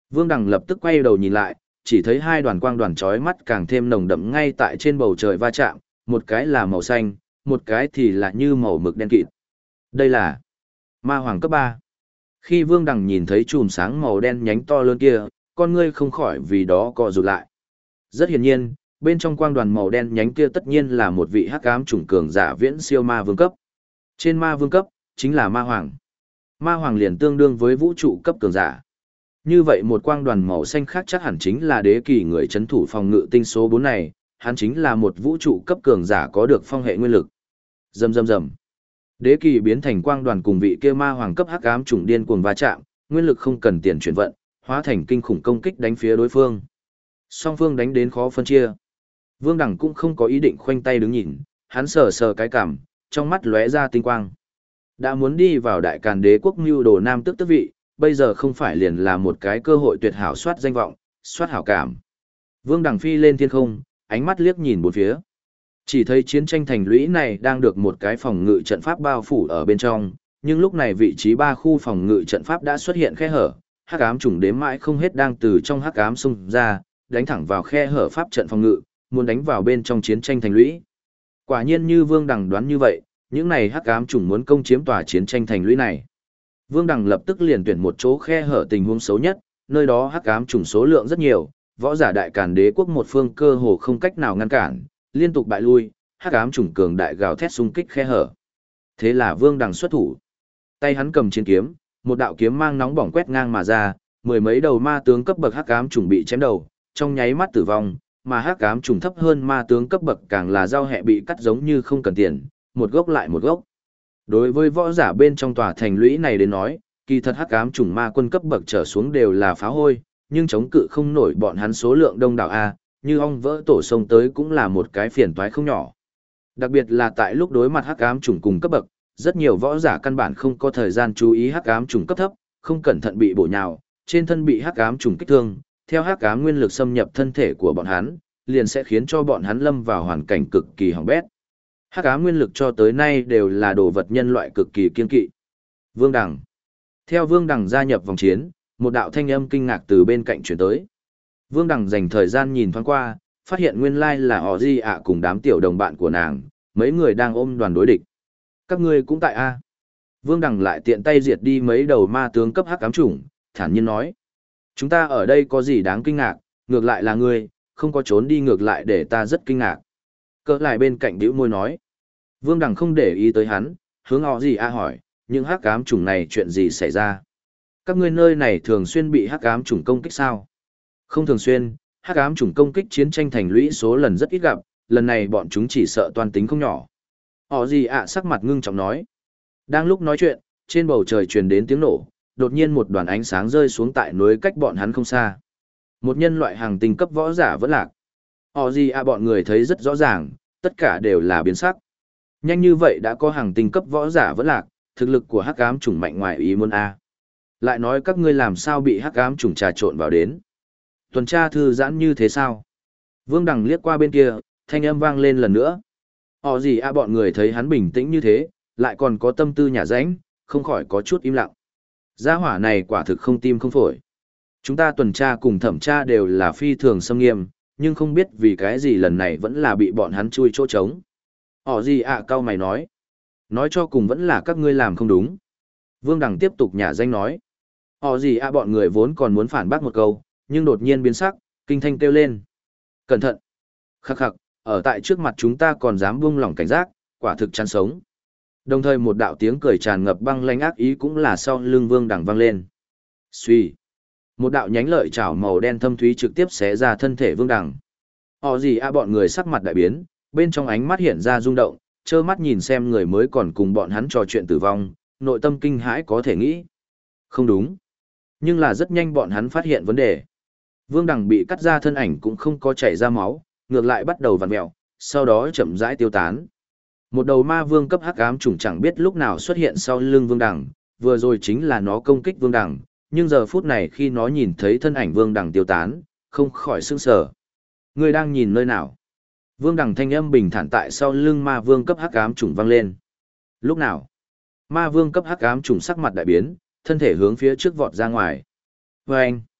Vương Đằng lập tức quay đầu nhìn lại, chỉ thấy hai đoàn quang đoàn chói mắt càng thêm nồng đậm ngay tại trên bầu trời va chạm, một cái là màu xanh, một cái thì là như màu mực đen kịt. Đây là ma hoàng cấp 3. Khi Vương Đằng nhìn thấy chùm sáng màu đen nhánh to lớn kia, con ngươi không khỏi vì đó co rụt lại. Rất hiển nhiên, bên trong quang đoàn màu đen nhánh kia tất nhiên là một vị hắc ám chủng cường giả viễn siêu ma vương cấp. Trên ma vương cấp, chính là ma hoàng. Ma hoàng liền tương đương với vũ trụ cấp cường giả. Như vậy một quang đoàn màu xanh khác chắc hẳn chính là đế kỳ người chấn thủ phòng ngự tinh số 4 này, hắn chính là một vũ trụ cấp cường giả có được phong hệ nguyên lực. Rầm rầm rầm. Đế kỳ biến thành quang đoàn cùng vị kia ma hoàng cấp hắc ám chủng điên cuồng va chạm, nguyên lực không cần tiền chuyển vận, hóa thành kinh khủng công kích đánh phía đối phương. Song phương đánh đến khó phân chia. Vương Đằng cũng không có ý định khoanh tay đứng nhìn, hắn sờ sờ cái cằm, trong mắt lóe ra tinh quang. Đã muốn đi vào đại càn đế quốc mưu đồ nam tước tước vị, bây giờ không phải liền là một cái cơ hội tuyệt hảo soát danh vọng, soát hảo cảm. Vương Đằng phi lên thiên không, ánh mắt liếc nhìn bốn phía. Chỉ thấy chiến tranh thành lũy này đang được một cái phòng ngự trận pháp bao phủ ở bên trong, nhưng lúc này vị trí 3 khu phòng ngự trận pháp đã xuất hiện khe hở, hắc ám trùng đếm mãi không hết đang từ trong hắc ám xung ra, đánh thẳng vào khe hở pháp trận phòng ngự, muốn đánh vào bên trong chiến tranh thành lũy. Quả nhiên như Vương Đằng đoán như vậy, những này hắc ám trùng muốn công chiếm tòa chiến tranh thành lũy này. Vương Đằng lập tức liền tuyển một chỗ khe hở tình huống xấu nhất, nơi đó hắc ám trùng số lượng rất nhiều, võ giả đại càn đế quốc một phương cơ hồ không cách nào ngăn cản, liên tục bại lui, hắc ám trùng cường đại gào thét xung kích khe hở. Thế là Vương Đằng xuất thủ. Tay hắn cầm chiến kiếm, một đạo kiếm mang nóng bỏng quét ngang mà ra, mười mấy đầu ma tướng cấp bậc hắc ám trùng bị chém đầu, trong nháy mắt tử vong, mà hắc ám trùng thấp hơn ma tướng cấp bậc càng là dao hẹ bị cắt giống như không cần tiền, một gốc lại một gốc. Đối với võ giả bên trong tòa thành lũy này đến nói, kỳ thật hắc ám trùng ma quân cấp bậc trở xuống đều là phá hôi, nhưng chống cự không nổi bọn hắn số lượng đông đảo a, như ong vỡ tổ sông tới cũng là một cái phiền toái không nhỏ. Đặc biệt là tại lúc đối mặt hắc ám trùng cùng cấp bậc, rất nhiều võ giả căn bản không có thời gian chú ý hắc ám trùng cấp thấp, không cẩn thận bị bổ nhào, trên thân bị hắc ám trùng kích thương, theo hắc ám nguyên lực xâm nhập thân thể của bọn hắn, liền sẽ khiến cho bọn hắn lâm vào hoàn cảnh cực kỳ hỏng bét. Hắc ám nguyên lực cho tới nay đều là đồ vật nhân loại cực kỳ kiên kỵ. Vương Đằng. Theo Vương Đằng gia nhập vòng chiến, một đạo thanh âm kinh ngạc từ bên cạnh truyền tới. Vương Đằng dành thời gian nhìn thoáng qua, phát hiện nguyên lai là họ Di ạ cùng đám tiểu đồng bạn của nàng, mấy người đang ôm đoàn đối địch. Các ngươi cũng tại A. Vương Đằng lại tiện tay diệt đi mấy đầu ma tướng cấp hắc ám chủng, thản nhiên nói. Chúng ta ở đây có gì đáng kinh ngạc, ngược lại là ngươi, không có trốn đi ngược lại để ta rất kinh ngạc. Cỡ lại bên cạnh bĩu môi nói. Vương Đằng không để ý tới hắn, hướng họ Di ạ hỏi, những hắc ám chủng này chuyện gì xảy ra? Các ngươi nơi này thường xuyên bị hắc ám chủng công kích sao? Không thường xuyên, hắc ám chủng công kích chiến tranh thành lũy số lần rất ít gặp, lần này bọn chúng chỉ sợ toan tính không nhỏ. Họ gì ạ sắc mặt ngưng trọng nói. Đang lúc nói chuyện, trên bầu trời truyền đến tiếng nổ, đột nhiên một đoàn ánh sáng rơi xuống tại núi cách bọn hắn không xa. Một nhân loại hàng tinh cấp võ giả vẫn lạc. Họ gì ạ bọn người thấy rất rõ ràng, tất cả đều là biến sắc. Nhanh như vậy đã có hàng tinh cấp võ giả vẫn lạc, thực lực của hắc ám chủng mạnh ngoài ý muốn a. Lại nói các ngươi làm sao bị hắc ám chủng trà trộn vào đến? Tuần tra thư giãn như thế sao? Vương Đằng liếc qua bên kia, thanh âm vang lên lần nữa. Họ gì à bọn người thấy hắn bình tĩnh như thế, lại còn có tâm tư nhả rãnh, không khỏi có chút im lặng. Gia hỏa này quả thực không tim không phổi. Chúng ta tuần tra cùng thẩm tra đều là phi thường xâm nghiêm, nhưng không biết vì cái gì lần này vẫn là bị bọn hắn chui chỗ trống. Họ gì à cau mày nói. Nói cho cùng vẫn là các ngươi làm không đúng. Vương Đằng tiếp tục nhả danh nói. Họ gì à bọn người vốn còn muốn phản bác một câu, nhưng đột nhiên biến sắc, kinh thanh kêu lên. Cẩn thận! Khắc khắc, ở tại trước mặt chúng ta còn dám buông lỏng cảnh giác, quả thực chán sống. Đồng thời một đạo tiếng cười tràn ngập băng lãnh ác ý cũng là sau lưng Vương Đằng vang lên. Xuy! Một đạo nhánh lợi chảo màu đen thâm thúy trực tiếp xé ra thân thể Vương Đằng. Họ gì à bọn người sắc mặt đại biến, bên trong ánh mắt hiện ra rung động, trơ mắt nhìn xem người mới còn cùng bọn hắn trò chuyện tử vong, nội tâm kinh hãi có thể nghĩ. Không đúng. Nhưng là rất nhanh bọn hắn phát hiện vấn đề. Vương Đằng bị cắt ra thân ảnh cũng không có chảy ra máu, ngược lại bắt đầu vặn mèo, sau đó chậm rãi tiêu tán. Một đầu ma vương cấp hắc ám trùng chẳng biết lúc nào xuất hiện sau lưng Vương Đằng, vừa rồi chính là nó công kích Vương Đằng, nhưng giờ phút này khi nó nhìn thấy thân ảnh Vương Đằng tiêu tán, không khỏi sửng sở. Ngươi đang nhìn nơi nào? Vương Đằng thanh âm bình thản tại sau lưng ma vương cấp hắc ám trùng vang lên. Lúc nào? Ma vương cấp hắc ám trùng sắc mặt đại biến, thân thể hướng phía trước vọt ra ngoài. Vâng!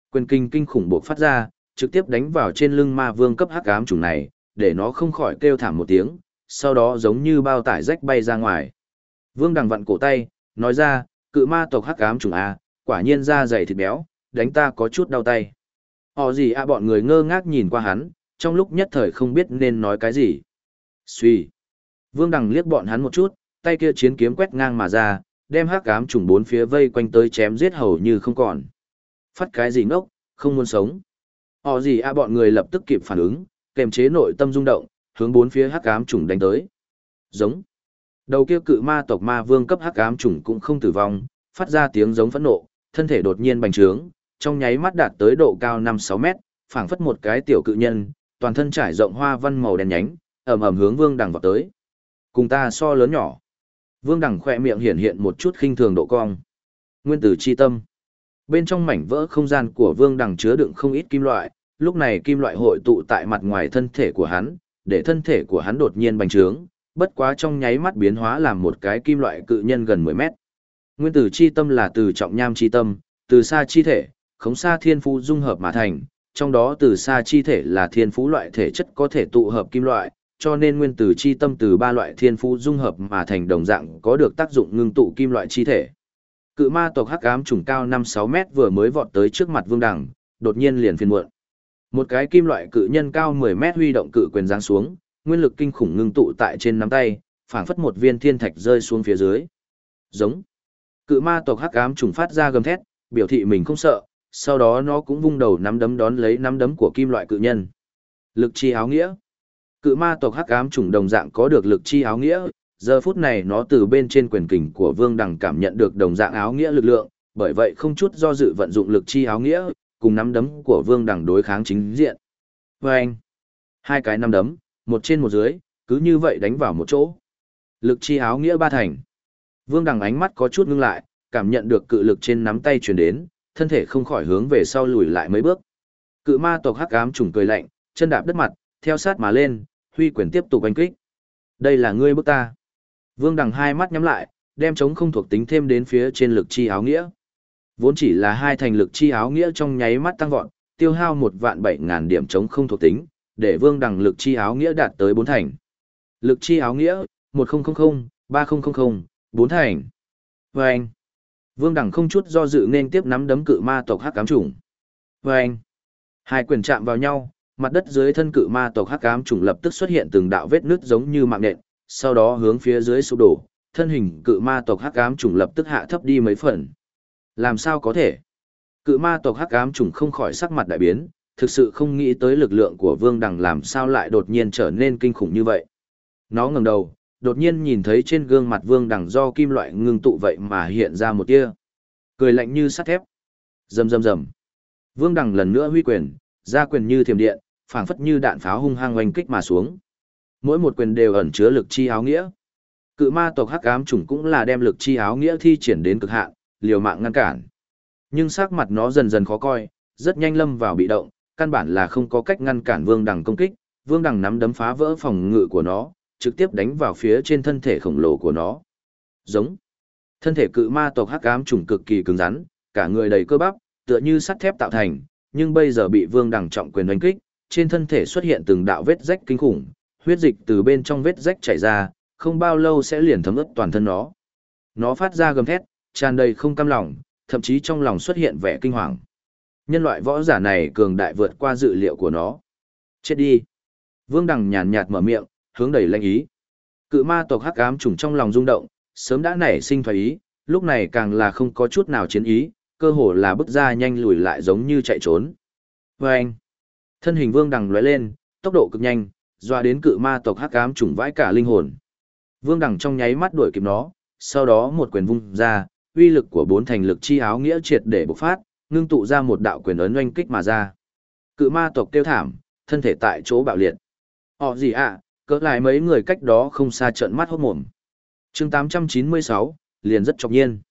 Quyền kinh kinh khủng bộc phát ra, trực tiếp đánh vào trên lưng ma vương cấp hắc ám chủng này, để nó không khỏi kêu thảm một tiếng, sau đó giống như bao tải rách bay ra ngoài. Vương Đằng vặn cổ tay, nói ra, cự ma tộc hắc ám chủng A, quả nhiên da dày thịt béo, đánh ta có chút đau tay. Họ gì à, bọn người ngơ ngác nhìn qua hắn, trong lúc nhất thời không biết nên nói cái gì. Xuy. Vương Đằng liếc bọn hắn một chút, tay kia chiến kiếm quét ngang mà ra, đem hắc ám trùng bốn phía vây quanh tới chém giết hầu như không còn. Phát cái gì ngốc, không muốn sống. Họ gì à, bọn người lập tức kịp phản ứng, kềm chế nội tâm rung động, hướng bốn phía hắc ám trùng đánh tới. Giống. Đầu kia cự ma tộc ma vương cấp hắc ám trùng cũng không tử vong, phát ra tiếng giống phẫn nộ, thân thể đột nhiên bành trướng, trong nháy mắt đạt tới độ cao 5-6 mét, phảng phất một cái tiểu cự nhân, toàn thân trải rộng hoa văn màu đen nhánh, ầm ầm hướng Vương Đằng vọt tới. Cùng ta so lớn nhỏ. Vương Đằng khỏe miệng hiện hiện một chút khinh thường độ cong. Nguyên tử chi tâm. Bên trong mảnh vỡ không gian của Vương Đằng chứa đựng không ít kim loại, lúc này kim loại hội tụ tại mặt ngoài thân thể của hắn, để thân thể của hắn đột nhiên bành trướng, bất quá trong nháy mắt biến hóa làm một cái kim loại cự nhân gần 10 mét. Nguyên tử chi tâm là từ trọng nham chi tâm, từ xa chi thể, khống xa thiên phú dung hợp mà thành, trong đó từ xa chi thể là thiên phú loại thể chất có thể tụ hợp kim loại, cho nên nguyên tử chi tâm từ ba loại thiên phú dung hợp mà thành đồng dạng có được tác dụng ngưng tụ kim loại chi thể. Cự ma tộc hắc ám trùng cao 5-6 mét vừa mới vọt tới trước mặt Vương Đằng, đột nhiên liền phiền muộn. Một cái kim loại cự nhân cao 10 mét huy động cự quyền giáng xuống, nguyên lực kinh khủng ngưng tụ tại trên nắm tay, phảng phất một viên thiên thạch rơi xuống phía dưới. Giống. Cự ma tộc hắc ám trùng phát ra gầm thét, biểu thị mình không sợ, sau đó nó cũng vung đầu nắm đấm đón lấy nắm đấm của kim loại cự nhân. Lực chi áo nghĩa. Cự ma tộc hắc ám trùng đồng dạng có được lực chi áo nghĩa, giờ phút này nó từ bên trên quyền kình của Vương Đằng cảm nhận được đồng dạng áo nghĩa lực lượng, bởi vậy không chút do dự vận dụng lực chi áo nghĩa, cùng nắm đấm của Vương Đằng đối kháng chính diện. Vâng! Hai cái nắm đấm, một trên một dưới, cứ như vậy đánh vào một chỗ. Lực chi áo nghĩa ba thành. Vương Đằng ánh mắt có chút ngưng lại, cảm nhận được cự lực trên nắm tay truyền đến, thân thể không khỏi hướng về sau lùi lại mấy bước. Cự ma tộc hắc ám trùng cười lạnh, chân đạp đất mặt, theo sát mà lên, huy quyền tiếp tục oanh kích. Đây là ngươi bức ta. Vương Đằng hai mắt nhắm lại, đem chống không thuộc tính thêm đến phía trên lực chi áo nghĩa. Vốn chỉ là hai thành lực chi áo nghĩa trong nháy mắt tăng vọt, tiêu hao 1.700.000 điểm chống không thuộc tính, để Vương Đằng lực chi áo nghĩa đạt tới 4 thành. Lực chi áo nghĩa, 1000, 3000, 4 thành. Vâng! Vương Đằng không chút do dự nên tiếp nắm đấm cự ma tộc hắc ám trùng. Vâng! Hai quyền chạm vào nhau, mặt đất dưới thân cự ma tộc hắc ám trùng lập tức xuất hiện từng đạo vết nứt giống như mạng nện, sau đó hướng phía dưới sụp đổ, thân hình cự ma tộc hắc ám trùng lập tức hạ thấp đi mấy phần. Làm sao có thể? Cự ma tộc hắc ám trùng không khỏi sắc mặt đại biến, thực sự không nghĩ tới lực lượng của Vương Đằng làm sao lại đột nhiên trở nên kinh khủng như vậy. Nó ngẩng đầu, đột nhiên nhìn thấy trên gương mặt Vương Đằng do kim loại ngưng tụ vậy mà hiện ra một tia cười lạnh như sắt thép. Rầm rầm rầm. Vương Đằng lần nữa huy quyền, ra quyền như thiểm điện, phảng phất như đạn pháo hung hăng oanh kích mà xuống. Mỗi một quyền đều ẩn chứa lực chi áo nghĩa. Cự ma tộc hắc ám trùng cũng là đem lực chi áo nghĩa thi triển đến cực hạn, liều mạng ngăn cản. Nhưng sắc mặt nó dần dần khó coi, rất nhanh lâm vào bị động, căn bản là không có cách ngăn cản Vương Đằng công kích. Vương Đằng nắm đấm phá vỡ phòng ngự của nó, trực tiếp đánh vào phía trên thân thể khổng lồ của nó. Giống. Thân thể cự ma tộc hắc ám trùng cực kỳ cứng rắn, cả người đầy cơ bắp, tựa như sắt thép tạo thành, nhưng bây giờ bị Vương Đằng trọng quyền đánh kích, trên thân thể xuất hiện từng đạo vết rách kinh khủng, huyết dịch từ bên trong vết rách chảy ra, không bao lâu sẽ liền thấm ướt toàn thân nó. Nó phát ra gầm thét, tràn đầy không cam lòng, thậm chí trong lòng xuất hiện vẻ kinh hoàng. Nhân loại võ giả này cường đại vượt qua dự liệu của nó. Chết đi. Vương Đằng nhàn nhạt mở miệng, hướng đầy lanh ý. Cự ma tộc hắc ám trùng trong lòng rung động, sớm đã nảy sinh thoái ý, lúc này càng là không có chút nào chiến ý, cơ hồ là bước ra nhanh lùi lại giống như chạy trốn. Vâng! Thân hình Vương Đằng lóe lên, tốc độ cực nhanh, doa đến cự ma tộc hắc ám trùng vãi cả linh hồn. Vương Đằng trong nháy mắt đuổi kịp nó, sau đó một quyền vung ra, uy lực của 4 thành lực chi áo nghĩa triệt để bộc phát, ngưng tụ ra một đạo quyền ấn oanh kích mà ra. Cự ma tộc kêu thảm, thân thể tại chỗ bạo liệt. Họ gì ạ, cỡ lại mấy người cách đó không xa trợn mắt hốt mồm. Chương 896, liền rất chọc nhiên.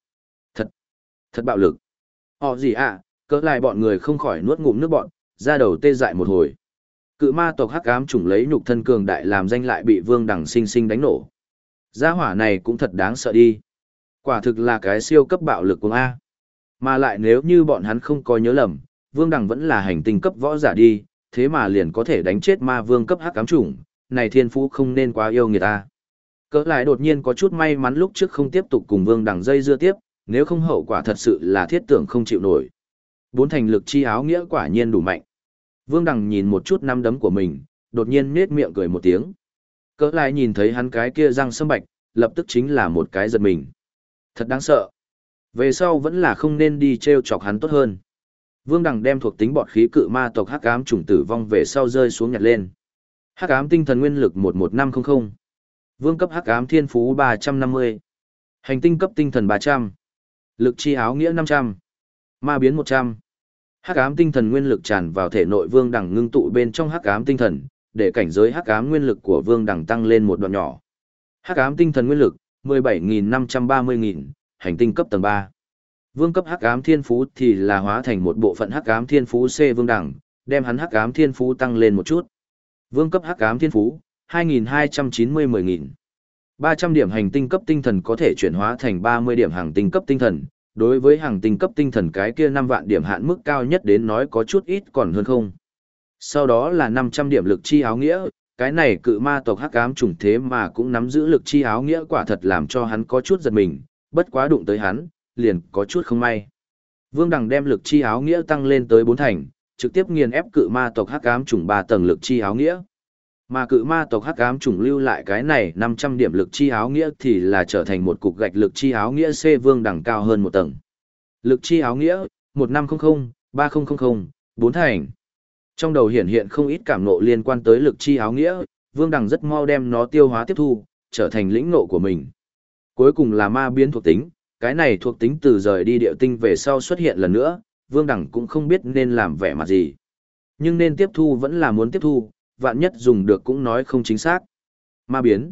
Thật bạo lực. Họ gì ạ, cỡ lại bọn người không khỏi nuốt ngụm nước bọn, ra đầu tê dại một hồi. Cự ma tộc hắc ám chủng lấy nhục thân cường đại làm danh lại bị Vương Đằng sinh sinh đánh nổ. Gia hỏa này cũng thật đáng sợ đi. Quả thực là cái siêu cấp bạo lực của A. Mà lại nếu như bọn hắn không có nhớ lầm, Vương Đằng vẫn là hành tinh cấp võ giả đi, thế mà liền có thể đánh chết ma vương cấp hắc ám chủng, này thiên phú không nên quá yêu người ta. Cỡ lại đột nhiên có chút may mắn lúc trước không tiếp tục cùng Vương Đằng dây dưa tiếp, nếu không hậu quả thật sự là thiết tưởng không chịu nổi. Bốn thành lực chi áo nghĩa quả nhiên đủ mạnh. Vương Đằng nhìn một chút nắm đấm của mình, đột nhiên nết miệng cười một tiếng. Cỡ lại nhìn thấy hắn cái kia răng sâm bạch, lập tức chính là một cái giật mình. Thật đáng sợ. Về sau vẫn là không nên đi treo chọc hắn tốt hơn. Vương Đằng đem thuộc tính bọt khí cự ma tộc hắc ám chủng tử vong về sau rơi xuống nhặt lên. Hắc ám tinh thần nguyên lực 11500. Vương cấp hắc ám thiên phú 350. Hành tinh cấp tinh thần 300. Lực chi áo nghĩa 500. Ma biến 100. Hắc ám tinh thần nguyên lực tràn vào thể nội Vương Đằng ngưng tụ bên trong hắc ám tinh thần, để cảnh giới hắc ám nguyên lực của Vương Đằng tăng lên một đoạn nhỏ. Hắc ám tinh thần nguyên lực 17.530.000, hành tinh cấp tầng 3. Vương cấp hắc ám thiên phú thì là hóa thành một bộ phận hắc ám thiên phú C Vương Đằng, đem hắn hắc ám thiên phú tăng lên một chút. Vương cấp hắc ám thiên phú 2.290-10.000. 300 điểm hành tinh cấp tinh thần có thể chuyển hóa thành 30 điểm hành tinh cấp tinh thần, đối với hành tinh cấp tinh thần cái kia 5 vạn điểm hạn mức cao nhất đến nói có chút ít còn hơn không. Sau đó là 500 điểm lực chi áo nghĩa, cái này cự ma tộc hắc ám chủng thế mà cũng nắm giữ lực chi áo nghĩa, quả thật làm cho hắn có chút giật mình, bất quá đụng tới hắn, liền có chút không may. Vương Đằng đem lực chi áo nghĩa tăng lên tới 4 thành, trực tiếp nghiền ép cự ma tộc hắc ám chủng 3 tầng lực chi áo nghĩa. Mà cự ma tộc hắc ám chủng lưu lại cái này 500 điểm lực chi áo nghĩa thì là trở thành một cục gạch lực chi áo nghĩa C Vương Đằng cao hơn một tầng. Lực chi áo nghĩa 1500, 3000, 4 thành. Trong đầu hiện không ít cảm ngộ liên quan tới lực chi áo nghĩa, Vương Đằng rất mau đem nó tiêu hóa tiếp thu, trở thành lĩnh ngộ của mình. Cuối cùng là ma biến thuộc tính, cái này thuộc tính từ rời đi địa tinh về sau xuất hiện lần nữa, Vương Đằng cũng không biết nên làm vẻ mặt gì. Nhưng nên tiếp thu vẫn là muốn tiếp thu, vạn nhất dùng được cũng nói không chính xác. Ma biến,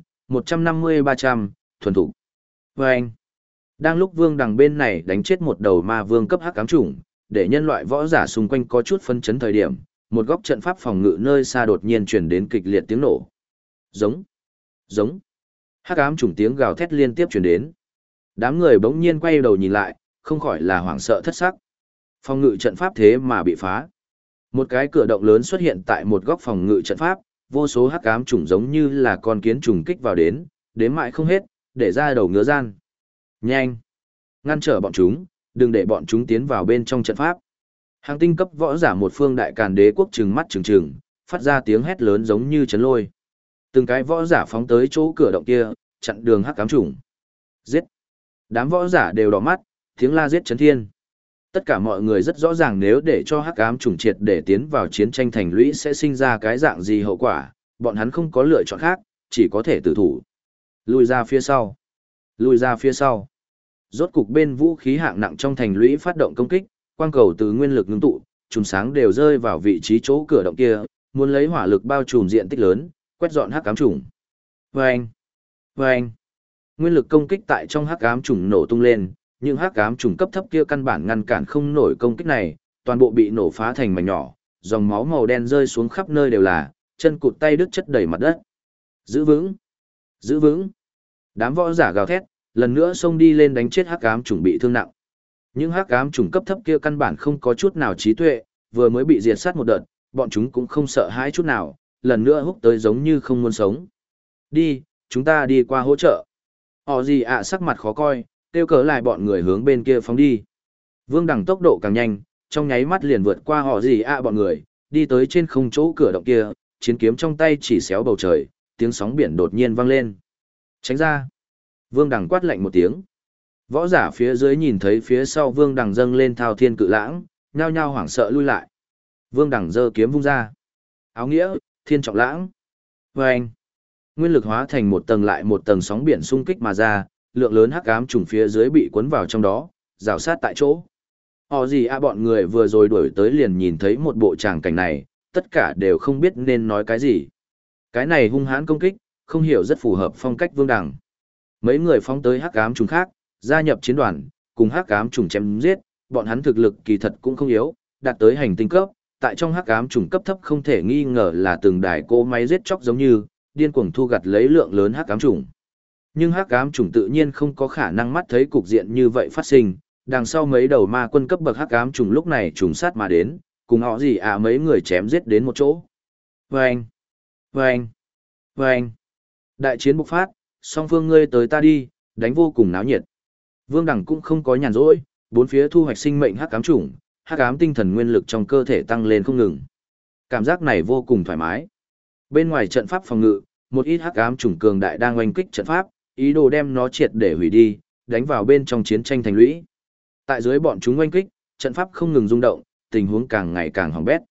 150-300, thuần thủ. Vâng! Đang lúc Vương Đằng bên này đánh chết một đầu ma vương cấp hắc ám chủng, để nhân loại võ giả xung quanh có chút phân chấn thời điểm, một góc trận pháp phòng ngự nơi xa đột nhiên truyền đến kịch liệt tiếng nổ. Giống! Giống! Hắc ám chủng tiếng gào thét liên tiếp truyền đến. Đám người bỗng nhiên quay đầu nhìn lại, không khỏi là hoảng sợ thất sắc. Phòng ngự trận pháp thế mà bị phá. Một cái cửa động lớn xuất hiện tại một góc phòng ngự trận pháp, vô số hắc ám chủng giống như là con kiến trùng kích vào đến mãi không hết, để ra đầu ngứa gian. Nhanh! Ngăn trở bọn chúng, đừng để bọn chúng tiến vào bên trong trận pháp. Hàng tinh cấp võ giả một phương đại càn đế quốc trừng mắt trừng, phát ra tiếng hét lớn giống như chấn lôi. Từng cái võ giả phóng tới chỗ cửa động kia, chặn đường hắc ám chủng. Giết! Đám võ giả đều đỏ mắt, tiếng la giết chấn thiên. Tất cả mọi người rất rõ ràng nếu để cho hắc ám chủng triệt để tiến vào chiến tranh thành lũy sẽ sinh ra cái dạng gì hậu quả, bọn hắn không có lựa chọn khác, chỉ có thể tử thủ. Lùi ra phía sau. Lùi ra phía sau. Rốt cục bên vũ khí hạng nặng trong thành lũy phát động công kích, quang cầu từ nguyên lực ngưng tụ, chùm sáng đều rơi vào vị trí chỗ cửa động kia, muốn lấy hỏa lực bao trùm diện tích lớn, quét dọn hắc ám chủng. Vâng! Vâng! Nguyên lực công kích tại trong hắc ám chủng nổ tung lên, nhưng hắc ám chủng cấp thấp kia căn bản ngăn cản không nổi công kích này, toàn bộ bị nổ phá thành mảnh nhỏ, dòng máu màu đen rơi xuống khắp nơi đều là, chân cụt tay đứt chất đầy mặt đất. Giữ vững! Giữ vững! Đám võ giả gào thét, lần nữa xông đi lên đánh chết hắc ám chủng bị thương nặng. Những hắc ám chủng cấp thấp kia căn bản không có chút nào trí tuệ, vừa mới bị diệt sát một đợt, bọn chúng cũng không sợ hãi chút nào, lần nữa húc tới giống như không muốn sống. Đi, chúng ta đi qua hỗ trợ. Họ gì ạ sắc mặt khó coi, kêu cớ lại bọn người hướng bên kia phóng đi. Vương Đằng tốc độ càng nhanh, trong nháy mắt liền vượt qua họ gì ạ bọn người, đi tới trên không chỗ cửa động kia, chiến kiếm trong tay chỉ xéo bầu trời, tiếng sóng biển đột nhiên vang lên. Tránh ra! Vương Đằng quát lạnh một tiếng. Võ giả phía dưới nhìn thấy phía sau Vương Đằng dâng lên thao thiên cự lãng, nhao nhao hoảng sợ lui lại. Vương Đằng giơ kiếm vung ra. Áo nghĩa, thiên trọng lãng. Vâng! Nguyên lực hóa thành một tầng lại một tầng sóng biển xung kích mà ra, lượng lớn hắc ám trùng phía dưới bị cuốn vào trong đó, rào sát tại chỗ. Họ gì bọn người vừa rồi đuổi tới liền nhìn thấy một bộ tràng cảnh này, tất cả đều không biết nên nói cái gì. Cái này hung hãn công kích, không hiểu rất phù hợp phong cách Vương Đằng. Mấy người phóng tới hắc ám trùng khác, gia nhập chiến đoàn, cùng hắc ám trùng chém giết, bọn hắn thực lực kỳ thật cũng không yếu, đạt tới hành tinh cấp, tại trong hắc ám trùng cấp thấp không thể nghi ngờ là từng đài cỗ máy giết chóc giống như điên cuồng thu gặt lấy lượng lớn hắc ám trùng. Nhưng hắc ám trùng tự nhiên không có khả năng mắt thấy cục diện như vậy phát sinh, đằng sau mấy đầu ma quân cấp bậc hắc ám trùng lúc này trùng sát mà đến, cùng họ gì mấy người chém giết đến một chỗ. Vâng! Vâng! Vâng! Đại chiến bộc phát, song phương ngươi tới ta đi, đánh vô cùng náo nhiệt. Vương Đằng cũng không có nhàn rỗi, bốn phía thu hoạch sinh mệnh hắc ám chủng, hắc ám tinh thần nguyên lực trong cơ thể tăng lên không ngừng. Cảm giác này vô cùng thoải mái. Bên ngoài trận pháp phòng ngự, một ít hắc ám chủng cường đại đang oanh kích trận pháp, ý đồ đem nó triệt để hủy đi, đánh vào bên trong chiến tranh thành lũy. Tại dưới bọn chúng oanh kích, trận pháp không ngừng rung động, tình huống càng ngày càng hỏng bét.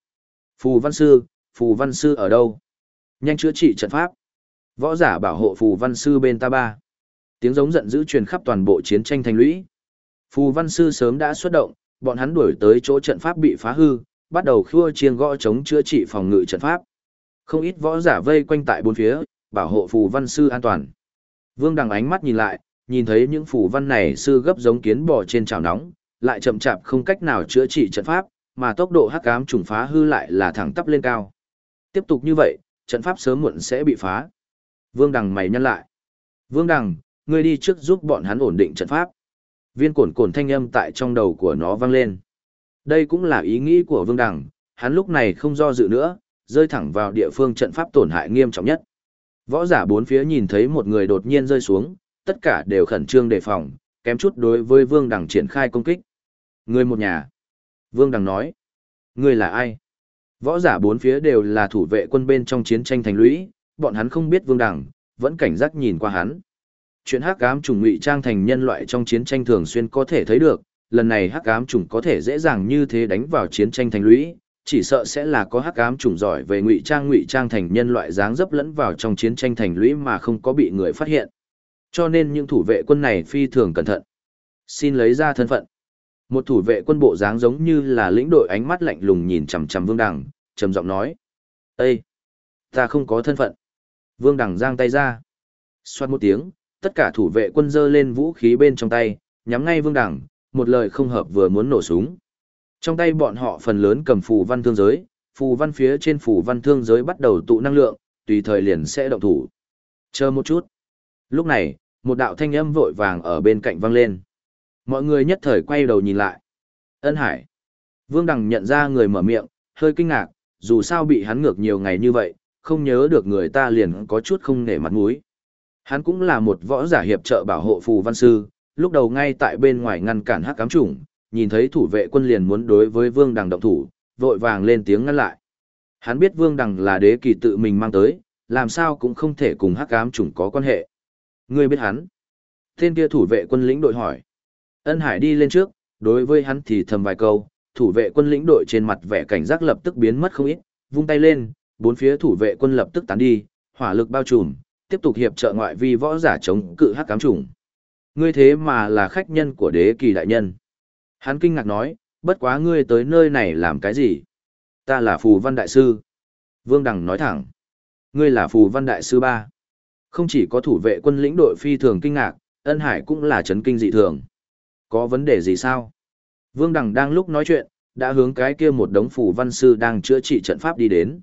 Phù văn sư ở đâu? Nhanh chữa trị trận pháp. Võ giả bảo hộ phù văn sư bên ta ba. Tiếng giống giận dữ truyền khắp toàn bộ chiến tranh thành lũy. Phù văn sư sớm đã xuất động, bọn hắn đuổi tới chỗ trận pháp bị phá hư, bắt đầu khua chiêng gõ chống chữa trị phòng ngự trận pháp. Không ít võ giả vây quanh tại bốn phía, bảo hộ phù văn sư an toàn. Vương Đằng ánh mắt nhìn lại, nhìn thấy những phù văn này sư gấp giống kiến bò trên chảo nóng, lại chậm chạp không cách nào chữa trị trận pháp, mà tốc độ hắc ám trùng phá hư lại là thẳng tắp lên cao. Tiếp tục như vậy, trận pháp sớm muộn sẽ bị phá. Vương Đằng mày nhăn lại. Vương Đằng, ngươi đi trước giúp bọn hắn ổn định trận pháp. Viên cồn cồn thanh âm tại trong đầu của nó vang lên. Đây cũng là ý nghĩ của Vương Đằng, hắn lúc này không do dự nữa, rơi thẳng vào địa phương trận pháp tổn hại nghiêm trọng nhất. Võ giả bốn phía nhìn thấy một người đột nhiên rơi xuống, tất cả đều khẩn trương đề phòng, kém chút đối với Vương Đằng triển khai công kích. Người một nhà. Vương Đằng nói. Người là ai? Võ giả bốn phía đều là thủ vệ quân bên trong chiến tranh thành lũy, bọn hắn không biết Vương Đằng, vẫn cảnh giác nhìn qua hắn. Chuyện hắc ám chủng ngụy trang thành nhân loại trong chiến tranh thường xuyên có thể thấy được, lần này hắc ám chủng có thể dễ dàng như thế đánh vào chiến tranh thành lũy, chỉ sợ sẽ là có hắc ám chủng giỏi về ngụy trang thành nhân loại dáng dấp lẫn vào trong chiến tranh thành lũy mà không có bị người phát hiện. Cho nên những thủ vệ quân này phi thường cẩn thận. Xin lấy ra thân phận. Một thủ vệ quân bộ dáng giống như là lĩnh đội, ánh mắt lạnh lùng nhìn chằm chằm Vương Đằng, trầm giọng nói: "Ê, ta không có thân phận." Vương Đằng giang tay ra. Xoát một tiếng, tất cả thủ vệ quân giơ lên vũ khí bên trong tay, nhắm ngay Vương Đằng, một lời không hợp vừa muốn nổ súng. Trong tay bọn họ phần lớn cầm phù văn thương giới, phù văn phía trên phù văn thương giới bắt đầu tụ năng lượng, tùy thời liền sẽ động thủ. Chờ một chút. Lúc này, một đạo thanh âm vội vàng ở bên cạnh vang lên. Mọi người nhất thời quay đầu nhìn lại. Ân Hải. Vương Đằng nhận ra người mở miệng, hơi kinh ngạc, dù sao bị hắn ngược nhiều ngày như vậy, không nhớ được người ta liền có chút không nể mặt mũi. Hắn cũng là một võ giả hiệp trợ bảo hộ phù văn sư, lúc đầu ngay tại bên ngoài ngăn cản hắc ám chủng, nhìn thấy thủ vệ quân liền muốn đối với Vương Đằng động thủ, vội vàng lên tiếng ngăn lại. Hắn biết Vương Đằng là đế kỳ tự mình mang tới, làm sao cũng không thể cùng hắc ám chủng có quan hệ. Ngươi biết hắn? Tên kia thủ vệ quân lĩnh đội hỏi. Ân Hải đi lên trước, đối với hắn thì thầm vài câu, thủ vệ quân lĩnh đội trên mặt vẻ cảnh giác lập tức biến mất không ít, vung tay lên, bốn phía thủ vệ quân lập tức tán đi, hỏa lực bao trùm, tiếp tục hiệp trợ ngoại vi võ giả chống cự hắc ám chủng. Ngươi thế mà là khách nhân của đế kỳ đại nhân. Hắn kinh ngạc nói, bất quá ngươi tới nơi này làm cái gì? Ta là phù văn đại sư. Vương Đằng nói thẳng. Ngươi là phù văn đại sư ba. Không chỉ có thủ vệ quân lĩnh đội phi thường kinh ngạc, Ân Hải cũng là chấn kinh dị thường. Có vấn đề gì sao? Vương Đằng đang lúc nói chuyện, đã hướng cái kia một đống phù văn sư đang chữa trị trận pháp đi đến.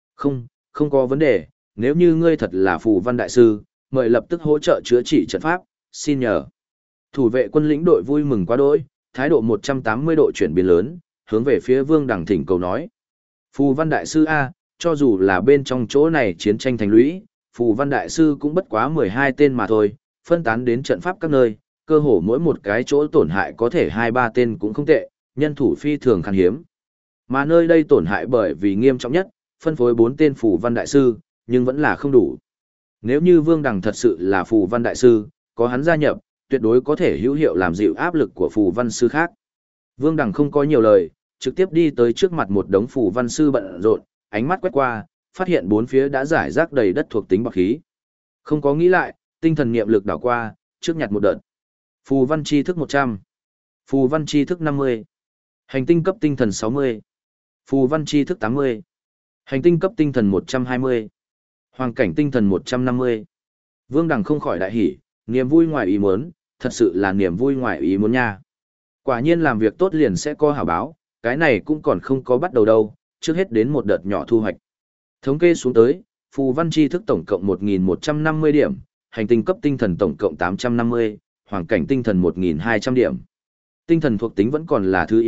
Không có vấn đề, nếu như ngươi thật là phù văn đại sư, mời lập tức hỗ trợ chữa trị trận pháp, xin nhờ. Thủ vệ quân lĩnh đội vui mừng quá đỗi, thái độ 180 độ chuyển biến lớn, hướng về phía Vương Đằng thỉnh cầu nói. Phù văn đại sư A, cho dù là bên trong chỗ này chiến tranh thành lũy, phù văn đại sư cũng bất quá 12 tên mà thôi, phân tán đến trận pháp các nơi, cơ hồ mỗi một cái chỗ tổn hại có thể 2-3 tên cũng không tệ, nhân thủ phi thường khan hiếm. Mà nơi đây tổn hại bởi vì nghiêm trọng nhất, phân phối 4 tên phù văn đại sư, nhưng vẫn là không đủ. Nếu như Vương Đằng thật sự là phù văn đại sư, có hắn gia nhập, tuyệt đối có thể hữu hiệu làm dịu áp lực của phù văn sư khác. Vương Đằng không có nhiều lời, trực tiếp đi tới trước mặt một đống phù văn sư bận rộn, ánh mắt quét qua, phát hiện bốn phía đã rải rác đầy đất thuộc tính bạc khí. Không có nghĩ lại, tinh thần niệm lực đảo qua, trước nhặt một đợt. Phù văn tri thức 100, phù văn tri thức 50, hành tinh cấp tinh thần 60, phù văn tri thức 80, hành tinh cấp tinh thần 120, hoàng cảnh tinh thần 150. Vương Đằng không khỏi đại hỉ, niềm vui ngoài ý muốn, thật sự là niềm vui ngoài ý muốn nha. Quả nhiên làm việc tốt liền sẽ có hảo báo, cái này cũng còn không có bắt đầu đâu, trước hết đến một đợt nhỏ thu hoạch. Thống kê xuống tới, phù văn tri thức tổng cộng 1.150 điểm, hành tinh cấp tinh thần tổng cộng 850, hoàng cảnh tinh thần 1.200 điểm. Tinh thần thuộc tính vẫn còn là thứ yếu,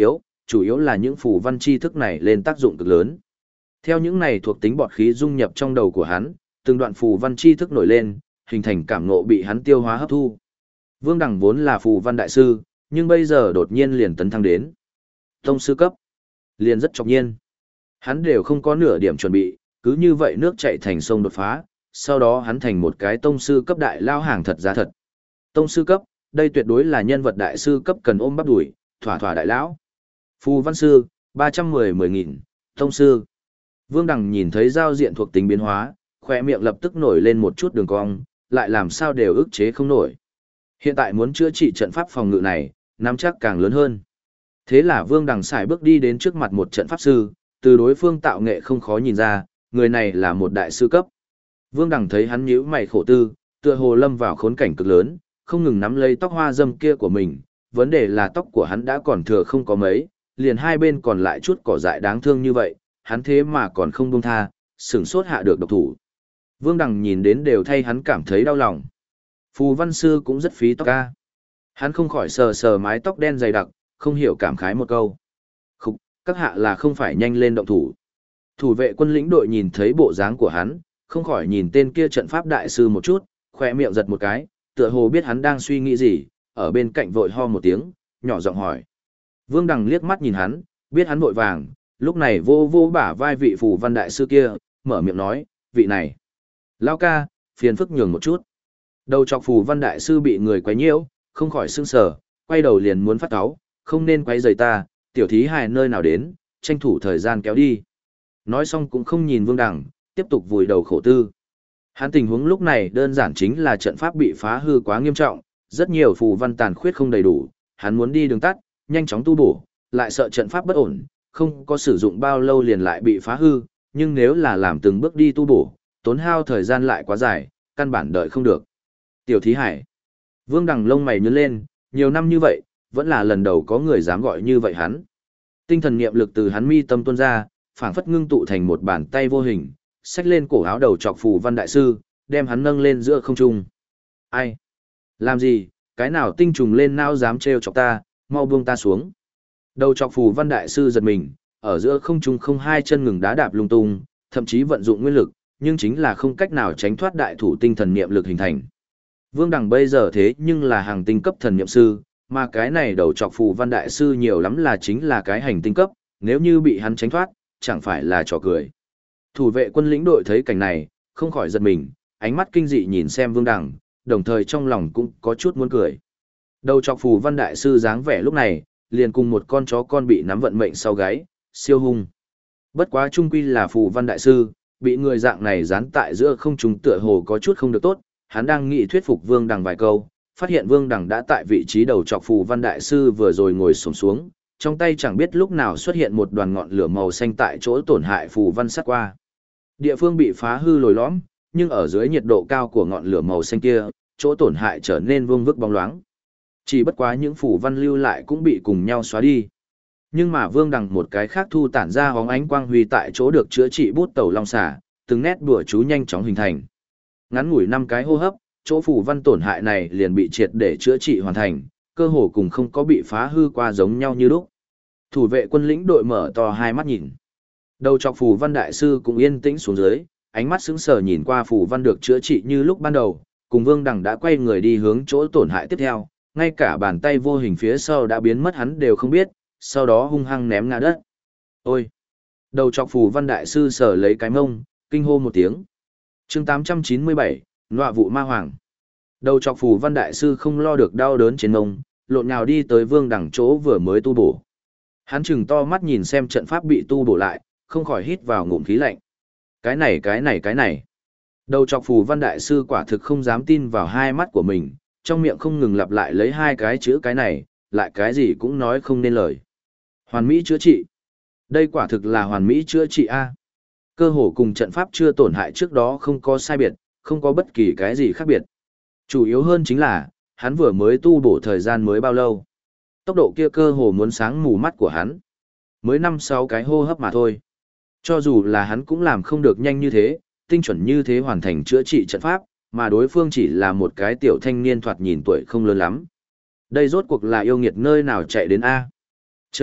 chủ yếu là những phù văn chi thức này lên tác dụng cực lớn. Theo những này thuộc tính bọt khí dung nhập trong đầu của hắn, từng đoạn phù văn chi thức nổi lên, hình thành cảm ngộ bị hắn tiêu hóa hấp thu. Vương Đằng vốn là phù văn đại sư, nhưng bây giờ đột nhiên liền tấn thăng đến tông sư cấp, liền rất chọc nhiên. Hắn đều không có nửa điểm chuẩn bị, cứ như vậy nước chảy thành sông đột phá, sau đó hắn thành một cái tông sư cấp đại lao hàng thật giá thật. Tông sư cấp, đây tuyệt đối là nhân vật đại sư cấp cần ôm bắp đuổi, thỏa thỏa đại lão. Phù văn sư, 310.000, tông sư. Vương Đằng nhìn thấy giao diện thuộc tính biến hóa, khỏe miệng lập tức nổi lên một chút đường cong, lại làm sao đều ức chế không nổi. Hiện tại muốn chữa trị trận pháp phòng ngự này, nắm chắc càng lớn hơn. Thế là Vương Đằng xài bước đi đến trước mặt một trận pháp sư, từ đối phương tạo nghệ không khó nhìn ra, người này là một đại sư cấp. Vương Đằng thấy hắn nhíu mày khổ tư, tựa hồ lâm vào khốn cảnh cực lớn, không ngừng nắm lấy tóc hoa dâm kia của mình, vấn đề là tóc của hắn đã còn thừa không có mấy, liền hai bên còn lại chút cỏ dại đáng thương như vậy, hắn thế mà còn không buông tha, sửng sốt hạ được độc thủ. Vương Đằng nhìn đến đều thay hắn cảm thấy đau lòng. Phù văn sư cũng rất phí tóc ca. Hắn không khỏi sờ sờ mái tóc đen dày đặc, không hiểu cảm khái một câu. Khúc, các hạ là không phải nhanh lên động thủ. Thủ vệ quân lĩnh đội nhìn thấy bộ dáng của hắn, không khỏi nhìn tên kia trận pháp đại sư một chút, khỏe miệng giật một cái, tựa hồ biết hắn đang suy nghĩ gì, ở bên cạnh vội ho một tiếng, nhỏ giọng hỏi. Vương Đằng liếc mắt nhìn hắn, biết hắn vội vàng, lúc này vô vô bả vai vị phù văn đại sư kia, mở miệng nói, vị này. Lao ca, phiền phức nhường một chút. Đầu chọc phù văn đại sư bị người quấy nhiễu, không khỏi sưng sờ, quay đầu liền muốn phát cáu, không nên quấy rầy ta, tiểu thí hài nơi nào đến, tranh thủ thời gian kéo đi. Nói xong cũng không nhìn Vương Đằng, tiếp tục vùi đầu khổ tư. Hắn tình huống lúc này đơn giản chính là trận pháp bị phá hư quá nghiêm trọng, rất nhiều phù văn tàn khuyết không đầy đủ, hắn muốn đi đường tắt, nhanh chóng tu bổ, lại sợ trận pháp bất ổn, không có sử dụng bao lâu liền lại bị phá hư, nhưng nếu là làm từng bước đi tu bổ, tốn hao thời gian lại quá dài, căn bản đợi không được. Tiểu thí hải. Vương Đằng lông mày nhướng lên, nhiều năm như vậy, vẫn là lần đầu có người dám gọi như vậy hắn. Tinh thần niệm lực từ hắn mi tâm tuôn ra, phảng phất ngưng tụ thành một bàn tay vô hình, xách lên cổ áo đầu chọc phù văn đại sư, đem hắn nâng lên giữa không trung. Ai? Làm gì? Cái nào tinh trùng lên não dám trêu chọc ta, mau buông ta xuống. Đầu chọc phù văn đại sư giật mình, ở giữa không trung không hai chân ngừng đá đạp lung tung, thậm chí vận dụng nguyên lực, nhưng chính là không cách nào tránh thoát đại thủ tinh thần niệm lực hình thành. Vương Đằng bây giờ thế nhưng là hàng tinh cấp thần niệm sư, mà cái này đầu chọc phù văn đại sư nhiều lắm là chính là cái hành tinh cấp, nếu như bị hắn tránh thoát, chẳng phải là trò cười. Thủ vệ quân lĩnh đội thấy cảnh này, không khỏi giật mình, ánh mắt kinh dị nhìn xem Vương Đằng, đồng thời trong lòng cũng có chút muốn cười. Đầu chọc phù văn đại sư dáng vẻ lúc này, liền cùng một con chó con bị nắm vận mệnh sau gáy, siêu hung. Bất quá trung quy là phù văn đại sư, bị người dạng này dán tại giữa không trung tựa hồ có chút không được tốt, hắn đang nghĩ thuyết phục Vương Đằng vài câu, phát hiện Vương Đằng đã tại vị trí đầu chọc phù văn đại sư vừa rồi ngồi xổm xuống, trong tay chẳng biết lúc nào xuất hiện một đoàn ngọn lửa màu xanh tại chỗ tổn hại phù văn sát qua. Địa phương bị phá hư lồi lõm, nhưng ở dưới nhiệt độ cao của ngọn lửa màu xanh kia, chỗ tổn hại trở nên vương vức bóng loáng. Chỉ bất quá những phù văn lưu lại cũng bị cùng nhau xóa đi. Nhưng mà Vương Đằng một cái khác thu tản ra hóng ánh quang huy tại chỗ được chữa trị bút tẩu long xả, từng nét đùa chú nhanh chóng hình thành. Ngắn ngủi 5 cái hô hấp, chỗ phù văn tổn hại này liền bị triệt để chữa trị hoàn thành, cơ hồ cùng không có bị phá hư qua giống nhau như lúc. Thủ vệ quân lĩnh đội mở to hai mắt nhìn. Đầu chọc phù văn đại sư cũng yên tĩnh xuống dưới, ánh mắt sững sờ nhìn qua phù văn được chữa trị như lúc ban đầu, cùng Vương Đằng đã quay người đi hướng chỗ tổn hại tiếp theo, ngay cả bàn tay vô hình phía sau đã biến mất hắn đều không biết, sau đó hung hăng ném ngã đất. Ôi! Đầu chọc phù văn đại sư sờ lấy cái mông, kinh hô một tiếng. Chương 897, Nọa vụ ma hoàng. Đầu chọc phù văn đại sư không lo được đau đớn trên mông, lộn nhào đi tới Vương Đằng chỗ vừa mới tu bổ. Hắn chừng to mắt nhìn xem trận pháp bị tu bổ lại, không khỏi hít vào ngụm khí lạnh. Cái này. Đầu chọc phù văn đại sư quả thực không dám tin vào hai mắt của mình, trong miệng không ngừng lặp lại lấy hai cái chữ cái này, lại cái gì cũng nói không nên lời. Hoàn mỹ chữa trị. Đây quả thực là hoàn mỹ chữa trị A. Cơ hồ cùng trận pháp chưa tổn hại trước đó không có sai biệt, không có bất kỳ cái gì khác biệt. Chủ yếu hơn chính là, hắn vừa mới tu bổ thời gian mới bao lâu. Tốc độ kia cơ hồ muốn sáng mù mắt của hắn. Mới 5-6 cái hô hấp mà thôi. Cho dù là hắn cũng làm không được nhanh như thế, tinh chuẩn như thế hoàn thành chữa trị trận pháp, mà đối phương chỉ là một cái tiểu thanh niên thoạt nhìn tuổi không lớn lắm. Đây rốt cuộc là yêu nghiệt nơi nào chạy đến A. Chờ,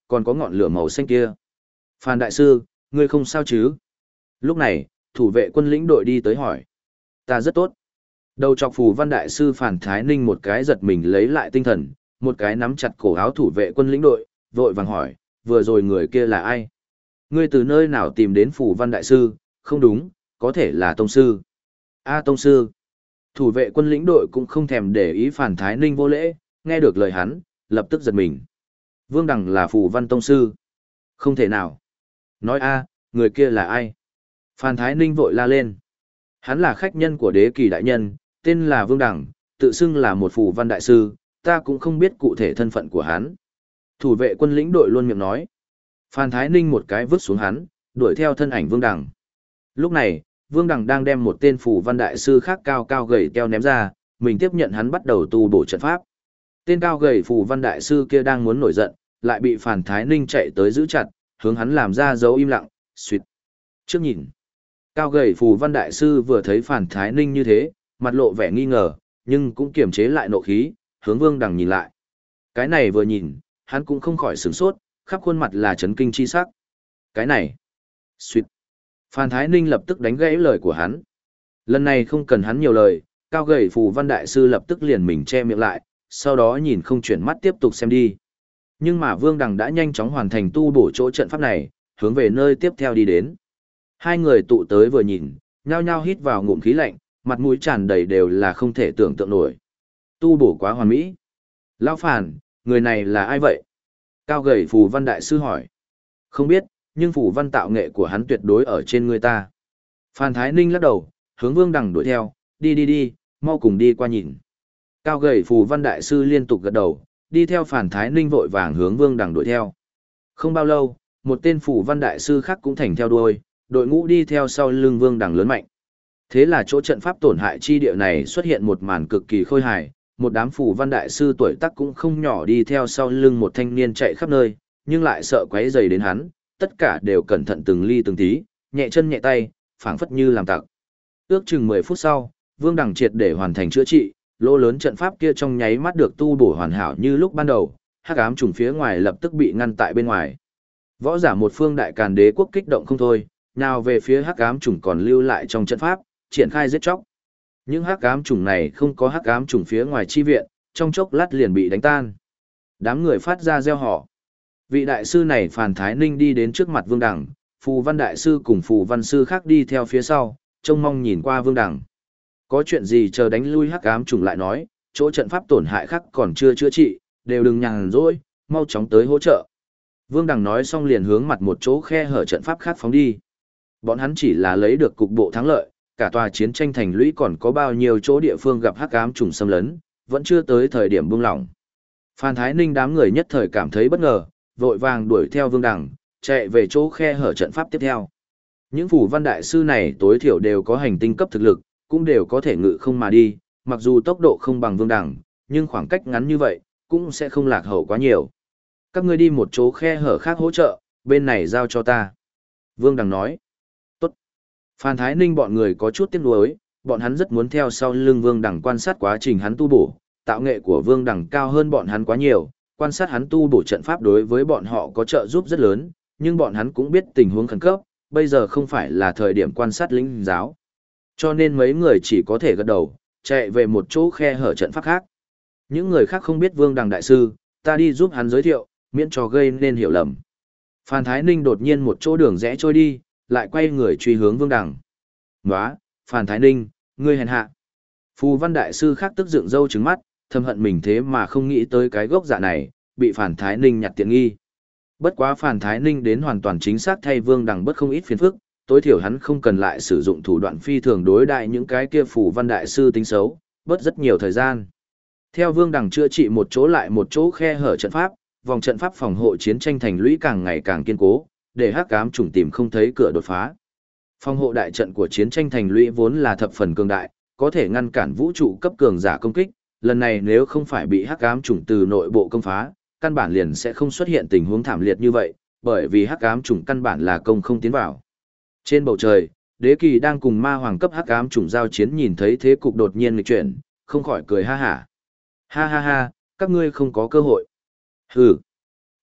còn có ngọn lửa màu xanh kia. Phan đại sư, ngươi không sao chứ? Lúc này, thủ vệ quân lĩnh đội đi tới hỏi. Ta rất tốt. Đầu chọc phù văn đại sư Phan Thái Ninh một cái giật mình lấy lại tinh thần, một cái nắm chặt cổ áo thủ vệ quân lĩnh đội, vội vàng hỏi, vừa rồi người kia là ai? Ngươi từ nơi nào tìm đến phù văn đại sư? Không đúng, có thể là tông sư. Tông sư. Thủ vệ quân lĩnh đội cũng không thèm để ý Phan Thái Ninh vô lễ, nghe được lời hắn, lập tức giật mình. Vương Đằng là phù văn tông sư. Không thể nào. Nói người kia là ai? Phan Thái Ninh vội la lên. Hắn là khách nhân của đế kỳ đại nhân, tên là Vương Đằng, tự xưng là một phù văn đại sư, ta cũng không biết cụ thể thân phận của hắn. Thủ vệ quân lĩnh đội luôn miệng nói. Phan Thái Ninh một cái vứt xuống hắn, đuổi theo thân ảnh Vương Đằng. Lúc này, Vương Đằng đang đem một tên phù văn đại sư khác cao cao gầy teo ném ra, mình tiếp nhận hắn bắt đầu tu bổ trận pháp. Tên cao gầy phù văn đại sư kia đang muốn nổi giận, lại bị Phan Thái Ninh chạy tới giữ chặt, hướng hắn làm ra dấu im lặng, suýt. Trước nhìn, cao gầy phù văn đại sư vừa thấy Phan Thái Ninh như thế, mặt lộ vẻ nghi ngờ, nhưng cũng kiềm chế lại nộ khí, hướng Vương Đằng nhìn lại. Cái này vừa nhìn, hắn cũng không khỏi sửng sốt, khắp khuôn mặt là chấn kinh chi sắc. Cái này, suýt. Phan Thái Ninh lập tức đánh gãy lời của hắn. Lần này không cần hắn nhiều lời, cao gầy phù văn đại sư lập tức liền mình che miệng lại, sau đó nhìn không chuyển mắt tiếp tục xem đi. Nhưng mà Vương Đằng đã nhanh chóng hoàn thành tu bổ chỗ trận pháp này, hướng về nơi tiếp theo đi đến. Hai người tụ tới vừa nhìn, nhao nhao hít vào ngụm khí lạnh, mặt mũi tràn đầy đều là không thể tưởng tượng nổi. Tu bổ quá hoàn mỹ. Lão Phàn, người này là ai vậy? Cao gầy phù văn đại sư hỏi. Không biết, nhưng phù văn tạo nghệ của hắn tuyệt đối ở trên người ta. Phan Thái Ninh lắc đầu, hướng Vương Đằng đuổi theo, đi, mau cùng đi qua nhìn. Cao gầy phù văn đại sư liên tục gật đầu, đi theo Phan Thái Ninh vội vàng hướng Vương Đằng đuổi theo. Không bao lâu, một tên phù văn đại sư khác cũng thành theo đuôi, đội ngũ đi theo sau lưng Vương Đằng lớn mạnh. Thế là chỗ trận pháp tổn hại chi địa này xuất hiện một màn cực kỳ khôi hài, một đám phù văn đại sư tuổi tác cũng không nhỏ đi theo sau lưng một thanh niên chạy khắp nơi, nhưng lại sợ quấy rầy đến hắn, tất cả đều cẩn thận từng ly từng tí, nhẹ chân nhẹ tay, phảng phất như làm tặc. Ước chừng 10 phút sau, Vương Đằng triệt để hoàn thành chữa trị, lỗ lớn trận pháp kia trong nháy mắt được tu bổ hoàn hảo như lúc ban đầu, hắc ám trùng phía ngoài lập tức bị ngăn tại bên ngoài. Võ giả một phương đại càn đế quốc kích động không thôi, nào về phía hắc ám trùng còn lưu lại trong trận pháp, triển khai giết chóc. Những hắc ám trùng này không có hắc ám trùng phía ngoài chi viện, trong chốc lát liền bị đánh tan. Đám người phát ra reo hò. Vị đại sư này Phan Thái Ninh đi đến trước mặt Vương Đằng, phù văn đại sư cùng phù văn sư khác đi theo phía sau, trông mong nhìn qua Vương Đằng. Có chuyện gì chờ đánh lui hắc ám trùng lại nói, chỗ trận pháp tổn hại khác còn chưa chữa trị, đều đừng nhàn rỗi, mau chóng tới hỗ trợ. Vương Đằng nói xong liền hướng mặt một chỗ khe hở trận pháp khác phóng đi. Bọn hắn chỉ là lấy được cục bộ thắng lợi, cả tòa chiến tranh thành lũy còn có bao nhiêu chỗ địa phương gặp hắc ám trùng xâm lấn, vẫn chưa tới thời điểm buông lỏng. Phan Thái Ninh đám người nhất thời cảm thấy bất ngờ, vội vàng đuổi theo Vương Đằng, chạy về chỗ khe hở trận pháp tiếp theo. Những phù văn đại sư này tối thiểu đều có hành tinh cấp thực lực, cũng đều có thể ngự không mà đi, mặc dù tốc độ không bằng Vương Đằng, nhưng khoảng cách ngắn như vậy, cũng sẽ không lạc hậu quá nhiều. Các ngươi đi một chỗ khe hở khác hỗ trợ, bên này giao cho ta. Vương Đằng nói. Tốt. Phan Thái Ninh bọn người có chút tiếc nuối, bọn hắn rất muốn theo sau lưng Vương Đằng quan sát quá trình hắn tu bổ, tạo nghệ của Vương Đằng cao hơn bọn hắn quá nhiều, quan sát hắn tu bổ trận pháp đối với bọn họ có trợ giúp rất lớn, nhưng bọn hắn cũng biết tình huống khẩn cấp, bây giờ không phải là thời điểm quan sát lĩnh giáo. Cho nên mấy người chỉ có thể gật đầu, chạy về một chỗ khe hở trận pháp khác. Những người khác không biết Vương Đằng đại sư, ta đi giúp hắn giới thiệu, miễn cho gây nên hiểu lầm. Phan Thái Ninh đột nhiên một chỗ đường rẽ trôi đi, lại quay người truy hướng Vương Đằng. Nóa, Phan Thái Ninh, ngươi hèn hạ. Phù văn đại sư khác tức dựng râu trứng mắt, thầm hận mình thế mà không nghĩ tới cái gốc dạ này, bị Phan Thái Ninh nhặt tiện nghi. Bất quá Phan Thái Ninh đến hoàn toàn chính xác thay Vương Đằng bất không ít phiền phức, tối thiểu hắn không cần lại sử dụng thủ đoạn phi thường đối đại những cái kia phù văn đại sư tính xấu, bớt rất nhiều thời gian. Theo Vương Đằng chữa trị một chỗ lại một chỗ khe hở trận pháp, vòng trận pháp phòng hộ chiến tranh thành lũy càng ngày càng kiên cố, để hắc ám trùng tìm không thấy cửa đột phá. Phòng hộ đại trận của chiến tranh thành lũy vốn là thập phần cường đại, có thể ngăn cản vũ trụ cấp cường giả công kích, lần này nếu không phải bị hắc ám trùng từ nội bộ công phá, căn bản liền sẽ không xuất hiện tình huống thảm liệt như vậy, bởi vì hắc ám trùng căn bản là công không tiến vào. Trên bầu trời, Đế Kỳ đang cùng ma hoàng cấp hắc ám trùng giao chiến, nhìn thấy thế cục đột nhiên nghịch chuyển, không khỏi cười ha hả. Ha ha ha, các ngươi không có cơ hội. Hừ.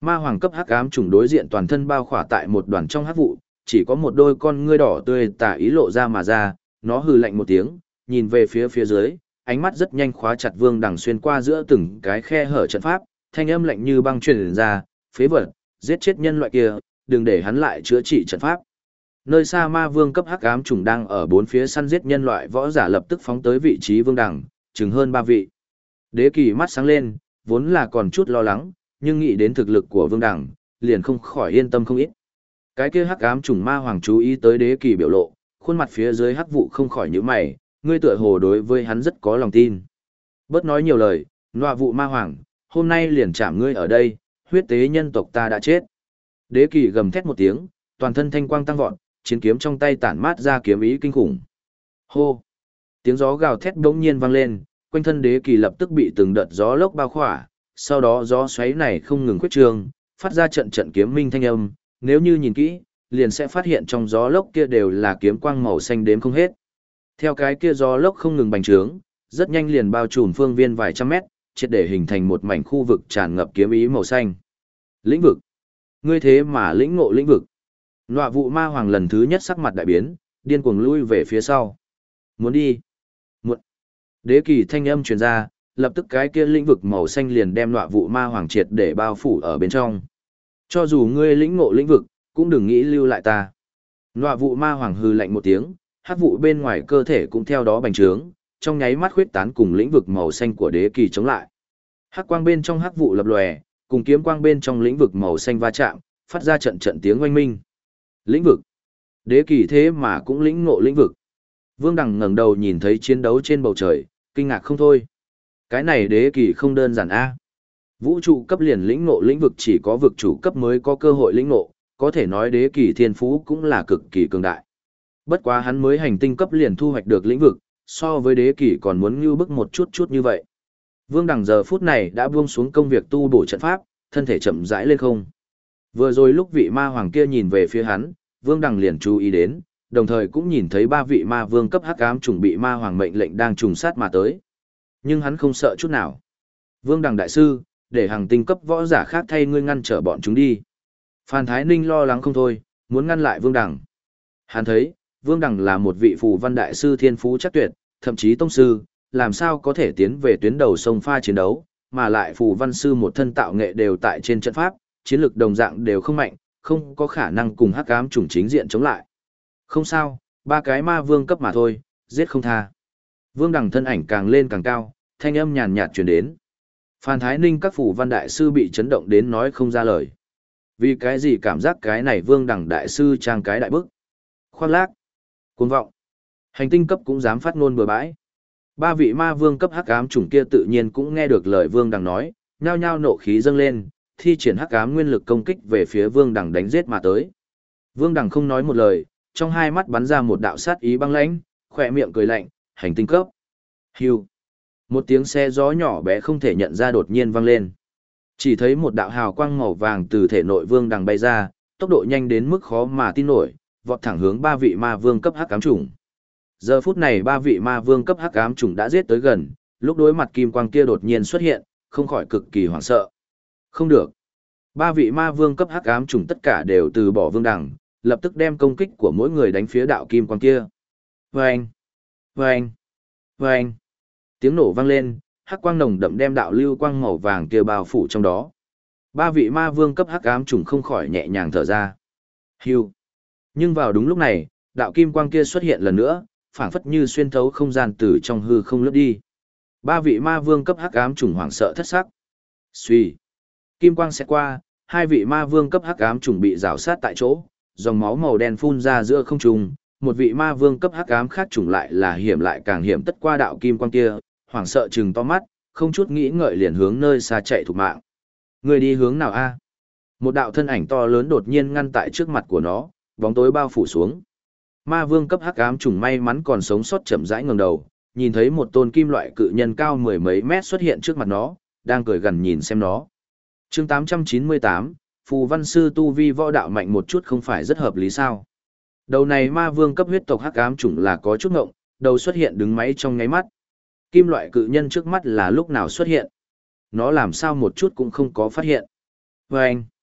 Ma hoàng cấp hắc ám trùng đối diện toàn thân bao khỏa tại một đoàn trong hắc vụ, chỉ có một đôi con ngươi đỏ tươi tà ý lộ ra mà ra, nó hừ lạnh một tiếng, nhìn về phía dưới, ánh mắt rất nhanh khóa chặt Vương Đằng xuyên qua giữa từng cái khe hở trận pháp, thanh âm lạnh như băng truyền ra, phế vật, giết chết nhân loại kia, đừng để hắn lại chữa trị trận pháp. Nơi xa ma vương cấp hắc ám trùng đang ở bốn phía săn giết nhân loại võ giả lập tức phóng tới vị trí Vương Đằng, chừng hơn 3 vị. Đế Kỳ mắt sáng lên, vốn là còn chút lo lắng, nhưng nghĩ đến thực lực của Vương Đằng, liền không khỏi yên tâm không ít. Cái kia hắc ám trùng ma hoàng chú ý tới Đế Kỳ biểu lộ, khuôn mặt phía dưới hắc vụ không khỏi nhíu mày, ngươi tựa hồ đối với hắn rất có lòng tin. Bớt nói nhiều lời, nọa vụ ma hoàng, hôm nay liền chạm ngươi ở đây, huyết tế nhân tộc ta đã chết. Đế Kỳ gầm thét một tiếng, toàn thân thanh quang tăng vọt, chiến kiếm trong tay tản mát ra kiếm ý kinh khủng. Hô! Tiếng gió gào thét bỗng nhiên vang lên, quanh thân Đế Kỳ lập tức bị từng đợt gió lốc bao khỏa, sau đó gió xoáy này không ngừng khuyết trường, phát ra trận trận kiếm minh thanh âm, nếu như nhìn kỹ, liền sẽ phát hiện trong gió lốc kia đều là kiếm quang màu xanh đếm không hết. Theo cái kia gió lốc không ngừng bành trướng, rất nhanh liền bao trùm phương viên vài trăm mét, triệt để hình thành một mảnh khu vực tràn ngập kiếm ý màu xanh. Lĩnh vực. Ngươi thế mà lĩnh ngộ lĩnh vực. Nọa vụ ma hoàng lần thứ nhất sắc mặt đại biến, điên cuồng lui về phía sau. Muốn đi. Muộn. Đế Kỳ thanh âm truyền ra, lập tức cái kia lĩnh vực màu xanh liền đem nọa vụ ma hoàng triệt để bao phủ ở bên trong. Cho dù ngươi lĩnh ngộ lĩnh vực, cũng đừng nghĩ lưu lại ta. Nọa vụ ma hoàng hừ lạnh một tiếng, hắc vụ bên ngoài cơ thể cũng theo đó bành trướng, trong nháy mắt khuyết tán cùng lĩnh vực màu xanh của Đế Kỳ chống lại. Hắc quang bên trong hắc vụ lập lòe, cùng kiếm quang bên trong lĩnh vực màu xanh va chạm, phát ra trận trận tiếng oanh minh. Lĩnh vực. Đế Kỳ thế mà cũng lĩnh ngộ lĩnh vực. Vương Đằng ngẩng đầu nhìn thấy chiến đấu trên bầu trời, kinh ngạc không thôi. Cái này Đế Kỳ không đơn giản a. Vũ trụ cấp liền lĩnh ngộ lĩnh vực chỉ có vực chủ cấp mới có cơ hội lĩnh ngộ, có thể nói Đế Kỳ thiên phú cũng là cực kỳ cường đại. Bất quá hắn mới hành tinh cấp liền thu hoạch được lĩnh vực, so với Đế Kỳ còn muốn ngưu bức một chút như vậy. Vương Đằng giờ phút này đã buông xuống công việc tu bổ trận pháp, thân thể chậm rãi lên không. Vừa rồi lúc vị ma hoàng kia nhìn về phía hắn, Vương Đằng liền chú ý đến, đồng thời cũng nhìn thấy 3 vị ma vương cấp hắc ám trùng bị ma hoàng mệnh lệnh đang trùng sát mà tới. Nhưng hắn không sợ chút nào. Vương Đằng đại sư, để hàng tinh cấp võ giả khác thay ngươi ngăn trở bọn chúng đi. Phan Thái Ninh lo lắng không thôi, muốn ngăn lại Vương Đằng. Hắn thấy, Vương Đằng là một vị phù văn đại sư thiên phú chắc tuyệt, thậm chí tông sư, làm sao có thể tiến về tuyến đầu sông pha chiến đấu, mà lại phù văn sư một thân tạo nghệ đều tại trên trận pháp, chiến lược đồng dạng đều không mạnh, không có khả năng cùng hắc ám chủng chính diện chống lại. Không sao, 3 cái ma vương cấp mà thôi, giết không tha. Vương Đằng thân ảnh càng lên càng cao, thanh âm nhàn nhạt truyền đến. Phan Thái Ninh các phù văn đại sư bị chấn động đến nói không ra lời. Vì cái gì cảm giác cái này Vương Đằng đại sư trang cái đại bức. Khoan lác, cuồng vọng, hành tinh cấp cũng dám phát ngôn bừa bãi. 3 vị ma vương cấp hắc ám chủng kia tự nhiên cũng nghe được lời Vương Đằng nói, nhao nhao nộ khí dâng lên, thi triển hắc ám nguyên lực công kích về phía Vương Đằng đánh giết mà tới. Vương Đằng không nói một lời, trong hai mắt bắn ra một đạo sát ý băng lãnh, khỏe miệng cười lạnh, hành tinh cấp. Hưu. Một tiếng xe gió nhỏ bé không thể nhận ra đột nhiên vang lên. Chỉ thấy một đạo hào quang màu vàng từ thể nội Vương Đằng bay ra, tốc độ nhanh đến mức khó mà tin nổi, vọt thẳng hướng 3 vị ma vương cấp hắc ám chủng. Giờ phút này 3 vị ma vương cấp hắc ám chủng đã giết tới gần, lúc đối mặt kim quang kia đột nhiên xuất hiện, không khỏi cực kỳ hoảng sợ. Không được. 3 vị ma vương cấp hắc ám chủng tất cả đều từ bỏ Vương Đằng, lập tức đem công kích của mỗi người đánh phía đạo kim quang kia. Vâng! Vâng! Vâng! Tiếng nổ vang lên, hắc quang nồng đậm đem đạo lưu quang màu vàng kia bao phủ trong đó. 3 vị ma vương cấp hắc ám chủng không khỏi nhẹ nhàng thở ra. Hưu! Nhưng vào đúng lúc này, đạo kim quang kia xuất hiện lần nữa, phảng phất như xuyên thấu không gian từ trong hư không lướt đi. 3 vị ma vương cấp hắc ám chủng hoảng sợ thất sắc. Xuy! Kim quang sẽ qua, 2 vị ma vương cấp hắc ám chủng bị rào sát tại chỗ, dòng máu màu đen phun ra giữa không trung, một vị ma vương cấp hắc ám khác chủng lại là hiểm lại càng hiểm tất qua đạo kim quang kia, hoảng sợ trừng to mắt, không chút nghĩ ngợi liền hướng nơi xa chạy thục mạng. Người đi hướng nào a? Một đạo thân ảnh to lớn đột nhiên ngăn tại trước mặt của nó, bóng tối bao phủ xuống. Ma vương cấp hắc ám chủng may mắn còn sống sót chậm rãi ngẩng đầu, nhìn thấy một tôn kim loại cự nhân cao mười mấy mét xuất hiện trước mặt nó, đang cười gần nhìn xem nó. Chương 898, phù văn sư tu vi võ đạo mạnh một chút không phải rất hợp lý sao? Đầu này ma vương cấp huyết tộc hắc ám chủng là có chút ngộng, đầu xuất hiện đứng máy trong nháy mắt. Kim loại cự nhân trước mắt là lúc nào xuất hiện? Nó làm sao một chút cũng không có phát hiện. Vâng!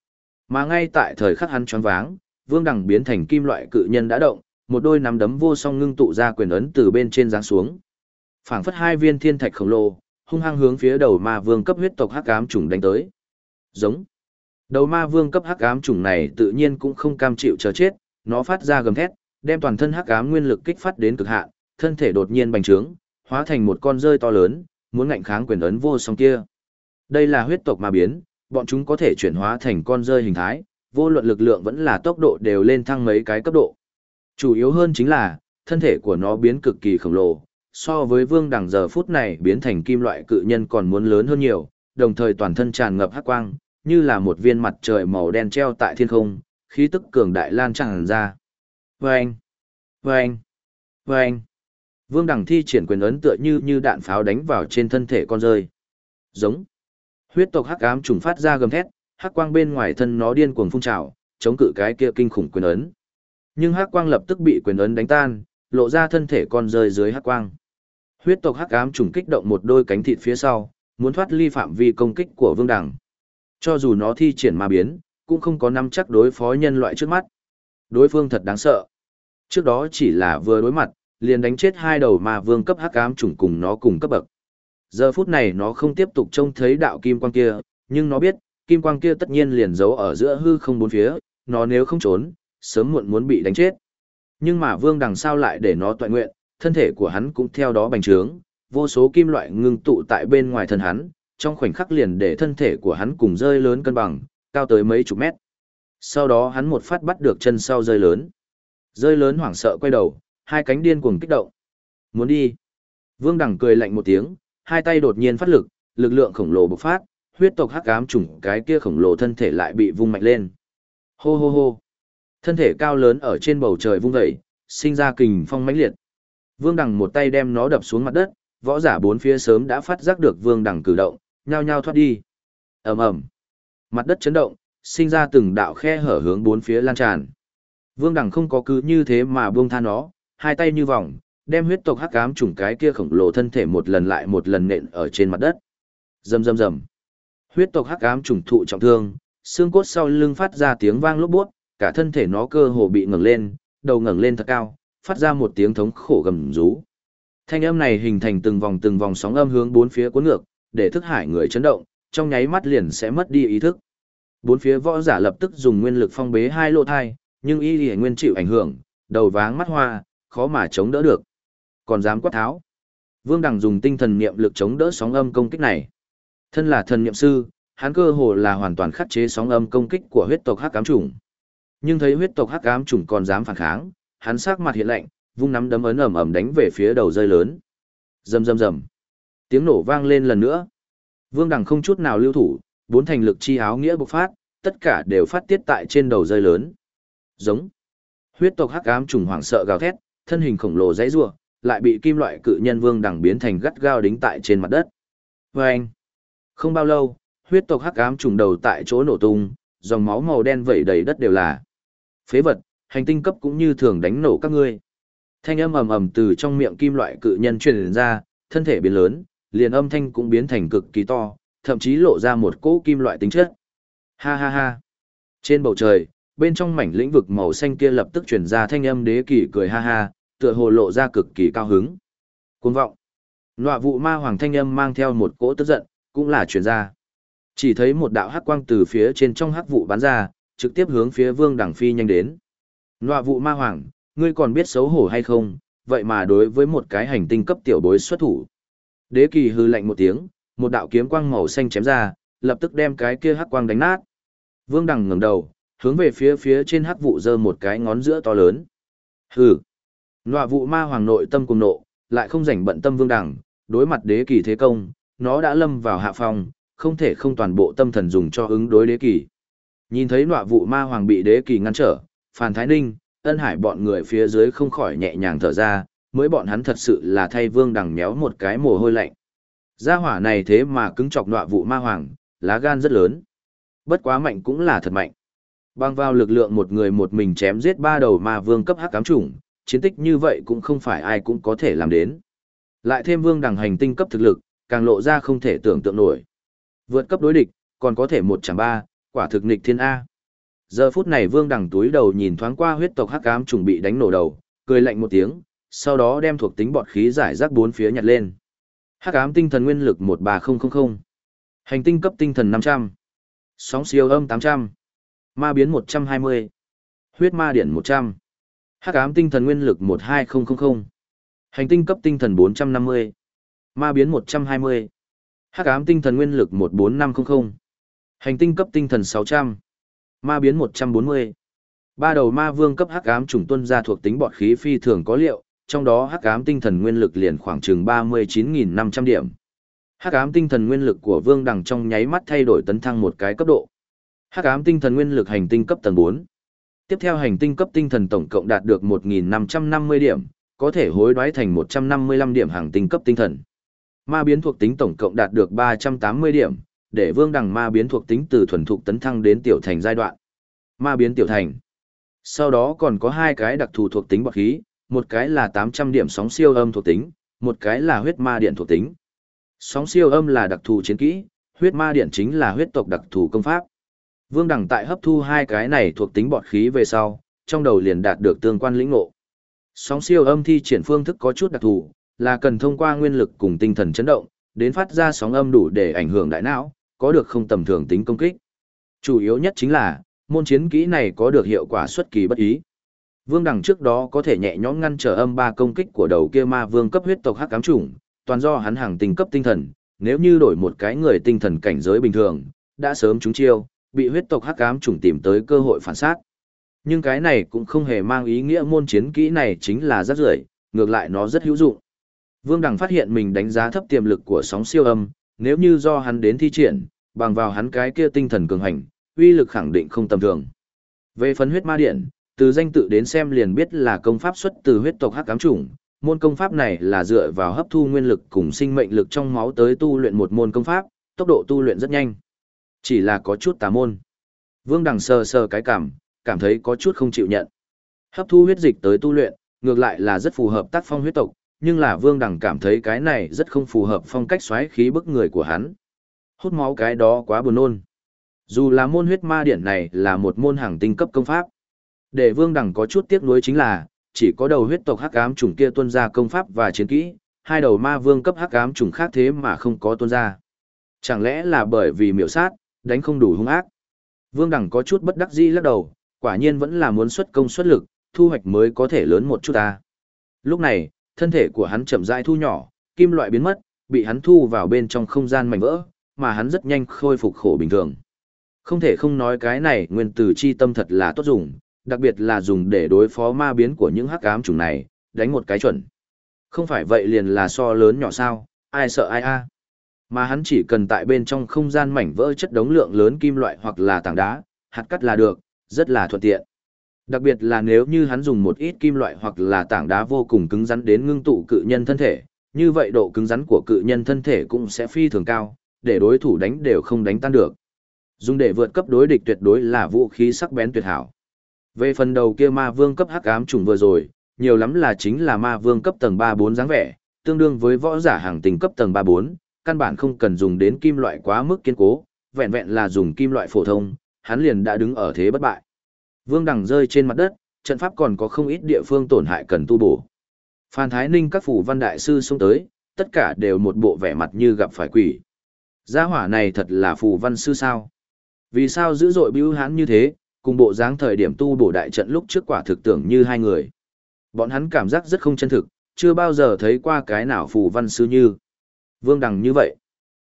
Mà ngay tại thời khắc hắn choáng váng, Vương Đằng biến thành kim loại cự nhân đã động, một đôi nắm đấm vô song ngưng tụ ra quyền ấn từ bên trên giáng xuống. Phảng phất hai viên thiên thạch khổng lồ, hung hăng hướng phía đầu ma vương cấp huyết tộc hắc ám trùng đánh tới. Giống. Đầu ma vương cấp hắc ám trùng này tự nhiên cũng không cam chịu chờ chết, nó phát ra gầm thét, đem toàn thân hắc ám nguyên lực kích phát đến cực hạn, thân thể đột nhiên bành trướng, hóa thành một con rơi to lớn, muốn ngạnh kháng quyền ấn vô song kia. Đây là huyết tộc ma biến, bọn chúng có thể chuyển hóa thành con rơi hình thái, vô luận lực lượng vẫn là tốc độ đều lên thăng mấy cái cấp độ. Chủ yếu hơn chính là, thân thể của nó biến cực kỳ khổng lồ, so với Vương Đằng giờ phút này biến thành kim loại cự nhân còn muốn lớn hơn nhiều, đồng thời toàn thân tràn ngập hắc quang, như là một viên mặt trời màu đen treo tại thiên không, khí tức cường đại lan tràn ra. Vâng! Vâng! Vâng! Vương Đằng thi triển quyền ấn tựa như đạn pháo đánh vào trên thân thể con rơi. Giống! Huyết tộc hắc ám trùng phát ra gầm thét, hắc quang bên ngoài thân nó điên cuồng phun trào, chống cự cái kia kinh khủng quyền ấn. Nhưng hắc quang lập tức bị quyền ấn đánh tan, lộ ra thân thể con rơi dưới hắc quang. Huyết tộc hắc ám trùng kích động một đôi cánh thịt phía sau, muốn thoát ly phạm vi công kích của Vương Đằng. Cho dù nó thi triển ma biến, cũng không có nắm chắc đối phó nhân loại trước mắt. Đối phương thật đáng sợ. Trước đó chỉ là vừa đối mặt, liền đánh chết hai đầu ma vương cấp hắc ám trùng cùng nó cùng cấp bậc. Giờ phút này nó không tiếp tục trông thấy đạo kim quang kia, nhưng nó biết, kim quang kia tất nhiên liền giấu ở giữa hư không bốn phía, nó nếu không trốn, sớm muộn muốn bị đánh chết. Nhưng mà Vương Đằng sao lại để nó toại nguyện, thân thể của hắn cũng theo đó bành trướng, vô số kim loại ngưng tụ tại bên ngoài thân hắn, trong khoảnh khắc liền để thân thể của hắn cùng rơi lớn cân bằng, cao tới mấy chục mét. Sau đó hắn một phát bắt được chân sau rơi lớn. Rơi lớn hoảng sợ quay đầu, hai cánh điên cuồng kích động. Muốn đi. Vương Đằng cười lạnh một tiếng, hai tay đột nhiên phát lực, lực lượng khổng lồ bộc phát, huyết tộc hắc ám trùng cái kia khổng lồ thân thể lại bị vung mạnh lên. Hô hô hô. Thân thể cao lớn ở trên bầu trời vung dậy, sinh ra kình phong mãnh liệt. Vương Đằng một tay đem nó đập xuống mặt đất, võ giả bốn phía sớm đã phát giác được Vương Đằng cử động, nhao nhao thoát đi. Ầm ầm. Mặt đất chấn động, sinh ra từng đạo khe hở hướng bốn phía lan tràn. Vương Đằng không có cứ như thế mà buông tha nó, hai tay như vòng, đem huyết tộc hắc ám trùng cái kia khổng lồ thân thể một lần lại một lần nện ở trên mặt đất. Rầm rầm rầm. Huyết tộc hắc ám trùng thụ trọng thương, xương cốt sau lưng phát ra tiếng vang lốp bút, cả thân thể nó cơ hồ bị ngẩng lên, đầu ngẩng lên thật cao, phát ra một tiếng thống khổ gầm rú. Thanh âm này hình thành từng vòng sóng âm hướng bốn phía cuốn ngược, để thức hải người chấn động, trong nháy mắt liền sẽ mất đi ý thức. Bốn phía võ giả lập tức dùng nguyên lực phong bế hai lỗ thai, nhưng y liễu nguyên chịu ảnh hưởng, đầu váng mắt hoa, khó mà chống đỡ được. Còn dám quát tháo. Vương Đằng dùng tinh thần niệm lực chống đỡ sóng âm công kích này. Thân là thần niệm sư, hắn cơ hồ là hoàn toàn khắc chế sóng âm công kích của huyết tộc hắc ám trùng. Nhưng thấy huyết tộc hắc ám trùng còn dám phản kháng, hắn sắc mặt hiện lạnh, vung nắm đấm ấn ầm ầm đánh về phía đầu rơi lớn. Rầm rầm rầm. Tiếng nổ vang lên lần nữa. Vương Đằng không chút nào lưu thủ, bốn thành lực chi áo nghĩa bộc phát, tất cả đều phát tiết tại trên đầu rơi lớn. Giống. Huyết tộc hắc ám trùng hoảng sợ gào thét, thân hình khổng lồ giãy giụa, lại bị kim loại cự nhân Vương Đằng biến thành gắt gao đính tại trên mặt đất. Oeng. Không bao lâu, huyết tộc hắc ám trùng đầu tại chỗ nổ tung, dòng máu màu đen vẩy đầy đất đều là. Phế vật, hành tinh cấp cũng như thường đánh nổ các ngươi. Thanh âm ầm ầm từ trong miệng kim loại cự nhân truyền ra, thân thể biến lớn, liền âm thanh cũng biến thành cực kỳ to, thậm chí lộ ra một cỗ kim loại tính chất. Ha ha ha. Trên bầu trời, bên trong mảnh lĩnh vực màu xanh kia lập tức truyền ra thanh âm đế kỳ cười ha ha, tựa hồ lộ ra cực kỳ cao hứng. Cuồng vọng. Nọa vụ ma hoàng thanh âm mang theo một cỗ tức giận, cũng là truyền ra. Chỉ thấy một đạo hắc quang từ phía trên trong hắc vụ bắn ra, trực tiếp hướng phía Vương Đằng phi nhanh đến. Nọa vụ ma hoàng, ngươi còn biết xấu hổ hay không, vậy mà đối với một cái hành tinh cấp tiểu bối xuất thủ. Đế kỳ hư lạnh một tiếng, một đạo kiếm quang màu xanh chém ra, lập tức đem cái kia hắc quang đánh nát. Vương Đằng ngẩng đầu, hướng về phía trên hắc vụ giơ một cái ngón giữa to lớn. Hừ. Nọa vụ ma hoàng nội tâm cùng nộ, lại không rảnh bận tâm Vương Đằng, đối mặt đế kỳ thế công, nó đã lâm vào hạ phong, không thể không toàn bộ tâm thần dùng cho ứng đối đế kỳ. Nhìn thấy nọa vụ ma hoàng bị đế kỳ ngăn trở, Phan Thái Ninh, Ân Hải bọn người phía dưới không khỏi nhẹ nhàng thở ra, mới bọn hắn thật sự là thay Vương Đằng méo một cái mồ hôi lạnh. Gia hỏa này thế mà cứng chọc nọa vụ ma hoàng, lá gan rất lớn. Bất quá mạnh cũng là thật mạnh. Bằng vào lực lượng một người một mình chém giết ba đầu ma vương cấp hắc ám chủng, chiến tích như vậy cũng không phải ai cũng có thể làm đến. Lại thêm Vương Đằng hành tinh cấp thực lực, càng lộ ra không thể tưởng tượng nổi. Vượt cấp đối địch, còn có thể một chẳng ba, quả thực nghịch thiên A. Giờ phút này Vương Đằng túi đầu nhìn thoáng qua huyết tộc hắc ám trùng bị đánh nổ đầu, cười lạnh một tiếng, sau đó đem thuộc tính bọt khí giải rác bốn phía nhặt lên. Hắc ám tinh thần nguyên lực 13000, hành tinh cấp tinh thần 500, sóng siêu âm 800, ma biến 120, huyết ma điện 100, hắc ám tinh thần nguyên lực 12000, hành tinh cấp tinh thần 450, ma biến 120, hắc ám tinh thần nguyên lực 14500, hành tinh cấp tinh thần 600, ma biến 140. Ba đầu ma vương cấp hắc ám trùng tuân ra thuộc tính bọt khí phi thường có liệu, trong đó hắc ám tinh thần nguyên lực liền khoảng chừng 39.500 điểm. Hắc ám tinh thần nguyên lực của Vương Đằng trong nháy mắt thay đổi tấn thăng một cái cấp độ. Hắc ám tinh thần nguyên lực hành tinh cấp tầng 4. Tiếp theo hành tinh cấp tinh thần tổng cộng đạt được 1.550 điểm, có thể hối đoái thành 155 điểm hành tinh cấp tinh thần. Ma biến thuộc tính tổng cộng đạt được 380 điểm, để Vương Đằng ma biến thuộc tính từ thuần thục tấn thăng đến tiểu thành giai đoạn. Ma biến tiểu thành. Sau đó còn có hai cái đặc thù thuộc tính bọt khí, một cái là 800 điểm sóng siêu âm thuộc tính, một cái là huyết ma điện thuộc tính. Sóng siêu âm là đặc thù chiến kỹ, huyết ma điện chính là huyết tộc đặc thù công pháp. Vương Đằng tại hấp thu hai cái này thuộc tính bọt khí về sau, trong đầu liền đạt được tương quan lĩnh ngộ. Sóng siêu âm thi triển phương thức có chút đặc thù, là cần thông qua nguyên lực cùng tinh thần chấn động, đến phát ra sóng âm đủ để ảnh hưởng đại não, có được không tầm thường tính công kích. Chủ yếu nhất chính là, môn chiến kỹ này có được hiệu quả xuất kỳ bất ý. Vương Đằng trước đó có thể nhẹ nhõm ngăn trở âm ba công kích của đầu kia ma vương cấp huyết tộc hắc ám chủng, toàn do hắn hàng tinh cấp tinh thần, nếu như đổi một cái người tinh thần cảnh giới bình thường, đã sớm trúng chiêu, bị huyết tộc hắc ám chủng tìm tới cơ hội phản sát. Nhưng cái này cũng không hề mang ý nghĩa môn chiến kỹ này chính là rác rưởi, ngược lại nó rất hữu dụng. Vương Đằng phát hiện mình đánh giá thấp tiềm lực của sóng siêu âm, nếu như do hắn đến thi triển, bằng vào hắn cái kia tinh thần cường hành, uy lực khẳng định không tầm thường. Về phần huyết ma điện, từ danh tự đến xem liền biết là công pháp xuất từ huyết tộc hắc ám chủng, môn công pháp này là dựa vào hấp thu nguyên lực cùng sinh mệnh lực trong máu tới tu luyện một môn công pháp, tốc độ tu luyện rất nhanh. Chỉ là có chút tà môn. Vương Đằng sờ sờ cái cảm thấy có chút không chịu nhận. Hấp thu huyết dịch tới tu luyện, ngược lại là rất phù hợp tác phong huyết tộc, nhưng là Vương Đằng cảm thấy cái này rất không phù hợp phong cách xoáy khí bức người của hắn. Hút máu cái đó quá buồn nôn. Dù là môn huyết ma điển này là một môn hàng tinh cấp công pháp. Để Vương Đằng có chút tiếc nuối chính là, chỉ có đầu huyết tộc hắc ám chủng kia tuân ra công pháp và chiến kỹ, hai đầu ma vương cấp hắc ám chủng khác thế mà không có tuân ra. Chẳng lẽ là bởi vì miểu sát, đánh không đủ hung ác? Vương Đằng có chút bất đắc dĩ lắc đầu, quả nhiên vẫn là muốn xuất công xuất lực, thu hoạch mới có thể lớn một chút ta. Lúc này, thân thể của hắn chậm rãi thu nhỏ, kim loại biến mất, bị hắn thu vào bên trong không gian mảnh vỡ, mà hắn rất nhanh khôi phục khổ bình thường. Không thể không nói cái này nguyên tử chi tâm thật là tốt dùng, đặc biệt là dùng để đối phó ma biến của những hắc ám chủng này, đánh một cái chuẩn. Không phải vậy liền là so lớn nhỏ sao, ai sợ ai a. Mà hắn chỉ cần tại bên trong không gian mảnh vỡ chất đống lượng lớn kim loại hoặc là tảng đá, hạt cắt là được, rất là thuận tiện. Đặc biệt là nếu như hắn dùng một ít kim loại hoặc là tảng đá vô cùng cứng rắn đến ngưng tụ cự nhân thân thể, như vậy độ cứng rắn của cự nhân thân thể cũng sẽ phi thường cao, để đối thủ đánh đều không đánh tan được. Dùng để vượt cấp đối địch tuyệt đối là vũ khí sắc bén tuyệt hảo. Về phần đầu kia ma vương cấp hắc ám trùng vừa rồi, nhiều lắm là chính là ma vương cấp tầng 3-4 dáng vẻ, tương đương với võ giả hàng tinh cấp tầng 3-4, căn bản không cần dùng đến kim loại quá mức kiên cố, vẹn vẹn là dùng kim loại phổ thông, hắn liền đã đứng ở thế bất bại. Vương Đằng rơi trên mặt đất, trận pháp còn có không ít địa phương tổn hại cần tu bổ. Phan Thái Ninh các phủ văn đại sư xông tới, tất cả đều một bộ vẻ mặt như gặp phải quỷ. Gia hỏa này thật là phù văn sư sao? Vì sao dữ dội bưu hán như thế, cùng bộ dáng thời điểm tu bổ đại trận lúc trước quả thực tưởng như hai người. Bọn hắn cảm giác rất không chân thực, chưa bao giờ thấy qua cái nào phù văn sư như Vương Đằng như vậy.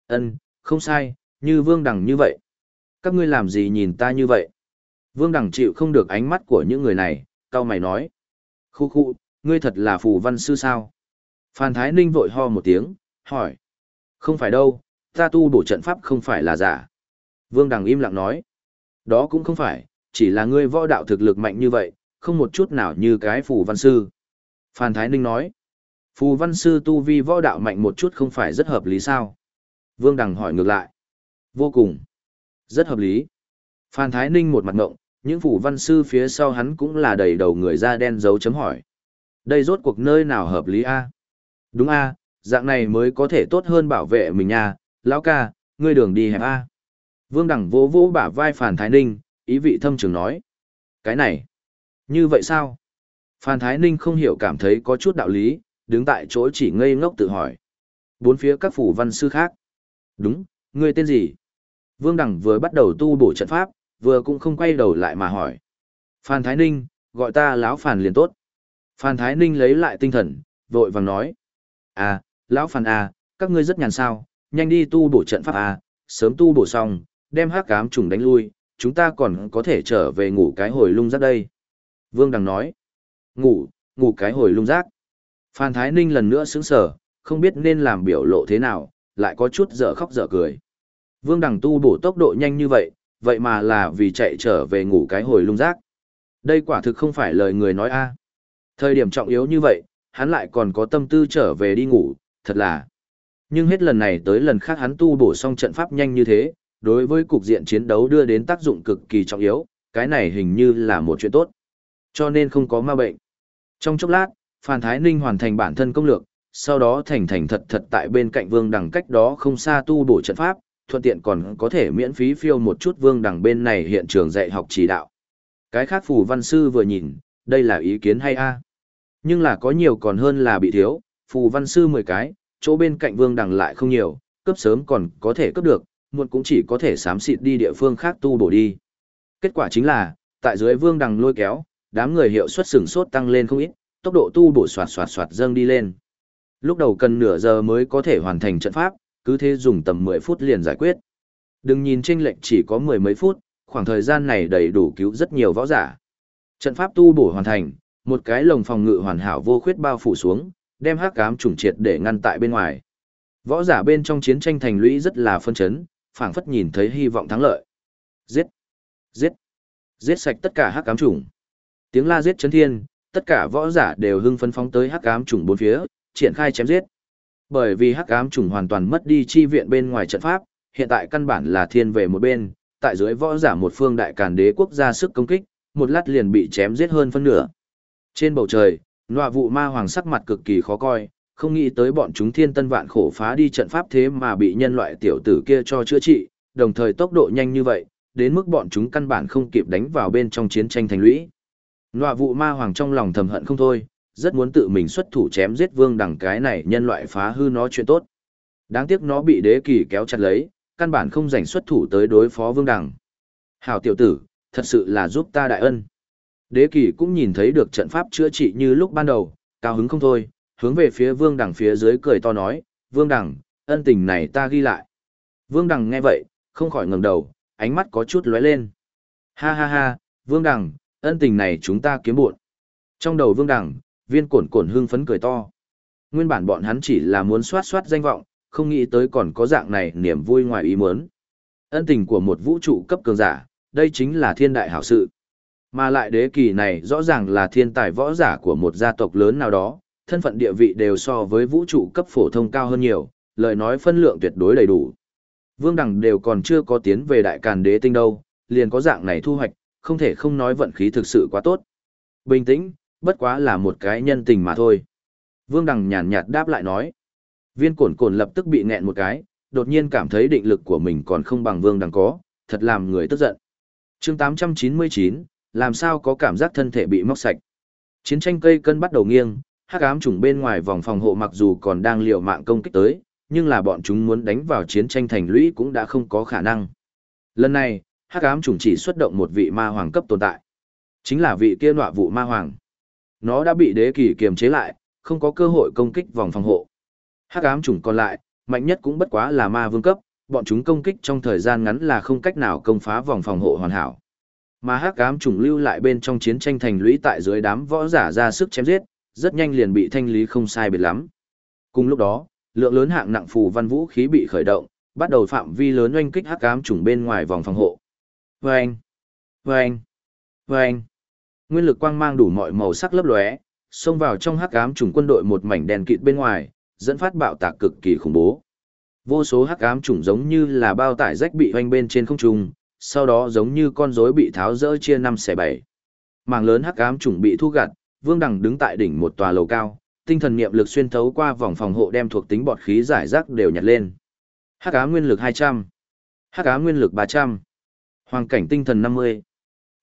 Không sai, như Vương Đằng như vậy. Các ngươi làm gì nhìn ta như vậy? Vương Đằng chịu không được ánh mắt của những người này, cau mày nói. Khu, ngươi thật là phù văn sư sao? Phan Thái Ninh vội ho một tiếng, hỏi. Không phải đâu, ta tu bổ trận pháp không phải là giả. Vương Đằng im lặng nói. Đó cũng không phải, chỉ là ngươi võ đạo thực lực mạnh như vậy, không một chút nào như cái phù văn sư. Phan Thái Ninh nói. Phù văn sư tu vi võ đạo mạnh một chút không phải rất hợp lý sao? Vương Đằng hỏi ngược lại. Vô cùng. Rất hợp lý. Phan Thái Ninh một mặt ngộng, những phù văn sư phía sau hắn cũng là đầy đầu người da đen dấu chấm hỏi. Đây rốt cuộc nơi nào hợp lý a? Đúng a, dạng này mới có thể tốt hơn bảo vệ mình nha, lão ca, ngươi đường đi hẹp a. Vương Đằng vỗ vỗ bả vai Phan Thái Ninh, ý vị thâm trường nói. Cái này, như vậy sao? Phan Thái Ninh không hiểu cảm thấy có chút đạo lý, đứng tại chỗ chỉ ngây ngốc tự hỏi. Bốn phía các phủ văn sư khác. Đúng, ngươi tên gì? Vương Đằng vừa bắt đầu tu bổ trận pháp, vừa cũng không quay đầu lại mà hỏi. Phan Thái Ninh, gọi ta lão Phan liền tốt. Phan Thái Ninh lấy lại tinh thần, vội vàng nói. À, lão Phan à, các ngươi rất nhàn sao, nhanh đi tu bổ trận pháp à, sớm tu bổ xong, đem hắc ám trùng đánh lui, chúng ta còn có thể trở về ngủ cái hồi lung rác đây. Vương Đằng nói. Ngủ cái hồi lung rác. Phan Thái Ninh lần nữa sững sờ, không biết nên làm biểu lộ thế nào, lại có chút dở khóc dở cười. Vương Đằng tu bổ tốc độ nhanh như vậy, vậy mà là vì chạy trở về ngủ cái hồi lung rác. Đây quả thực không phải lời người nói a. Thời điểm trọng yếu như vậy, hắn lại còn có tâm tư trở về đi ngủ, thật là. Nhưng hết lần này tới lần khác hắn tu bổ xong trận pháp nhanh như thế, đối với cục diện chiến đấu đưa đến tác dụng cực kỳ trọng yếu, cái này hình như là một chuyện tốt. Cho nên không có ma bệnh. Trong chốc lát, Phan Thái Ninh hoàn thành bản thân công lược, sau đó thành thành thật thật tại bên cạnh Vương Đằng cách đó không xa tu bổ trận pháp, thuận tiện còn có thể miễn phí phiêu một chút Vương Đằng bên này hiện trường dạy học chỉ đạo. Cái khác phù văn sư vừa nhìn, đây là ý kiến hay a? Nhưng là có nhiều còn hơn là bị thiếu, phù văn sư 10 cái, chỗ bên cạnh Vương Đằng lại không nhiều, cấp sớm còn có thể cấp được, muộn cũng chỉ có thể xám xịt đi địa phương khác tu bổ đi. Kết quả chính là, tại dưới Vương Đằng lôi kéo, đám người hiệu suất sửng sốt tăng lên không ít, tốc độ tu bổ soạt soạt soạt dâng đi lên. Lúc đầu cần nửa giờ mới có thể hoàn thành trận pháp, cứ thế dùng tầm 10 phút liền giải quyết. Đừng nhìn chênh lệch chỉ có 10 mấy phút, khoảng thời gian này đầy đủ cứu rất nhiều võ giả. Trận pháp tu bổ hoàn thành, một cái lồng phòng ngự hoàn hảo vô khuyết bao phủ xuống, đem hắc ám trùng triệt để ngăn tại bên ngoài. Võ giả bên trong chiến tranh thành lũy rất là phân chấn, phảng phất nhìn thấy hy vọng thắng lợi. Giết! Giết! Giết sạch tất cả hắc ám trùng. Tiếng la giết chấn thiên, tất cả võ giả đều hưng phấn phóng tới hắc ám trùng bốn phía, triển khai chém giết. Bởi vì hắc ám trùng hoàn toàn mất đi chi viện bên ngoài trận pháp, hiện tại căn bản là thiên về một bên, tại dưới võ giả một phương đại càn đế quốc ra sức công kích, một lát liền bị chém giết hơn phân nửa. Trên bầu trời, Nọa Vụ Ma Hoàng sắc mặt cực kỳ khó coi, không nghĩ tới bọn chúng thiên tân vạn khổ phá đi trận pháp thế mà bị nhân loại tiểu tử kia cho chữa trị, đồng thời tốc độ nhanh như vậy, đến mức bọn chúng căn bản không kịp đánh vào bên trong chiến tranh thành lũy. Nọa Vụ Ma Hoàng trong lòng thầm hận không thôi, rất muốn tự mình xuất thủ chém giết Vương Đằng cái này nhân loại phá hư nó chuyện tốt. Đáng tiếc nó bị đế kỳ kéo chặt lấy, căn bản không rảnh xuất thủ tới đối phó Vương Đằng. Hảo tiểu tử, thật sự là giúp ta đại ân. Đế kỳ cũng nhìn thấy được trận pháp chữa trị như lúc ban đầu, cao hứng không thôi, hướng về phía Vương Đằng phía dưới cười to nói, Vương Đằng, ân tình này ta ghi lại. Vương Đằng nghe vậy, không khỏi ngẩng đầu, ánh mắt có chút lóe lên. Ha ha ha, Vương Đằng, ân tình này chúng ta kiếm bộn. Trong đầu Vương Đằng, Viên Cổn Cổn hưng phấn cười to. Nguyên bản bọn hắn chỉ là muốn soát soát danh vọng, không nghĩ tới còn có dạng này niềm vui ngoài ý muốn. Ân tình của một vũ trụ cấp cường giả, đây chính là thiên đại hảo sự. Mà lại đế kỳ này rõ ràng là thiên tài võ giả của một gia tộc lớn nào đó, thân phận địa vị đều so với vũ trụ cấp phổ thông cao hơn nhiều, lời nói phân lượng tuyệt đối đầy đủ. Vương Đằng đều còn chưa có tiến về đại càn đế tinh đâu, liền có dạng này thu hoạch, không thể không nói vận khí thực sự quá tốt. Bình tĩnh, bất quá là một cái nhân tình mà thôi. Vương Đằng nhàn nhạt đáp lại nói. Viên Cổn Cổn lập tức bị nghẹn một cái, đột nhiên cảm thấy định lực của mình còn không bằng Vương Đằng có, thật làm người tức giận. Chương 899, làm sao có cảm giác thân thể bị móc sạch. Chiến tranh cây cân bắt đầu nghiêng, hắc ám trùng bên ngoài vòng phòng hộ mặc dù còn đang liều mạng công kích tới, nhưng là bọn chúng muốn đánh vào chiến tranh thành lũy cũng đã không có khả năng. Lần này, hắc ám trùng chỉ xuất động một vị ma hoàng cấp tồn tại. Chính là vị kia Nọa Vụ Ma Hoàng. Nó đã bị đế kỳ kiềm chế lại, không có cơ hội công kích vòng phòng hộ. Hắc ám trùng còn lại, mạnh nhất cũng bất quá là ma vương cấp, bọn chúng công kích trong thời gian ngắn là không cách nào công phá vòng phòng hộ hoàn hảo. Mà hắc ám trùng lưu lại bên trong chiến tranh thành lũy tại dưới đám võ giả ra sức chém giết, rất nhanh liền bị thanh lý không sai biệt lắm. Cùng lúc đó, lượng lớn hạng nặng phù văn vũ khí bị khởi động, bắt đầu phạm vi lớn oanh kích hắc ám trùng bên ngoài vòng phòng hộ. Vâng! Vâng! Vâng! Nguyên lực quang mang đủ mọi màu sắc lấp lóe, xông vào trong hắc ám trùng quân đội một mảnh đèn kịt bên ngoài, dẫn phát bạo tạc cực kỳ khủng bố. Vô số hắc ám trùng giống như là bao tải rách bị hoành bên trên không trung, sau đó giống như con rối bị tháo rỡ chia 5/7. Mảng lớn hắc ám trùng bị thu gặt, Vương Đằng đứng tại đỉnh một tòa lầu cao, tinh thần niệm lực xuyên thấu qua vòng phòng hộ đem thuộc tính bọt khí giải rác đều nhặt lên. Hắc ám nguyên lực 200, hắc ám nguyên lực 300, hoàng cảnh tinh thần 50,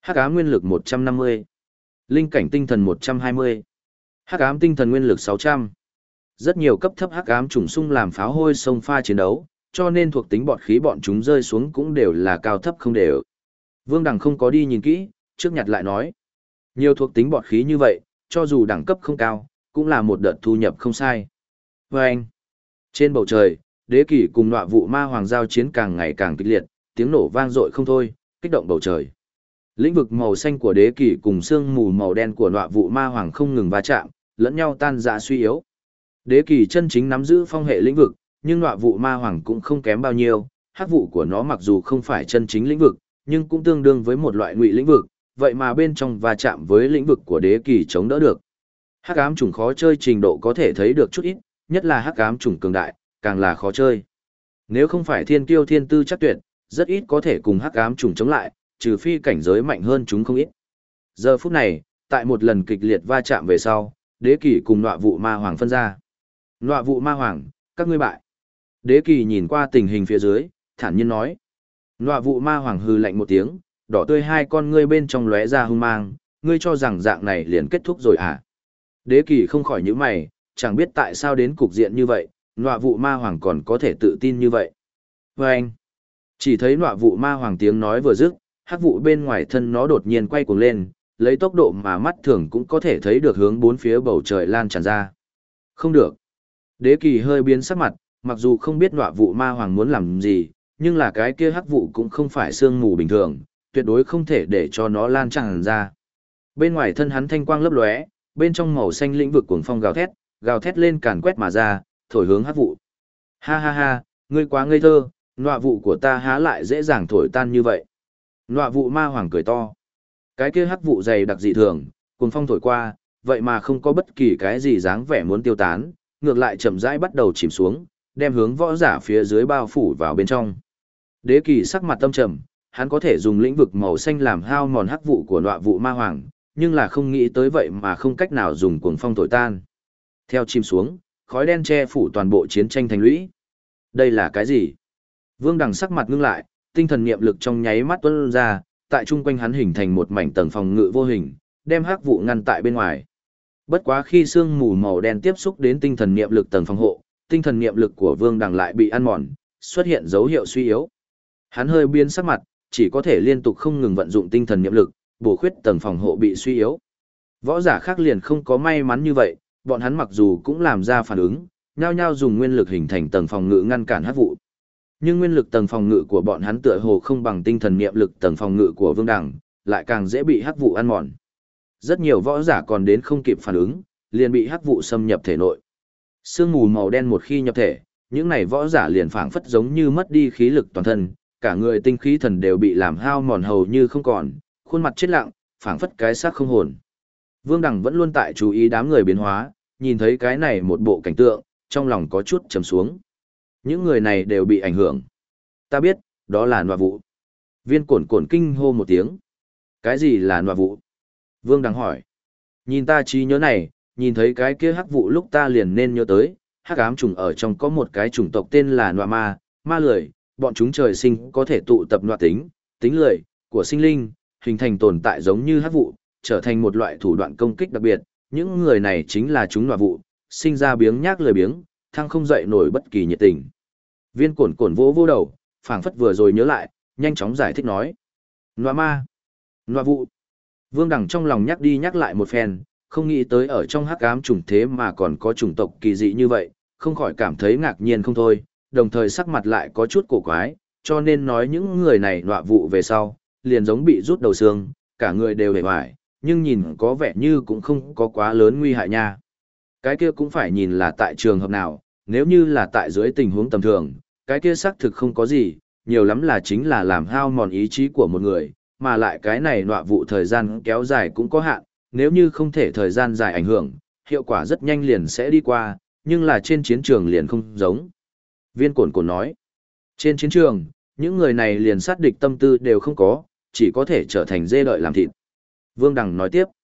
Hắc ám nguyên lực 150. Linh cảnh tinh thần 120. Hắc ám tinh thần nguyên lực 600. Rất nhiều cấp thấp hắc ám trùng xung làm pháo hôi xông pha chiến đấu, cho nên thuộc tính bọt khí bọn chúng rơi xuống cũng đều là cao thấp không đều. Vương Đằng không có đi nhìn kỹ, trước nhặt lại nói. Nhiều thuộc tính bọt khí như vậy, cho dù đẳng cấp không cao, cũng là một đợt thu nhập không sai. Và anh, trên bầu trời, đế kỷ cùng nọa vụ ma hoàng giao chiến càng ngày càng kịch liệt, tiếng nổ vang dội không thôi, kích động bầu trời. Lĩnh vực màu xanh của đế kỷ cùng sương mù màu đen của nọa vụ ma hoàng không ngừng va chạm, lẫn nhau tan rã suy yếu. Đế kỷ chân chính nắm giữ phong hệ lĩnh vực, nhưng nọa vụ ma hoàng cũng không kém bao nhiêu, hắc vụ của nó mặc dù không phải chân chính lĩnh vực, nhưng cũng tương đương với một loại ngụy lĩnh vực, vậy mà bên trong va chạm với lĩnh vực của đế kỷ chống đỡ được. Hắc ám chủng khó chơi trình độ có thể thấy được chút ít, nhất là hắc ám chủng cường đại, càng là khó chơi. Nếu không phải thiên kiêu thiên tư chắc tuyệt, rất ít có thể cùng hắc ám chủng chống lại, trừ phi cảnh giới mạnh hơn chúng không ít. Giờ phút này, tại một lần kịch liệt va chạm về sau, đế kỷ cùng nọa vụ ma hoàng phân ra. Nọa vụ ma hoàng, các ngươi bại. Đế kỷ nhìn qua tình hình phía dưới, thản nhiên nói. Nọa vụ ma hoàng hừ lạnh một tiếng, đỏ tươi hai con ngươi bên trong lóe ra hung mang, ngươi cho rằng dạng này liền kết thúc rồi à? Đế kỷ không khỏi nhíu mày, chẳng biết tại sao đến cục diện như vậy, nọa vụ ma hoàng còn có thể tự tin như vậy. Và anh, chỉ thấy nọa vụ ma hoàng tiếng nói vừa dứt, hắc vụ bên ngoài thân nó đột nhiên quay cuồng lên, lấy tốc độ mà mắt thường cũng có thể thấy được hướng bốn phía bầu trời lan tràn ra. Không được. Đế kỳ hơi biến sắc mặt, mặc dù không biết nọa vụ ma hoàng muốn làm gì, nhưng là cái kia hắc vụ cũng không phải sương mù bình thường, tuyệt đối không thể để cho nó lan tràn ra. Bên ngoài thân hắn thanh quang lấp lóe, bên trong màu xanh lĩnh vực cuồng phong gào thét lên càn quét mà ra, thổi hướng hắc vụ. Ha ha ha, ngươi quá ngây thơ, nọa vụ của ta há lại dễ dàng thổi tan như vậy. Nọa vụ ma hoàng cười to. Cái kia hắc vụ dày đặc dị thường, cuồng phong thổi qua, vậy mà không có bất kỳ cái gì dáng vẻ muốn tiêu tán, ngược lại chậm rãi bắt đầu chìm xuống, đem hướng võ giả phía dưới bao phủ vào bên trong. Đế kỳ sắc mặt tâm trầm, hắn có thể dùng lĩnh vực màu xanh làm hao mòn hắc vụ của nọa vụ ma hoàng, nhưng là không nghĩ tới vậy mà không cách nào dùng cuồng phong thổi tan. Theo chìm xuống, khói đen che phủ toàn bộ chiến tranh thành lũy. Đây là cái gì? Vương Đằng sắc mặt ngưng lại, tinh thần niệm lực trong nháy mắt tuôn ra, tại trung quanh hắn hình thành một mảnh tầng phòng ngự vô hình, đem hắc vụ ngăn tại bên ngoài. Bất quá khi sương mù màu đen tiếp xúc đến tinh thần niệm lực tầng phòng hộ, tinh thần niệm lực của Vương Đằng lại bị ăn mòn, xuất hiện dấu hiệu suy yếu. Hắn hơi biến sắc mặt, chỉ có thể liên tục không ngừng vận dụng tinh thần niệm lực, bổ khuyết tầng phòng hộ bị suy yếu. Võ giả khác liền không có may mắn như vậy, bọn hắn mặc dù cũng làm ra phản ứng, nhao nhao dùng nguyên lực hình thành tầng phòng ngự ngăn cản hắc vụ. Nhưng nguyên lực tầng phòng ngự của bọn hắn tựa hồ không bằng tinh thần niệm lực tầng phòng ngự của Vương Đằng, lại càng dễ bị hắc vụ ăn mòn. Rất nhiều võ giả còn đến không kịp phản ứng, liền bị hắc vụ xâm nhập thể nội. Sương mù màu đen một khi nhập thể, những này võ giả liền phảng phất giống như mất đi khí lực toàn thân, cả người tinh khí thần đều bị làm hao mòn hầu như không còn, khuôn mặt chết lặng, phảng phất cái xác không hồn. Vương Đằng vẫn luôn tại chú ý đám người biến hóa, nhìn thấy cái này một bộ cảnh tượng, trong lòng có chút trầm xuống. Những người này đều bị ảnh hưởng. Ta biết, đó là nọa vụ. Viên cổn cổn kinh hô một tiếng. Cái gì là nọa vụ? Vương Đằng hỏi. Nhìn ta trí nhớ này, nhìn thấy cái kia hắc vụ lúc ta liền nên nhớ tới, hắc ám trùng ở trong có một cái chủng tộc tên là nọa ma, ma lười, bọn chúng trời sinh có thể tụ tập nọa tính, tính lười, của sinh linh, hình thành tồn tại giống như hắc vụ, trở thành một loại thủ đoạn công kích đặc biệt, những người này chính là chúng nọa vụ, sinh ra biếng nhác lười biếng, thăng không dậy nổi bất kỳ nhiệt tình. Viên cổn cổn vỗ vỗ đầu, phảng phất vừa rồi nhớ lại, nhanh chóng giải thích nói. Nọa ma, nọa vụ. Vương Đằng trong lòng nhắc đi nhắc lại một phen, không nghĩ tới ở trong hắc ám chủng thế mà còn có chủng tộc kỳ dị như vậy, không khỏi cảm thấy ngạc nhiên không thôi, đồng thời sắc mặt lại có chút cổ quái, cho nên nói những người này nọa vụ về sau, liền giống bị rút đầu xương, cả người đều hề hoài, nhưng nhìn có vẻ như cũng không có quá lớn nguy hại nha. Cái kia cũng phải nhìn là tại trường hợp nào, nếu như là tại dưới tình huống tầm thường, cái kia xác thực không có gì, nhiều lắm là chính là làm hao mòn ý chí của một người, mà lại cái này nọa vụ thời gian kéo dài cũng có hạn, nếu như không thể thời gian dài ảnh hưởng, hiệu quả rất nhanh liền sẽ đi qua, nhưng là trên chiến trường liền không giống. Viên cổn cổn nói, trên chiến trường, những người này liền sát địch tâm tư đều không có, chỉ có thể trở thành dê đợi làm thịt. Vương Đằng nói tiếp,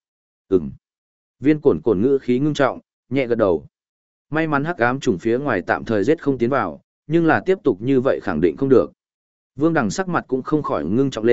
Viên cổn cổn ngữ khí ngưng trọng, nhẹ gật đầu. May mắn hắc ám chủng phía ngoài tạm thời giết không tiến vào, nhưng là tiếp tục như vậy khẳng định không được. Vương Đằng sắc mặt cũng không khỏi ngưng trọng lên,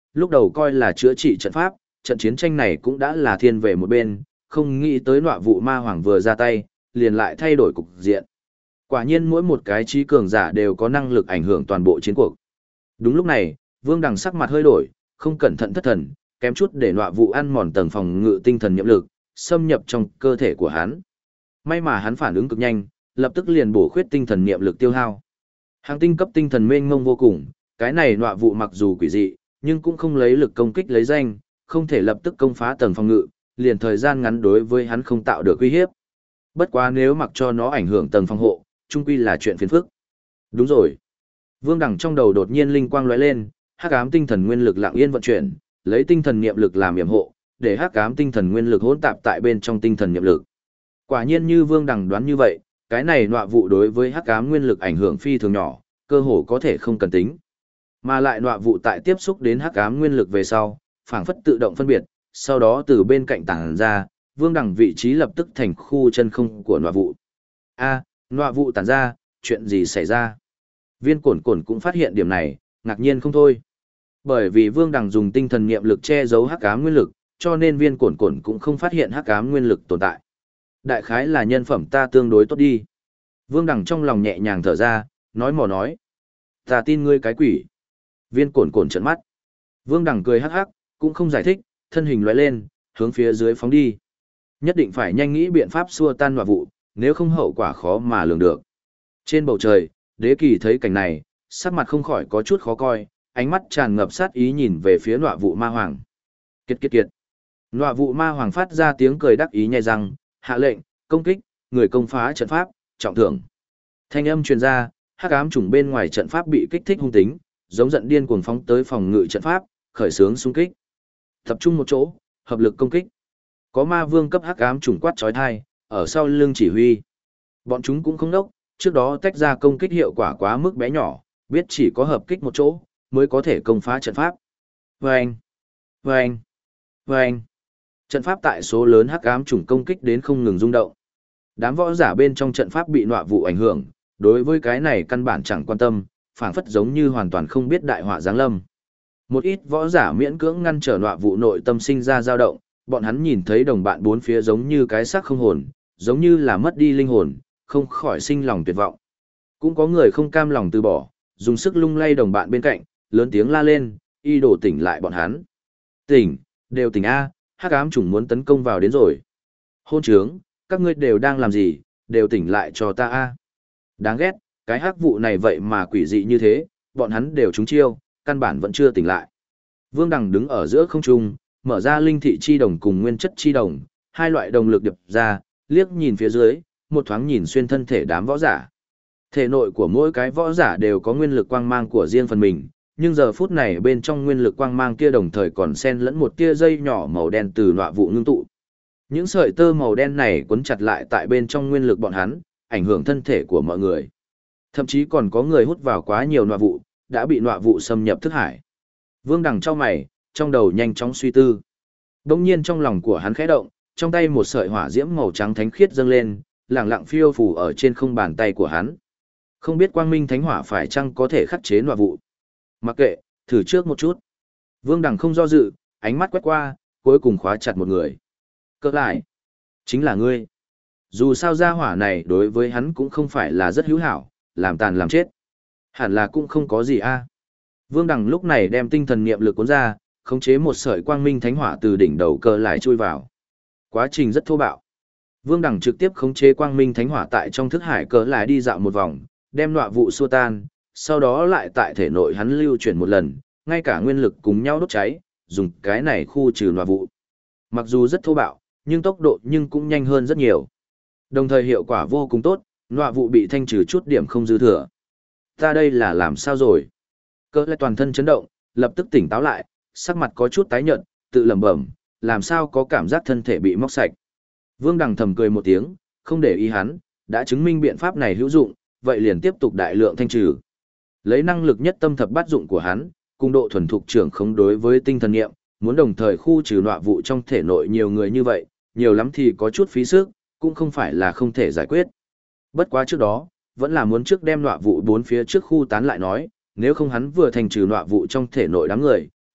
lúc đầu coi là chữa trị trận pháp, trận chiến tranh này cũng đã là thiên về một bên, không nghĩ tới nọa vụ ma hoàng vừa ra tay, liền lại thay đổi cục diện. Quả nhiên mỗi một cái trí cường giả đều có năng lực ảnh hưởng toàn bộ chiến cuộc. Đúng lúc này, Vương Đằng sắc mặt hơi đổi, không cẩn thận thất thần, kém chút để nọa vụ ăn mòn tầng phòng ngự tinh thần nhiệm lực, xâm nhập trong cơ thể của hắn. May mà hắn phản ứng cực nhanh, lập tức liền bổ khuyết tinh thần niệm lực tiêu hao. Hàng tinh cấp tinh thần mênh mông vô cùng, cái này nọa vụ mặc dù quỷ dị, nhưng cũng không lấy lực công kích lấy danh, không thể lập tức công phá tầng phòng ngự, liền thời gian ngắn đối với hắn không tạo được uy hiếp. Bất quá nếu mặc cho nó ảnh hưởng tầng phòng hộ, chung quy là chuyện phiền phức. Đúng rồi. Vương Đằng trong đầu đột nhiên linh quang lóe lên, hắc ám tinh thần nguyên lực lặng yên vận chuyển, lấy tinh thần niệm lực làm yểm hộ, để hắc ám tinh thần nguyên lực hỗn tạp tại bên trong tinh thần niệm lực. Quả nhiên như Vương Đằng đoán như vậy, cái này nọa vụ đối với hắc ám nguyên lực ảnh hưởng phi thường nhỏ, cơ hồ có thể không cần tính. Mà lại nọa vụ tại tiếp xúc đến hắc ám nguyên lực về sau, phảng phất tự động phân biệt, sau đó từ bên cạnh tản ra, Vương Đằng vị trí lập tức thành khu chân không của nọa vụ. A, nọa vụ tản ra, chuyện gì xảy ra? Viên Cổn Cổn cũng phát hiện điểm này, ngạc nhiên không thôi. Bởi vì Vương Đằng dùng tinh thần niệm lực che giấu hắc ám nguyên lực, cho nên Viên Cổn Cổn cũng không phát hiện hắc ám nguyên lực tồn tại. Đại khái là nhân phẩm ta tương đối tốt đi. Vương Đằng trong lòng nhẹ nhàng thở ra, nói mò nói. Ta tin ngươi cái quỷ. Viên Cổn Cổn trợn mắt. Vương Đằng cười hắc hắc, cũng không giải thích, thân hình lóe lên, hướng phía dưới phóng đi. Nhất định phải nhanh nghĩ biện pháp xua tan nọa vụ, nếu không hậu quả khó mà lường được. Trên bầu trời, Đế Kỳ thấy cảnh này, sắc mặt không khỏi có chút khó coi, ánh mắt tràn ngập sát ý nhìn về phía nọa vụ ma hoàng. Kiệt kiệt kiệt. Nọa vụ ma hoàng phát ra tiếng cười đắc ý nhai răng, hạ lệnh, công kích, người công phá trận pháp, trọng thưởng. Thanh âm truyền ra, hắc ám chủng bên ngoài trận pháp bị kích thích hung tính, giống giận điên cuồng phóng tới phòng ngự trận pháp, khởi xướng xung kích. Tập trung một chỗ, hợp lực công kích. Có ma vương cấp hắc ám chủng quát chói tai, ở sau lưng chỉ huy. Bọn chúng cũng không đốc, trước đó tách ra công kích hiệu quả quá mức bé nhỏ, biết chỉ có hợp kích một chỗ, mới có thể công phá trận pháp. Vâng! Vâng! Vâng! Trận pháp tại số lớn hắc ám chủng công kích đến không ngừng rung động. Đám võ giả bên trong trận pháp bị nọa vụ ảnh hưởng, đối với cái này căn bản chẳng quan tâm, phảng phất giống như hoàn toàn không biết đại họa giáng lâm. Một ít võ giả miễn cưỡng ngăn trở nọa vụ nội tâm sinh ra dao động, bọn hắn nhìn thấy đồng bạn bốn phía giống như cái xác không hồn, giống như là mất đi linh hồn, không khỏi sinh lòng tuyệt vọng. Cũng có người không cam lòng từ bỏ, dùng sức lung lay đồng bạn bên cạnh, lớn tiếng la lên, y đổ tỉnh lại bọn hắn. Tỉnh, đều tỉnh A, hắc ám chủng muốn tấn công vào đến rồi. Hôn trướng, các ngươi đều đang làm gì, đều tỉnh lại cho ta A. Đáng ghét, cái hắc vụ này vậy mà quỷ dị như thế, bọn hắn đều trúng chiêu, căn bản vẫn chưa tỉnh lại. Vương Đằng đứng ở giữa không trung, mở ra linh thị chi đồng cùng nguyên chất chi đồng, hai loại đồng lực điệp ra, liếc nhìn phía dưới, một thoáng nhìn xuyên thân thể đám võ giả. Thể nội của mỗi cái võ giả đều có nguyên lực quang mang của riêng phần mình, nhưng giờ phút này bên trong nguyên lực quang mang kia đồng thời còn xen lẫn một tia dây nhỏ màu đen từ nọa vụ ngưng tụ. Những sợi tơ màu đen này quấn chặt lại tại bên trong nguyên lực bọn hắn, ảnh hưởng thân thể của mọi người. Thậm chí còn có người hút vào quá nhiều nọa vụ, đã bị nọa vụ xâm nhập thức hải. Vương Đằng chau mày, trong đầu nhanh chóng suy tư. Đống nhiên trong lòng của hắn khẽ động, trong tay một sợi hỏa diễm màu trắng thánh khiết dâng lên, lẳng lặng phiêu phù ở trên không bàn tay của hắn. Không biết quang minh thánh hỏa phải chăng có thể khắc chế nọa vụ. Mặc kệ, thử trước một chút. Vương Đằng không do dự, ánh mắt quét qua, cuối cùng khóa chặt một người. Cơ lại, chính là ngươi. Dù sao gia hỏa này đối với hắn cũng không phải là rất hữu hảo, làm tàn làm chết. Hẳn là cũng không có gì a. Vương Đằng lúc này đem tinh thần niệm lực cuốn ra, khống chế một sợi quang minh thánh hỏa từ đỉnh đầu cơ lại chui vào. Quá trình rất thô bạo. Vương Đằng trực tiếp khống chế quang minh thánh hỏa tại trong thức hải cỡ lại đi dạo một vòng, đem nọa vụ xua tan, sau đó lại tại thể nội hắn lưu chuyển một lần, ngay cả nguyên lực cùng nhau đốt cháy, dùng cái này khu trừ nọa vụ. Mặc dù rất thô bạo, nhưng tốc độ cũng nhanh hơn rất nhiều. Đồng thời hiệu quả vô cùng tốt, nọa vụ bị thanh trừ chút điểm không dư thừa. Ta đây là làm sao rồi? Cỡ lại toàn thân chấn động, lập tức tỉnh táo lại, sắc mặt có chút tái nhợt, tự lẩm bẩm, làm sao có cảm giác thân thể bị móc sạch. Vương Đằng thầm cười một tiếng, không để ý hắn, đã chứng minh biện pháp này hữu dụng, vậy liền tiếp tục đại lượng thanh trừ. Lấy năng lực nhất tâm thập bát dụng của hắn, cùng độ thuần thục trưởng khống đối với tinh thần niệm, muốn đồng thời khu trừ nọa vụ trong thể nội nhiều người như vậy, nhiều lắm thì có chút phí sức, cũng không phải là không thể giải quyết. Bất quá trước đó, vẫn là muốn trước đem nọa vụ bốn phía trước khu tán lại nói, nếu không hắn vừa thành trừ nọa vụ trong thể nội đám người,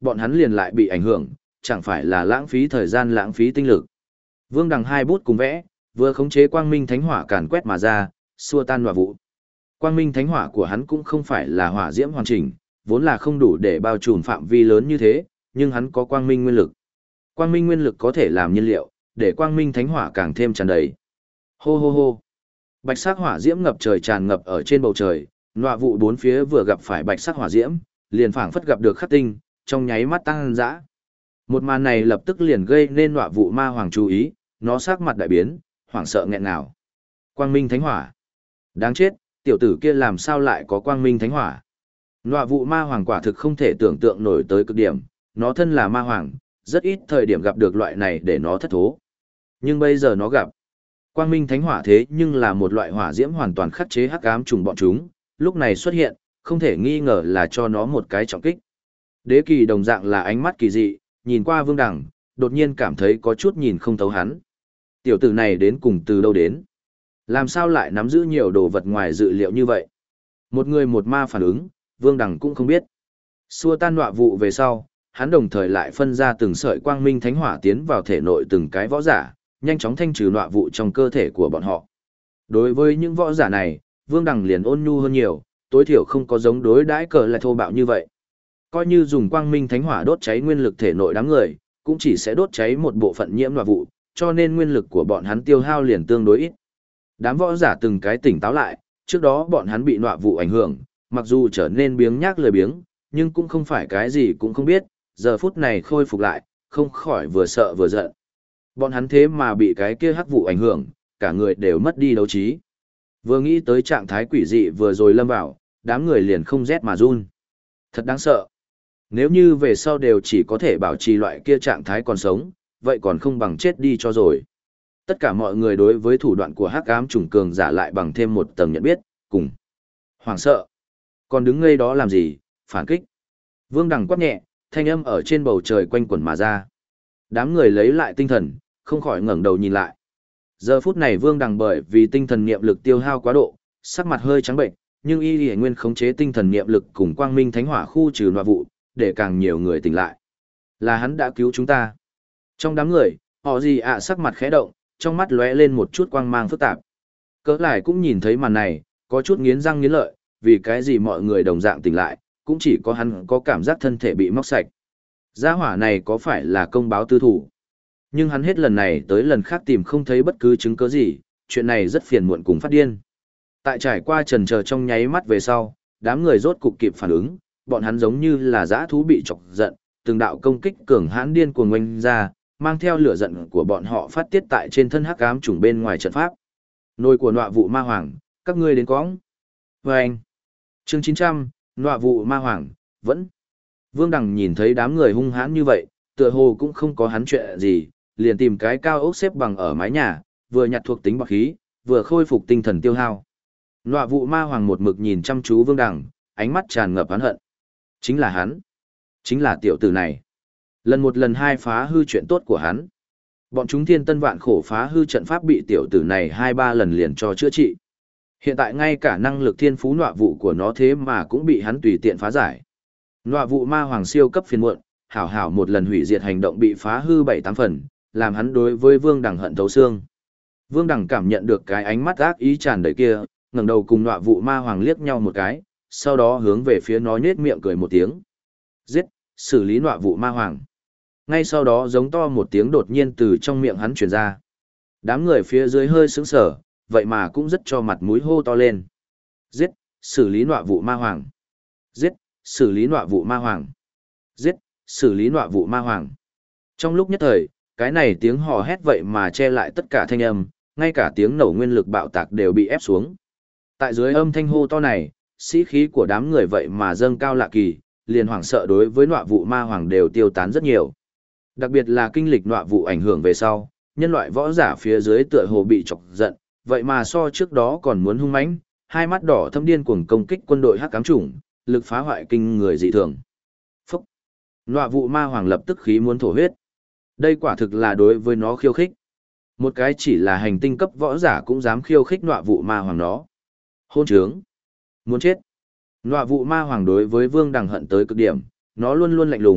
bọn hắn liền lại bị ảnh hưởng, chẳng phải là lãng phí thời gian lãng phí tinh lực. Vương Đằng hai bút cùng vẽ, vừa khống chế quang minh thánh hỏa càn quét mà ra, xua tan hỏa vụ. Quang minh thánh hỏa của hắn cũng không phải là hỏa diễm hoàn chỉnh, vốn là không đủ để bao trùm phạm vi lớn như thế, nhưng hắn có quang minh nguyên lực. Quang minh nguyên lực có thể làm nhiên liệu, để quang minh thánh hỏa càng thêm tràn đầy. Hô hô hô. Bạch sắc hỏa diễm ngập trời tràn ngập ở trên bầu trời, nọa vụ bốn phía vừa gặp phải bạch sắc hỏa diễm, liền phảng phất gặp được khắc tinh, trong nháy mắt tăng dã. Một màn này lập tức liền gây nên nọa vụ ma hoàng chú ý, nó sắc mặt đại biến, hoảng sợ nghẹn ngào. Quang minh thánh hỏa. Đáng chết, tiểu tử kia làm sao lại có quang minh thánh hỏa? Nọa vụ ma hoàng quả thực không thể tưởng tượng nổi tới cực điểm, nó thân là ma hoàng, rất ít thời điểm gặp được loại này để nó thất thố. Nhưng bây giờ nó gặp. Quang minh thánh hỏa thế nhưng là một loại hỏa diễm hoàn toàn khắc chế hắc ám trùng bọn chúng, lúc này xuất hiện, không thể nghi ngờ là cho nó một cái trọng kích. Đế kỳ đồng dạng là ánh mắt kỳ dị, nhìn qua Vương Đằng, đột nhiên cảm thấy có chút nhìn không thấu hắn. Tiểu tử này đến cùng từ đâu đến? Làm sao lại nắm giữ nhiều đồ vật ngoài dự liệu như vậy? Một người một ma phản ứng, Vương Đằng cũng không biết. Xua tan nọa vụ về sau, hắn đồng thời lại phân ra từng sợi quang minh thánh hỏa tiến vào thể nội từng cái võ giả, nhanh chóng thanh trừ nọa vụ trong cơ thể của bọn họ. Đối với những võ giả này, Vương Đằng liền ôn nhu hơn nhiều, tối thiểu không có giống đối đãi cờ lại thô bạo như vậy. Coi như dùng quang minh thánh hỏa đốt cháy nguyên lực thể nội đám người, cũng chỉ sẽ đốt cháy một bộ phận nhiễm nọa vụ, cho nên nguyên lực của bọn hắn tiêu hao liền tương đối ít. Đám võ giả từng cái tỉnh táo lại, trước đó bọn hắn bị nọa vụ ảnh hưởng, mặc dù trở nên biếng nhác lười biếng, nhưng cũng không phải cái gì cũng không biết, giờ phút này khôi phục lại, không khỏi vừa sợ vừa giận. Bọn hắn thế mà bị cái kia hắc vụ ảnh hưởng, cả người đều mất đi đấu trí. Vừa nghĩ tới trạng thái quỷ dị vừa rồi lâm vào, đám người liền không rét mà run. Thật đáng sợ. Nếu như về sau đều chỉ có thể bảo trì loại kia trạng thái còn sống, vậy còn không bằng chết đi cho rồi. Tất cả mọi người đối với thủ đoạn của hắc ám trùng cường giả lại bằng thêm một tầng nhận biết, cùng hoảng sợ. Còn đứng ngây đó làm gì, phản kích. Vương Đằng quát nhẹ, thanh âm ở trên bầu trời quanh quẩn mà ra. Đám người lấy lại tinh thần, không khỏi ngẩng đầu nhìn lại. Giờ phút này Vương Đằng bởi vì tinh thần niệm lực tiêu hao quá độ, sắc mặt hơi trắng bệnh, nhưng y liễu nguyên khống chế tinh thần niệm lực cùng quang minh thánh hỏa khu trừ nọa vụ, để càng nhiều người tỉnh lại. Là hắn đã cứu chúng ta. Trong đám người, họ gì ạ sắc mặt khẽ động, trong mắt lóe lên một chút quang mang phức tạp. Cỡ lại cũng nhìn thấy màn này, có chút nghiến răng nghiến lợi, vì cái gì mọi người đồng dạng tỉnh lại, cũng chỉ có hắn có cảm giác thân thể bị móc sạch. Gia hỏa này có phải là công báo tư thủ? Nhưng hắn hết lần này tới lần khác tìm không thấy bất cứ chứng cứ gì, chuyện này rất phiền muộn cùng phát điên. Tại trải qua chần chờ trong nháy mắt về sau, đám người rốt cục kịp phản ứng, bọn hắn giống như là dã thú bị chọc giận, từng đạo công kích cường hãn điên cuồng oanh ra, mang theo lửa giận của bọn họ phát tiết tại trên thân hắc ám trùng bên ngoài trận pháp. Nôi của nọa vụ ma hoàng, các ngươi đến cõng. Vâng. Chương 900, nọa vụ ma hoàng, vẫn. Vương Đằng nhìn thấy đám người hung hãn như vậy, tựa hồ cũng không có hắn chuyện gì, liền tìm cái cao ốc xếp bằng ở mái nhà, vừa nhặt thuộc tính bạc khí, vừa khôi phục tinh thần tiêu hao. Nọa vụ ma hoàng một mực nhìn chăm chú Vương Đằng, ánh mắt tràn ngập oán hận. Chính là hắn. Chính là tiểu tử này. Lần một lần hai phá hư chuyện tốt của hắn. Bọn chúng thiên tân vạn khổ phá hư trận pháp bị tiểu tử này 2-3 lần liền cho chữa trị. Hiện tại ngay cả năng lực thiên phú nọa vụ của nó thế mà cũng bị hắn tùy tiện phá giải. Nọa vụ ma hoàng siêu cấp phiền muộn, hảo hảo một lần hủy diệt hành động bị phá hư 7-8 phần, làm hắn đối với Vương Đằng hận thấu xương. Vương Đằng cảm nhận được cái ánh mắt ác ý tràn đầy kia, ngẩng đầu cùng nọa vụ ma hoàng liếc nhau một cái, sau đó hướng về phía nó nhếch miệng cười một tiếng. Giết, xử lý nọa vụ ma hoàng. Ngay sau đó giống to một tiếng đột nhiên từ trong miệng hắn truyền ra. Đám người phía dưới hơi sững sờ, vậy mà cũng rất cho mặt mũi hô to lên. Giết, xử lý nọa vụ ma hoàng. Giết, xử lý nọa vụ ma hoàng. Giết, xử lý nọa vụ ma hoàng. Trong lúc nhất thời, cái này tiếng hò hét vậy mà che lại tất cả thanh âm, ngay cả tiếng nổ nguyên lực bạo tạc đều bị ép xuống. Tại dưới âm thanh hô to này, sĩ khí của đám người vậy mà dâng cao lạ kỳ, liền hoảng sợ đối với nọa vụ ma hoàng đều tiêu tán rất nhiều. Đặc biệt là kinh lịch nọa vụ ảnh hưởng về sau, nhân loại võ giả phía dưới tựa hồ bị chọc giận, vậy mà so trước đó còn muốn hung mãnh, hai mắt đỏ thâm điên cuồng công kích quân đội hắc ám chủng, lực phá hoại kinh người dị thường. Phúc! Nọa vụ ma hoàng lập tức khí muốn thổ huyết. Đây quả thực là đối với nó khiêu khích. Một cái chỉ là hành tinh cấp võ giả cũng dám khiêu khích nọa vụ ma hoàng nó. Hôn trướng! Muốn chết! Nọa vụ ma hoàng đối với Vương Đằng hận tới cực điểm, nó luôn luôn lạnh lùng,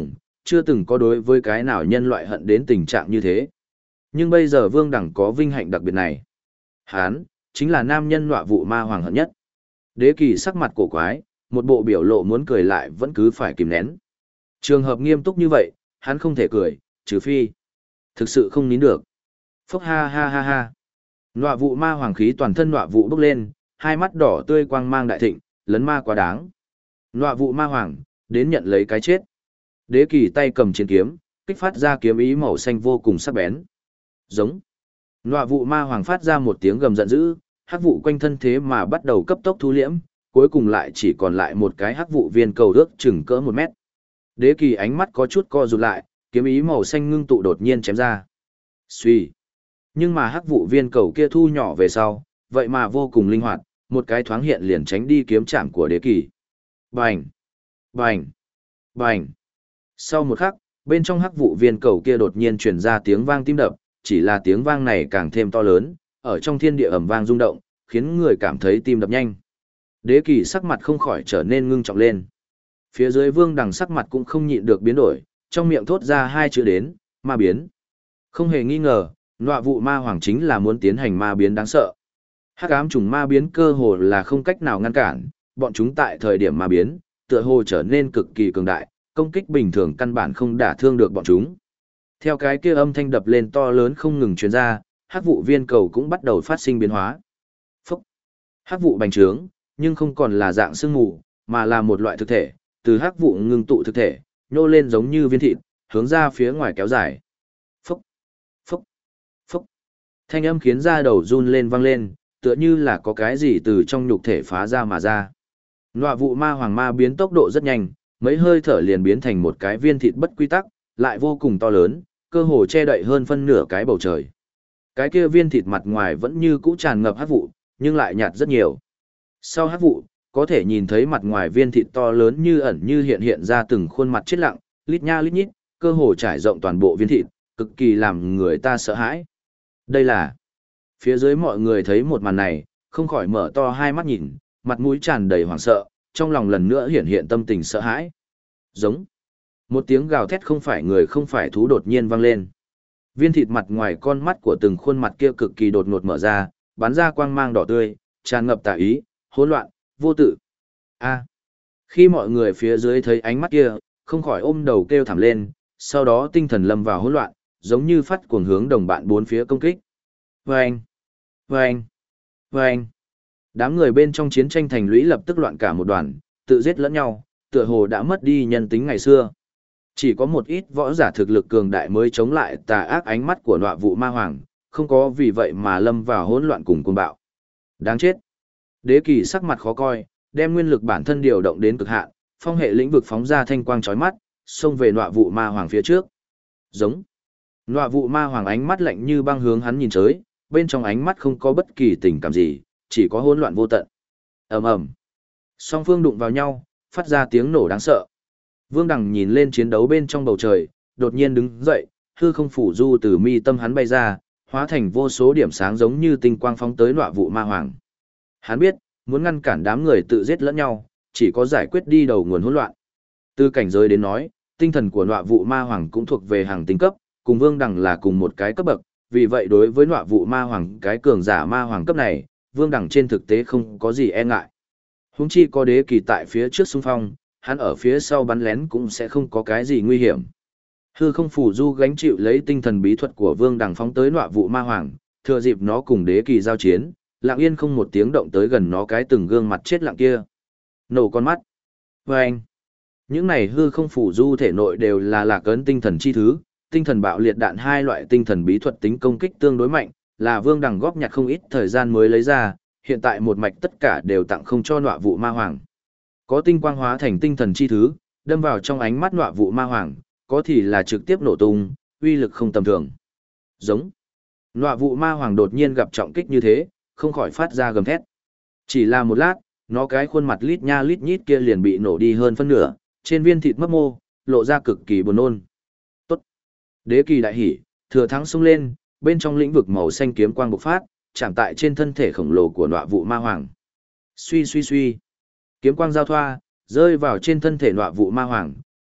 chưa từng có đối với cái nào nhân loại hận đến tình trạng như thế. Nhưng bây giờ Vương Đẳng có vinh hạnh đặc biệt này. Hán, chính là nam nhân nọa vụ ma hoàng hận nhất. Đế Kỳ sắc mặt cổ quái, một bộ biểu lộ muốn cười lại vẫn cứ phải kìm nén. Trường hợp nghiêm túc như vậy, hắn không thể cười, trừ phi. Thực sự không nín được. Phốc ha ha ha ha. Nọa vụ ma hoàng khí toàn thân nọa vụ bốc lên, hai mắt đỏ tươi quang mang đại thịnh, lấn ma quá đáng. Nọa vụ ma hoàng, đến nhận lấy cái chết. Đế Kỳ tay cầm chiến kiếm, kích phát ra kiếm ý màu xanh vô cùng sắc bén. Giống. Nọa vụ ma hoàng phát ra một tiếng gầm giận dữ, hắc vụ quanh thân thế mà bắt đầu cấp tốc thu liễm, cuối cùng lại chỉ còn lại một cái hắc vụ viên cầu ước chừng cỡ 1 mét. Đế Kỳ ánh mắt có chút co rụt lại, kiếm ý màu xanh ngưng tụ đột nhiên chém ra. Xuy. Nhưng mà hắc vụ viên cầu kia thu nhỏ về sau, vậy mà vô cùng linh hoạt, một cái thoáng hiện liền tránh đi kiếm chạm của Đế Kỳ. Bành, bành, bành. Sau một khắc, bên trong hắc vụ viên cầu kia đột nhiên truyền ra tiếng vang tim đập, chỉ là tiếng vang này càng thêm to lớn, ở trong thiên địa ầm vang rung động, khiến người cảm thấy tim đập nhanh. Đế Kỳ sắc mặt không khỏi trở nên ngưng trọng lên. Phía dưới Vương Đằng sắc mặt cũng không nhịn được biến đổi, trong miệng thốt ra 2 chữ đến, ma biến. Không hề nghi ngờ, nọa vụ ma hoàng chính là muốn tiến hành ma biến đáng sợ. Hắc ám trùng ma biến cơ hồ là không cách nào ngăn cản, bọn chúng tại thời điểm ma biến, tựa hồ trở nên cực kỳ cường đại, công kích bình thường căn bản không đả thương được bọn chúng. Theo cái kia âm thanh đập lên to lớn không ngừng truyền ra, hắc vụ viên cầu cũng bắt đầu phát sinh biến hóa. Phúc! Hắc vụ bành trướng, nhưng không còn là dạng sương mù, mà là một loại thực thể, từ hắc vụ ngưng tụ thực thể, nhô lên giống như viên thịt, hướng ra phía ngoài kéo dài. Phúc! Phúc! Phúc! Thanh âm khiến da đầu run lên vang lên, tựa như là có cái gì từ trong nhục thể phá ra mà ra. Nọa vụ ma hoàng ma biến tốc độ rất nhanh, mấy hơi thở liền biến thành một cái viên thịt bất quy tắc, lại vô cùng to lớn, cơ hồ che đậy hơn phân nửa cái bầu trời. Cái kia viên thịt mặt ngoài vẫn như cũ tràn ngập hắc vụ, nhưng lại nhạt rất nhiều. Sau hắc vụ, có thể nhìn thấy mặt ngoài viên thịt to lớn như ẩn như hiện ra từng khuôn mặt chết lặng, lít nha lít nhít, cơ hồ trải rộng toàn bộ viên thịt, cực kỳ làm người ta sợ hãi. Đây là... Phía dưới mọi người thấy một màn này, không khỏi mở to hai mắt nhìn, mặt mũi tràn đầy hoảng sợ, trong lòng lần nữa hiện tâm tình sợ hãi. Giống. Một tiếng gào thét không phải người không phải thú đột nhiên vang lên. Viên thịt mặt ngoài con mắt của từng khuôn mặt kia cực kỳ đột ngột mở ra, bắn ra quang mang đỏ tươi, tràn ngập tà ý, hỗn loạn, vô tự. A. Khi mọi người phía dưới thấy ánh mắt kia, không khỏi ôm đầu kêu thảm lên, sau đó tinh thần lâm vào hỗn loạn, giống như phát cuồng hướng đồng bạn bốn phía công kích. Vâng! Vâng! Vâng! Đám người bên trong chiến tranh thành lũy lập tức loạn cả một đoàn, tự giết lẫn nhau, tựa hồ đã mất đi nhân tính ngày xưa. Chỉ có một ít võ giả thực lực cường đại mới chống lại tà ác ánh mắt của nọa vụ ma hoàng, không có vì vậy mà lâm vào hỗn loạn cùng cuồng bạo. Đáng chết! Đế Kỳ sắc mặt khó coi, đem nguyên lực bản thân điều động đến cực hạn, phong hệ lĩnh vực phóng ra thanh quang chói mắt, xông về nọa vụ ma hoàng phía trước. Giống! Nọa vụ ma hoàng ánh mắt lạnh như băng hướng hắn nhìn tới, bên trong ánh mắt không có bất kỳ tình cảm gì, chỉ có hỗn loạn vô tận. Ầm ầm. Song phương đụng vào nhau, phát ra tiếng nổ đáng sợ. Vương Đằng nhìn lên chiến đấu bên trong bầu trời, đột nhiên đứng dậy, hư không phủ du từ mi tâm hắn bay ra, hóa thành vô số điểm sáng giống như tinh quang phóng tới nọa vụ ma hoàng. Hắn biết, muốn ngăn cản đám người tự giết lẫn nhau, chỉ có giải quyết đi đầu nguồn hỗn loạn. Từ cảnh giới đến nói, tinh thần của nọa vụ ma hoàng cũng thuộc về hàng tinh cấp, cùng Vương Đằng là cùng một cái cấp bậc, vì vậy đối với nọa vụ ma hoàng cái cường giả ma hoàng cấp này, Vương Đằng trên thực tế không có gì e ngại. Huống chi có Đế Kỳ tại phía trước xung phong, hắn ở phía sau bắn lén cũng sẽ không có cái gì nguy hiểm. Hư không phủ du gánh chịu lấy tinh thần bí thuật của Vương Đằng phóng tới nọa vụ ma hoàng, thừa dịp nó cùng Đế Kỳ giao chiến, lặng yên không một tiếng động tới gần nó cái từng gương mặt chết lặng kia. Nổ con mắt. Vâng! Những này hư không phủ du thể nội đều là lạc ấn tinh thần chi thứ, tinh thần bạo liệt đạn hai loại tinh thần bí thuật tính công kích tương đối mạnh, là Vương Đằng góp nhặt không ít thời gian mới lấy ra, hiện tại một mạch tất cả đều tặng không cho nọa vụ ma hoàng. Có tinh quang hóa thành tinh thần chi thứ, đâm vào trong ánh mắt nọa vụ ma hoàng, có thì là trực tiếp nổ tung, uy lực không tầm thường. Giống. Nọa vụ ma hoàng đột nhiên gặp trọng kích như thế, không khỏi phát ra gầm thét. Chỉ là một lát, nó cái khuôn mặt lít nha lít nhít kia liền bị nổ đi hơn phân nửa, trên viên thịt mấp mô, lộ ra cực kỳ buồn nôn. Tốt. Đế Kỳ đại hỉ, thừa thắng xông lên, bên trong lĩnh vực màu xanh kiếm quang bộc phát, chạm tại trên thân thể khổng lồ của nọa vụ ma hoàng. Suy suy suy. Kiếm quang giao thoa, rơi vào trên thân thể nọa vụ ma hoàng,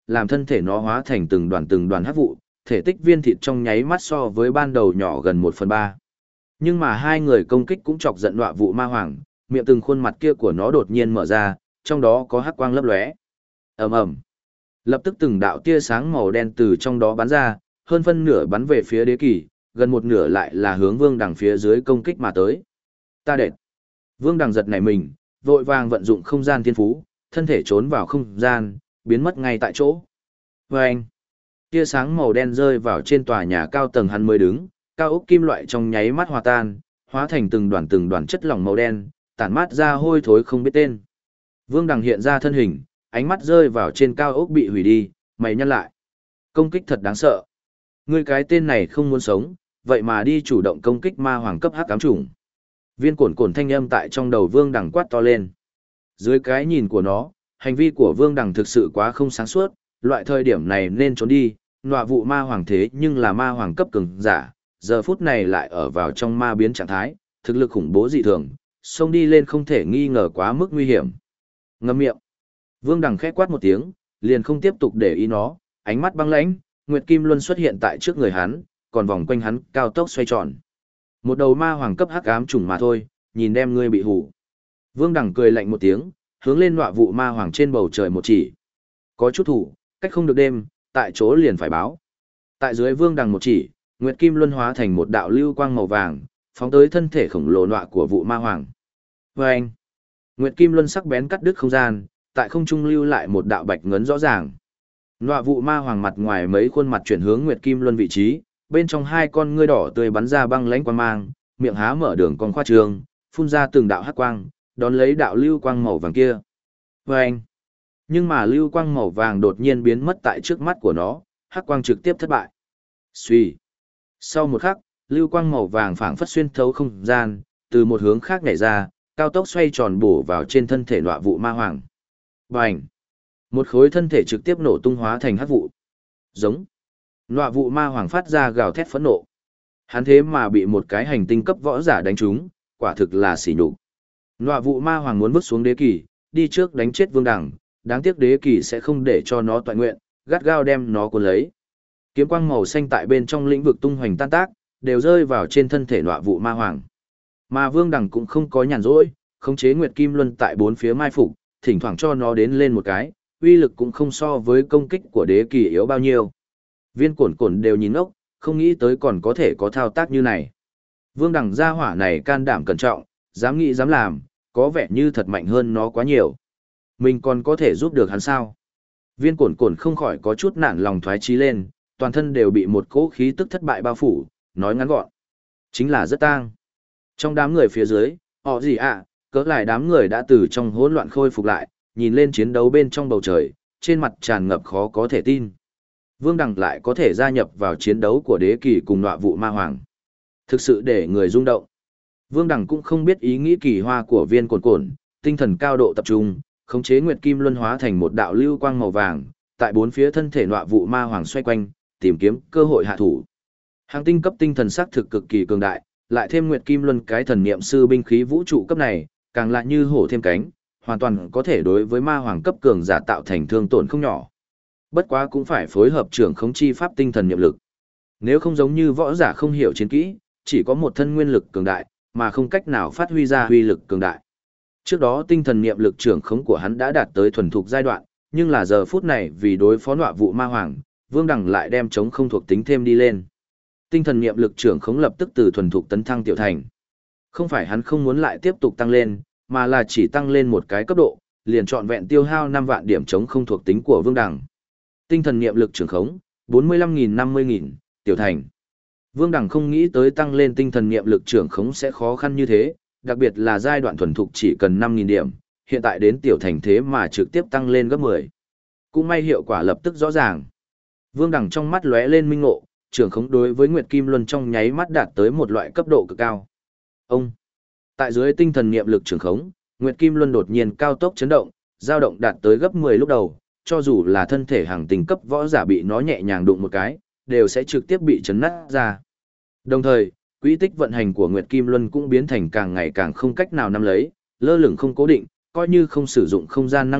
làm thân thể nó hóa thành từng đoàn hắc vụ, thể tích viên thịt trong nháy mắt so với ban đầu nhỏ gần 1/3. Nhưng mà hai người công kích cũng chọc giận Nọa Vụ Ma Hoàng, miệng từng khuôn mặt kia của nó đột nhiên mở ra, trong đó có hắc quang lấp lóe. Ầm ầm. Lập tức từng đạo tia sáng màu đen từ trong đó bắn ra, hơn phân nửa bắn về phía Đế Kỳ, gần một nửa lại là hướng Vương Đằng phía dưới công kích mà tới. Ta đệt. Vương Đằng giật nảy mình, vội vàng vận dụng không gian thiên phú, thân thể trốn vào không gian, biến mất ngay tại chỗ. Vâng! Tia sáng màu đen rơi vào trên tòa nhà cao tầng hắn mới đứng, cao ốc kim loại trong nháy mắt hòa tan, hóa thành từng đoàn chất lỏng màu đen, tản mát ra hôi thối không biết tên. Vương Đằng hiện ra thân hình, ánh mắt rơi vào trên cao ốc bị hủy đi, mày nhăn lại. Công kích thật đáng sợ. Ngươi cái tên này không muốn sống, vậy mà đi chủ động công kích ma hoàng cấp hắc ám chủng. Viên cổn cổn thanh âm tại trong đầu Vương Đằng quát to lên. Dưới cái nhìn của nó, hành vi của Vương Đằng thực sự quá không sáng suốt, loại thời điểm này nên trốn đi, Nọa Vụ Ma Hoàng thế nhưng là ma hoàng cấp cường giả, giờ phút này lại ở vào trong ma biến trạng thái, thực lực khủng bố dị thường, xông đi lên không thể nghi ngờ quá mức nguy hiểm. Ngậm miệng. Vương Đằng khẽ quát một tiếng, liền không tiếp tục để ý nó, ánh mắt băng lãnh, Nguyệt Kim Luân xuất hiện tại trước người hắn, còn vòng quanh hắn cao tốc xoay tròn. Một đầu ma hoàng cấp hắc ám trùng mà thôi, nhìn đem ngươi bị hủ. Vương Đằng cười lạnh một tiếng, hướng lên Nọa Vụ Ma Hoàng trên bầu trời một chỉ. Có chút thủ, cách không được đêm, tại chỗ liền phải báo. Tại dưới Vương Đằng một chỉ, Nguyệt Kim Luân hóa thành một đạo lưu quang màu vàng, phóng tới thân thể khổng lồ nọa của Vụ Ma Hoàng. Vâng! Nguyệt Kim Luân sắc bén cắt đứt không gian, tại không trung lưu lại một đạo bạch ngấn rõ ràng. Nọa Vụ Ma Hoàng mặt ngoài mấy khuôn mặt chuyển hướng Nguyệt Kim Luân vị trí, bên trong hai con ngươi đỏ tươi bắn ra băng lãnh quang mang, miệng há mở đường con khoa trương, phun ra từng đạo hắc quang, đón lấy đạo lưu quang màu vàng kia. Vâng! Nhưng mà lưu quang màu vàng đột nhiên biến mất tại trước mắt của nó, hắc quang trực tiếp thất bại. Xuy! Sau một khắc, lưu quang màu vàng phảng phất xuyên thấu không gian, từ một hướng khác nhảy ra, cao tốc xoay tròn bổ vào trên thân thể Nọa Vụ Ma Hoàng. Bành! Một khối thân thể trực tiếp nổ tung hóa thành hắc vụ. Giống! Nọa Vụ Ma Hoàng phát ra gào thét phẫn nộ. Hắn thế mà bị một cái hành tinh cấp võ giả đánh trúng, quả thực là sỉ nhục. Nọa Vụ Ma Hoàng muốn vứt xuống Đế Kỳ, đi trước đánh chết Vương Đằng, đáng tiếc Đế Kỳ sẽ không để cho nó toại nguyện, gắt gao đem nó cuốn lấy. Kiếm quang màu xanh tại bên trong lĩnh vực tung hoành tan tác, đều rơi vào trên thân thể Nọa Vụ Ma Hoàng. Mà Vương Đằng cũng không có nhàn rỗi, khống chế Nguyệt Kim Luân tại bốn phía mai phục, thỉnh thoảng cho nó đến lên một cái, uy lực cũng không so với công kích của Đế Kỳ yếu bao nhiêu. Viên cổn cổn đều nhìn ốc, không nghĩ tới còn có thể có thao tác như này. Vương Đằng gia hỏa này can đảm cẩn trọng, dám nghĩ dám làm, có vẻ như thật mạnh hơn nó quá nhiều. Mình còn có thể giúp được hắn sao? Viên cổn cổn không khỏi có chút nản lòng thoái chí lên, toàn thân đều bị một cỗ khí tức thất bại bao phủ, nói ngắn gọn. Chính là rất tang. Trong đám người phía dưới, họ gì ạ, cỡ lại đám người đã từ trong hỗn loạn khôi phục lại, nhìn lên chiến đấu bên trong bầu trời, trên mặt tràn ngập khó có thể tin. Vương Đằng lại có thể gia nhập vào chiến đấu của Đế Kỳ cùng Nọa Vụ Ma Hoàng. Thực sự để người rung động. Vương Đằng cũng không biết ý nghĩ kỳ hoa của viên cổn cổn, tinh thần cao độ tập trung, khống chế Nguyệt Kim Luân hóa thành một đạo lưu quang màu vàng, tại bốn phía thân thể Nọa Vụ Ma Hoàng xoay quanh, tìm kiếm cơ hội hạ thủ. Hàng tinh cấp tinh thần sắc thực cực kỳ cường đại, lại thêm Nguyệt Kim Luân cái thần niệm sư binh khí vũ trụ cấp này, càng lại như hổ thêm cánh, hoàn toàn có thể đối với ma hoàng cấp cường giả tạo thành thương tổn không nhỏ. Bất quá cũng phải phối hợp trưởng khống chi pháp tinh thần niệm lực. Nếu không giống như võ giả không hiểu chiến kỹ, chỉ có một thân nguyên lực cường đại, mà không cách nào phát huy ra huy lực cường đại. Trước đó tinh thần niệm lực trưởng khống của hắn đã đạt tới thuần thục giai đoạn, nhưng là giờ phút này vì đối phó Nọa Vụ Ma Hoàng, Vương Đằng lại đem chống không thuộc tính thêm đi lên. Tinh thần niệm lực trưởng khống lập tức từ thuần thục tấn thăng tiểu thành. Không phải hắn không muốn lại tiếp tục tăng lên, mà là chỉ tăng lên một cái cấp độ, liền trọn vẹn tiêu hao 5 vạn điểm chống không thuộc tính của Vương Đằng. Tinh thần niệm lực trưởng khống, 45.000 50.000, tiểu thành. Vương Đằng không nghĩ tới tăng lên tinh thần niệm lực trưởng khống sẽ khó khăn như thế, đặc biệt là giai đoạn thuần thục chỉ cần 5.000 điểm, hiện tại đến tiểu thành thế mà trực tiếp tăng lên gấp 10. Cũng may hiệu quả lập tức rõ ràng. Vương Đằng trong mắt lóe lên minh ngộ, trưởng khống đối với Nguyệt Kim Luân trong nháy mắt đạt tới một loại cấp độ cực cao. Ông, tại dưới tinh thần niệm lực trưởng khống, Nguyệt Kim Luân đột nhiên cao tốc chấn động, dao động đạt tới gấp 10 lúc đầu, cho dù là thân thể hàng tinh cấp võ giả bị nó nhẹ nhàng đụng một cái, đều sẽ trực tiếp bị chấn nát ra. Đồng thời, quỹ tích vận hành của Nguyệt Kim Luân cũng biến thành càng ngày càng không cách nào nắm lấy, lơ lửng không cố định, coi như không sử dụng không gian năng lực,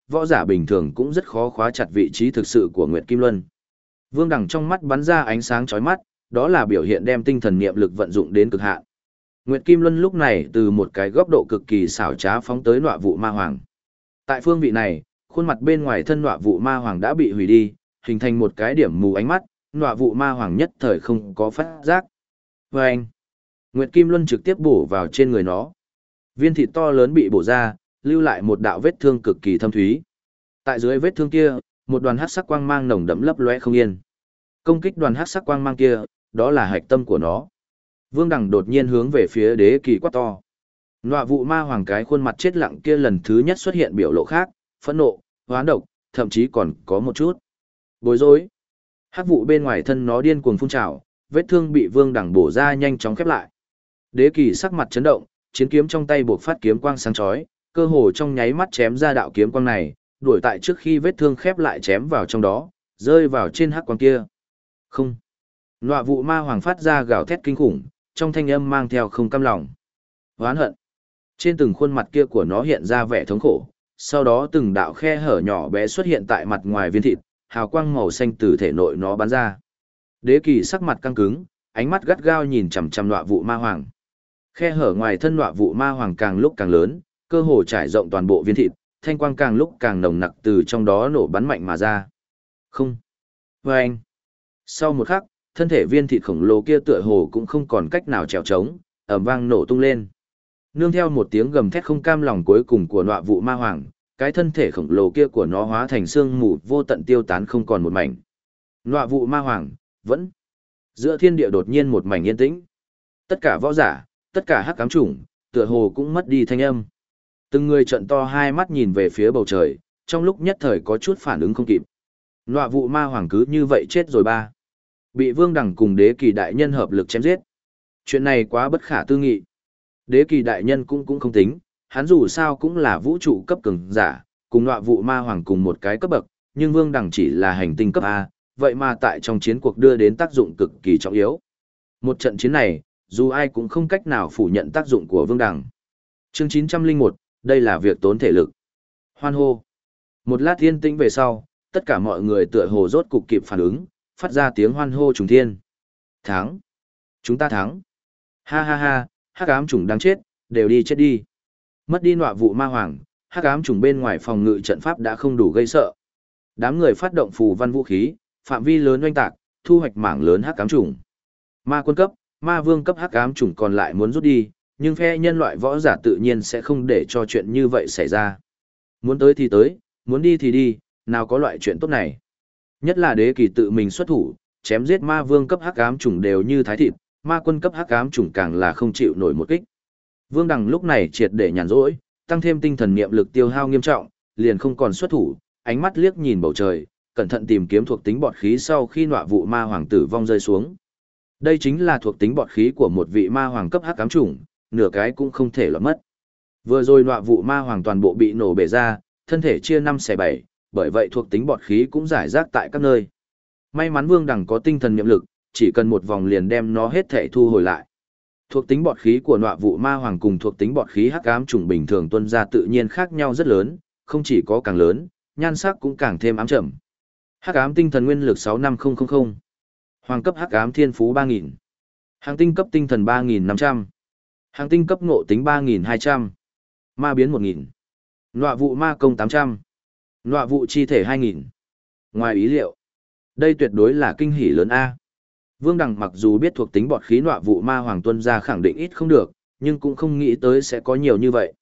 võ giả bình thường cũng rất khó khóa chặt vị trí thực sự của Nguyệt Kim Luân. Vương Đằng trong mắt bắn ra ánh sáng chói mắt, đó là biểu hiện đem tinh thần niệm lực vận dụng đến cực hạn. Nguyệt Kim Luân lúc này từ một cái góc độ cực kỳ xảo trá phóng tới Nọa Vụ Ma Hoàng. Tại phương vị này, khuôn mặt bên ngoài thân Nọa Vụ Ma Hoàng đã bị hủy đi, hình thành một cái điểm mù ánh mắt, Nọa Vụ Ma Hoàng nhất thời không có phát giác. Và anh, Nguyệt Kim Luân trực tiếp bổ vào trên người nó. Viên thịt to lớn bị bổ ra, lưu lại một đạo vết thương cực kỳ thâm thúy. Tại dưới vết thương kia, một đoàn hắc sắc quang mang nồng đậm lấp lóe không yên. Công kích đoàn hắc sắc quang mang kia, đó là hạch tâm của nó. Vương Đằng đột nhiên hướng về phía Đế Kỳ quát to. Nọa Vụ Ma Hoàng cái khuôn mặt chết lặng kia lần thứ nhất xuất hiện biểu lộ khác, phẫn nộ, hoán độc, thậm chí còn có một chút bối rối. Hắc vụ bên ngoài thân nó điên cuồng phun trào, vết thương bị Vương Đằng bổ ra nhanh chóng khép lại. Đế Kỳ sắc mặt chấn động, chiến kiếm trong tay buộc phát kiếm quang sáng chói, cơ hồ trong nháy mắt chém ra đạo kiếm quang này, đuổi tại trước khi vết thương khép lại chém vào trong đó, rơi vào trên hắc quang kia. Không. Nọa Vụ Ma Hoàng phát ra gào thét kinh khủng, trong thanh âm mang theo không cam lòng, oán hận. Trên từng khuôn mặt kia của nó hiện ra vẻ thống khổ, sau đó từng đạo khe hở nhỏ bé xuất hiện tại mặt ngoài viên thịt, hào quang màu xanh từ thể nội nó bắn ra. Đế Kỳ sắc mặt căng cứng, ánh mắt gắt gao nhìn chằm chằm Nọa Vụ Ma Hoàng. Khe hở ngoài thân Nọa Vụ Ma Hoàng càng lúc càng lớn, cơ hồ trải rộng toàn bộ viên thịt, thanh quang càng lúc càng nồng nặc từ trong đó nổ bắn mạnh mà ra. Không. Và anh. Sau một khắc, thân thể viên thịt khổng lồ kia tựa hồ cũng không còn cách nào trèo trống, ầm vang nổ tung lên. Nương theo một tiếng gầm thét không cam lòng cuối cùng của Nọa Vụ Ma Hoàng, cái thân thể khổng lồ kia của nó hóa thành xương mù vô tận tiêu tán không còn một mảnh. Nọa Vụ Ma Hoàng vẫn giữa thiên địa đột nhiên một mảnh yên tĩnh. Tất cả võ giả, tất cả hắc ám chủng, tựa hồ cũng mất đi thanh âm. Từng người trợn to hai mắt nhìn về phía bầu trời, trong lúc nhất thời có chút phản ứng không kịp. Nọa Vụ Ma Hoàng cứ như vậy chết rồi ba. Bị Vương Đằng cùng Đế Kỳ đại nhân hợp lực chém giết. Chuyện này quá bất khả tư nghị. Đế Kỳ đại nhân cũng không tính, hắn dù sao cũng là vũ trụ cấp cường giả, cùng Nọa Vụ Ma Hoàng cùng một cái cấp bậc, nhưng Vương Đằng chỉ là hành tinh cấp A, vậy mà tại trong chiến cuộc đưa đến tác dụng cực kỳ trọng yếu. Một trận chiến này, dù ai cũng không cách nào phủ nhận tác dụng của Vương Đằng. Chương 901, đây là việc tốn thể lực. Hoan hô. Một lát yên tĩnh về sau, tất cả mọi người tựa hồ rốt cục kịp phản ứng, phát ra tiếng hoan hô trùng thiên. Thắng! Chúng ta thắng! Ha ha ha, hắc ám chủng đang chết, đều đi chết đi. Mất đi Nọa Vụ Ma Hoàng, hắc ám chủng bên ngoài phòng ngự trận pháp đã không đủ gây sợ. Đám người phát động phù văn vũ khí, phạm vi lớn oanh tạc, thu hoạch mảng lớn hắc ám chủng. Ma quân cấp, ma vương cấp hắc ám chủng còn lại muốn rút đi, nhưng phe nhân loại võ giả tự nhiên sẽ không để cho chuyện như vậy xảy ra. Muốn tới thì tới, muốn đi thì đi, nào có loại chuyện tốt này. Nhất là Đế Kỳ tự mình xuất thủ, chém giết ma vương cấp hắc ám chủng đều như thái thịt, ma quân cấp hắc ám chủng càng là không chịu nổi một kích. Vương Đằng lúc này triệt để nhàn rỗi, tăng thêm tinh thần niệm lực tiêu hao nghiêm trọng, liền không còn xuất thủ, ánh mắt liếc nhìn bầu trời, cẩn thận tìm kiếm thuộc tính bọt khí sau khi Nọa Vụ Ma Hoàng tử vong rơi xuống. Đây chính là thuộc tính bọt khí của một vị ma hoàng cấp hắc ám chủng, nửa cái cũng không thể lọt mất. Vừa rồi Nọa Vụ Ma Hoàng toàn bộ bị nổ bể ra, thân thể chia 5/7, bởi vậy thuộc tính bọt khí cũng rải rác tại các nơi. May mắn Vương Đằng có tinh thần niệm lực, chỉ cần một vòng liền đem nó hết thể thu hồi lại. Thuộc tính bọt khí của Nọa Vụ Ma Hoàng cùng thuộc tính bọt khí hắc ám chủng bình thường tuân ra tự nhiên khác nhau rất lớn, không chỉ có càng lớn, nhan sắc cũng càng thêm ám trầm. Hắc ám tinh thần nguyên lực 65000, hoàng cấp hắc ám thiên phú 3000, hàng tinh cấp tinh thần 3500, hàng tinh cấp ngộ tính 3200, ma biến 1000, Nọa Vụ ma công 800, Nọa Vụ chi thể 2000. Ngoài ý liệu, đây tuyệt đối là kinh hỉ lớn a. Vương Đằng mặc dù biết thuộc tính bọt khí Nọa Vụ Ma Hoàng tuân ra khẳng định ít không được, nhưng cũng không nghĩ tới sẽ có nhiều như vậy.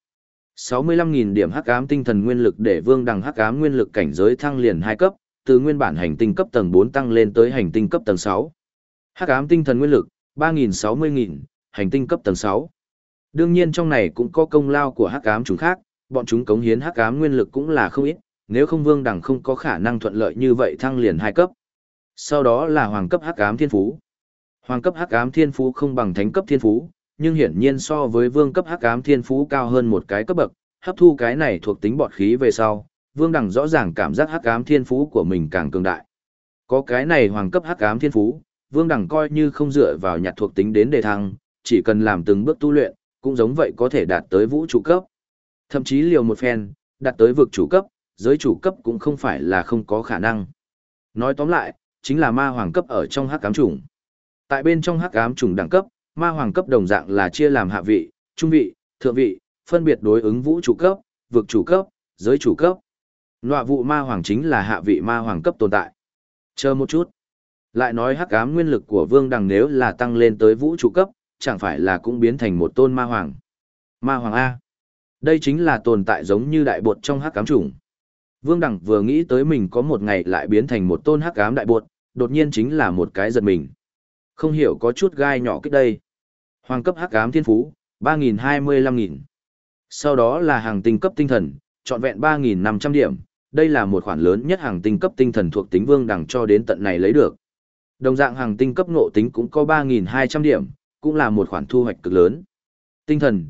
65.000 điểm hắc ám tinh thần nguyên lực để Vương Đằng hắc ám nguyên lực cảnh giới thăng liền 2 cấp, từ nguyên bản hành tinh cấp tầng 4 tăng lên tới hành tinh cấp tầng 6. Hắc ám tinh thần nguyên lực 3.060.000, hành tinh cấp tầng 6. Đương nhiên trong này cũng có công lao của hắc ám chúng khác, bọn chúng cống hiến hắc ám nguyên lực cũng là không ít, nếu không Vương Đằng không có khả năng thuận lợi như vậy thăng liền 2 cấp. Sau đó là hoàng cấp hắc ám thiên phú. Hoàng cấp hắc ám thiên phú không bằng thánh cấp thiên phú, nhưng hiển nhiên so với vương cấp hắc ám thiên phú cao hơn một cái cấp bậc, hấp thu cái này thuộc tính bọt khí về sau, Vương Đằng rõ ràng cảm giác hắc ám thiên phú của mình càng cường đại. Có cái này hoàng cấp hắc ám thiên phú, Vương Đằng coi như không dựa vào nhặt thuộc tính đến đề thăng, chỉ cần làm từng bước tu luyện, cũng giống vậy có thể đạt tới vũ trụ cấp. Thậm chí liều một phen, đạt tới vực chủ cấp, giới chủ cấp cũng không phải là không có khả năng. Nói tóm lại, chính là ma hoàng cấp ở trong hắc ám chủng. Tại bên trong hắc ám chủng đẳng cấp, ma hoàng cấp đồng dạng là chia làm hạ vị, trung vị, thượng vị, phân biệt đối ứng vũ trụ cấp, vực chủ cấp, giới chủ cấp. Nọa vụ ma hoàng chính là hạ vị ma hoàng cấp tồn tại. Chờ một chút. Lại nói hắc ám nguyên lực của Vương Đằng nếu là tăng lên tới vũ trụ cấp, chẳng phải là cũng biến thành một tôn ma hoàng. Ma hoàng A. Đây chính là tồn tại giống như đại bột trong hắc ám chủng. Vương Đằng vừa nghĩ tới mình có một ngày lại biến thành một tôn hắc ám đại bột, đột nhiên chính là một cái giật mình. Không hiểu có chút gai nhỏ kích đây. Hoàng cấp hắc ám thiên phú, 3.025.000. Sau đó là hàng tinh cấp tinh thần, trọn vẹn 3.500 điểm. Đây là một khoản lớn nhất hàng tinh cấp tinh thần thuộc tính Vương Đằng cho đến tận này lấy được. Đồng dạng hàng tinh cấp ngộ tính cũng có 3.200 điểm, cũng là một khoản thu hoạch cực lớn. Tinh thần,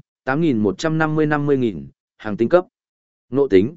8.150-50.000, hàng tinh cấp. Ngộ tính,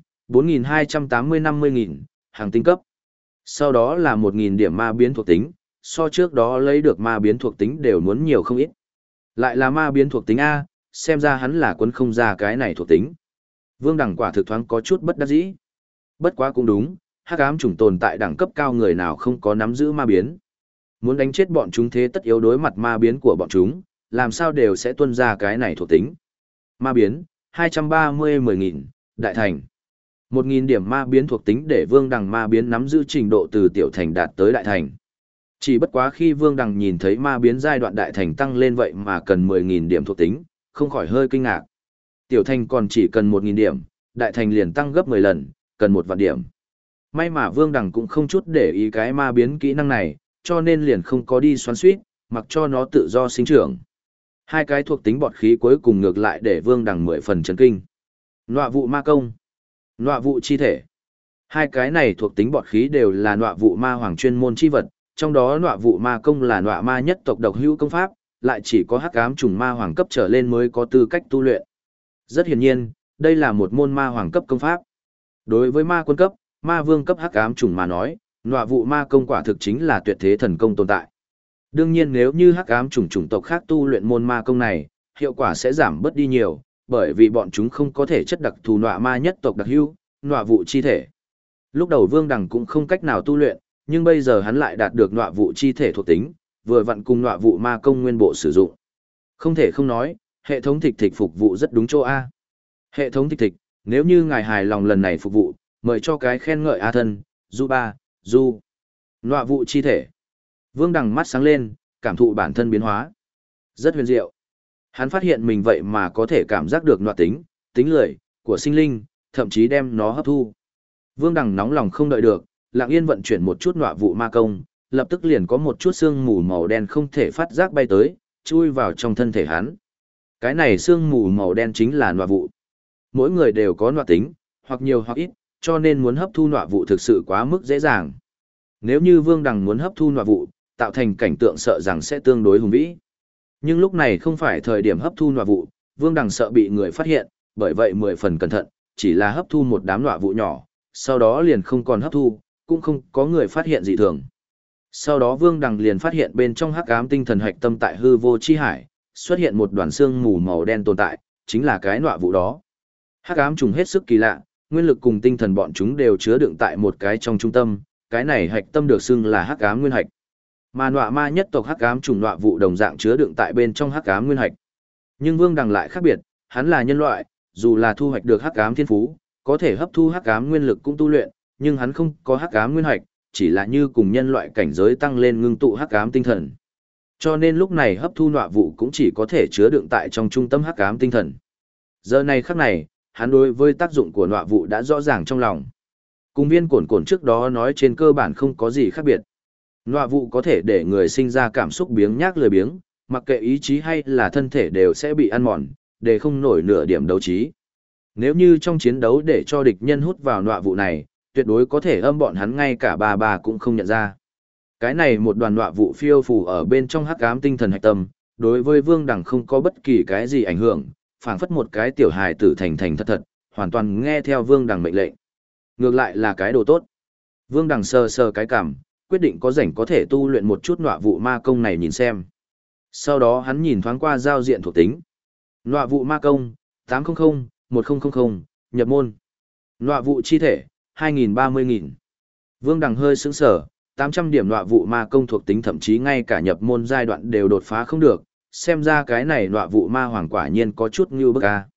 4.280-50.000, hàng tinh cấp. Sau đó là 1.000 điểm ma biến thuộc tính, so trước đó lấy được ma biến thuộc tính đều muốn nhiều không ít. Lại là ma biến thuộc tính A, xem ra hắn là quân không ra cái này thuộc tính. Vương Đằng quả thực thoáng có chút bất đắc dĩ. Bất quá cũng đúng, hắc ám chủng tồn tại đẳng cấp cao người nào không có nắm giữ ma biến. Muốn đánh chết bọn chúng thế tất yếu đối mặt ma biến của bọn chúng, làm sao đều sẽ tuân ra cái này thuộc tính. Ma biến, 230-10.000, đại thành. 1.000 điểm ma biến thuộc tính để Vương Đằng ma biến nắm giữ trình độ từ tiểu thành đạt tới đại thành. Chỉ bất quá khi Vương Đằng nhìn thấy ma biến giai đoạn đại thành tăng lên vậy mà cần 10.000 điểm thuộc tính, không khỏi hơi kinh ngạc. Tiểu thành còn chỉ cần 1.000 điểm, đại thành liền tăng gấp 10 lần, cần 1 vạn điểm. May mà Vương Đằng cũng không chút để ý cái ma biến kỹ năng này, cho nên liền không có đi xoắn xuýt, mặc cho nó tự do sinh trưởng. Hai cái thuộc tính bọt khí cuối cùng ngược lại để Vương Đằng 10 phần chấn kinh. Nọa vụ ma công, nọa vụ chi thể. Hai cái này thuộc tính bọt khí đều là nọa vụ ma hoàng chuyên môn chi vật, trong đó nọa vụ ma công là nọa ma nhất tộc độc hữu công pháp, lại chỉ có hắc ám trùng ma hoàng cấp trở lên mới có tư cách tu luyện. Rất hiển nhiên, đây là một môn ma hoàng cấp công pháp. Đối với ma quân cấp, ma vương cấp hắc ám trùng mà nói, nọa vụ ma công quả thực chính là tuyệt thế thần công tồn tại. Đương nhiên nếu như hắc ám trùng chủng tộc khác tu luyện môn ma công này, hiệu quả sẽ giảm bớt đi nhiều, bởi vì bọn chúng không có thể chất đặc thù nọa ma nhất tộc đặc hữu, nọa vụ chi thể. Lúc đầu Vương Đằng cũng không cách nào tu luyện, nhưng bây giờ hắn lại đạt được nọa vụ chi thể thuộc tính, vừa vặn cùng nọa vụ ma công nguyên bộ sử dụng. Không thể không nói, hệ thống thịch thịch phục vụ rất đúng chỗ A. Hệ thống thịch thịch, nếu như ngài hài lòng lần này phục vụ, mời cho cái khen ngợi A thân, du ba, du. Nọa vụ chi thể. Vương Đằng mắt sáng lên, cảm thụ bản thân biến hóa. Rất huyền diệu. Hắn phát hiện mình vậy mà có thể cảm giác được nọa tính, tính lười, của sinh linh, thậm chí đem nó hấp thu. Vương Đằng nóng lòng không đợi được, lặng yên vận chuyển một chút nọa vụ ma công, lập tức liền có một chút sương mù màu đen không thể phát giác bay tới, chui vào trong thân thể hắn. Cái này sương mù màu đen chính là nọa vụ. Mỗi người đều có nọa tính, hoặc nhiều hoặc ít, cho nên muốn hấp thu nọa vụ thực sự quá mức dễ dàng. Nếu như Vương Đằng muốn hấp thu nọa vụ, tạo thành cảnh tượng sợ rằng sẽ tương đối hùng vĩ. Nhưng lúc này không phải thời điểm hấp thu nọa vụ, Vương Đằng sợ bị người phát hiện, bởi vậy 10 phần cẩn thận, chỉ là hấp thu một đám nọa vụ nhỏ, sau đó liền không còn hấp thu, cũng không có người phát hiện dị thường. Sau đó Vương Đằng liền phát hiện bên trong hắc ám tinh thần hạch tâm tại hư vô chi hải, xuất hiện một đoàn xương mù màu đen tồn tại, chính là cái nọa vụ đó. Hắc ám trùng hết sức kỳ lạ, nguyên lực cùng tinh thần bọn chúng đều chứa đựng tại một cái trong trung tâm, cái này hạch tâm được xưng là hắc ám nguyên hạch. Mà nọa ma nhất tộc hắc ám trùng nọa vụ đồng dạng chứa đựng tại bên trong hắc ám nguyên hạch. Nhưng Vương Đằng lại khác biệt, hắn là nhân loại, dù là thu hoạch được hắc ám thiên phú, có thể hấp thu hắc ám nguyên lực cũng tu luyện, nhưng hắn không có hắc ám nguyên hạch, chỉ là như cùng nhân loại cảnh giới tăng lên ngưng tụ hắc ám tinh thần. Cho nên lúc này hấp thu nọa vụ cũng chỉ có thể chứa đựng tại trong trung tâm hắc ám tinh thần. Giờ này khắc này, hắn đối với tác dụng của nọa vụ đã rõ ràng trong lòng. Cùng viên cổn cổn trước đó nói trên cơ bản không có gì khác biệt. Nọa vụ có thể để người sinh ra cảm xúc biếng nhác lười biếng, mặc kệ ý chí hay là thân thể đều sẽ bị ăn mòn, để không nổi nửa điểm đấu trí. Nếu như trong chiến đấu để cho địch nhân hút vào nọa vụ này, tuyệt đối có thể âm bọn hắn ngay cả bà cũng không nhận ra. Cái này một đoàn nọa vụ phiêu phù ở bên trong hắc ám tinh thần hạch tâm, đối với Vương Đằng không có bất kỳ cái gì ảnh hưởng, phảng phất một cái tiểu hài tử thành thành thật thật, hoàn toàn nghe theo Vương Đằng mệnh lệnh. Ngược lại là cái đồ tốt. Vương Đằng sờ sờ cái cằm, quyết định có rảnh có thể tu luyện một chút nọa vụ ma công này nhìn xem. Sau đó hắn nhìn thoáng qua giao diện thuộc tính. Nọa vụ ma công, 800-1000, nhập môn. Nọa vụ chi thể, 2.000 30.000. Vương Đằng hơi sững sờ, 800 điểm nọa vụ ma công thuộc tính thậm chí ngay cả nhập môn giai đoạn đều đột phá không được, xem ra cái này nọa vụ ma hoàng quả nhiên có chút như bức a.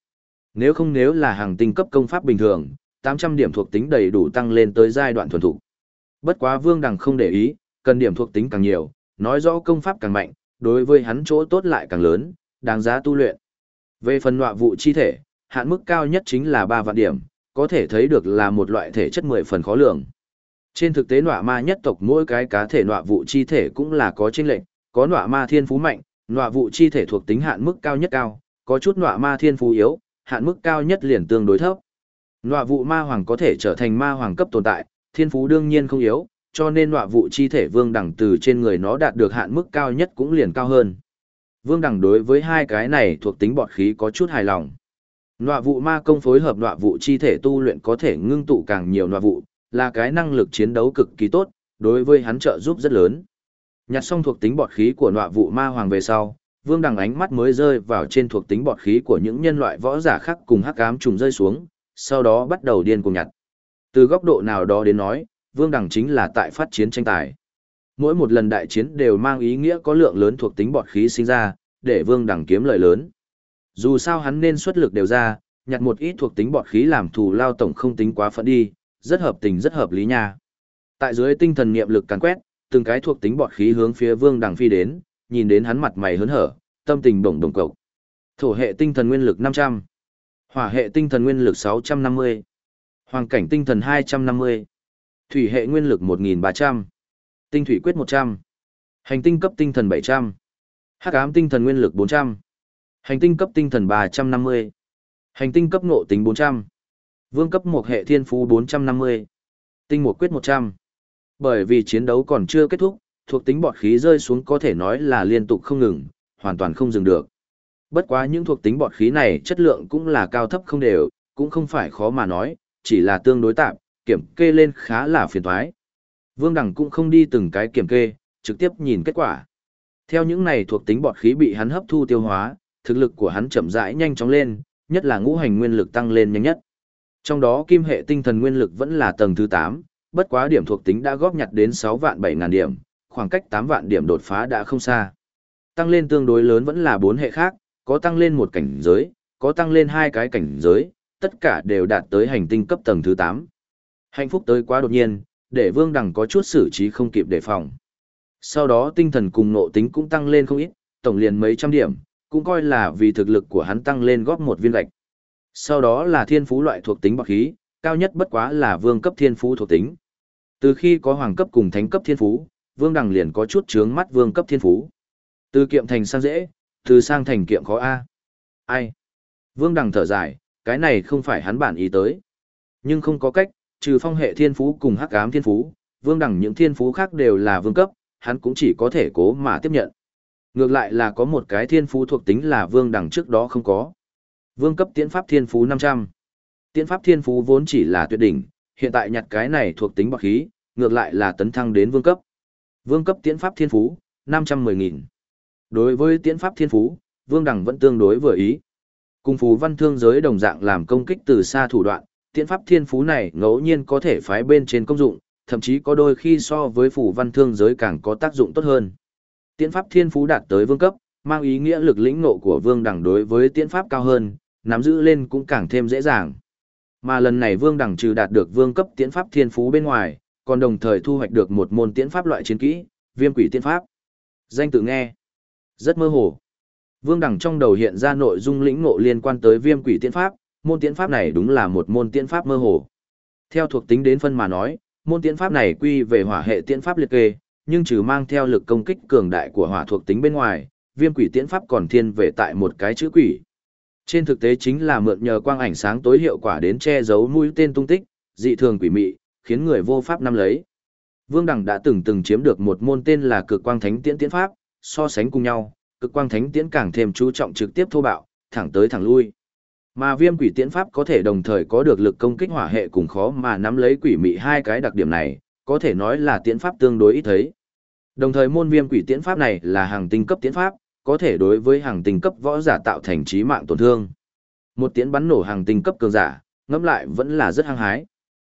Nếu là hàng tinh cấp công pháp bình thường, 800 điểm thuộc tính đầy đủ tăng lên tới giai đoạn thuần thục. Bất quá Vương Đằng không để ý, cần điểm thuộc tính càng nhiều, nói rõ công pháp càng mạnh, đối với hắn chỗ tốt lại càng lớn, đáng giá tu luyện. Về phần nọa vụ chi thể, hạn mức cao nhất chính là 3 vạn điểm, có thể thấy được là một loại thể chất 10 phần khó lường. Trên thực tế nọa ma nhất tộc mỗi cái cá thể nọa vụ chi thể cũng là có chênh lệch, có nọa ma thiên phú mạnh, nọa vụ chi thể thuộc tính hạn mức cao nhất cao, có chút nọa ma thiên phú yếu, hạn mức cao nhất liền tương đối thấp. Nọa vụ ma hoàng có thể trở thành ma hoàng cấp tồn tại, thiên phú đương nhiên không yếu, cho nên nọa vụ chi thể Vương Đẳng từ trên người nó đạt được hạn mức cao nhất cũng liền cao hơn. Vương Đẳng đối với hai cái này thuộc tính bọt khí có chút hài lòng. Nọa vụ ma công phối hợp nọa vụ chi thể tu luyện có thể ngưng tụ càng nhiều nọa vụ, là cái năng lực chiến đấu cực kỳ tốt, đối với hắn trợ giúp rất lớn. Nhặt xong thuộc tính bọt khí của nọa vụ ma hoàng về sau, Vương Đằng ánh mắt mới rơi vào trên thuộc tính bọt khí của những nhân loại võ giả khác cùng hắc ám trùng rơi xuống, sau đó bắt đầu điên cuồng nhặt. Từ góc độ nào đó đến nói, Vương Đằng chính là tại phát chiến tranh tài. Mỗi một lần đại chiến đều mang ý nghĩa có lượng lớn thuộc tính bọt khí sinh ra, để Vương Đằng kiếm lợi lớn. Dù sao hắn nên xuất lực đều ra, nhặt một ít thuộc tính bọt khí làm thù lao tổng không tính quá phận đi, rất hợp tình rất hợp lý nha. Tại dưới tinh thần niệm lực càn quét, từng cái thuộc tính bọt khí hướng phía Vương Đằng phi đến, nhìn đến hắn mặt mày hớn hở, tâm tình bổng đồng cộc. Thổ hệ tinh thần nguyên lực 500, hỏa hệ tinh thần nguyên lực 650, hoàng cảnh tinh thần 250, thủy hệ nguyên lực 1300, tinh thủy quyết 100, hành tinh cấp tinh thần 700, hắc ám tinh thần nguyên lực 400, hành tinh cấp tinh thần 350, hành tinh cấp ngộ tính 400, vương cấp một hệ thiên phú 450, tinh một quyết 100. Bởi vì chiến đấu còn chưa kết thúc, thuộc tính bọt khí rơi xuống có thể nói là liên tục không ngừng, hoàn toàn không dừng được. Bất quá những thuộc tính bọt khí này chất lượng cũng là cao thấp không đều, cũng không phải khó mà nói, chỉ là tương đối tạm, kiểm kê lên khá là phiền toái. Vương Đằng cũng không đi từng cái kiểm kê, trực tiếp nhìn kết quả. Theo những này thuộc tính bọt khí bị hắn hấp thu tiêu hóa, thực lực của hắn chậm rãi nhanh chóng lên, nhất là ngũ hành nguyên lực tăng lên nhanh nhất. Trong đó kim hệ tinh thần nguyên lực vẫn là tầng thứ 8, bất quá điểm thuộc tính đã góp nhặt đến 6 vạn 7 ngàn điểm, khoảng cách 8 vạn điểm đột phá đã không xa. Tăng lên tương đối lớn vẫn là 4 hệ khác, có tăng lên một cảnh giới, có tăng lên 2 cái cảnh giới, tất cả đều đạt tới hành tinh cấp tầng thứ 8. Hạnh phúc tới quá đột nhiên, để Vương Đằng có chút xử trí không kịp đề phòng. Sau đó tinh thần cùng ngộ tính cũng tăng lên không ít, tổng liền mấy trăm điểm, cũng coi là vì thực lực của hắn tăng lên góp một viên gạch. Sau đó là thiên phú loại thuộc tính bậc khí, cao nhất bất quá là vương cấp thiên phú thuộc tính. Từ khi có hoàng cấp cùng thánh cấp thiên phú, Vương Đằng liền có chút chướng mắt vương cấp thiên phú. Từ kiệm thành sang dễ, từ sang thành kiệm khó a. Ai? Vương Đằng thở dài, cái này không phải hắn bản ý tới. Nhưng không có cách, trừ phong hệ thiên phú cùng hắc ám thiên phú, Vương Đằng những thiên phú khác đều là vương cấp, hắn cũng chỉ có thể cố mà tiếp nhận. Ngược lại là có một cái thiên phú thuộc tính là Vương Đằng trước đó không có. Vương cấp tiễn pháp thiên phú 500. Tiễn pháp thiên phú vốn chỉ là tuyệt đỉnh, hiện tại nhặt cái này thuộc tính bậc khí, ngược lại là tấn thăng đến vương cấp. Vương cấp tiễn pháp thiên phú, 510.000. Đối với tiễn pháp thiên phú, Vương Đằng vẫn tương đối vừa ý. Cùng phù văn thương giới đồng dạng làm công kích từ xa thủ đoạn, tiễn pháp thiên phú này ngẫu nhiên có thể phái bên trên công dụng, thậm chí có đôi khi so với phù văn thương giới càng có tác dụng tốt hơn. Tiễn pháp thiên phú đạt tới vương cấp, mang ý nghĩa lực lĩnh ngộ của Vương Đằng đối với tiễn pháp cao hơn, nắm giữ lên cũng càng thêm dễ dàng. Mà lần này Vương Đằng trừ đạt được vương cấp tiễn pháp thiên phú bên ngoài, còn đồng thời thu hoạch được một môn tiễn pháp loại chiến kỹ, Viêm Quỷ Tiễn Pháp. Danh tự nghe rất mơ hồ. Vương Đằng trong đầu hiện ra nội dung lĩnh ngộ liên quan tới Viêm Quỷ Tiễn Pháp, môn tiễn pháp này đúng là một môn tiễn pháp mơ hồ. Theo thuộc tính đến phân mà nói, môn tiễn pháp này quy về hỏa hệ tiễn pháp liệt kê, nhưng trừ mang theo lực công kích cường đại của hỏa thuộc tính bên ngoài, Viêm Quỷ Tiễn Pháp còn thiên về tại một cái chữ quỷ. Trên thực tế chính là mượn nhờ quang ảnh sáng tối hiệu quả đến che giấu mũi tên tung tích, dị thường quỷ mị, khiến người vô pháp nắm lấy. Vương Đằng đã từng chiếm được một môn tên là Cực Quang Thánh Tiễn Tiễn Pháp, so sánh cùng nhau, Cực Quang Thánh Tiễn càng thêm chú trọng trực tiếp thô bạo, thẳng tới thẳng lui. Mà Viêm Quỷ Tiễn Pháp có thể đồng thời có được lực công kích hỏa hệ cùng khó mà nắm lấy quỷ mị hai cái đặc điểm này, có thể nói là tiễn pháp tương đối ít thấy. Đồng thời môn Viêm Quỷ Tiễn Pháp này là hàng tinh cấp tiễn pháp, có thể đối với hàng tinh cấp võ giả tạo thành chí mạng tổn thương. Một tiễn bắn nổ hàng tinh cấp cường giả, ngẫm lại vẫn là rất hăng hái.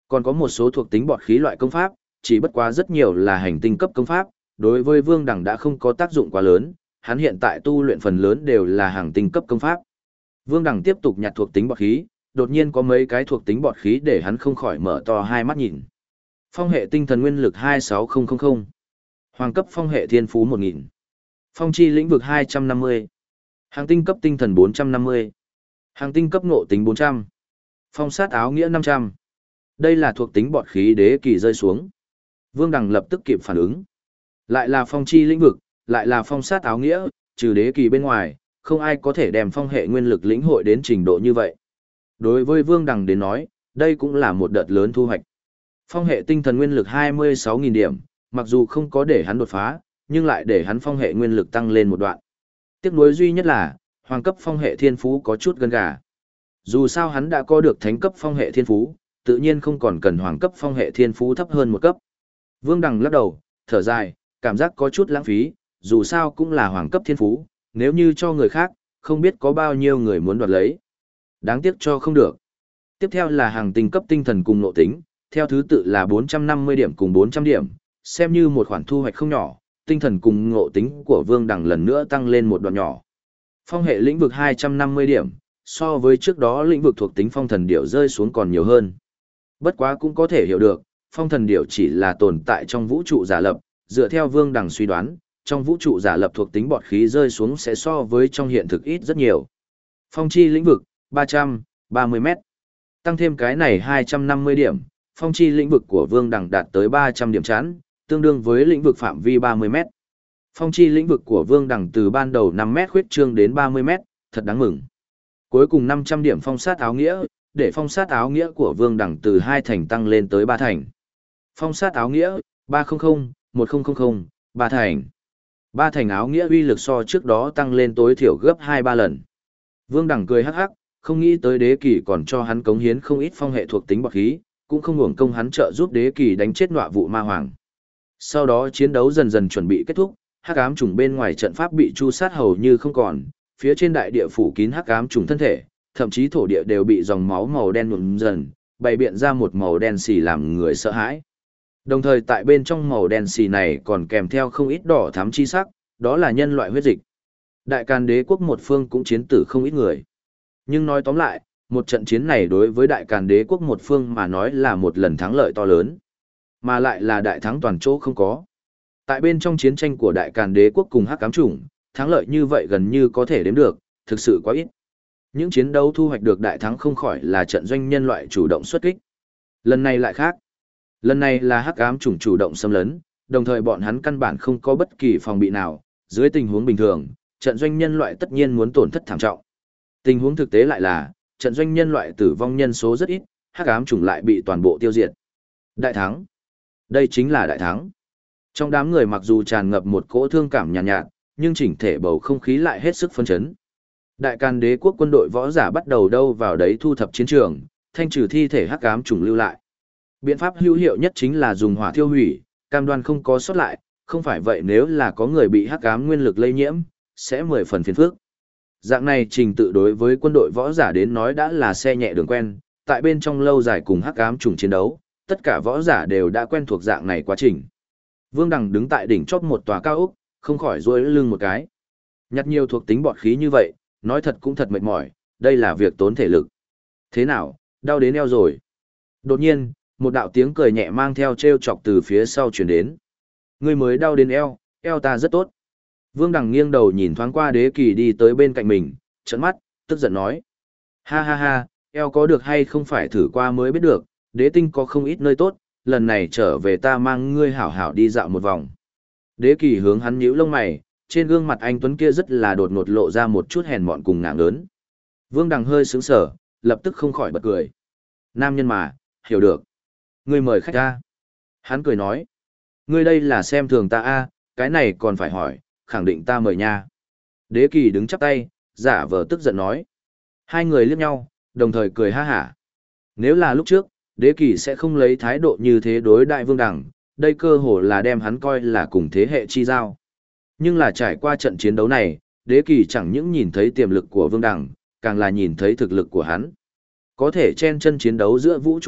Còn có một số thuộc tính bọt khí loại công pháp, chỉ bất quá rất nhiều là hành tinh cấp công pháp, đối với Vương Đằng đã không có tác dụng quá lớn, hắn hiện tại tu luyện phần lớn đều là hành tinh cấp công pháp. Vương Đằng tiếp tục nhặt thuộc tính bọt khí, đột nhiên có mấy cái thuộc tính bọt khí để hắn không khỏi mở to hai mắt nhìn. Phong hệ tinh thần nguyên lực 26000, hoàng cấp phong hệ thiên phú 1000, phong chi lĩnh vực 250, hàng tinh cấp tinh thần 450, hàng tinh cấp ngộ tính 400, phong sát áo nghĩa 500. Đây là thuộc tính bọt khí đế kỳ rơi xuống. Vương Đằng lập tức kịp phản ứng. Lại là phong chi lĩnh vực, lại là phong sát áo nghĩa, trừ đế kỳ bên ngoài, không ai có thể đem phong hệ nguyên lực lĩnh hội đến trình độ như vậy. Đối với Vương Đằng đến nói, đây cũng là một đợt lớn thu hoạch. Phong hệ tinh thần nguyên lực 26.000 điểm, mặc dù không có để hắn đột phá, nhưng lại để hắn phong hệ nguyên lực tăng lên một đoạn. Tiếc nuối duy nhất là, hoàng cấp phong hệ thiên phú có chút gân gà. Dù sao hắn đã có được thánh cấp phong hệ thiên phú, tự nhiên không còn cần hoàng cấp phong hệ thiên phú thấp hơn một cấp. Vương Đằng lắc đầu, thở dài, cảm giác có chút lãng phí, dù sao cũng là hoàng cấp thiên phú, nếu như cho người khác, không biết có bao nhiêu người muốn đoạt lấy. Đáng tiếc cho không được. Tiếp theo là hàng tinh cấp tinh thần cùng nội tính, theo thứ tự là 450 điểm cùng 400 điểm, xem như một khoản thu hoạch không nhỏ, tinh thần cùng ngộ tính của Vương Đằng lần nữa tăng lên một đoạn nhỏ. Phong hệ lĩnh vực 250 điểm, so với trước đó lĩnh vực thuộc tính phong thần điểu rơi xuống còn nhiều hơn. Bất quá cũng có thể hiểu được, phong thần điểu chỉ là tồn tại trong vũ trụ giả lập, dựa theo Vương Đằng suy đoán, trong vũ trụ giả lập thuộc tính bọt khí rơi xuống sẽ so với trong hiện thực ít rất nhiều. Phong chi lĩnh vực, 330 mét. Tăng thêm cái này 250 điểm, phong chi lĩnh vực của Vương Đằng đạt tới 300 điểm chán, tương đương với lĩnh vực phạm vi 30 mét. Phong chi lĩnh vực của Vương Đằng từ ban đầu 5 mét khuyết trương đến 30 mét, thật đáng mừng. Cuối cùng 500 điểm phong sát áo nghĩa, để phong sát áo nghĩa của Vương Đằng từ 2 thành tăng lên tới 3 thành. Phong sát áo nghĩa, 300, 1000, 3 thành. 3 thành áo nghĩa uy lực so trước đó tăng lên tối thiểu gấp 2-3 lần. Vương Đằng cười hắc hắc, không nghĩ tới đế kỳ còn cho hắn cống hiến không ít phong hệ thuộc tính bọt khí, cũng không uổng công hắn trợ giúp đế kỳ đánh chết nọa vụ ma hoàng. Sau đó chiến đấu dần dần chuẩn bị kết thúc, hắc ám trùng bên ngoài trận pháp bị chu sát hầu như không còn, phía trên đại địa phủ kín hắc ám trùng thân thể, thậm chí thổ địa đều bị dòng máu màu đen nhuộm dần, bày biện ra một màu đen xì làm người sợ hãi. Đồng thời tại bên trong màu đen xì này còn kèm theo không ít đỏ thắm chi sắc, đó là nhân loại huyết dịch. Đại Càn Đế quốc một phương cũng chiến tử không ít người. Nhưng nói tóm lại, một trận chiến này đối với Đại Càn Đế quốc một phương mà nói là một lần thắng lợi to lớn, mà lại là đại thắng toàn chỗ không có. Tại bên trong chiến tranh của Đại Càn Đế quốc cùng Hắc Ám Chủng, thắng lợi như vậy gần như có thể đếm được, thực sự quá ít. Những chiến đấu thu hoạch được đại thắng không khỏi là trận doanh nhân loại chủ động xuất kích. Lần này lại khác. Lần này là Hắc Ám Chủng chủ động xâm lấn, đồng thời bọn hắn căn bản không có bất kỳ phòng bị nào, dưới tình huống bình thường, trận doanh nhân loại tất nhiên muốn tổn thất thảm trọng. Tình huống thực tế lại là, trận doanh nhân loại tử vong nhân số rất ít, Hắc Ám Chủng lại bị toàn bộ tiêu diệt. Đại thắng. Đây chính là đại thắng. Trong đám người mặc dù tràn ngập một cỗ thương cảm nhàn nhạt, nhưng chỉnh thể bầu không khí lại hết sức phấn chấn. Đại Càn Đế quốc quân đội võ giả bắt đầu đâu vào đấy thu thập chiến trường, thanh trừ thi thể Hắc Ám Chủng lưu lại. Biện pháp hữu hiệu nhất chính là dùng hỏa thiêu hủy, cam đoan không có sót lại, không phải vậy nếu là có người bị Hắc Ám nguyên lực lây nhiễm, sẽ 10 phần phiền phức. Dạng này trình tự đối với quân đội võ giả đến nói đã là xe nhẹ đường quen, tại bên trong lâu dài cùng Hắc Ám Chủng chiến đấu, tất cả võ giả đều đã quen thuộc dạng này quá trình. Vương Đằng đứng tại đỉnh chót một tòa cao ốc, không khỏi duỗi lưng một cái. Nhặt nhiều thuộc tính bọt khí như vậy, nói thật cũng thật mệt mỏi, đây là việc tốn thể lực. Thế nào, đau đến eo rồi? Đột nhiên, một đạo tiếng cười nhẹ mang theo trêu chọc từ phía sau truyền đến. Ngươi mới đau đến eo, eo ta rất tốt. Vương Đằng nghiêng đầu nhìn thoáng qua Đế Kỳ đi tới bên cạnh mình, trợn mắt, tức giận nói. Ha ha ha, eo có được hay không phải thử qua mới biết được, đế tinh có không ít nơi tốt, lần này trở về ta mang ngươi hảo hảo đi dạo một vòng. Đế Kỳ hướng hắn nhíu lông mày, trên gương mặt anh tuấn kia rất là đột ngột lộ ra một chút hèn mọn cùng ngạng lớn. Vương Đằng hơi sững sờ, lập tức không khỏi bật cười. Nam nhân mà, hiểu được. Ngươi mời khách ta. Hắn cười nói. Ngươi đây là xem thường ta a, cái này còn phải hỏi, khẳng định ta mời nha. Đế Kỳ đứng chắp tay, giả vờ tức giận nói. Hai người liếc nhau, đồng thời cười ha hả. Nếu là lúc trước, Đế Kỳ sẽ không lấy thái độ như thế đối đại Vương Đằng, đây cơ hồ là đem hắn coi là cùng thế hệ chi giao. Nhưng là trải qua trận chiến đấu này, Đế Kỳ chẳng những nhìn thấy tiềm lực của Vương Đằng, càng là nhìn thấy thực lực của hắn. Có thể chen chân chiến đấu giữa vũ trụ cấp,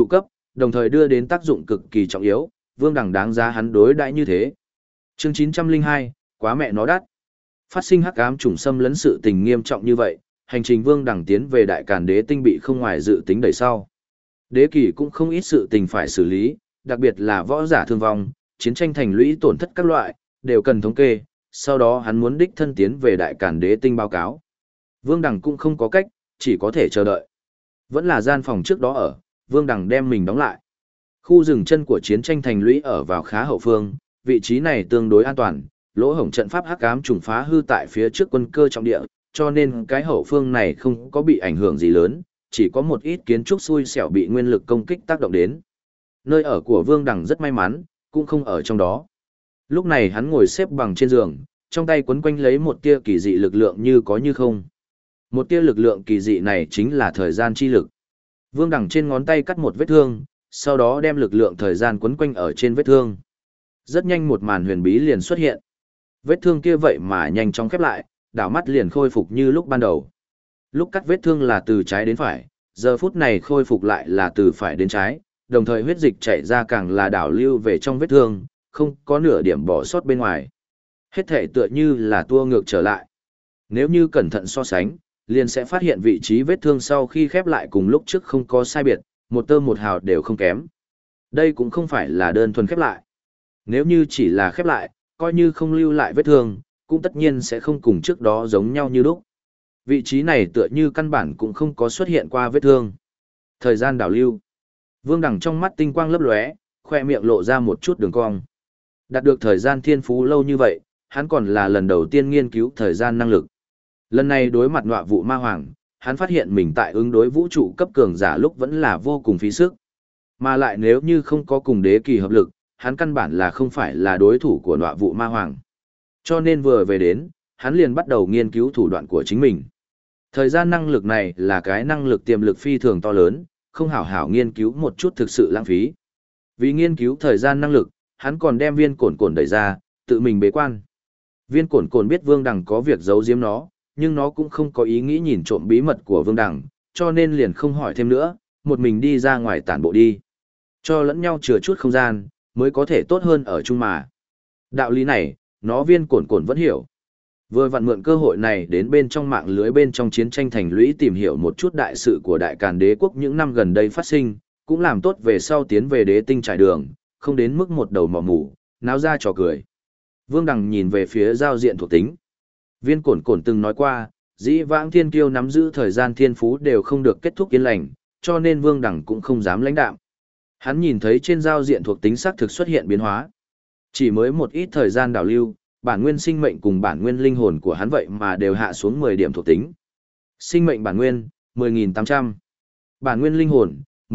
đồng thời đưa đến tác dụng cực kỳ trọng yếu, Vương Đằng đáng giá hắn đối đãi như thế. Chương 902, quá mẹ nó đắt. Phát sinh hắc ám trùng xâm lấn sự tình nghiêm trọng như vậy, hành trình Vương Đằng tiến về Đại Càn Đế tinh bị không ngoài dự tính đẩy sau. Đế kỳ cũng không ít sự tình phải xử lý, đặc biệt là võ giả thương vong, chiến tranh thành lũy tổn thất các loại, đều cần thống kê, sau đó hắn muốn đích thân tiến về Đại Càn Đế tinh báo cáo. Vương Đằng cũng không có cách, chỉ có thể chờ đợi. Vẫn là gian phòng trước đó ở, Vương Đằng đem mình đóng lại. Khu rừng chân của chiến tranh thành lũy ở vào khá hậu phương, vị trí này tương đối an toàn, lỗ hổng trận pháp hắc ám trùng phá hư tại phía trước quân cơ trọng địa, cho nên cái hậu phương này không có bị ảnh hưởng gì lớn, chỉ có một ít kiến trúc xui xẻo bị nguyên lực công kích tác động đến. Nơi ở của Vương Đằng rất may mắn, cũng không ở trong đó. Lúc này hắn ngồi xếp bằng trên giường, trong tay quấn quanh lấy một tia kỳ dị lực lượng như có như không. Một tia lực lượng kỳ dị này chính là thời gian chi lực. Vương Đằng trên ngón tay cắt một vết thương, sau đó đem lực lượng thời gian quấn quanh ở trên vết thương. Rất nhanh một màn huyền bí liền xuất hiện. Vết thương kia vậy mà nhanh chóng khép lại, đảo mắt liền khôi phục như lúc ban đầu. Lúc cắt vết thương là từ trái đến phải, giờ phút này khôi phục lại là từ phải đến trái, đồng thời huyết dịch chảy ra càng là đảo lưu về trong vết thương, không có nửa điểm bỏ sót bên ngoài. Hết thể tựa như là tua ngược trở lại. Nếu như cẩn thận so sánh, liền sẽ phát hiện vị trí vết thương sau khi khép lại cùng lúc trước không có sai biệt, một tơ một hào đều không kém. Đây cũng không phải là đơn thuần khép lại. Nếu như chỉ là khép lại, coi như không lưu lại vết thương, cũng tất nhiên sẽ không cùng trước đó giống nhau như lúc. Vị trí này tựa như căn bản cũng không có xuất hiện qua vết thương. Thời gian đảo lưu. Vương Đằng trong mắt tinh quang lấp lóe, khoe miệng lộ ra một chút đường cong. Đạt được thời gian thiên phú lâu như vậy, hắn còn là lần đầu tiên nghiên cứu thời gian năng lực. Lần này đối mặt Nọa Vụ Ma Hoàng, hắn phát hiện mình tại ứng đối vũ trụ cấp cường giả lúc vẫn là vô cùng phí sức. Mà lại nếu như không có cùng đế kỳ hợp lực, hắn căn bản là không phải là đối thủ của Nọa Vụ Ma Hoàng. Cho nên vừa về đến, hắn liền bắt đầu nghiên cứu thủ đoạn của chính mình. Thời gian năng lực này là cái năng lực tiềm lực phi thường to lớn, không hảo hảo nghiên cứu một chút thực sự lãng phí. Vì nghiên cứu thời gian năng lực, hắn còn đem Viên Cổn Cổn đẩy ra, tự mình bế quan. Viên Cổn Cổn biết Vương Đằng có việc giấu giếm nó, nhưng nó cũng không có ý nghĩ nhìn trộm bí mật của Vương Đằng, cho nên liền không hỏi thêm nữa, một mình đi ra ngoài tản bộ đi. Cho lẫn nhau chừa chút không gian, mới có thể tốt hơn ở chung mà. Đạo lý này, nó Viên Cổn Cổn vẫn hiểu. Vừa vặn mượn cơ hội này đến bên trong mạng lưới bên trong chiến tranh thành lũy tìm hiểu một chút đại sự của Đại Càn Đế quốc những năm gần đây phát sinh, cũng làm tốt về sau tiến về đế tinh trải đường, không đến mức một đầu mò mù, náo ra trò cười. Vương Đằng nhìn về phía giao diện thuộc tính. Viên Cổn Cổn từng nói qua, dĩ vãng thiên kiêu nắm giữ thời gian thiên phú đều không được kết thúc yên lành, cho nên Vương Đằng cũng không dám lãnh đạm. Hắn nhìn thấy trên giao diện thuộc tính xác thực xuất hiện biến hóa. Chỉ mới một ít thời gian đảo lưu, bản nguyên sinh mệnh cùng bản nguyên linh hồn của hắn vậy mà đều hạ xuống 10 điểm thuộc tính. Sinh mệnh bản nguyên, 10.800. Bản nguyên linh hồn,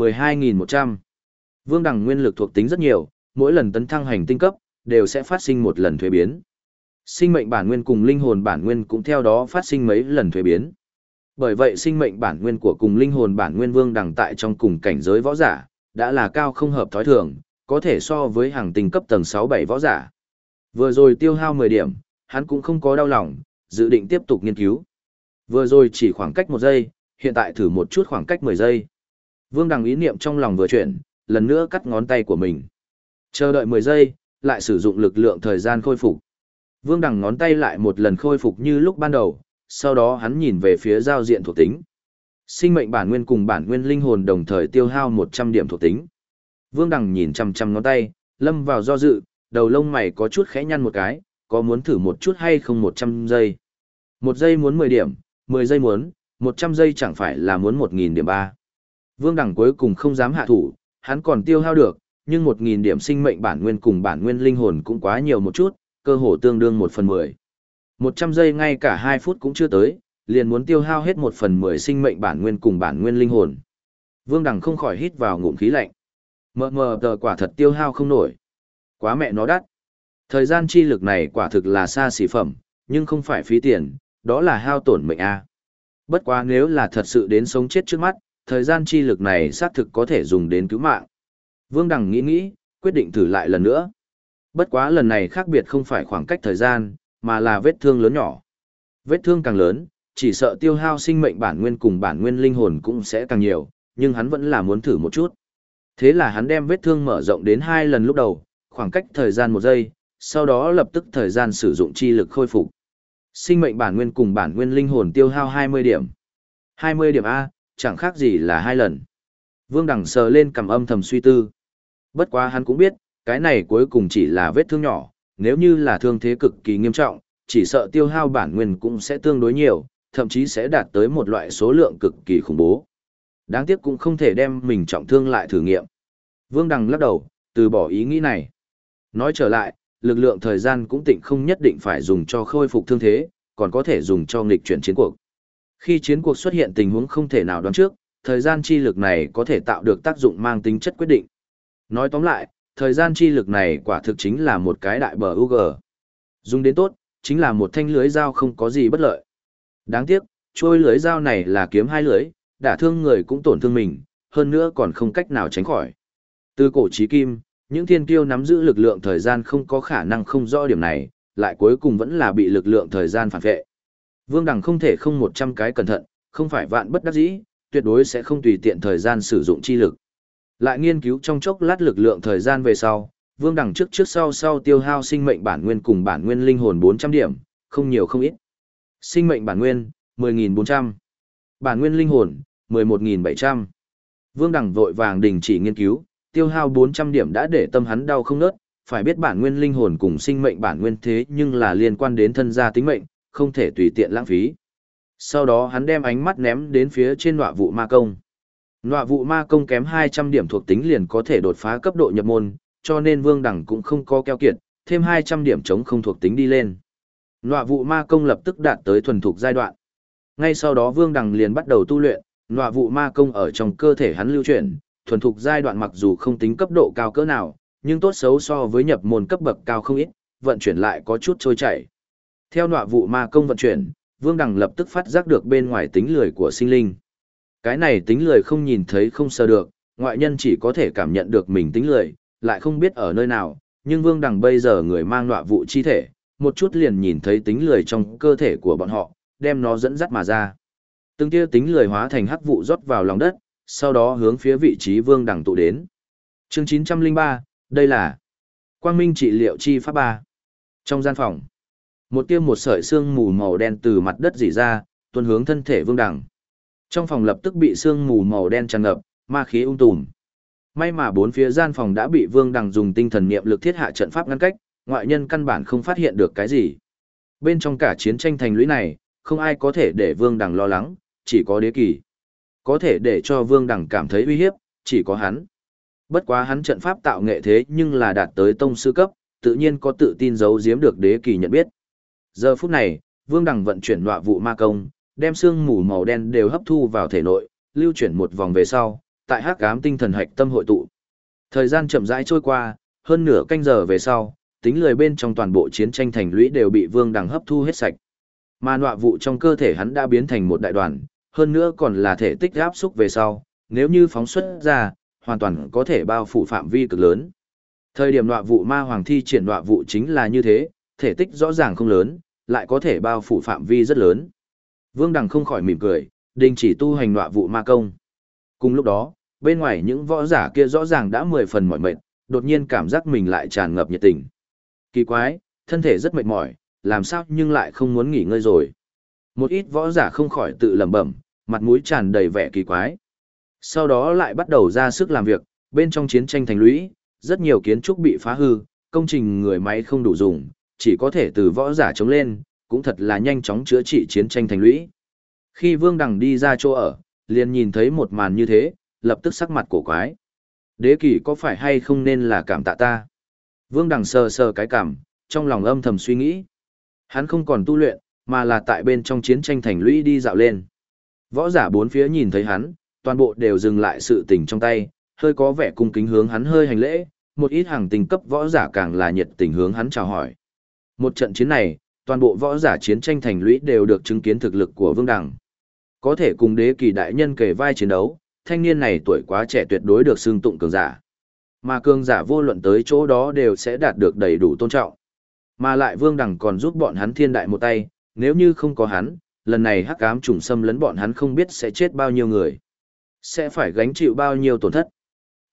12.100. Vương Đằng nguyên lực thuộc tính rất nhiều, mỗi lần tấn thăng hành tinh cấp, đều sẽ phát sinh một lần thuế biến. Sinh mệnh bản nguyên cùng linh hồn bản nguyên cũng theo đó phát sinh mấy lần thuế biến. Bởi vậy sinh mệnh bản nguyên của cùng linh hồn bản nguyên Vương Đằng tại trong cùng cảnh giới võ giả, đã là cao không hợp thói thường, có thể so với hàng tinh cấp tầng 6-7 võ giả. Vừa rồi tiêu hao 10 điểm, hắn cũng không có đau lòng, dự định tiếp tục nghiên cứu. Vừa rồi chỉ khoảng cách 1 giây, hiện tại thử một chút khoảng cách 10 giây. Vương Đằng ý niệm trong lòng vừa chuyển, lần nữa cắt ngón tay của mình. Chờ đợi 10 giây, lại sử dụng lực lượng thời gian khôi phục. Vương Đằng ngón tay lại một lần khôi phục như lúc ban đầu, sau đó hắn nhìn về phía giao diện thuộc tính. Sinh mệnh bản nguyên cùng bản nguyên linh hồn đồng thời tiêu hao 100 điểm thuộc tính. Vương Đằng nhìn chằm chằm ngón tay, lâm vào do dự, đầu lông mày có chút khẽ nhăn một cái, có muốn thử một chút hay không 100 giây. 1 giây muốn 10 điểm, 10 giây muốn, 100 giây chẳng phải là muốn 1.000 điểm ba. Vương Đằng cuối cùng không dám hạ thủ, hắn còn tiêu hao được, nhưng 1.000 điểm sinh mệnh bản nguyên cùng bản nguyên linh hồn cũng quá nhiều một chút, cơ hồ tương đương 1/10. 100 giây ngay cả 2 phút cũng chưa tới, liền muốn tiêu hao hết 1/10 sinh mệnh bản nguyên cùng bản nguyên linh hồn. Vương Đằng không khỏi hít vào ngụm khí lạnh. Mờ tờ quả thật tiêu hao không nổi. Quá mẹ nó đắt. Thời gian chi lực này quả thực là xa xỉ phẩm, nhưng không phải phí tiền, đó là hao tổn mệnh a. Bất quá nếu là thật sự đến sống chết trước mắt, thời gian chi lực này xác thực có thể dùng đến cứu mạng. Vương Đằng nghĩ, quyết định thử lại lần nữa. Bất quá lần này khác biệt không phải khoảng cách thời gian, mà là vết thương lớn nhỏ. Vết thương càng lớn, chỉ sợ tiêu hao sinh mệnh bản nguyên cùng bản nguyên linh hồn cũng sẽ càng nhiều, nhưng hắn vẫn là muốn thử một chút. Thế là hắn đem vết thương mở rộng đến 2 lần lúc đầu, khoảng cách thời gian 1 giây, sau đó lập tức thời gian sử dụng chi lực khôi phục. Sinh mệnh bản nguyên cùng bản nguyên linh hồn tiêu hao 20 điểm. 20 điểm A, chẳng khác gì là 2 lần. Vương Đằng sờ lên cầm âm thầm suy tư. Bất quá hắn cũng biết, cái này cuối cùng chỉ là vết thương nhỏ, nếu như là thương thế cực kỳ nghiêm trọng, chỉ sợ tiêu hao bản nguyên cũng sẽ tương đối nhiều, thậm chí sẽ đạt tới một loại số lượng cực kỳ khủng bố. Đáng tiếc cũng không thể đem mình trọng thương lại thử nghiệm. Vương Đằng lắc đầu, từ bỏ ý nghĩ này. Nói trở lại, lực lượng thời gian cũng tịnh không nhất định phải dùng cho khôi phục thương thế, còn có thể dùng cho nghịch chuyển chiến cuộc. Khi chiến cuộc xuất hiện tình huống không thể nào đoán trước, thời gian chi lực này có thể tạo được tác dụng mang tính chất quyết định. Nói tóm lại, thời gian chi lực này quả thực chính là một cái đại bờ UG. Dùng đến tốt, chính là một thanh lưới dao không có gì bất lợi. Đáng tiếc, trôi lưới dao này là kiếm 2 lưới, đả thương người cũng tổn thương mình, hơn nữa còn không cách nào tránh khỏi. Từ cổ chí kim, những thiên kiêu nắm giữ lực lượng thời gian không có khả năng không rõ điểm này, lại cuối cùng vẫn là bị lực lượng thời gian phản vệ. Vương Đằng không thể không 100 cái cẩn thận, không phải vạn bất đắc dĩ, tuyệt đối sẽ không tùy tiện thời gian sử dụng chi lực. Lại nghiên cứu trong chốc lát lực lượng thời gian về sau, Vương Đằng trước sau tiêu hao sinh mệnh bản nguyên cùng bản nguyên linh hồn 400 điểm, không nhiều không ít. Sinh mệnh bản nguyên, 10.400. Bản nguyên linh hồn, 11.700. Vương Đằng vội vàng đình chỉ nghiên cứu, tiêu hao 400 điểm đã để tâm hắn đau không nớt, phải biết bản nguyên linh hồn cùng sinh mệnh bản nguyên thế nhưng là liên quan đến thân gia tính mệnh, không thể tùy tiện lãng phí. Sau đó hắn đem ánh mắt ném đến phía trên nọa vụ ma công. Nọa vụ ma công kém 200 điểm thuộc tính liền có thể đột phá cấp độ nhập môn, cho nên Vương Đằng cũng không có keo kiệt, thêm 200 điểm chống không thuộc tính đi lên. Nọa vụ ma công lập tức đạt tới thuần thục giai đoạn. Ngay sau đó Vương Đằng liền bắt đầu tu luyện, nọa vụ ma công ở trong cơ thể hắn lưu chuyển, thuần thục giai đoạn mặc dù không tính cấp độ cao cỡ nào, nhưng tốt xấu so với nhập môn cấp bậc cao không ít, vận chuyển lại có chút trôi chảy. Theo nọa vụ ma công vận chuyển, Vương Đằng lập tức phát giác được bên ngoài tính lười của sinh linh. Cái này tính lười không nhìn thấy không sờ được, ngoại nhân chỉ có thể cảm nhận được mình tính lười, lại không biết ở nơi nào, nhưng Vương Đằng bây giờ người mang nọa vụ chi thể, một chút liền nhìn thấy tính lười trong cơ thể của bọn họ, đem nó dẫn dắt mà ra. Từng tia tính lười hóa thành hắc vụ rót vào lòng đất, sau đó hướng phía vị trí Vương Đằng tụ đến. Chương 903, đây là Quang Minh trị liệu chi pháp 3. Trong gian phòng, một sợi xương mù màu đen từ mặt đất rỉ ra, tuôn hướng thân thể Vương Đằng. Trong phòng lập tức bị sương mù màu đen tràn ngập, ma khí tùm. May mà bốn phía gian phòng đã bị Vương Đằng dùng tinh thần niệm lực thiết hạ trận pháp ngăn cách, ngoại nhân căn bản không phát hiện được cái gì. Bên trong cả chiến tranh thành lũy này, không ai có thể để Vương Đằng lo lắng, chỉ có Đế Kỳ. Có thể để cho Vương Đằng cảm thấy uy hiếp, chỉ có hắn. Bất quá hắn trận pháp tạo nghệ thế nhưng là đạt tới tông sư cấp, tự nhiên có tự tin giấu giếm được Đế Kỳ nhận biết. Giờ phút này, Vương Đằng vận chuyển nọa vụ ma công, đem xương mù màu đen đều hấp thu vào thể nội, lưu chuyển một vòng về sau, tại hắc ám tinh thần hạch tâm hội tụ. Thời gian chậm rãi trôi qua, hơn nửa canh giờ về sau, tính lười bên trong toàn bộ chiến tranh thành lũy đều bị Vương Đằng hấp thu hết sạch. Mà nọa vụ trong cơ thể hắn đã biến thành một đại đoàn, hơn nữa còn là thể tích áp xúc về sau, nếu như phóng xuất ra, hoàn toàn có thể bao phủ phạm vi cực lớn. Thời điểm nọa vụ ma hoàng thi triển nọa vụ chính là như thế, thể tích rõ ràng không lớn, lại có thể bao phủ phạm vi rất lớn. Vương Đằng không khỏi mỉm cười, đình chỉ tu hành nọa vụ ma công. Cùng lúc đó, bên ngoài những võ giả kia rõ ràng đã 10 phần mỏi mệt, đột nhiên cảm giác mình lại tràn ngập nhiệt tình. Kỳ quái, thân thể rất mệt mỏi, làm sao nhưng lại không muốn nghỉ ngơi rồi. Một ít võ giả không khỏi tự lẩm bẩm, mặt mũi tràn đầy vẻ kỳ quái. Sau đó lại bắt đầu ra sức làm việc, bên trong chiến tranh thành lũy, rất nhiều kiến trúc bị phá hư, công trình người máy không đủ dùng, chỉ có thể từ võ giả chống lên, cũng thật là nhanh chóng chữa trị chiến tranh thành lũy. Khi Vương Đằng đi ra chỗ ở, liền nhìn thấy một màn như thế, lập tức sắc mặt cổ quái. Đế Kỳ có phải hay không nên là cảm tạ ta? Vương Đằng sờ sờ cái cảm, trong lòng âm thầm suy nghĩ. Hắn không còn tu luyện, mà là tại bên trong chiến tranh thành lũy đi dạo lên. Võ giả bốn phía nhìn thấy hắn, toàn bộ đều dừng lại sự tình trong tay, hơi có vẻ cung kính hướng hắn hơi hành lễ, một ít hàng tình cấp võ giả càng là nhiệt tình hướng hắn chào hỏi. Một trận chiến này, toàn bộ võ giả chiến tranh thành lũy đều được chứng kiến thực lực của Vương Đằng. Có thể cùng Đế Kỳ đại nhân kề vai chiến đấu, thanh niên này tuổi quá trẻ tuyệt đối được xưng tụng cường giả. Mà cường giả vô luận tới chỗ đó đều sẽ đạt được đầy đủ tôn trọng. Mà lại Vương Đằng còn giúp bọn hắn thiên đại một tay, nếu như không có hắn, lần này hắc ám trùng xâm lấn bọn hắn không biết sẽ chết bao nhiêu người. Sẽ phải gánh chịu bao nhiêu tổn thất.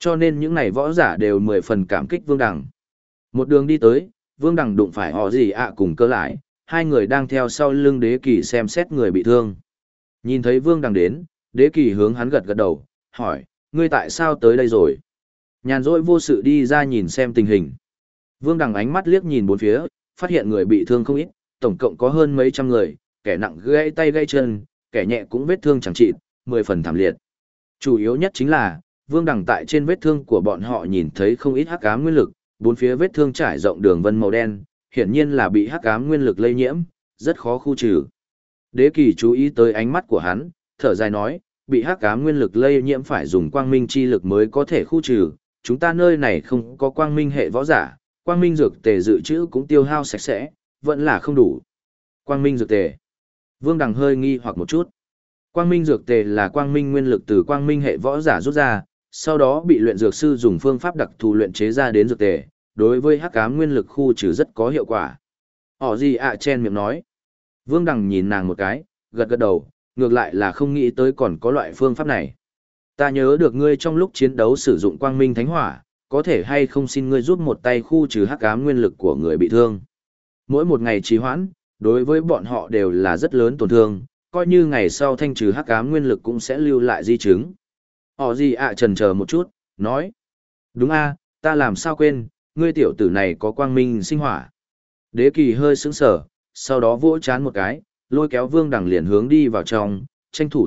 Cho nên những này võ giả đều 10 phần cảm kích Vương Đằng. Một đường đi tới, Vương Đằng đụng phải họ gì ạ cùng cơ lại, hai người đang theo sau lưng Đế Kỳ xem xét người bị thương. Nhìn thấy Vương Đằng đến, Đế Kỳ hướng hắn gật gật đầu, hỏi, ngươi tại sao tới đây rồi? Nhàn rỗi vô sự đi ra nhìn xem tình hình. Vương Đằng ánh mắt liếc nhìn bốn phía, phát hiện người bị thương không ít, tổng cộng có hơn mấy trăm người, kẻ nặng gãy tay gãy chân, kẻ nhẹ cũng vết thương chẳng trị, 10 phần thảm liệt. Chủ yếu nhất chính là, Vương Đằng tại trên vết thương của bọn họ nhìn thấy không ít hắc ám nguyên lực, bốn phía vết thương trải rộng đường vân màu đen, hiển nhiên là bị hắc ám nguyên lực lây nhiễm, rất khó khu trừ. Đế Kỳ chú ý tới ánh mắt của hắn, thở dài nói, bị hắc ám nguyên lực lây nhiễm phải dùng quang minh chi lực mới có thể khu trừ, chúng ta nơi này không có quang minh hệ võ giả, quang minh dược tề dự trữ cũng tiêu hao sạch sẽ, vẫn là không đủ. Quang minh dược tề. Vương Đằng hơi nghi hoặc một chút. Quang minh dược tề là quang minh nguyên lực từ quang minh hệ võ giả rút ra, sau đó bị luyện dược sư dùng phương pháp đặc thù luyện chế ra đến dược tề, đối với hắc ám nguyên lực khu trừ rất có hiệu quả. Họ gì ạ chen miệng nói. Vương Đằng nhìn nàng một cái, gật gật đầu, ngược lại là không nghĩ tới còn có loại phương pháp này. Ta nhớ được ngươi trong lúc chiến đấu sử dụng quang minh thánh hỏa, có thể hay không xin ngươi giúp một tay khu trừ hắc ám nguyên lực của người bị thương. Mỗi một ngày trì hoãn, đối với bọn họ đều là rất lớn tổn thương, coi như ngày sau thanh trừ hắc ám nguyên lực cũng sẽ lưu lại di chứng. Họ gì ạ chần chờ một chút, nói. Đúng a, ta làm sao quên, ngươi tiểu tử này có quang minh sinh hỏa. Đế Kỳ hơi sững sờ, sau đó vỗ chán một cái, lôi kéo Vương Đằng liền hướng đi vào trong, tranh thủ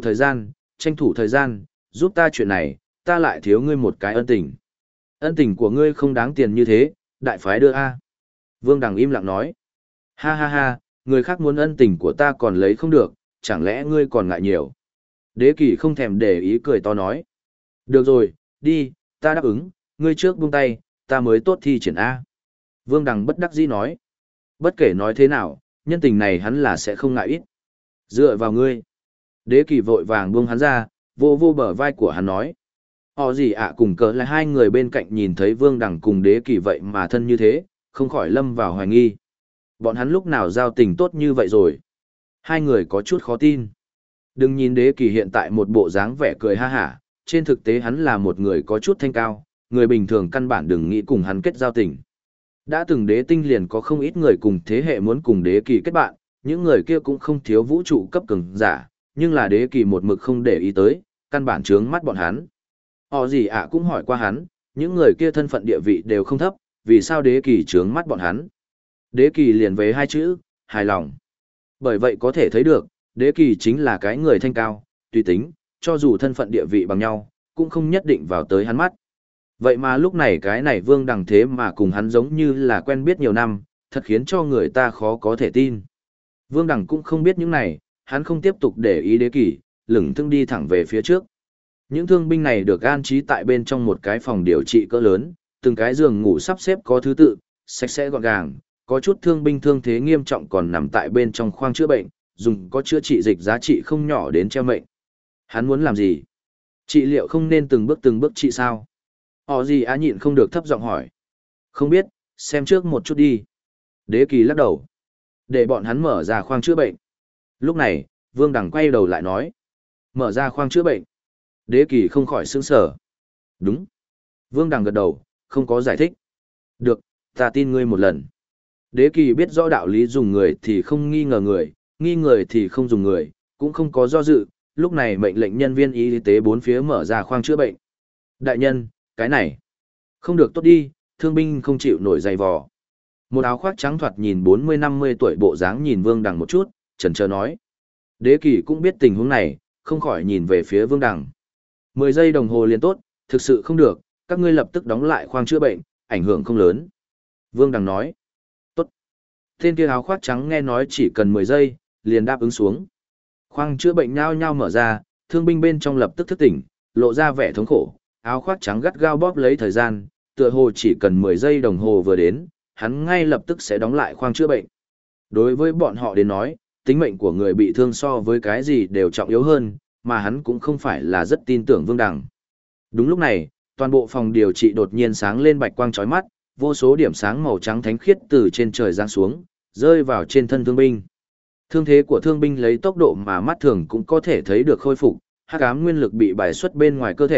thời gian, giúp ta chuyện này, ta lại thiếu ngươi một cái ân tình. Ân tình của ngươi không đáng tiền như thế, đại phái đưa a. Vương Đằng im lặng nói. Ha ha ha, người khác muốn ân tình của ta còn lấy không được, chẳng lẽ ngươi còn ngại nhiều. Đế Kỳ không thèm để ý cười to nói. Được rồi, đi, ta đáp ứng, ngươi trước buông tay, ta mới tốt thi triển A. Vương Đằng bất đắc dĩ nói. Bất kể nói thế nào, nhân tình này hắn là sẽ không ngại ít. Dựa vào ngươi. Đế Kỳ vội vàng buông hắn ra, vô vô bờ vai của hắn nói. Họ gì ạ cùng cỡ là hai người bên cạnh nhìn thấy Vương Đằng cùng Đế Kỳ vậy mà thân như thế, không khỏi lâm vào hoài nghi. Bọn hắn lúc nào giao tình tốt như vậy rồi. Hai người có chút khó tin. Đừng nhìn Đế Kỳ hiện tại một bộ dáng vẻ cười ha hả, trên thực tế hắn là một người có chút thanh cao, người bình thường căn bản đừng nghĩ cùng hắn kết giao tình. Đã từng Đế Tinh liền có không ít người cùng thế hệ muốn cùng Đế Kỳ kết bạn, những người kia cũng không thiếu vũ trụ cấp cường giả, nhưng là Đế Kỳ một mực không để ý tới, căn bản trướng mắt bọn hắn. Họ gì ạ cũng hỏi qua hắn, những người kia thân phận địa vị đều không thấp, vì sao Đế Kỳ trướng mắt bọn hắn. Đế Kỳ liền với hai chữ, hài lòng. Bởi vậy có thể thấy được, Đế Kỳ chính là cái người thanh cao, tùy tính, cho dù thân phận địa vị bằng nhau, cũng không nhất định vào tới hắn mắt. Vậy mà lúc này cái này Vương Đằng thế mà cùng hắn giống như là quen biết nhiều năm, thật khiến cho người ta khó có thể tin. Vương Đằng cũng không biết những này, hắn không tiếp tục để ý Đế Kỳ, lững thững đi thẳng về phía trước. Những thương binh này được an trí tại bên trong một cái phòng điều trị cỡ lớn, từng cái giường ngủ sắp xếp có thứ tự, sạch sẽ gọn gàng, có chút thương binh thương thế nghiêm trọng còn nằm tại bên trong khoang chữa bệnh, dùng có chữa trị dịch giá trị không nhỏ đến treo mệnh. Hắn muốn làm gì? Trị liệu không nên từng bước trị sao? Họ gì á nhịn không được thấp giọng hỏi. Không biết, xem trước một chút đi. Đế Kỳ lắc đầu. Để bọn hắn mở ra khoang chữa bệnh. Lúc này, Vương Đằng quay đầu lại nói. Mở ra khoang chữa bệnh. Đế Kỳ không khỏi sững sờ. Đúng. Vương Đằng gật đầu, không có giải thích. Được, ta tin ngươi một lần. Đế Kỳ biết rõ đạo lý dùng người thì không nghi ngờ người thì không dùng người, cũng không có do dự, lúc này mệnh lệnh nhân viên y tế bốn phía mở ra khoang chữa bệnh. Đại nhân, cái này, không được tốt đi, thương binh không chịu nổi dày vò. Một áo khoác trắng thoạt nhìn 40-50 tuổi bộ dáng nhìn Vương Đằng một chút, chần chờ nói. Đế Kỳ cũng biết tình huống này, không khỏi nhìn về phía Vương Đằng. 10 giây đồng hồ liền tốt, thực sự không được, các ngươi lập tức đóng lại khoang chữa bệnh, ảnh hưởng không lớn. Vương Đằng nói. Tốt. Tên kia áo khoác trắng nghe nói chỉ cần 10 giây, liền đáp ứng xuống. Khoang chữa bệnh nhao nhao mở ra, thương binh bên trong lập tức thức tỉnh, lộ ra vẻ thống khổ, áo khoác trắng gắt gao bóp lấy thời gian, tựa hồ chỉ cần 10 giây đồng hồ vừa đến, hắn ngay lập tức sẽ đóng lại khoang chữa bệnh. Đối với bọn họ đến nói, tính mệnh của người bị thương so với cái gì đều trọng yếu hơn, mà hắn cũng không phải là rất tin tưởng Vương Đằng. Đúng lúc này, toàn bộ phòng điều trị đột nhiên sáng lên bạch quang chói mắt, vô số điểm sáng màu trắng thánh khiết từ trên trời giáng xuống, rơi vào trên thân thương binh. Thương thế của thương binh lấy tốc độ mà mắt thường cũng có thể thấy được khôi phục, hắc ám nguyên lực bị bài xuất bên ngoài cơ thể,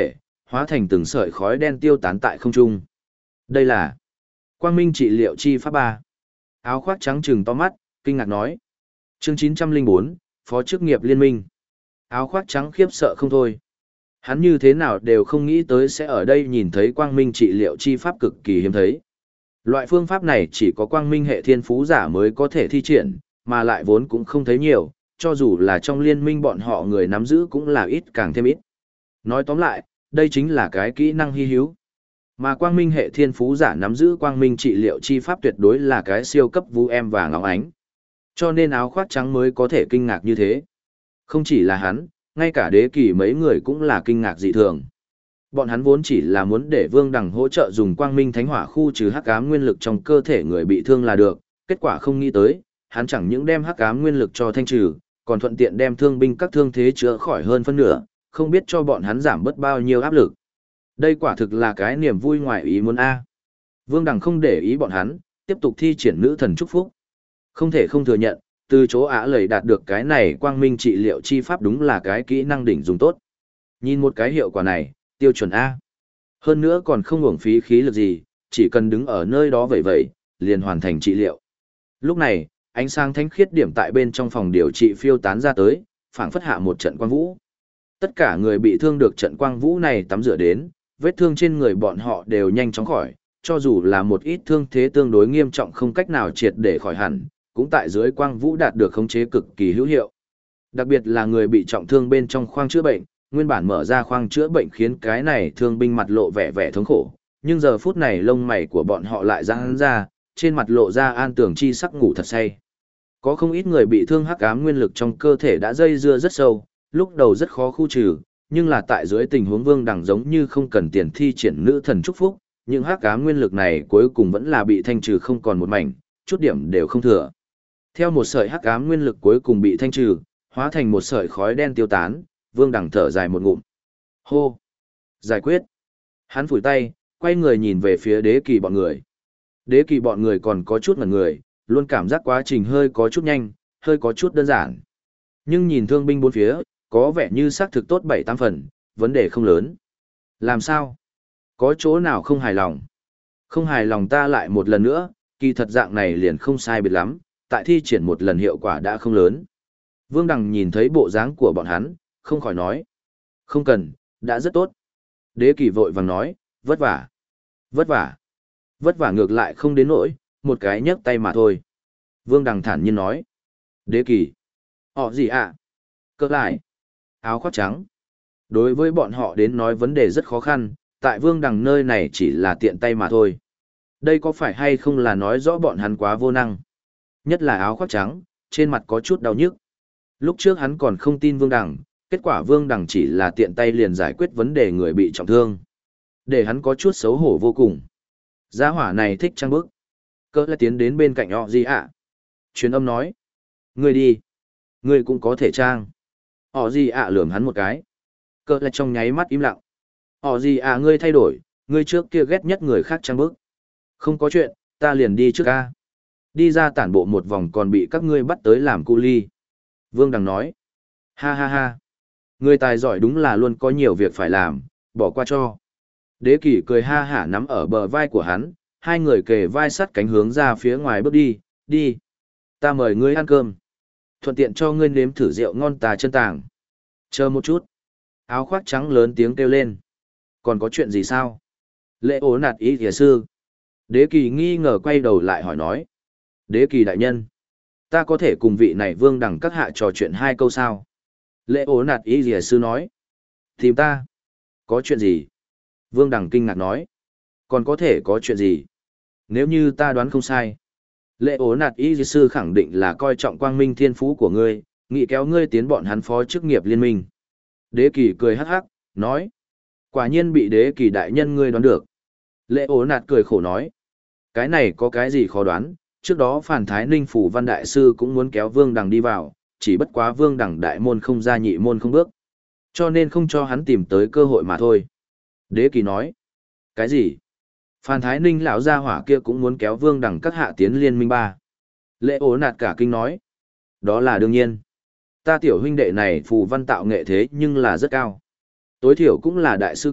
hóa thành từng sợi khói đen tiêu tán tại không trung. Đây là Quang Minh trị liệu chi pháp 3. Áo khoác trắng trừng to mắt, kinh ngạc nói. Chương 904, Phó chức nghiệp liên minh. Áo khoác trắng khiếp sợ không thôi. Hắn như thế nào đều không nghĩ tới sẽ ở đây nhìn thấy quang minh trị liệu chi pháp cực kỳ hiếm thấy. Loại phương pháp này chỉ có quang minh hệ thiên phú giả mới có thể thi triển, mà lại vốn cũng không thấy nhiều, cho dù là trong liên minh bọn họ người nắm giữ cũng là ít càng thêm ít. Nói tóm lại, đây chính là cái kỹ năng hy hữu. Mà quang minh hệ thiên phú giả nắm giữ quang minh trị liệu chi pháp tuyệt đối là cái siêu cấp vũ em và ngóng ánh. Cho nên áo khoác trắng mới có thể kinh ngạc như thế. Không chỉ là hắn, ngay cả đế kỳ mấy người cũng là kinh ngạc dị thường. Bọn hắn vốn chỉ là muốn để Vương Đằng hỗ trợ dùng quang minh thánh hỏa khu trừ hắc ám nguyên lực trong cơ thể người bị thương là được, kết quả không nghĩ tới, hắn chẳng những đem hắc ám nguyên lực cho thanh trừ, còn thuận tiện đem thương binh các thương thế chữa khỏi hơn phân nửa, không biết cho bọn hắn giảm bớt bao nhiêu áp lực. Đây quả thực là cái niềm vui ngoài ý muốn a. Vương Đằng không để ý bọn hắn, tiếp tục thi triển nữ thần chúc phúc. Không thể không thừa nhận, từ chỗ ả lầy đạt được cái này quang minh trị liệu chi pháp đúng là cái kỹ năng đỉnh dùng tốt. Nhìn một cái hiệu quả này, tiêu chuẩn A. Hơn nữa còn không uổng phí khí lực gì, chỉ cần đứng ở nơi đó vậy vậy, liền hoàn thành trị liệu. Lúc này, ánh sáng thánh khiết điểm tại bên trong phòng điều trị phiêu tán ra tới, phảng phất hạ một trận quang vũ. Tất cả người bị thương được trận quang vũ này tắm rửa đến, vết thương trên người bọn họ đều nhanh chóng khỏi, cho dù là một ít thương thế tương đối nghiêm trọng không cách nào triệt để khỏi hẳn, cũng tại dưới quang vũ đạt được khống chế cực kỳ hữu hiệu. Đặc biệt là người bị trọng thương bên trong khoang chữa bệnh, nguyên bản mở ra khoang chữa bệnh khiến cái này thương binh mặt lộ vẻ vẻ thống khổ, nhưng giờ phút này lông mày của bọn họ lại giãn ra, trên mặt lộ ra an tưởng chi sắc ngủ thật say. Có không ít người bị thương hắc ám nguyên lực trong cơ thể đã dây dưa rất sâu, lúc đầu rất khó khu trừ, nhưng là tại dưới tình huống Vương Đằng giống như không cần tiền thi triển nữ thần chúc phúc, nhưng hắc ám nguyên lực này cuối cùng vẫn là bị thanh trừ không còn một mảnh, chút điểm đều không thừa. Theo một sợi hắc ám nguyên lực cuối cùng bị thanh trừ, hóa thành một sợi khói đen tiêu tán, Vương Đằng thở dài một ngụm. Hô! Giải quyết! Hắn phủi tay, quay người nhìn về phía đế kỳ bọn người. Đế kỳ bọn người còn có chút ngẩn người, luôn cảm giác quá trình hơi có chút nhanh, hơi có chút đơn giản. Nhưng nhìn thương binh bốn phía, có vẻ như xác thực tốt 7-8 phần, vấn đề không lớn. Làm sao? Có chỗ nào không hài lòng? Không hài lòng ta lại một lần nữa, kỳ thật dạng này liền không sai biệt lắm, tại thi triển một lần hiệu quả đã không lớn. Vương Đằng nhìn thấy bộ dáng của bọn hắn, không khỏi nói. Không cần, đã rất tốt. Đế kỳ vội vàng nói, vất vả. Vất vả. Vất vả ngược lại không đến nỗi, một cái nhấc tay mà thôi. Vương Đằng thản nhiên nói. Đế kỳ. Họ gì ạ? Cơ lại. Áo khoác trắng. Đối với bọn họ đến nói vấn đề rất khó khăn, tại Vương Đằng nơi này chỉ là tiện tay mà thôi. Đây có phải hay không là nói rõ bọn hắn quá vô năng? Nhất là áo khoác trắng, trên mặt có chút đau nhức. Lúc trước hắn còn không tin Vương Đằng, kết quả Vương Đằng chỉ là tiện tay liền giải quyết vấn đề người bị trọng thương. Để hắn có chút xấu hổ vô cùng. Gia hỏa này thích trang bức. Cỡ lại tiến đến bên cạnh họ gì ạ? Truyền âm nói. Ngươi đi. Ngươi cũng có thể trang. Họ gì ạ lườm hắn một cái. Cỡ lại trong nháy mắt im lặng. Họ gì ạ ngươi thay đổi, ngươi trước kia ghét nhất người khác trang bức. Không có chuyện, ta liền đi trước ca. Đi ra tản bộ một vòng còn bị các ngươi bắt tới làm cu ly. Vương Đằng nói. Ha ha ha. Người tài giỏi đúng là luôn có nhiều việc phải làm, bỏ qua cho. Đế kỷ cười ha hả nắm ở bờ vai của hắn, hai người kề vai sắt cánh hướng ra phía ngoài bước đi, đi. Ta mời ngươi ăn cơm. Thuận tiện cho ngươi nếm thử rượu ngon tà chân tàng. Chờ một chút. Áo khoác trắng lớn tiếng kêu lên. Còn có chuyện gì sao? Lệ ố nạt ý thìa sư. Đế kỳ nghi ngờ quay đầu lại hỏi nói. Đế kỳ đại nhân. Ta có thể cùng vị này Vương Đằng các hạ trò chuyện 2 câu sao? Lệ ố nạt ý thìa sư nói. Tìm ta. Có chuyện gì? Vương Đằng kinh ngạc nói. Còn có thể có chuyện gì? Nếu như ta đoán không sai. Lệ ố nạt ý thìa sư khẳng định là coi trọng quang minh thiên phú của ngươi, nghị kéo ngươi tiến bọn hắn phó chức nghiệp liên minh. Đế kỳ cười hắc hắc, nói. Quả nhiên bị đế kỳ đại nhân ngươi đoán được. Lệ ố nạt cười khổ nói. Cái này có cái gì khó đoán, trước đó Phàn Thái Ninh Phủ Văn Đại Sư cũng muốn kéo Vương Đằng đi vào, chỉ bất quá Vương Đằng đại môn không ra nhị môn không bước. Cho nên không cho hắn tìm tới cơ hội mà thôi. Đế kỳ nói. Cái gì? Phàn Thái Ninh lão gia hỏa kia cũng muốn kéo Vương Đằng các hạ tiến liên minh 3. Lệ ố nạt cả kinh nói. Đó là đương nhiên. Ta tiểu huynh đệ này phù văn tạo nghệ thế nhưng là rất cao. Tối thiểu cũng là đại sư cấp,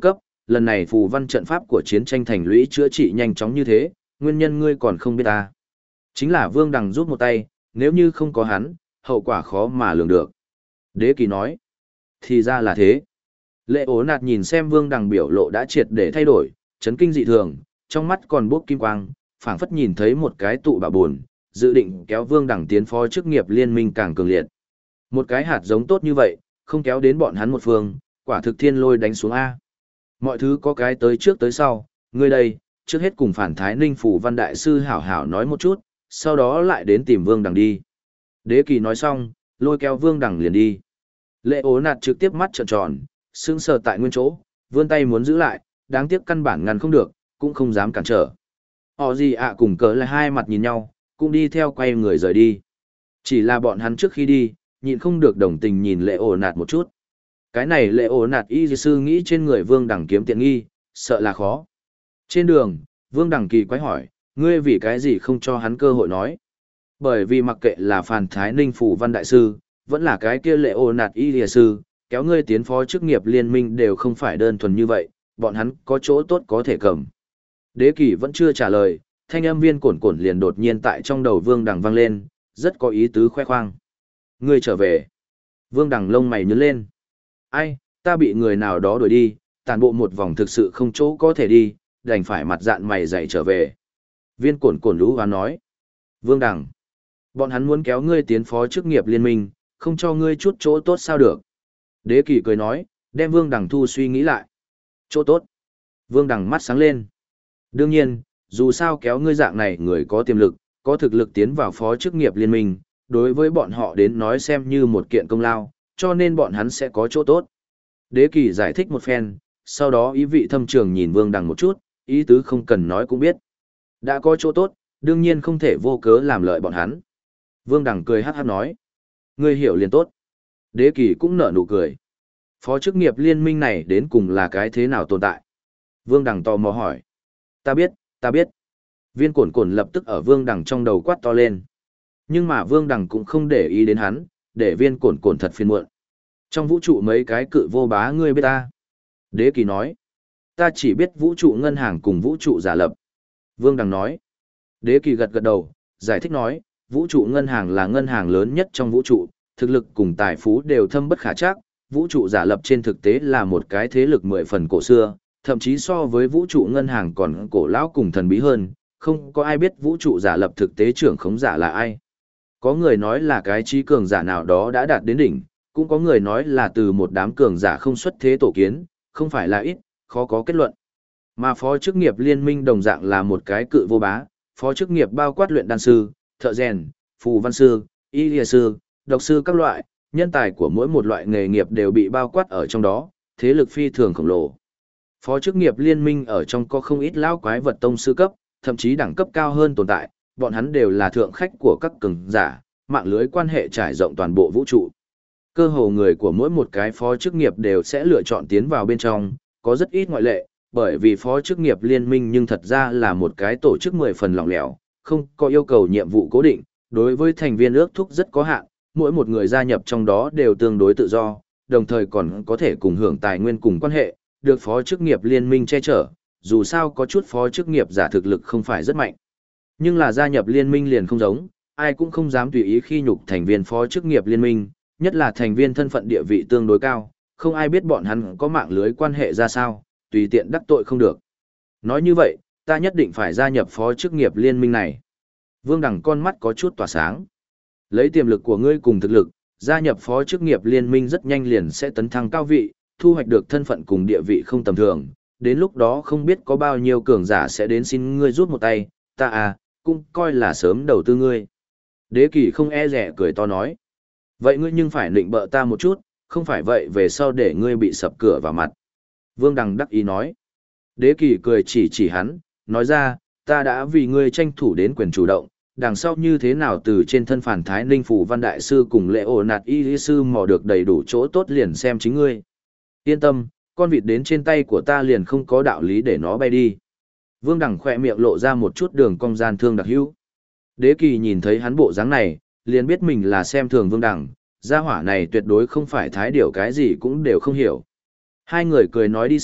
lần này phù văn trận pháp của chiến tranh thành lũy chữa trị nhanh chóng như thế, nguyên nhân ngươi còn không biết ta. Chính là Vương Đằng rút một tay, nếu như không có hắn, hậu quả khó mà lường được. Đế Kỳ nói, thì ra là thế. Lệ ố nạt nhìn xem Vương Đằng biểu lộ đã triệt để thay đổi, chấn kinh dị thường, trong mắt còn bốc kim quang, phảng phất nhìn thấy một cái tụ bạo buồn, dự định kéo Vương Đằng tiến phó chức nghiệp liên minh càng cường liệt. Một cái hạt giống tốt như vậy, không kéo đến bọn hắn một phương, quả thực thiên lôi đánh xuống A. Mọi thứ có cái tới trước tới sau, ngươi đây, trước hết cùng phản Thái Ninh Phủ Văn Đại Sư hảo hảo nói một chút, sau đó lại đến tìm Vương Đằng đi. Đế Kỳ nói xong, lôi kéo Vương Đằng liền đi. Lệ ố nạt trực tiếp mắt trợn tròn, sững sờ tại nguyên chỗ, vươn tay muốn giữ lại, đáng tiếc căn bản ngăn không được, cũng không dám cản trở. Họ gì ạ cùng cớ lại hai mặt nhìn nhau, cũng đi theo quay người rời đi. Chỉ là bọn hắn trước khi đi, nhịn không được đồng tình nhìn lệ ổ nạt một chút. Cái này lệ ổ nạt y sư nghĩ trên người Vương Đằng kiếm tiện nghi, sợ là khó. Trên đường, Vương Đằng kỳ quái hỏi, ngươi vì cái gì không cho hắn cơ hội nói? Bởi vì mặc kệ là Phàn Thái Ninh Phủ Văn Đại Sư, vẫn là cái kia lệ ổ nạt y sư, kéo ngươi tiến phó chức nghiệp liên minh đều không phải đơn thuần như vậy, bọn hắn có chỗ tốt có thể cầm. Đế Kỳ vẫn chưa trả lời, thanh âm viên cổn cổn liền đột nhiên tại trong đầu Vương Đằng vang lên, rất có ý tứ khoe khoang. Ngươi trở về. Vương Đằng lông mày nhướng lên. Ai, ta bị người nào đó đuổi đi, tàn bộ một vòng thực sự không chỗ có thể đi, đành phải mặt dạn mày dày trở về. Viên cổn cổn lũ hoán nói. Vương Đằng, bọn hắn muốn kéo ngươi tiến phó chức nghiệp liên minh, không cho ngươi chút chỗ tốt sao được. Đế Kỳ cười nói, đem Vương Đằng thu suy nghĩ lại. Chỗ tốt. Vương Đằng mắt sáng lên. Đương nhiên, dù sao kéo ngươi dạng này người có tiềm lực, có thực lực tiến vào phó chức nghiệp liên minh, đối với bọn họ đến nói xem như một kiện công lao, cho nên bọn hắn sẽ có chỗ tốt. Đế Kỳ giải thích một phen, sau đó ý vị thâm trường nhìn Vương Đằng một chút, ý tứ không cần nói cũng biết. Đã có chỗ tốt, đương nhiên không thể vô cớ làm lợi bọn hắn. Vương Đằng cười hát hát nói. Ngươi hiểu liền tốt. Đế Kỳ cũng nở nụ cười. Phó chức nghiệp liên minh này đến cùng là cái thế nào tồn tại? Vương Đằng tò mò hỏi. Ta biết, ta biết. Viên cổn cổn lập tức ở Vương Đằng trong đầu quát to lên. Nhưng mà Vương Đằng cũng không để ý đến hắn, để viên cổn cổn thật phiền muộn. Trong vũ trụ mấy cái cự vô bá ngươi biết ta. Đế Kỳ nói. Ta chỉ biết vũ trụ ngân hàng cùng vũ trụ giả lập. Vương Đằng nói. Đế Kỳ gật gật đầu, giải thích nói, vũ trụ ngân hàng là ngân hàng lớn nhất trong vũ trụ, thực lực cùng tài phú đều thâm bất khả trắc. Vũ trụ giả lập trên thực tế là một cái thế lực 10 phần cổ xưa, thậm chí so với vũ trụ ngân hàng còn cổ lão cùng thần bí hơn, không có ai biết vũ trụ giả lập thực tế trưởng khống giả là ai. Có người nói là cái trí cường giả nào đó đã đạt đến đỉnh, cũng có người nói là từ một đám cường giả không xuất thế tổ kiến, không phải là ít, khó có kết luận. Mà phó chức nghiệp liên minh đồng dạng là một cái cự vô bá, phó chức nghiệp bao quát luyện đan sư, thợ rèn, phù văn sư, y lìa sư, độc sư các loại, nhân tài của mỗi một loại nghề nghiệp đều bị bao quát ở trong đó, thế lực phi thường khổng lồ. Phó chức nghiệp liên minh ở trong có không ít lão quái vật tông sư cấp, thậm chí đẳng cấp cao hơn tồn tại, bọn hắn đều là thượng khách của các cường giả, mạng lưới quan hệ trải rộng toàn bộ vũ trụ. Cơ hồ người của mỗi một cái phó chức nghiệp đều sẽ lựa chọn tiến vào bên trong, có rất ít ngoại lệ, bởi vì phó chức nghiệp liên minh nhưng thật ra là một cái tổ chức 10 phần lỏng lẻo, không có yêu cầu nhiệm vụ cố định, đối với thành viên ước thúc rất có hạn, mỗi một người gia nhập trong đó đều tương đối tự do, đồng thời còn có thể cùng hưởng tài nguyên cùng quan hệ, được phó chức nghiệp liên minh che chở, dù sao có chút phó chức nghiệp giả thực lực không phải rất mạnh. Nhưng là gia nhập liên minh liền không giống, ai cũng không dám tùy ý khi nhục thành viên phó chức nghiệp liên minh, nhất là thành viên thân phận địa vị tương đối cao, không ai biết bọn hắn có mạng lưới quan hệ ra sao, tùy tiện đắc tội không được. Nói như vậy, ta nhất định phải gia nhập phó chức nghiệp liên minh này. Vương Đằng con mắt có chút tỏa sáng. Lấy tiềm lực của ngươi cùng thực lực, gia nhập phó chức nghiệp liên minh rất nhanh liền sẽ tấn thăng cao vị, thu hoạch được thân phận cùng địa vị không tầm thường. Đến lúc đó không biết có bao nhiêu cường giả sẽ đến xin ngươi rút một tay, ta cũng coi là sớm đầu tư ngươi. Đế Kỳ không e rẻ cười to nói. Vậy ngươi nhưng phải nịnh bợ ta một chút, không phải vậy về sau để ngươi bị sập cửa vào mặt. Vương Đằng đắc ý nói. Đế Kỳ cười chỉ hắn, nói ra, ta đã vì ngươi tranh thủ đến quyền chủ động, đằng sau như thế nào từ trên thân phản Thái Ninh Phủ Văn Đại Sư cùng lệ ổ nạt y lý sư mò được đầy đủ chỗ tốt liền xem chính ngươi. Yên tâm, con vịt đến trên tay của ta liền không có đạo lý để nó bay đi. Vương Đằng khỏe miệng lộ ra một chút đường cong gian thương đặc hữu. Đế Kỳ nhìn thấy hắn bộ dáng này, liền biết mình là xem thường Vương Đằng, gia hỏa này tuyệt đối không phải thái điểu cái gì cũng đều không hiểu. Hai người cười nói đi xa,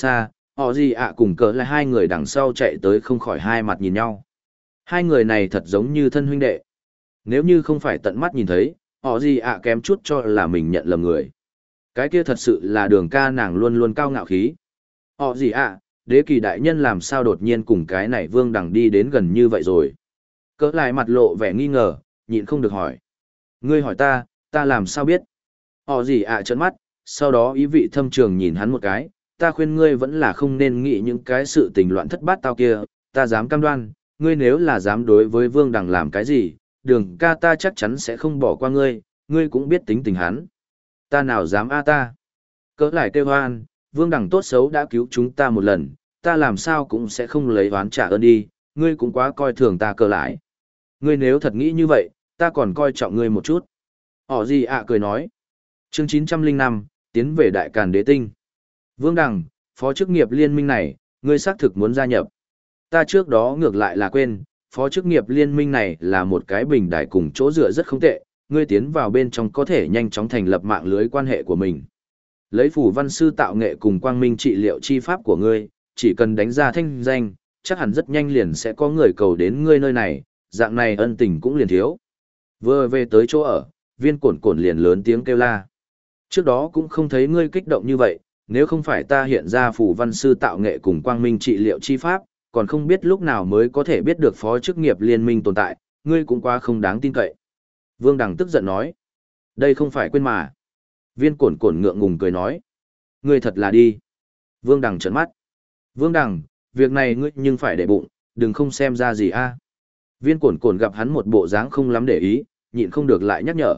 Họ gì ạ cùng cỡ là hai người đằng sau chạy tới không khỏi hai mặt nhìn nhau. Hai người này thật giống như thân huynh đệ. Nếu như không phải tận mắt nhìn thấy, họ gì ạ kém chút cho là mình nhận lầm người. Cái kia thật sự là Đường ca nàng luôn luôn cao ngạo khí. Họ gì ạ, đế kỳ đại nhân làm sao đột nhiên cùng cái này Vương Đằng đi đến gần như vậy rồi. Cỡ lại mặt lộ vẻ nghi ngờ, nhịn không được hỏi. Ngươi hỏi ta làm sao biết? Họ gì ạ trợn mắt, sau đó ý vị thâm trường nhìn hắn một cái, ta khuyên ngươi vẫn là không nên nghĩ những cái sự tình loạn thất bát tao kia, ta dám cam đoan, ngươi nếu là dám đối với Vương Đằng làm cái gì, Đường ca ta chắc chắn sẽ không bỏ qua ngươi, ngươi cũng biết tính tình hắn. Ta nào dám ta. Cỡ lại kêu hoan, Vương Đằng tốt xấu đã cứu chúng ta một lần, ta làm sao cũng sẽ không lấy oán trả ơn đi, ngươi cũng quá coi thường ta cỡ lại. Ngươi nếu thật nghĩ như vậy, ta còn coi trọng ngươi một chút. Họ gì ạ cười nói. Chương 905, tiến về Đại Càn Đế Tinh. Vương Đằng, phó chức nghiệp liên minh này, ngươi xác thực muốn gia nhập. Ta trước đó ngược lại là quên, phó chức nghiệp liên minh này là một cái bình đại cùng chỗ dựa rất không tệ, ngươi tiến vào bên trong có thể nhanh chóng thành lập mạng lưới quan hệ của mình. Lấy phủ văn sư tạo nghệ cùng quang minh trị liệu chi pháp của ngươi, chỉ cần đánh ra thanh danh, chắc hẳn rất nhanh liền sẽ có người cầu đến ngươi nơi này, dạng này ân tình cũng liền thiếu. Vừa về tới chỗ ở, Viên Cổn Cổn liền lớn tiếng kêu la. Trước đó cũng không thấy ngươi kích động như vậy, nếu không phải ta hiện ra phủ văn sư tạo nghệ cùng quang minh trị liệu chi pháp, còn không biết lúc nào mới có thể biết được phó chức nghiệp liên minh tồn tại, ngươi cũng quá không đáng tin cậy. Vương Đằng tức giận nói. Đây không phải quên mà. Viên Cổn Cổn ngượng ngùng cười nói. Ngươi thật là đi. Vương Đằng trợn mắt. Vương Đằng, việc này ngươi nhưng phải để bụng, đừng không xem ra gì a. Viên Cổn Cổn gặp hắn một bộ dáng không lắm để ý, nhịn không được lại nhắc nhở.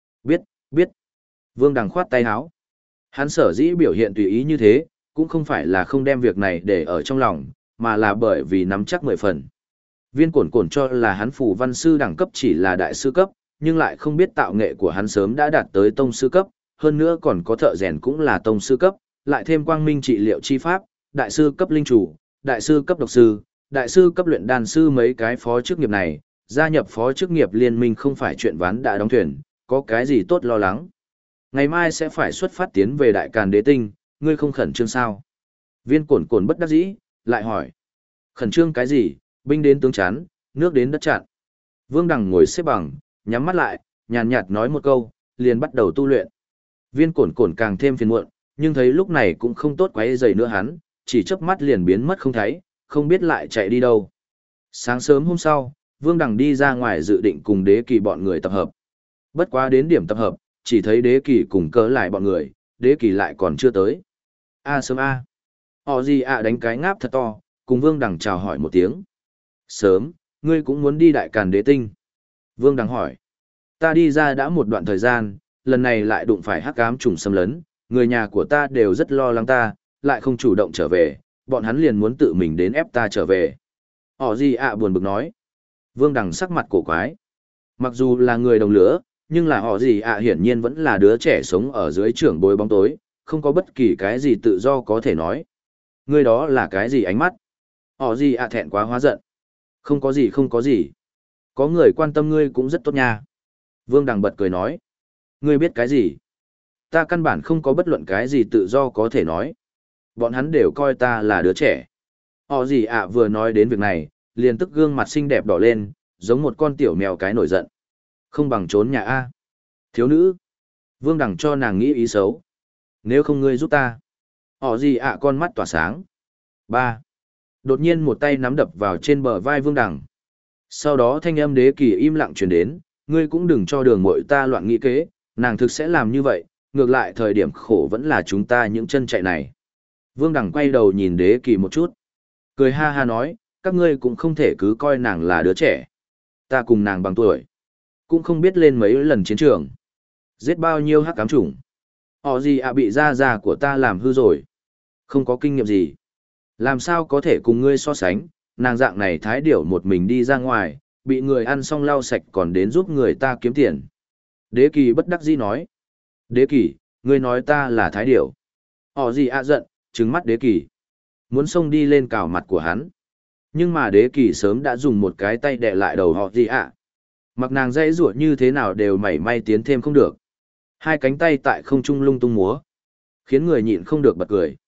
Biết. Vương Đằng khoát tay áo. Hắn sở dĩ biểu hiện tùy ý như thế, cũng không phải là không đem việc này để ở trong lòng, mà là bởi vì nắm chắc 10 phần. Viên Cổn Cổn cho là hắn phù văn sư đẳng cấp chỉ là đại sư cấp, nhưng lại không biết tạo nghệ của hắn sớm đã đạt tới tông sư cấp, hơn nữa còn có thợ rèn cũng là tông sư cấp, lại thêm quang minh trị liệu chi pháp, đại sư cấp linh chủ, đại sư cấp độc sư, đại sư cấp luyện đan sư mấy cái phó chức nghiệp này, gia nhập phó chức nghiệp liên minh không phải chuyện ván đã đóng thuyền, có cái gì tốt lo lắng. Ngày mai sẽ phải xuất phát tiến về Đại Càn Đế Tinh, ngươi không khẩn trương sao? Viên Cổn Cổn bất đắc dĩ, lại hỏi. Khẩn trương cái gì, binh đến tướng chắn, nước đến đất chặn. Vương Đằng ngồi xếp bằng, nhắm mắt lại, nhàn nhạt nói một câu, liền bắt đầu tu luyện. Viên Cổn Cổn càng thêm phiền muộn, nhưng thấy lúc này cũng không tốt quấy rầy nữa hắn, chỉ chớp mắt liền biến mất không thấy, không biết lại chạy đi đâu. Sáng sớm hôm sau, Vương Đằng đi ra ngoài dự định cùng Đế Kỳ bọn người tập hợp. Bất quá đến điểm tập hợp, chỉ thấy Đế Kỳ cùng cớ lại bọn người, Đế Kỳ lại còn chưa tới. Sớm a. Họ gì đánh cái ngáp thật to, cùng Vương Đằng chào hỏi một tiếng. Sớm, ngươi cũng muốn đi Đại Càn Đế Tinh. Vương Đằng hỏi. Ta đi ra đã một đoạn thời gian, lần này lại đụng phải hắc ám trùng xâm lấn, người nhà của ta đều rất lo lắng ta, lại không chủ động trở về, bọn hắn liền muốn tự mình đến ép ta trở về. Họ gì buồn bực nói. Vương Đằng sắc mặt cổ quái. Mặc dù là người đồng lứa, nhưng là họ gì hiển nhiên vẫn là đứa trẻ sống ở dưới trưởng bối bóng tối, không có bất kỳ cái gì tự do có thể nói. Ngươi đó là cái gì ánh mắt? Họ gì thẹn quá hóa giận. Không có gì. Có người quan tâm ngươi cũng rất tốt nha. Vương Đằng bật cười nói. Ngươi biết cái gì? Ta căn bản không có bất luận cái gì tự do có thể nói. Bọn hắn đều coi ta là đứa trẻ. Họ gì vừa nói đến việc này, liền tức gương mặt xinh đẹp đỏ lên, giống một con tiểu mèo cái nổi giận. Không bằng trốn nhà A. Thiếu nữ. Vương Đằng cho nàng nghĩ ý xấu. Nếu không ngươi giúp ta. Họ gì con mắt tỏa sáng. 3. Đột nhiên một tay nắm đập vào trên bờ vai Vương Đằng. Sau đó thanh âm Đế Kỳ im lặng truyền đến, ngươi cũng đừng cho đường muội ta loạn nghĩ kế, nàng thực sẽ làm như vậy, ngược lại thời điểm khổ vẫn là chúng ta những chân chạy này. Vương Đằng quay đầu nhìn Đế Kỳ một chút. Cười ha ha nói, các ngươi cũng không thể cứ coi nàng là đứa trẻ. Ta cùng nàng bằng tuổi. Cũng không biết lên mấy lần chiến trường. Giết bao nhiêu hắc ám chủng. Họ gì bị da của ta làm hư rồi. Không có kinh nghiệm gì. Làm sao có thể cùng ngươi so sánh, nàng dạng này thái điểu một mình đi ra ngoài, bị người ăn xong lau sạch còn đến giúp người ta kiếm tiền. Đế Kỳ bất đắc dĩ nói. Đế Kỳ, ngươi nói ta là thái điểu. Họ gì giận, trừng mắt Đế Kỳ. Muốn xông đi lên cào mặt của hắn. Nhưng mà Đế Kỳ sớm đã dùng một cái tay đè lại đầu họ gì Mặc nàng dây rủa như thế nào đều mảy may tiến thêm không được. Hai cánh tay tại không trung lung tung múa. Khiến người nhịn không được bật cười.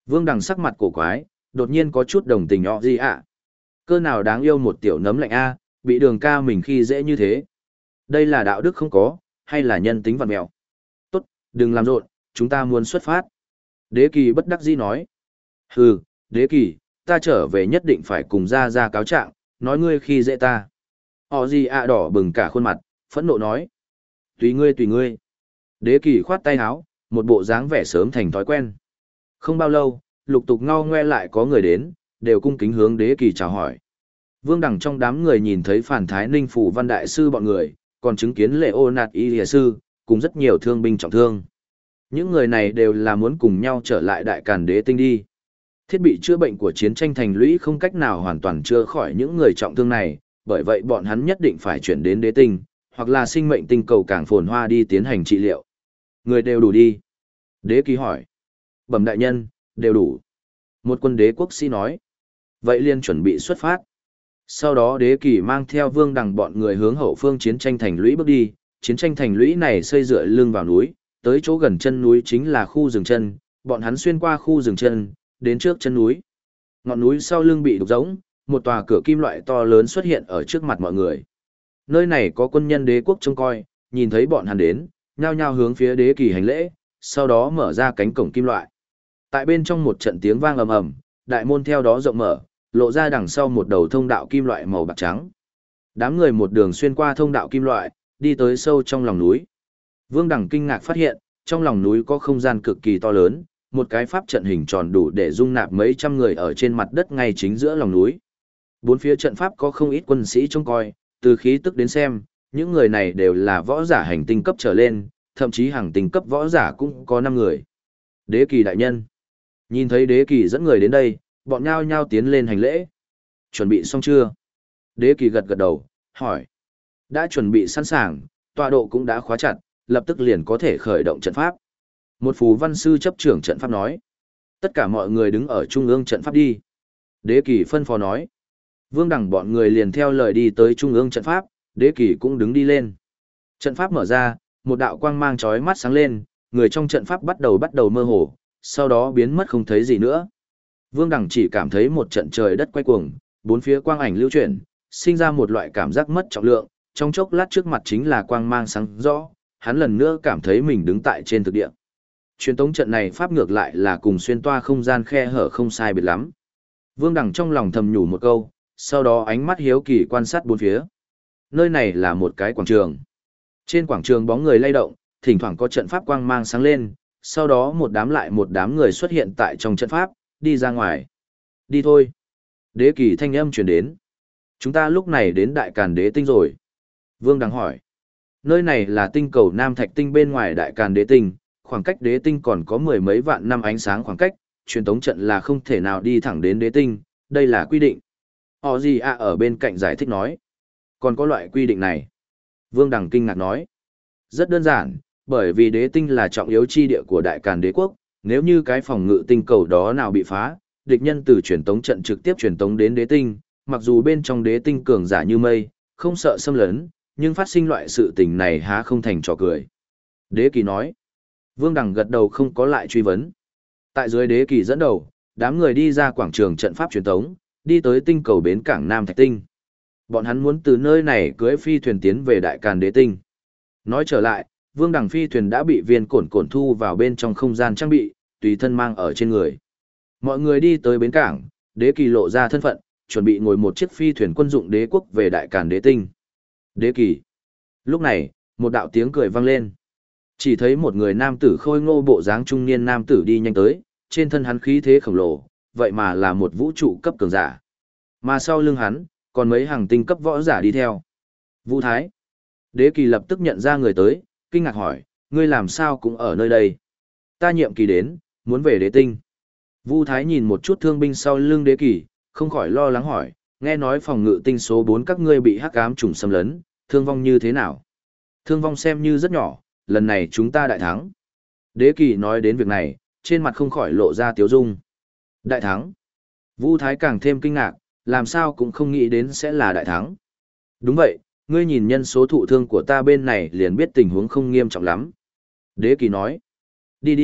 Vương Đằng sắc mặt cổ quái, đột nhiên có chút đồng tình họ gì ạ. Cơ nào đáng yêu một tiểu nấm lạnh a, bị đường ca mình khi dễ như thế. Đây là đạo đức không có, hay là nhân tính vặn mẹo? Tốt, đừng làm rộn, chúng ta muốn xuất phát. Đế kỳ bất đắc dĩ nói. Hừ, đế kỳ, ta trở về nhất định phải cùng ra cáo trạng, nói ngươi khi dễ ta. Họ gì ạ đỏ bừng cả khuôn mặt, phẫn nộ nói. Tùy ngươi tùy ngươi. Đế kỳ khoát tay áo, một bộ dáng vẻ sớm thành thói quen. Không bao lâu, lục tục ngao ngoe lại có người đến, đều cung kính hướng đế kỳ chào hỏi. Vương Đằng trong đám người nhìn thấy Phản Thái Ninh Phủ Văn Đại Sư bọn người, còn chứng kiến Lệ Ô Nạt Y Lìa Sư, cùng rất nhiều thương binh trọng thương. Những người này đều là muốn cùng nhau trở lại Đại Càn Đế Tinh đi. Thiết bị chữa bệnh của chiến tranh thành lũy không cách nào hoàn toàn chữa khỏi những người trọng thương này, bởi vậy bọn hắn nhất định phải chuyển đến Đế Tinh, hoặc là sinh mệnh tinh cầu càng phồn hoa đi tiến hành trị liệu. Người đều đủ đi. Đế Kỳ hỏi. Bẩm đại nhân, đều đủ. Một quân đế quốc sĩ nói. Vậy liền chuẩn bị xuất phát. Sau đó Đế Kỳ mang theo Vương Đằng bọn người hướng hậu phương chiến tranh thành lũy bước đi. Chiến tranh thành lũy này xây dựa lưng vào núi, tới chỗ gần chân núi chính là khu rừng chân, bọn hắn xuyên qua khu rừng chân, đến trước chân núi. Ngọn núi sau lưng bị đục rỗng, một tòa cửa kim loại to lớn xuất hiện ở trước mặt mọi người. Nơi này có quân nhân đế quốc trông coi, nhìn thấy bọn hắn đến, nhao nhao hướng phía Đế Kỳ hành lễ, sau đó mở ra cánh cổng kim loại. Tại bên trong một trận tiếng vang ầm ầm, đại môn theo đó rộng mở, lộ ra đằng sau một đầu thông đạo kim loại màu bạc trắng. Đám người một đường xuyên qua thông đạo kim loại, đi tới sâu trong lòng núi. Vương Đằng kinh ngạc phát hiện, trong lòng núi có không gian cực kỳ to lớn, một cái pháp trận hình tròn đủ để dung nạp mấy trăm người ở trên mặt đất ngay chính giữa lòng núi. Bốn phía trận pháp có không ít quân sĩ trông coi, từ khí tức đến xem, những người này đều là võ giả hành tinh cấp trở lên, thậm chí hàng tinh cấp võ giả cũng có 5 người. Đế Kỳ đại nhân. Nhìn thấy Đế Kỳ dẫn người đến đây, bọn nhao nhao tiến lên hành lễ. Chuẩn bị xong chưa? Đế Kỳ gật gật đầu, hỏi. Đã chuẩn bị sẵn sàng, tọa độ cũng đã khóa chặt, lập tức liền có thể khởi động trận pháp. Một phù văn sư chấp trưởng trận pháp nói. Tất cả mọi người đứng ở trung ương trận pháp đi. Đế Kỳ phân phó nói. Vương Đằng bọn người liền theo lời đi tới trung ương trận pháp, Đế Kỳ cũng đứng đi lên. Trận pháp mở ra, một đạo quang mang chói mắt sáng lên, người trong trận pháp bắt đầu mơ hồ, sau đó biến mất không thấy gì nữa. Vương Đằng chỉ cảm thấy một trận trời đất quay cuồng, bốn phía quang ảnh lưu chuyển, sinh ra một loại cảm giác mất trọng lượng, trong chốc lát trước mặt chính là quang mang sáng rõ, hắn lần nữa cảm thấy mình đứng tại trên thực địa. Truyền tống trận này pháp ngược lại là cùng xuyên toa không gian khe hở không sai biệt lắm. Vương Đằng trong lòng thầm nhủ một câu, sau đó ánh mắt hiếu kỳ quan sát bốn phía. Nơi này là một cái quảng trường. Trên quảng trường bóng người lay động, thỉnh thoảng có trận pháp quang mang sáng lên, sau đó một đám lại một đám người xuất hiện tại trong trận pháp, đi ra ngoài. Đi thôi. Đế Kỳ thanh âm truyền đến. Chúng ta lúc này đến Đại Càn Đế Tinh rồi. Vương Đằng hỏi. Nơi này là tinh cầu Nam Thạch Tinh bên ngoài Đại Càn Đế Tinh, khoảng cách Đế Tinh còn có mười mấy vạn năm ánh sáng khoảng cách, truyền tống trận là không thể nào đi thẳng đến Đế Tinh, đây là quy định. Họ gì à ở bên cạnh giải thích nói. Còn có loại quy định này. Vương Đằng kinh ngạc nói. Rất đơn giản, bởi vì Đế Tinh là trọng yếu chi địa của Đại Càn Đế quốc, nếu như cái phòng ngự tinh cầu đó nào bị phá, địch nhân từ truyền tống trận trực tiếp truyền tống đến Đế Tinh, mặc dù bên trong Đế Tinh cường giả như mây, không sợ xâm lấn, nhưng phát sinh loại sự tình này há không thành trò cười. Đế Kỳ nói. Vương Đằng gật đầu không có lại truy vấn. Tại dưới Đế Kỳ dẫn đầu, đám người đi ra quảng trường trận pháp truyền tống, đi tới tinh cầu bến cảng Nam Thạch Tinh. Bọn hắn muốn từ nơi này cưỡi phi thuyền tiến về Đại Càn Đế Tinh. Nói trở lại, Vương Đằng phi thuyền đã bị viên cổn cổn thu vào bên trong không gian trang bị, tùy thân mang ở trên người. Mọi người đi tới bến cảng, Đế Kỳ lộ ra thân phận, chuẩn bị ngồi một chiếc phi thuyền quân dụng đế quốc về Đại Càn Đế Tinh. Đế Kỳ. Lúc này, một đạo tiếng cười vang lên. Chỉ thấy một người nam tử khôi ngô bộ dáng trung niên nam tử đi nhanh tới, trên thân hắn khí thế khổng lồ, vậy mà là một vũ trụ cấp cường giả. Mà sau lưng hắn, còn mấy hàng tinh cấp võ giả đi theo. Vũ Thái. Đế Kỳ lập tức nhận ra người tới, kinh ngạc hỏi, ngươi làm sao cũng ở nơi đây? Ta nhiệm kỳ đến, muốn về Đế Tinh. Vũ Thái nhìn một chút thương binh sau lưng Đế Kỳ, không khỏi lo lắng hỏi, nghe nói phòng ngự tinh số 4 các ngươi bị hắc ám trùng xâm lấn, thương vong như thế nào? Thương vong xem như rất nhỏ, lần này chúng ta đại thắng. Đế Kỳ nói đến việc này, trên mặt không khỏi lộ ra tiếu dung. Đại thắng. Vũ Thái càng thêm kinh ngạc, làm sao cũng không nghĩ đến sẽ là đại thắng. Đúng vậy, ngươi nhìn nhân số thụ thương của ta bên này liền biết tình huống không nghiêm trọng lắm. Đế Kỳ nói. Đi đi,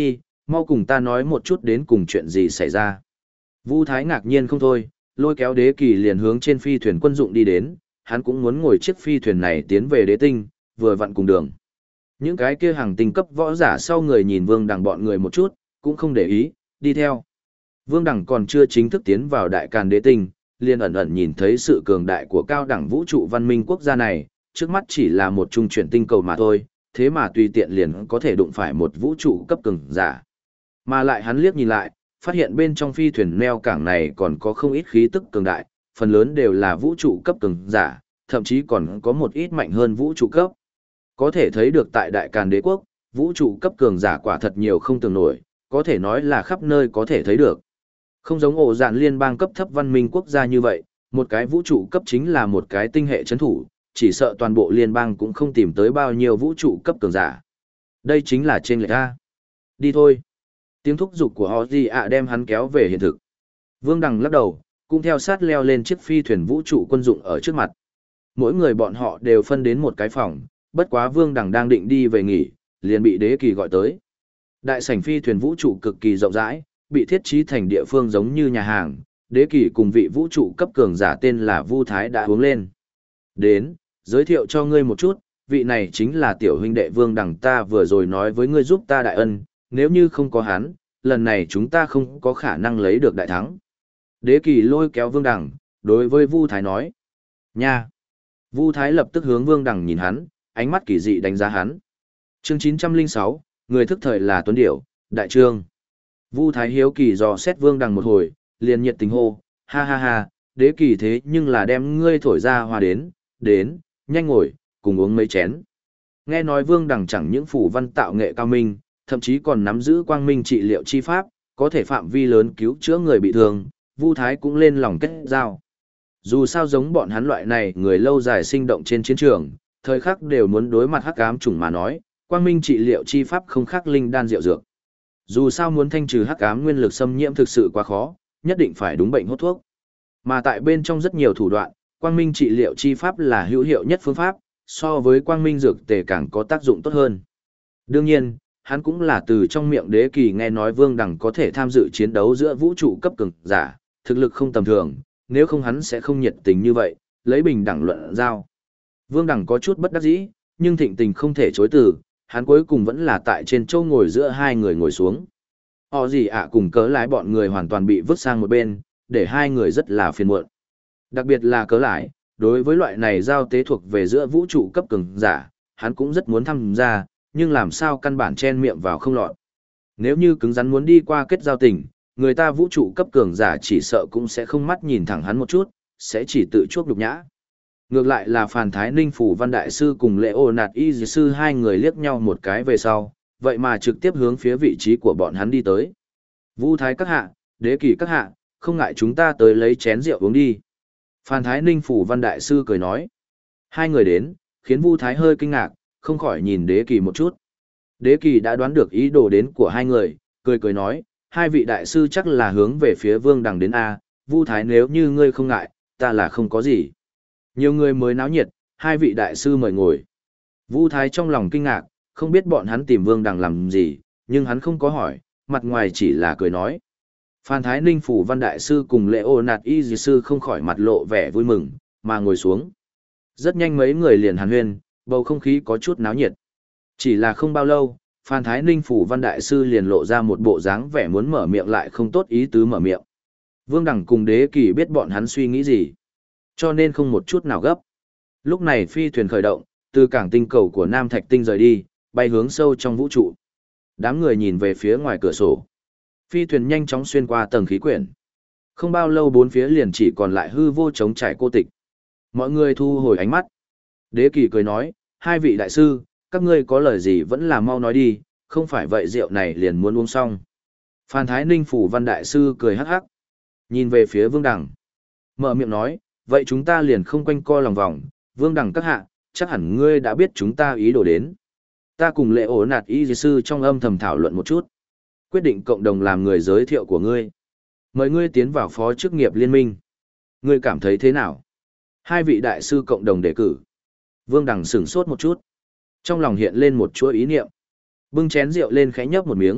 Mau cùng ta nói một chút đến cùng chuyện gì xảy ra. Vu Thái ngạc nhiên không thôi, lôi kéo Đế Kỳ liền hướng trên phi thuyền quân dụng đi đến, hắn cũng muốn ngồi chiếc phi thuyền này tiến về đế tinh, vừa vặn cùng đường. Những cái kia hàng tinh cấp võ giả sau người nhìn Vương Đằng bọn người một chút, cũng không để ý, đi theo. Vương Đằng còn chưa chính thức tiến vào đại càn đế tinh, liền ẩn ẩn nhìn thấy sự cường đại của cao đẳng vũ trụ văn minh quốc gia này, trước mắt chỉ là một trung chuyển tinh cầu mà thôi, thế mà tùy tiện liền có thể đụng phải một vũ trụ cấp cường giả. Mà lại hắn liếc nhìn lại, phát hiện bên trong phi thuyền neo cảng này còn có không ít khí tức cường đại, phần lớn đều là vũ trụ cấp cường giả, thậm chí còn có một ít mạnh hơn vũ trụ cấp. Có thể thấy được tại đại càn đế quốc, vũ trụ cấp cường giả quả thật nhiều không tưởng nổi, có thể nói là khắp nơi có thể thấy được. Không giống ổ dạn liên bang cấp thấp văn minh quốc gia như vậy, một cái vũ trụ cấp chính là một cái tinh hệ chấn thủ, chỉ sợ toàn bộ liên bang cũng không tìm tới bao nhiêu vũ trụ cấp cường giả. Đây chính là trên lệch A. Đi thôi. Tiếng thúc giục của họ gì ạ đem hắn kéo về hiện thực. Vương Đằng lắc đầu, cũng theo sát leo lên chiếc phi thuyền vũ trụ quân dụng ở trước mặt. Mỗi người bọn họ đều phân đến một cái phòng, bất quá Vương Đằng đang định đi về nghỉ, liền bị Đế Kỳ gọi tới. Đại sảnh phi thuyền vũ trụ cực kỳ rộng rãi, bị thiết trí thành địa phương giống như nhà hàng, Đế Kỳ cùng vị vũ trụ cấp cường giả tên là Vu Thái đã uống lên. Đến, giới thiệu cho ngươi một chút, vị này chính là tiểu huynh đệ Vương Đằng ta vừa rồi nói với ngươi giúp ta đại ân, nếu như không có hắn, lần này chúng ta không có khả năng lấy được đại thắng. Đế Kỳ lôi kéo Vương Đằng, đối với Vu Thái nói. Nha! Vu Thái lập tức hướng Vương Đằng nhìn hắn, ánh mắt kỳ dị đánh giá hắn. Chương 906, người thức thời là Tuấn Điểu, đại trương. Vu Thái hiếu kỳ dò xét Vương Đằng một hồi, liền nhiệt tình hô, ha ha ha, Đế Kỳ thế nhưng là đem ngươi thổi ra hoa đến, nhanh ngồi, cùng uống mấy chén. Nghe nói Vương Đằng chẳng những phủ văn tạo nghệ cao minh, thậm chí còn nắm giữ quang minh trị liệu chi pháp, có thể phạm vi lớn cứu chữa người bị thương, Vu Thái cũng lên lòng kết giao. Dù sao giống bọn hắn loại này người lâu dài sinh động trên chiến trường, thời khắc đều muốn đối mặt hắc ám chủng mà nói, quang minh trị liệu chi pháp không khác linh đan rượu dược. Dù sao muốn thanh trừ hắc ám nguyên lực xâm nhiễm thực sự quá khó, nhất định phải đúng bệnh hốt thuốc. Mà tại bên trong rất nhiều thủ đoạn, quang minh trị liệu chi pháp là hữu hiệu nhất phương pháp, so với quang minh dược tề càng có tác dụng tốt hơn. Đương nhiên, hắn cũng là từ trong miệng Đế Kỳ nghe nói Vương Đằng có thể tham dự chiến đấu giữa vũ trụ cấp cường giả, thực lực không tầm thường, nếu không hắn sẽ không nhiệt tình như vậy, lấy bình đẳng luận giao. Vương Đằng có chút bất đắc dĩ, nhưng thịnh tình không thể chối từ, hắn cuối cùng vẫn là tại trên châu ngồi giữa hai người ngồi xuống. Họ gì ạ cùng cớ lái bọn người hoàn toàn bị vứt sang một bên, để hai người rất là phiền muộn. Đặc biệt là cớ lái, đối với loại này giao tế thuộc về giữa vũ trụ cấp cường giả, hắn cũng rất muốn tham gia, nhưng làm sao căn bản chen miệng vào không lọt. Nếu như cứng rắn muốn đi qua kết giao tình, người ta vũ trụ cấp cường giả chỉ sợ cũng sẽ không mắt nhìn thẳng hắn một chút, sẽ chỉ tự chuốc nhục nhã. Ngược lại là Phàn Thái Ninh Phủ Văn Đại Sư cùng Lệ Ô Nạt Y Dì Sư hai người liếc nhau một cái về sau, vậy mà trực tiếp hướng phía vị trí của bọn hắn đi tới. Vu Thái các hạ, Đế Kỳ các hạ, không ngại chúng ta tới lấy chén rượu uống đi. Phàn Thái Ninh Phủ Văn Đại Sư cười nói. Hai người đến, khiến Vu Thái hơi kinh ngạc, không khỏi nhìn Đế Kỳ một chút. Đế Kỳ đã đoán được ý đồ đến của hai người, cười cười nói, hai vị đại sư chắc là hướng về phía Vương Đằng đến A, Vu Thái nếu như ngươi không ngại, ta là không có gì. Nhiều người mới náo nhiệt, hai vị đại sư mời ngồi. Vu Thái trong lòng kinh ngạc, không biết bọn hắn tìm Vương Đằng làm gì, nhưng hắn không có hỏi, mặt ngoài chỉ là cười nói. Phan Thái Ninh Phủ Văn Đại Sư cùng Lệ Ô Nạt Y Dì Sư không khỏi mặt lộ vẻ vui mừng, mà ngồi xuống. Rất nhanh mấy người liền hàn huyên, bầu không khí có chút náo nhiệt. Chỉ là không bao lâu, Phan Thái Ninh Phủ Văn Đại Sư liền lộ ra một bộ dáng vẻ muốn mở miệng lại không tốt ý tứ mở miệng. Vương Đằng cùng Đế Kỳ biết bọn hắn suy nghĩ gì, cho nên không một chút nào gấp. Lúc này phi thuyền khởi động, từ cảng tinh cầu của Nam Thạch Tinh rời đi, bay hướng sâu trong vũ trụ. Đám người nhìn về phía ngoài cửa sổ. Phi thuyền nhanh chóng xuyên qua tầng khí quyển. Không bao lâu bốn phía liền chỉ còn lại hư vô trống trải cô tịch. Mọi người thu hồi ánh mắt. Đế Kỳ cười nói, hai vị đại sư, các ngươi có lời gì vẫn là mau nói đi, không phải vậy rượu này liền muốn uống xong. Phan Thái Ninh Phủ Văn Đại Sư cười hắc hắc. Nhìn về phía Vương Đằng. Mở miệng nói, vậy chúng ta liền không quanh co lòng vòng, Vương Đằng các hạ, chắc hẳn ngươi đã biết chúng ta ý đồ đến. Ta cùng Lệ Ổ Nạt Y Dì Sư trong âm thầm thảo luận một chút. Quyết định cộng đồng làm người giới thiệu của ngươi. Mời ngươi tiến vào phó chức nghiệp liên minh. Ngươi cảm thấy thế nào? Hai vị đại sư cộng đồng đề cử. Vương Đằng sửng sốt một chút. Trong lòng hiện lên một chuỗi ý niệm. Bưng chén rượu lên khẽ nhấp một miếng,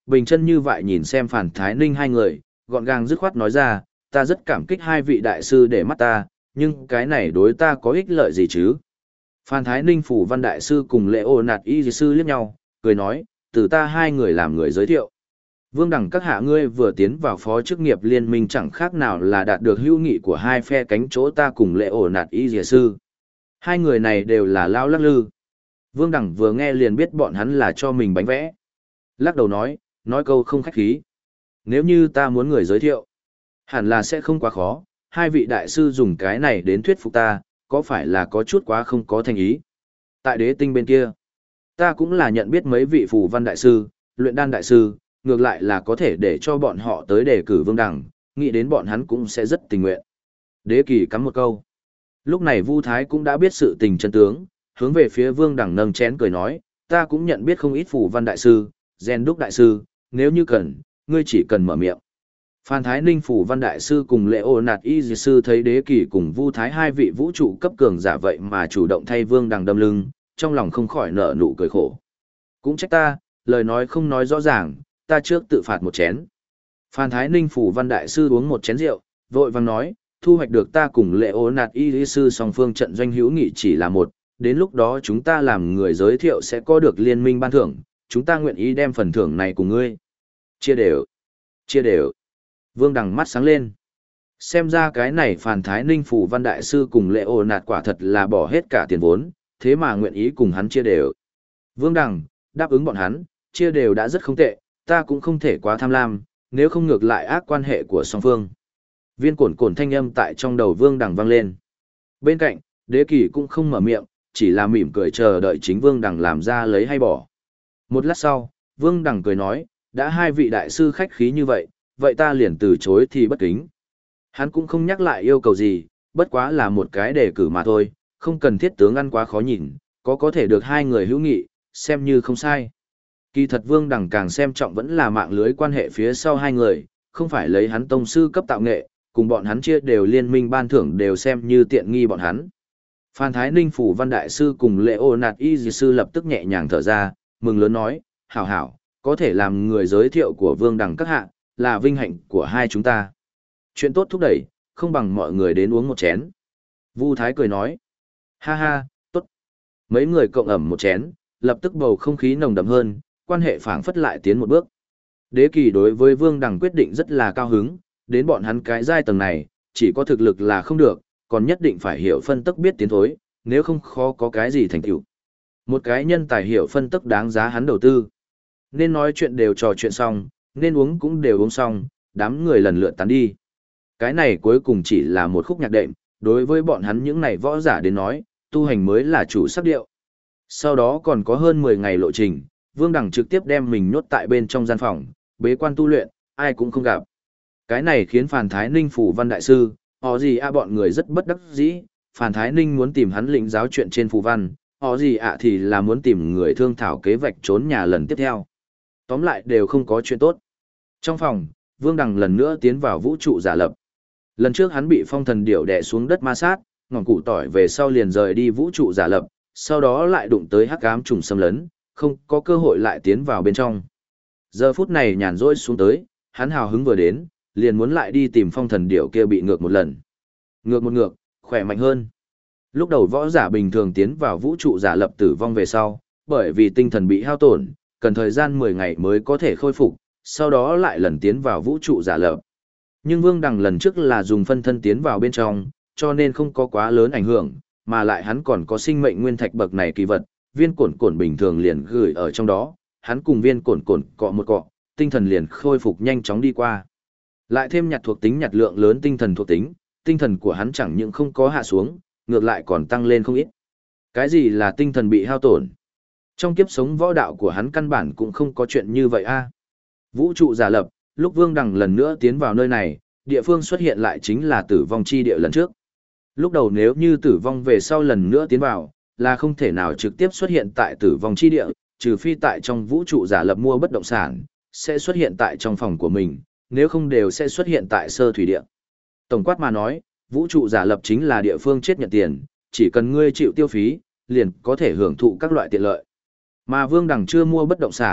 Bình chân như vậy nhìn xem Phản Thái Ninh hai người, gọn gàng dứt khoát nói ra, ta rất cảm kích hai vị đại sư để mắt ta, nhưng cái này đối ta có ích lợi gì chứ? Phan Thái Ninh Phủ Văn Đại Sư cùng Lệ Ô Nạt Y Sư liếc nhau, cười nói, từ ta hai người làm người giới thiệu. Vương đẳng các hạ ngươi vừa tiến vào phó chức nghiệp liên minh chẳng khác nào là đạt được hữu nghị của hai phe cánh chỗ ta cùng Lệ Ô Nạt Y Sư. Hai người này đều là lao lắc lư. Vương đẳng vừa nghe liền biết bọn hắn là cho mình bánh vẽ. Lắc đầu nói câu không khách khí. Nếu như ta muốn người giới thiệu, hẳn là sẽ không quá khó, hai vị đại sư dùng cái này đến thuyết phục ta, có phải là có chút quá không có thành ý. Tại đế tinh bên kia, ta cũng là nhận biết mấy vị phù văn đại sư, luyện đan đại sư, ngược lại là có thể để cho bọn họ tới đề cử Vương Đằng, nghĩ đến bọn hắn cũng sẽ rất tình nguyện. Đế Kỳ cắm một câu. Lúc này Vu Thái cũng đã biết sự tình chân tướng, hướng về phía Vương Đằng nâng chén cười nói, ta cũng nhận biết không ít phù văn đại sư, gen đúc đại sư, nếu như cần, ngươi chỉ cần mở miệng. Phan Thái Ninh Phủ Văn Đại Sư cùng Lệ Ô Nạt Y Dì Sư thấy Đế Kỳ cùng Vu Thái hai vị vũ trụ cấp cường giả vậy mà chủ động thay Vương Đằng đâm lưng, trong lòng không khỏi nở nụ cười khổ. Cũng trách ta, lời nói không nói rõ ràng, ta trước tự phạt một chén. Phan Thái Ninh Phủ Văn Đại Sư uống một chén rượu, vội vàng nói, thu hoạch được ta cùng Lệ Ô Nạt Y Dì Sư song phương trận doanh hữu nghị chỉ là một, đến lúc đó chúng ta làm người giới thiệu sẽ có được liên minh ban thưởng, chúng ta nguyện ý đem phần thưởng này cùng ngươi. Chia đều. Chia đều. Vương Đằng mắt sáng lên. Xem ra cái này Phan Thái Ninh Phủ Văn Đại Sư cùng Lệ Ô Nạt quả thật là bỏ hết cả tiền vốn, thế mà nguyện ý cùng hắn chia đều. Vương Đằng, đáp ứng bọn hắn, chia đều đã rất không tệ, ta cũng không thể quá tham lam, nếu không ngược lại ác quan hệ của song phương. Viên cổn cổn thanh âm tại trong đầu Vương Đằng vang lên. Bên cạnh, Đế Kỳ cũng không mở miệng, chỉ là mỉm cười chờ đợi chính Vương Đằng làm ra lấy hay bỏ. Một lát sau, Vương Đằng cười nói, đã hai vị đại sư khách khí như vậy, vậy ta liền từ chối thì bất kính. Hắn cũng không nhắc lại yêu cầu gì, bất quá là một cái đề cử mà thôi, không cần thiết tướng ăn quá khó nhìn, có thể được hai người hữu nghị, xem như không sai. Kỳ thật Vương Đằng càng xem trọng vẫn là mạng lưới quan hệ phía sau hai người, không phải lấy hắn tông sư cấp tạo nghệ, cùng bọn hắn chia đều liên minh ban thưởng đều xem như tiện nghi bọn hắn. Phan Thái Ninh Phủ Văn Đại Sư cùng Lệ Ô Nạt Y Dì Sư lập tức nhẹ nhàng thở ra, mừng lớn nói, hảo hảo, có thể làm người giới thiệu của Vương Đằng các hạ, là vinh hạnh của hai chúng ta. Chuyện tốt thúc đẩy, không bằng mọi người đến uống một chén. Vu Thái cười nói, ha ha, tốt. Mấy người cộng ẩm một chén, lập tức bầu không khí nồng đậm hơn, quan hệ phảng phất lại tiến một bước. Đế Kỳ đối với Vương Đằng quyết định rất là cao hứng, đến bọn hắn cái giai tầng này, chỉ có thực lực là không được, còn nhất định phải hiểu phân tức biết tiến thối, nếu không khó có cái gì thành tựu. Một cái nhân tài hiểu phân tức đáng giá hắn đầu tư. Nên nói chuyện đều trò chuyện xong, nên uống cũng đều uống xong, đám người lần lượt tán đi. Cái này cuối cùng chỉ là một khúc nhạc đệm, đối với bọn hắn những này võ giả đến nói, tu hành mới là chủ sắc điệu. Sau đó còn có hơn 10 ngày lộ trình, Vương Đằng trực tiếp đem mình nhốt tại bên trong gian phòng, bế quan tu luyện, ai cũng không gặp. Cái này khiến Phan Thái Ninh Phủ Văn Đại Sư, họ gì bọn người rất bất đắc dĩ, Phan Thái Ninh muốn tìm hắn lĩnh giáo chuyện trên phù văn, họ gì thì là muốn tìm người thương thảo kế vạch trốn nhà lần tiếp theo. Tóm lại đều không có chuyện tốt. Trong phòng, Vương Đằng lần nữa tiến vào vũ trụ giả lập. Lần trước hắn bị phong thần điểu đè xuống đất ma sát, ngọn cụ tỏi về sau liền rời đi vũ trụ giả lập, sau đó lại đụng tới hắc ám trùng xâm lấn, không có cơ hội lại tiến vào bên trong. Giờ phút này nhàn rỗi xuống tới, hắn hào hứng vừa đến, liền muốn lại đi tìm phong thần điểu kia bị ngược một lần. Ngược một ngược, khỏe mạnh hơn. Lúc đầu võ giả bình thường tiến vào vũ trụ giả lập tử vong về sau, bởi vì tinh thần bị hao tổn, cần thời gian 10 ngày mới có thể khôi phục, sau đó lại lần tiến vào vũ trụ giả lập. Nhưng Vương Đằng lần trước là dùng phân thân tiến vào bên trong, cho nên không có quá lớn ảnh hưởng, mà lại hắn còn có sinh mệnh nguyên thạch bậc này kỳ vật, viên cổn cổn bình thường liền gửi ở trong đó, hắn cùng viên cổn cổn cọ một cọ, tinh thần liền khôi phục nhanh chóng đi qua. Lại thêm nhặt thuộc tính nhặt lượng lớn tinh thần thuộc tính, tinh thần của hắn chẳng những không có hạ xuống, ngược lại còn tăng lên không ít. Cái gì là tinh thần bị hao tổn? Trong kiếp sống võ đạo của hắn căn bản cũng không có chuyện như vậy a. Vũ trụ giả lập, lúc Vương Đằng lần nữa tiến vào nơi này, địa phương xuất hiện lại chính là tử vong chi địa lần trước. Lúc đầu nếu như tử vong về sau lần nữa tiến vào, là không thể nào trực tiếp xuất hiện tại tử vong chi địa, trừ phi tại trong vũ trụ giả lập mua bất động sản, sẽ xuất hiện tại trong phòng của mình, nếu không đều sẽ xuất hiện tại sơ thủy địa. Tổng quát mà nói, vũ trụ giả lập chính là địa phương chết nhận tiền, chỉ cần ngươi chịu tiêu phí, liền có thể hưởng thụ các loại tiện lợi. Mà Vương Đằng chưa mua bất động sản,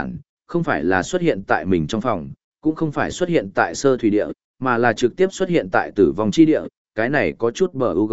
không phải là xuất hiện tại mình trong phòng, cũng không phải xuất hiện tại sơ thủy địa, mà là trực tiếp xuất hiện tại tử vong chi địa, cái này có chút bờ UG.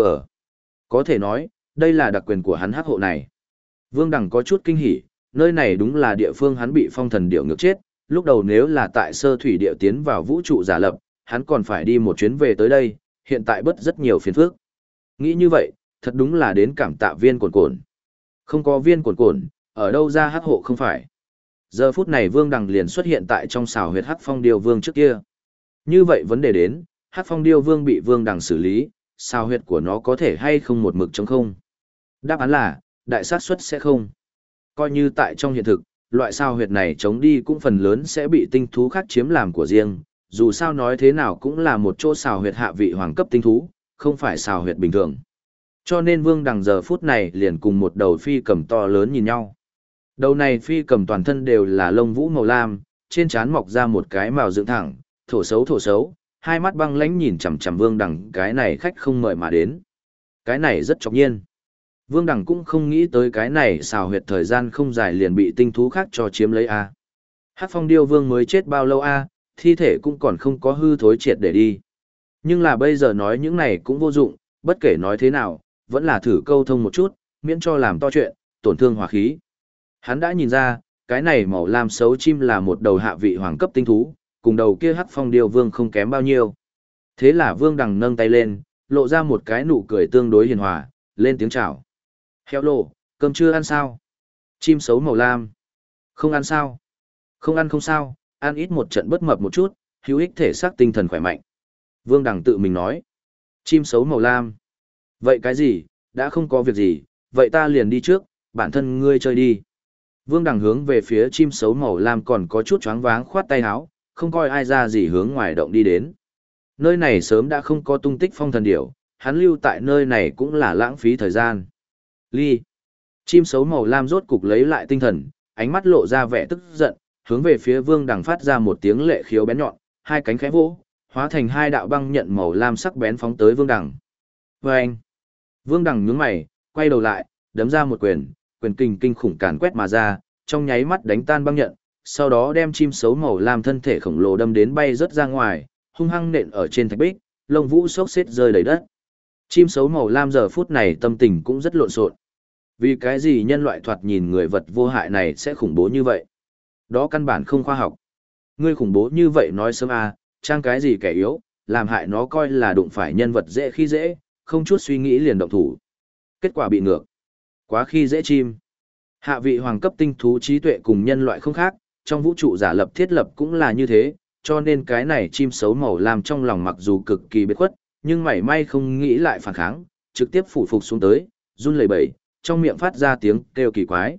Có thể nói, đây là đặc quyền của hắn hắc hộ này. Vương Đằng có chút kinh hỉ, nơi này đúng là địa phương hắn bị phong thần điệu ngược chết, lúc đầu nếu là tại sơ thủy địa tiến vào vũ trụ giả lập, hắn còn phải đi một chuyến về tới đây, hiện tại bớt rất nhiều phiền phức. Nghĩ như vậy, thật đúng là đến cảm tạ viên cồn cồn. Không có viên cồn cồn, ở đâu ra hắc hộ không phải. Giờ phút này Vương Đằng liền xuất hiện tại trong xào huyệt Hắc Phong Điêu Vương trước kia. Như vậy vấn đề đến, Hắc Phong Điêu Vương bị Vương Đằng xử lý, xào huyệt của nó có thể hay không một mực trống không? Đáp án là, đại xác suất sẽ không. Coi như tại trong hiện thực, loại xào huyệt này chống đi cũng phần lớn sẽ bị tinh thú khác chiếm làm của riêng, dù sao nói thế nào cũng là một chỗ xào huyệt hạ vị hoàng cấp tinh thú, không phải xào huyệt bình thường. Cho nên Vương Đằng giờ phút này liền cùng một đầu phi cầm to lớn nhìn nhau. Đầu này phi cầm toàn thân đều là lông vũ màu lam, trên trán mọc ra một cái mào dựng thẳng, thổ xấu, hai mắt băng lãnh nhìn chằm chằm Vương Đằng, cái này khách không mời mà đến. Cái này rất chọc nhiên. Vương Đằng cũng không nghĩ tới cái này xào huyệt thời gian không dài liền bị tinh thú khác cho chiếm lấy a. Hắc Phong Điêu Vương mới chết bao lâu a, thi thể cũng còn không có hư thối triệt để đi. Nhưng là bây giờ nói những này cũng vô dụng, bất kể nói thế nào, vẫn là thử câu thông một chút, miễn cho làm to chuyện, tổn thương hòa khí. Hắn đã nhìn ra, cái này màu lam xấu chim là một đầu hạ vị hoàng cấp tinh thú, cùng đầu kia Hắc Phong Điêu Vương không kém bao nhiêu. Thế là Vương Đằng nâng tay lên, lộ ra một cái nụ cười tương đối hiền hòa, lên tiếng chào. Hello, cơm chưa ăn sao? Chim xấu màu lam. Không ăn sao? Không ăn không sao, ăn ít một trận bất mập một chút, hữu ích thể xác tinh thần khỏe mạnh. Vương Đằng tự mình nói. Chim xấu màu lam. Vậy cái gì, đã không có việc gì, vậy ta liền đi trước, bản thân ngươi chơi đi. Vương Đằng hướng về phía chim xấu màu lam còn có chút choáng váng khoát tay áo, không coi ai ra gì hướng ngoài động đi đến. Nơi này sớm đã không có tung tích phong thần điểu, hắn lưu tại nơi này cũng là lãng phí thời gian. Ly. Chim xấu màu lam rốt cục lấy lại tinh thần, ánh mắt lộ ra vẻ tức giận, hướng về phía Vương Đằng phát ra một tiếng lệ khiếu bén nhọn, hai cánh khẽ vỗ, hóa thành hai đạo băng nhận màu lam sắc bén phóng tới Vương Đằng. Vâng! Vương Đằng nhướng mày, quay đầu lại, đấm ra một quyền, quyền kinh khủng càn quét mà ra, trong nháy mắt đánh tan băng nhận, sau đó đem chim xấu màu lam thân thể khổng lồ đâm đến bay rớt ra ngoài, hung hăng nện ở trên thạch bích, lông vũ xốc xếp rơi đầy đất. Chim xấu màu lam giờ phút này tâm tình cũng rất lộn xộn. Vì cái gì nhân loại thoạt nhìn người vật vô hại này sẽ khủng bố như vậy? Đó căn bản không khoa học. Ngươi khủng bố như vậy nói sớm à, trang cái gì kẻ yếu, làm hại nó coi là đụng phải nhân vật dễ khi dễ, không chút suy nghĩ liền động thủ. Kết quả bị ngược. Quá khi dễ chim. Hạ vị hoàng cấp tinh thú trí tuệ cùng nhân loại không khác, trong vũ trụ giả lập thiết lập cũng là như thế, cho nên cái này chim xấu màu lam trong lòng mặc dù cực kỳ biệt khuất, nhưng mảy may không nghĩ lại phản kháng, trực tiếp phủ phục xuống tới, run lẩy bẩy, trong miệng phát ra tiếng kêu kỳ quái.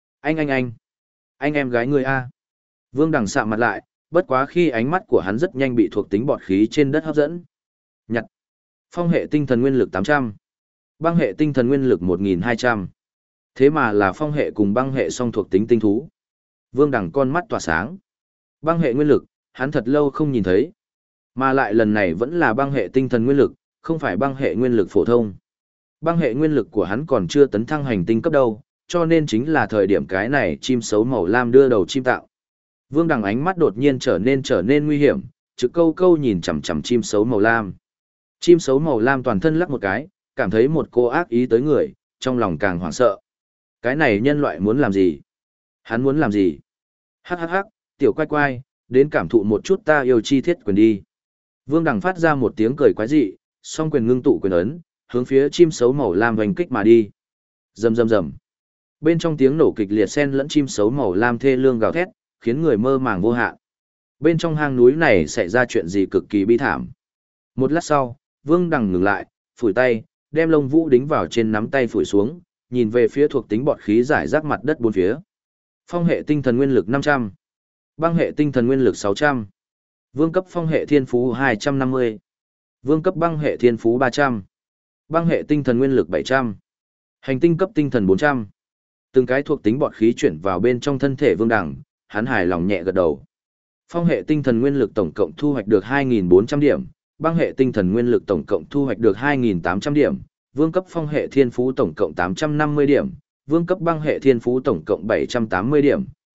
Anh em gái người a. Vương Đằng sạm mặt lại, bất quá khi ánh mắt của hắn rất nhanh bị thuộc tính bọt khí trên đất hấp dẫn. Nhặt. Phong hệ tinh thần nguyên lực 800. Băng hệ tinh thần nguyên lực 1200. Thế mà là phong hệ cùng băng hệ song thuộc tính tinh thú. Vương Đằng con mắt tỏa sáng. Băng hệ nguyên lực, hắn thật lâu không nhìn thấy. Mà lại lần này vẫn là băng hệ tinh thần nguyên lực, không phải băng hệ nguyên lực phổ thông. Băng hệ nguyên lực của hắn còn chưa tấn thăng hành tinh cấp đâu, cho nên chính là thời điểm cái này chim xấu màu lam đưa đầu chim tạo. Vương Đằng ánh mắt đột nhiên trở nên nguy hiểm, trực câu nhìn chằm chằm chim xấu màu lam. Chim xấu màu lam toàn thân lắc một cái, cảm thấy một cô ác ý tới người, trong lòng càng hoảng sợ. Cái này nhân loại muốn làm gì? Hắn muốn làm gì? Hắc hắc hắc, tiểu quay quay, đến cảm thụ một chút ta yêu chi thiết quyền đi. Vương Đằng phát ra một tiếng cười quái dị, song quyền ngưng tụ quyền ấn, hướng phía chim xấu màu lam hoành kích mà đi. Rầm rầm rầm. Bên trong tiếng nổ kịch liệt xen lẫn chim xấu màu lam thê lương gào thét, khiến người mơ màng vô hạn. Bên trong hang núi này xảy ra chuyện gì cực kỳ bi thảm. Một lát sau, Vương Đằng ngừng lại, phủi tay, đem lông vũ đính vào trên nắm tay phủi xuống, nhìn về phía thuộc tính bọt khí rải rác mặt đất bốn phía. Phong hệ tinh thần nguyên lực 500. Băng hệ tinh thần nguyên lực 600. Vương cấp phong hệ thiên phú 250. Vương cấp băng hệ thiên phú 300. Băng hệ tinh thần nguyên lực 700. Hành tinh cấp tinh thần 400. Từng cái thuộc tính bọt khí chuyển vào bên trong thân thể Vương Đằng, hắn hài lòng nhẹ gật đầu. Phong hệ tinh thần nguyên lực tổng cộng thu hoạch được 2.400 điểm, băng hệ tinh thần nguyên lực tổng cộng thu hoạch được 2.800 điểm, vương cấp phong hệ thiên phú tổng cộng 850 điểm, vương cấp băng hệ thiên phú tổng cộng 780 điểm,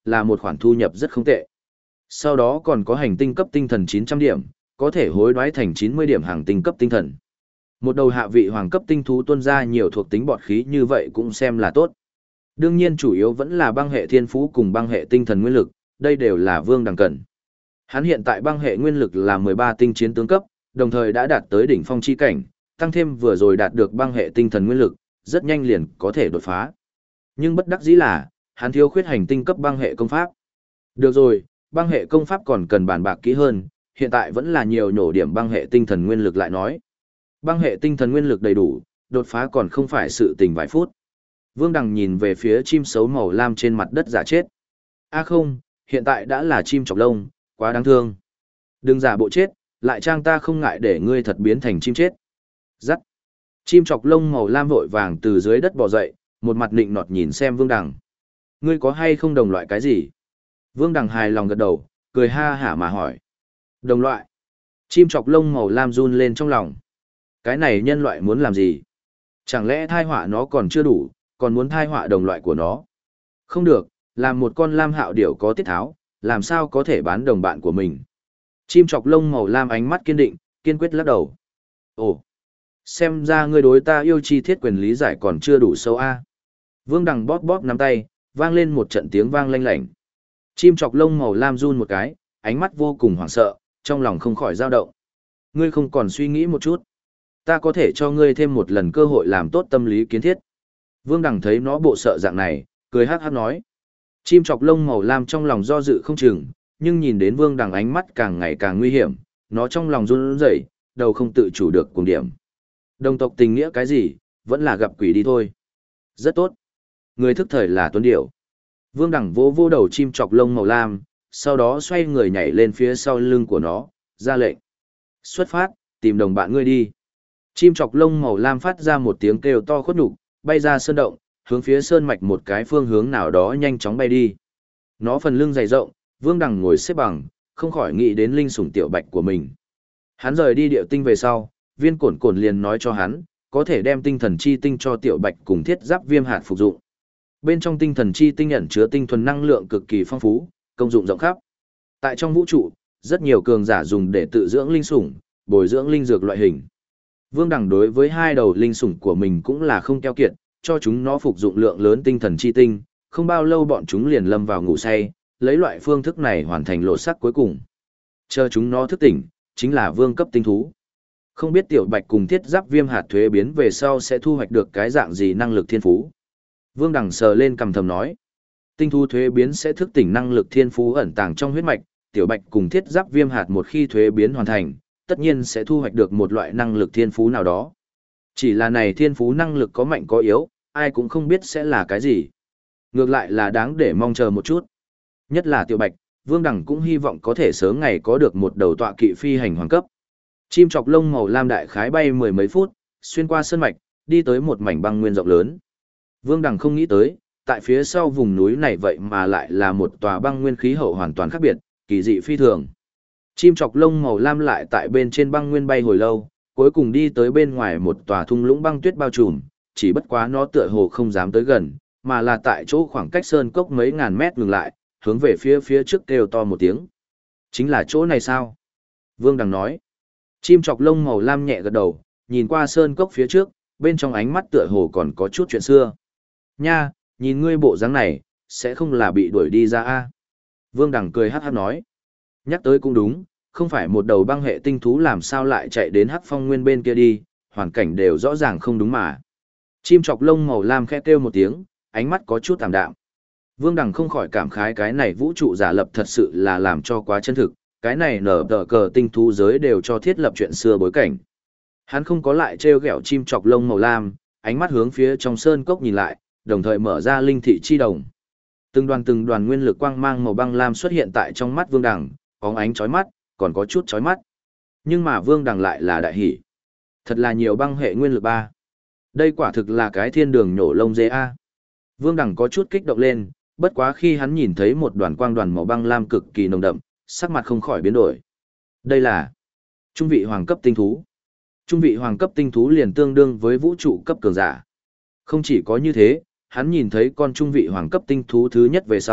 là một khoản thu nhập rất không tệ. Sau đó còn có hành tinh cấp tinh thần 900 điểm, có thể hối đoái thành 90 điểm hàng tinh cấp tinh thần. Một đầu hạ vị hoàng cấp tinh thú tuôn ra nhiều thuộc tính bọt khí như vậy cũng xem là tốt. Đương nhiên chủ yếu vẫn là băng hệ thiên phú cùng băng hệ tinh thần nguyên lực, đây đều là Vương Đằng cần. Hắn hiện tại băng hệ nguyên lực là 13 tinh chiến tướng cấp, đồng thời đã đạt tới đỉnh phong chi cảnh, tăng thêm vừa rồi đạt được băng hệ tinh thần nguyên lực, rất nhanh liền có thể đột phá. Nhưng bất đắc dĩ là, hắn thiếu khuyết hành tinh cấp băng hệ công pháp. Được rồi, băng hệ công pháp còn cần bàn bạc kỹ hơn, hiện tại vẫn là nhiều nhổ điểm băng hệ tinh thần nguyên lực lại nói. Băng hệ tinh thần nguyên lực đầy đủ, đột phá còn không phải sự tình vài phút. Vương Đằng nhìn về phía chim sấu màu lam trên mặt đất giả chết. A không, hiện tại đã là chim chọc lông, quá đáng thương. Đừng giả bộ chết, lại trang ta không ngại để ngươi thật biến thành chim chết. Dắt. Chim chọc lông màu lam vội vàng từ dưới đất bò dậy, một mặt nịnh nọt nhìn xem Vương Đằng. Ngươi có hay không đồng loại cái gì? Vương Đằng hài lòng gật đầu, cười ha hả mà hỏi. Đồng loại. Chim chọc lông màu lam run lên trong lòng. Cái này nhân loại muốn làm gì? Chẳng lẽ thai họa nó còn chưa đủ, còn muốn thai họa đồng loại của nó? Không được, làm một con lam hạo điểu có tiết tháo, làm sao có thể bán đồng bạn của mình? Chim chọc lông màu lam ánh mắt kiên định, kiên quyết lắc đầu. Ồ, xem ra ngươi đối ta yêu chi thiết quyền lý giải còn chưa đủ sâu a. Vương Đằng bóp bóp nắm tay, vang lên một trận tiếng vang lanh lảnh. Chim chọc lông màu lam run một cái, ánh mắt vô cùng hoảng sợ, trong lòng không khỏi dao động. Ngươi không còn suy nghĩ một chút. Ta có thể cho ngươi thêm một lần cơ hội làm tốt tâm lý kiến thiết. Vương Đằng thấy nó bộ sợ dạng này, cười hát hát nói. Chim chọc lông màu lam trong lòng do dự không chừng, nhưng nhìn đến Vương Đằng ánh mắt càng ngày càng nguy hiểm, nó trong lòng run rẩy, đầu không tự chủ được cùng điểm. Đồng tộc tình nghĩa cái gì, vẫn là gặp quỷ đi thôi. Rất tốt. Người thức thời là tuấn điểu. Vương Đằng vỗ vỗ đầu chim chọc lông màu lam, sau đó xoay người nhảy lên phía sau lưng của nó, ra lệnh. Xuất phát, tìm đồng bạn ngươi đi. Chim chọc lông màu lam phát ra một tiếng kêu to khuất nhục, bay ra sơn động, hướng phía sơn mạch một cái phương hướng nào đó nhanh chóng bay đi. Nó phần lưng dày rộng, Vương Đằng ngồi xếp bằng, không khỏi nghĩ đến linh sủng tiểu bạch của mình. Hắn rời đi địa tinh về sau, Viên Cổn Cổn liền nói cho hắn, có thể đem tinh thần chi tinh cho tiểu bạch cùng thiết giáp viêm hạt phục dụng. Bên trong tinh thần chi tinh ẩn chứa tinh thuần năng lượng cực kỳ phong phú, công dụng rộng khắp. Tại trong vũ trụ, rất nhiều cường giả dùng để tự dưỡng linh sủng, bồi dưỡng linh dược loại hình. Vương Đằng đối với hai đầu linh sủng của mình cũng là không keo kiệt, cho chúng nó phục dụng lượng lớn tinh thần chi tinh, không bao lâu bọn chúng liền lâm vào ngủ say, lấy loại phương thức này hoàn thành lộ sắc cuối cùng. Chờ chúng nó thức tỉnh, chính là vương cấp tinh thú. Không biết tiểu bạch cùng thiết giáp viêm hạt thuế biến về sau sẽ thu hoạch được cái dạng gì năng lực thiên phú. Vương Đằng sờ lên cằm thầm nói. Tinh thú thuế biến sẽ thức tỉnh năng lực thiên phú ẩn tàng trong huyết mạch, tiểu bạch cùng thiết giáp viêm hạt một khi thuế biến hoàn thành, tất nhiên sẽ thu hoạch được một loại năng lực thiên phú nào đó. Chỉ là này thiên phú năng lực có mạnh có yếu, ai cũng không biết sẽ là cái gì. Ngược lại là đáng để mong chờ một chút. Nhất là tiểu bạch, Vương Đằng cũng hy vọng có thể sớm ngày có được một đầu tọa kỵ phi hành hoàng cấp. Chim chọc lông màu lam đại khái bay mười mấy phút, xuyên qua sơn mạch, đi tới một mảnh băng nguyên rộng lớn. Vương Đằng không nghĩ tới, tại phía sau vùng núi này vậy mà lại là một tòa băng nguyên khí hậu hoàn toàn khác biệt, kỳ dị phi thường. Chim chọc lông màu lam lại tại bên trên băng nguyên bay hồi lâu, cuối cùng đi tới bên ngoài một tòa thung lũng băng tuyết bao trùm, chỉ bất quá nó tựa hồ không dám tới gần, mà là tại chỗ khoảng cách sơn cốc mấy ngàn mét ngừng lại, hướng về phía trước kêu to một tiếng. Chính là chỗ này sao? Vương Đằng nói. Chim chọc lông màu lam nhẹ gật đầu, nhìn qua sơn cốc phía trước, bên trong ánh mắt tựa hồ còn có chút chuyện xưa. Nha, nhìn ngươi bộ dáng này, sẽ không là bị đuổi đi ra a? Vương Đằng cười hát hát nói. Nhắc tới cũng đúng, không phải một đầu băng hệ tinh thú làm sao lại chạy đến Hắc Phong Nguyên bên kia đi, hoàn cảnh đều rõ ràng không đúng mà. Chim chọc lông màu lam khẽ kêu một tiếng, ánh mắt có chút tạm đạm. Vương Đằng không khỏi cảm khái cái này vũ trụ giả lập thật sự là làm cho quá chân thực, cái này nở tờ cờ tinh thú giới đều cho thiết lập chuyện xưa bối cảnh. Hắn không có lại trêu ghẹo chim chọc lông màu lam, ánh mắt hướng phía trong sơn cốc nhìn lại, đồng thời mở ra linh thị chi đồng. Từng đoàn nguyên lực quang mang màu băng lam xuất hiện tại trong mắt Vương Đằng, bóng ánh chói mắt, còn có chút chói mắt. Nhưng mà Vương Đằng lại là đại hỉ. Thật là nhiều băng hệ nguyên lực ba. Đây quả thực là cái thiên đường nhổ lông dê a. Vương Đằng có chút kích động lên, bất quá khi hắn nhìn thấy một đoàn quang đoàn màu băng lam cực kỳ nồng đậm, sắc mặt không khỏi biến đổi. Đây là trung vị hoàng cấp tinh thú. Trung vị hoàng cấp tinh thú liền tương đương với vũ trụ cấp cường giả. Không chỉ có như thế, hắn nhìn thấy con trung vị hoàng cấp tinh thú thứ nhất về sau,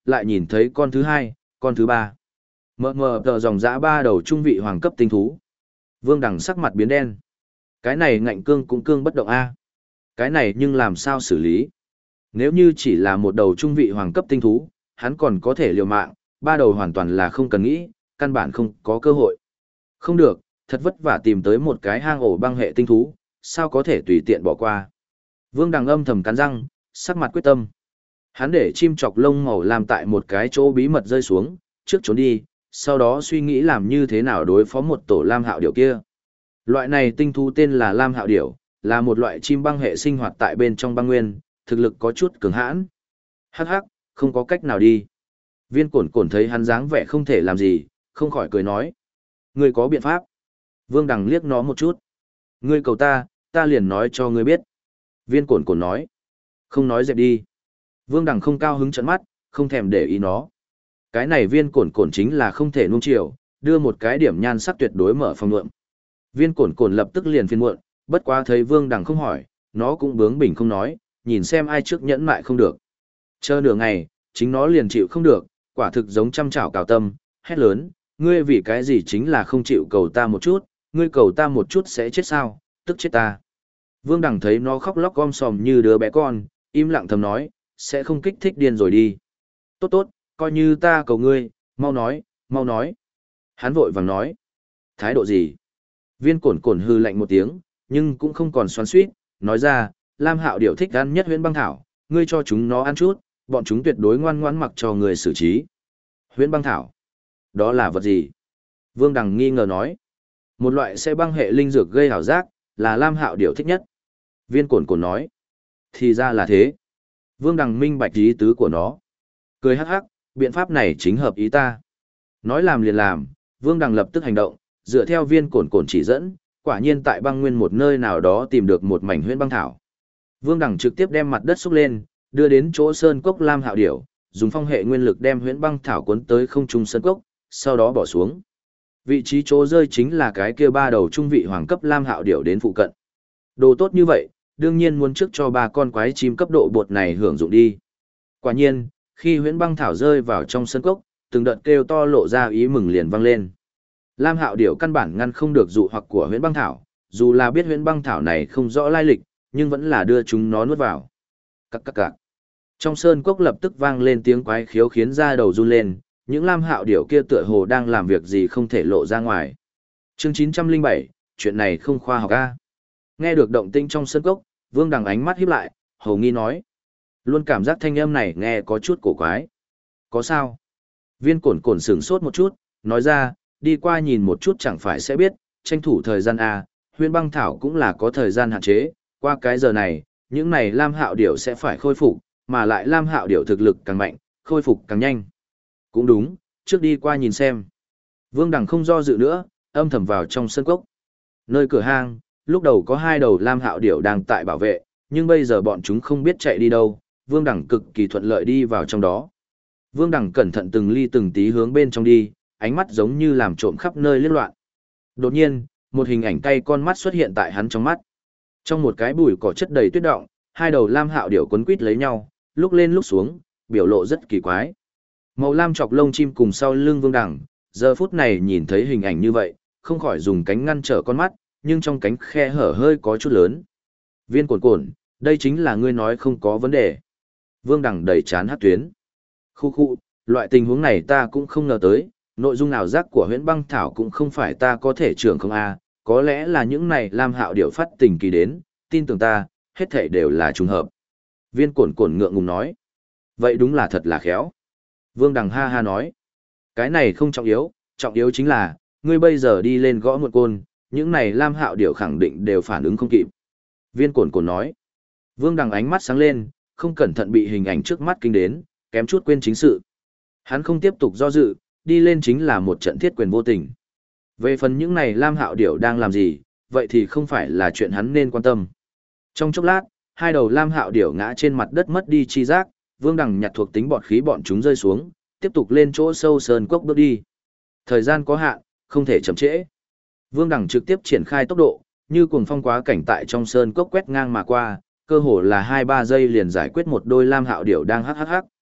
lại nhìn thấy con thứ hai, con thứ ba. Mờ mờ tờ dòng dã ba đầu trung vị hoàng cấp tinh thú. Vương Đằng sắc mặt biến đen. Cái này ngạnh cương cũng cương bất động a. Cái này nhưng làm sao xử lý? Nếu như chỉ là một đầu trung vị hoàng cấp tinh thú, hắn còn có thể liều mạng, ba đầu hoàn toàn là không cần nghĩ, căn bản không có cơ hội. Không được, thật vất vả tìm tới một cái hang ổ băng hệ tinh thú, sao có thể tùy tiện bỏ qua. Vương Đằng âm thầm cắn răng, sắc mặt quyết tâm. Hắn để chim chọc lông màu làm tại một cái chỗ bí mật rơi xuống, trước trốn đi, sau đó suy nghĩ làm như thế nào đối phó một tổ lam hạo điểu kia. Loại này tinh thú tên là lam hạo điểu, là một loại chim băng hệ sinh hoạt tại bên trong băng nguyên, thực lực có chút cường hãn. Hắc hắc, không có cách nào đi. Viên cổn cổn thấy hắn dáng vẻ không thể làm gì, không khỏi cười nói. Ngươi có biện pháp. Vương Đằng liếc nó một chút. Ngươi cầu ta liền nói cho ngươi biết. Viên cổn cổn nói. Không nói dẹp đi. Vương Đằng không cao hứng trợn mắt, không thèm để ý nó. Cái này viên cổn cổn chính là không thể nuông chiều, đưa một cái điểm nhan sắc tuyệt đối mở phòng ngượng. Viên cổn cổn lập tức liền phiền muộn, bất quá thấy Vương Đằng không hỏi, nó cũng bướng bỉnh không nói, nhìn xem ai trước nhẫn mại không được. Chờ nửa ngày, chính nó liền chịu không được, quả thực giống chăm chảo cào tâm, hét lớn, ngươi vì cái gì chính là không chịu cầu ta một chút, ngươi cầu ta một chút sẽ chết sao, tức chết ta. Vương Đằng thấy nó khóc lóc gom sòm như đứa bé con, im lặng thầm nói, sẽ không kích thích điên rồi đi. Tốt tốt, coi như ta cầu ngươi, mau nói, mau nói. Hắn vội vàng nói. Thái độ gì? Viên cổn cổn hư lạnh một tiếng, nhưng cũng không còn xoắn xuýt, nói ra, Lam Hạo điểu thích ăn nhất huyễn băng thảo, ngươi cho chúng nó ăn chút, bọn chúng tuyệt đối ngoan ngoãn mặc cho người xử trí. Huyễn băng thảo? Đó là vật gì? Vương Đằng nghi ngờ nói. Một loại sẽ băng hệ linh dược gây ảo giác, là Lam Hạo điểu thích nhất. Viên cổn cổn nói. Thì ra là thế. Vương Đằng minh bạch ý tứ của nó. Cười hắc hắc, biện pháp này chính hợp ý ta. Nói làm liền làm, Vương Đằng lập tức hành động, dựa theo viên cổn cổn chỉ dẫn, quả nhiên tại băng nguyên một nơi nào đó tìm được một mảnh huyễn băng thảo. Vương Đằng trực tiếp đem mặt đất xúc lên, đưa đến chỗ sơn cốc Lam Hạo điểu, dùng phong hệ nguyên lực đem huyễn băng thảo cuốn tới không trung sơn cốc, sau đó bỏ xuống. Vị trí chỗ rơi chính là cái kia ba đầu trung vị hoàng cấp Lam Hạo điểu đến phụ cận. Đồ tốt như vậy, đương nhiên muốn trước cho ba con quái chim cấp độ bột này hưởng dụng đi. Quả nhiên, khi huyễn băng thảo rơi vào trong sân cốc, từng đợt kêu to lộ ra ý mừng liền vang lên. Lam Hạo điểu căn bản ngăn không được dụ hoặc của huyễn băng thảo, dù là biết huyễn băng thảo này không rõ lai lịch, nhưng vẫn là đưa chúng nó nuốt vào. Cặc cặc. Trong sơn cốc lập tức vang lên tiếng quái khiếu khiến da đầu run lên, những Lam Hạo điểu kia tựa hồ đang làm việc gì không thể lộ ra ngoài. Chương 907, chuyện này không khoa học a. Nghe được động tĩnh trong sơn cốc, Vương Đằng ánh mắt híp lại, hầu nghi nói. Luôn cảm giác thanh âm này nghe có chút cổ quái. Có sao? Viên cổn cổn sửng sốt một chút, nói ra, đi qua nhìn một chút chẳng phải sẽ biết, tranh thủ thời gian a, huyễn băng thảo cũng là có thời gian hạn chế, qua cái giờ này, những này Lam Hạo điểu sẽ phải khôi phục, mà lại Lam Hạo điểu thực lực càng mạnh, khôi phục càng nhanh. Cũng đúng, trước đi qua nhìn xem. Vương Đằng không do dự nữa, âm thầm vào trong sân cốc. Nơi cửa hang, lúc đầu có hai đầu Lam Hạo điểu đang tại bảo vệ, nhưng bây giờ bọn chúng không biết chạy đi đâu, Vương Đằng cực kỳ thuận lợi đi vào trong đó. Vương Đằng cẩn thận từng ly từng tí hướng bên trong đi, ánh mắt giống như làm trộm khắp nơi liên loạn. Đột nhiên, một hình ảnh cay con mắt xuất hiện tại hắn trong mắt. Trong một cái bụi cỏ chất đầy tuyết động, hai đầu Lam Hạo điểu quấn quít lấy nhau, lúc lên lúc xuống, biểu lộ rất kỳ quái. Màu lam chọc lông chim cùng sau lưng Vương Đằng, giờ phút này nhìn thấy hình ảnh như vậy, không khỏi dùng cánh ngăn trở con mắt, nhưng trong cánh khe hở hơi có chút lớn. Viên cổn cổn, đây chính là ngươi nói không có vấn đề. Vương Đằng đầy chán hát tuyến. Khu khu, loại tình huống này ta cũng không ngờ tới, nội dung ảo giác của huyễn băng thảo cũng không phải ta có thể trưởng không a, có lẽ là những này Lam Hạo điểu phát tình kỳ đến, tin tưởng ta, hết thảy đều là trùng hợp. Viên cổn cổn ngượng ngùng nói. Vậy đúng là thật là khéo. Vương Đằng ha ha nói. Cái này không trọng yếu chính là, ngươi bây giờ đi lên gõ một côn, những này Lam Hạo điểu khẳng định đều phản ứng không kịp. Viên cổn cổn nói. Vương Đằng ánh mắt sáng lên, không cẩn thận bị hình ảnh trước mắt kinh đến, kém chút quên chính sự. Hắn không tiếp tục do dự, đi lên chính là một trận thiết quyền vô tình. Về phần những này Lam Hạo điểu đang làm gì, vậy thì không phải là chuyện hắn nên quan tâm. Trong chốc lát, hai đầu Lam Hạo điểu ngã trên mặt đất mất đi chi giác, Vương Đằng nhặt thuộc tính bọt khí bọn chúng rơi xuống, tiếp tục lên chỗ sâu sơn cốc bước đi. Thời gian có hạn, không thể chậm trễ. Vương Đằng trực tiếp triển khai tốc độ, như cuồng phong quá cảnh tại trong sơn cốc quét ngang mà qua, cơ hồ là 2-3 giây liền giải quyết một đôi Lam Hạo điểu đang hắc hắc hắc.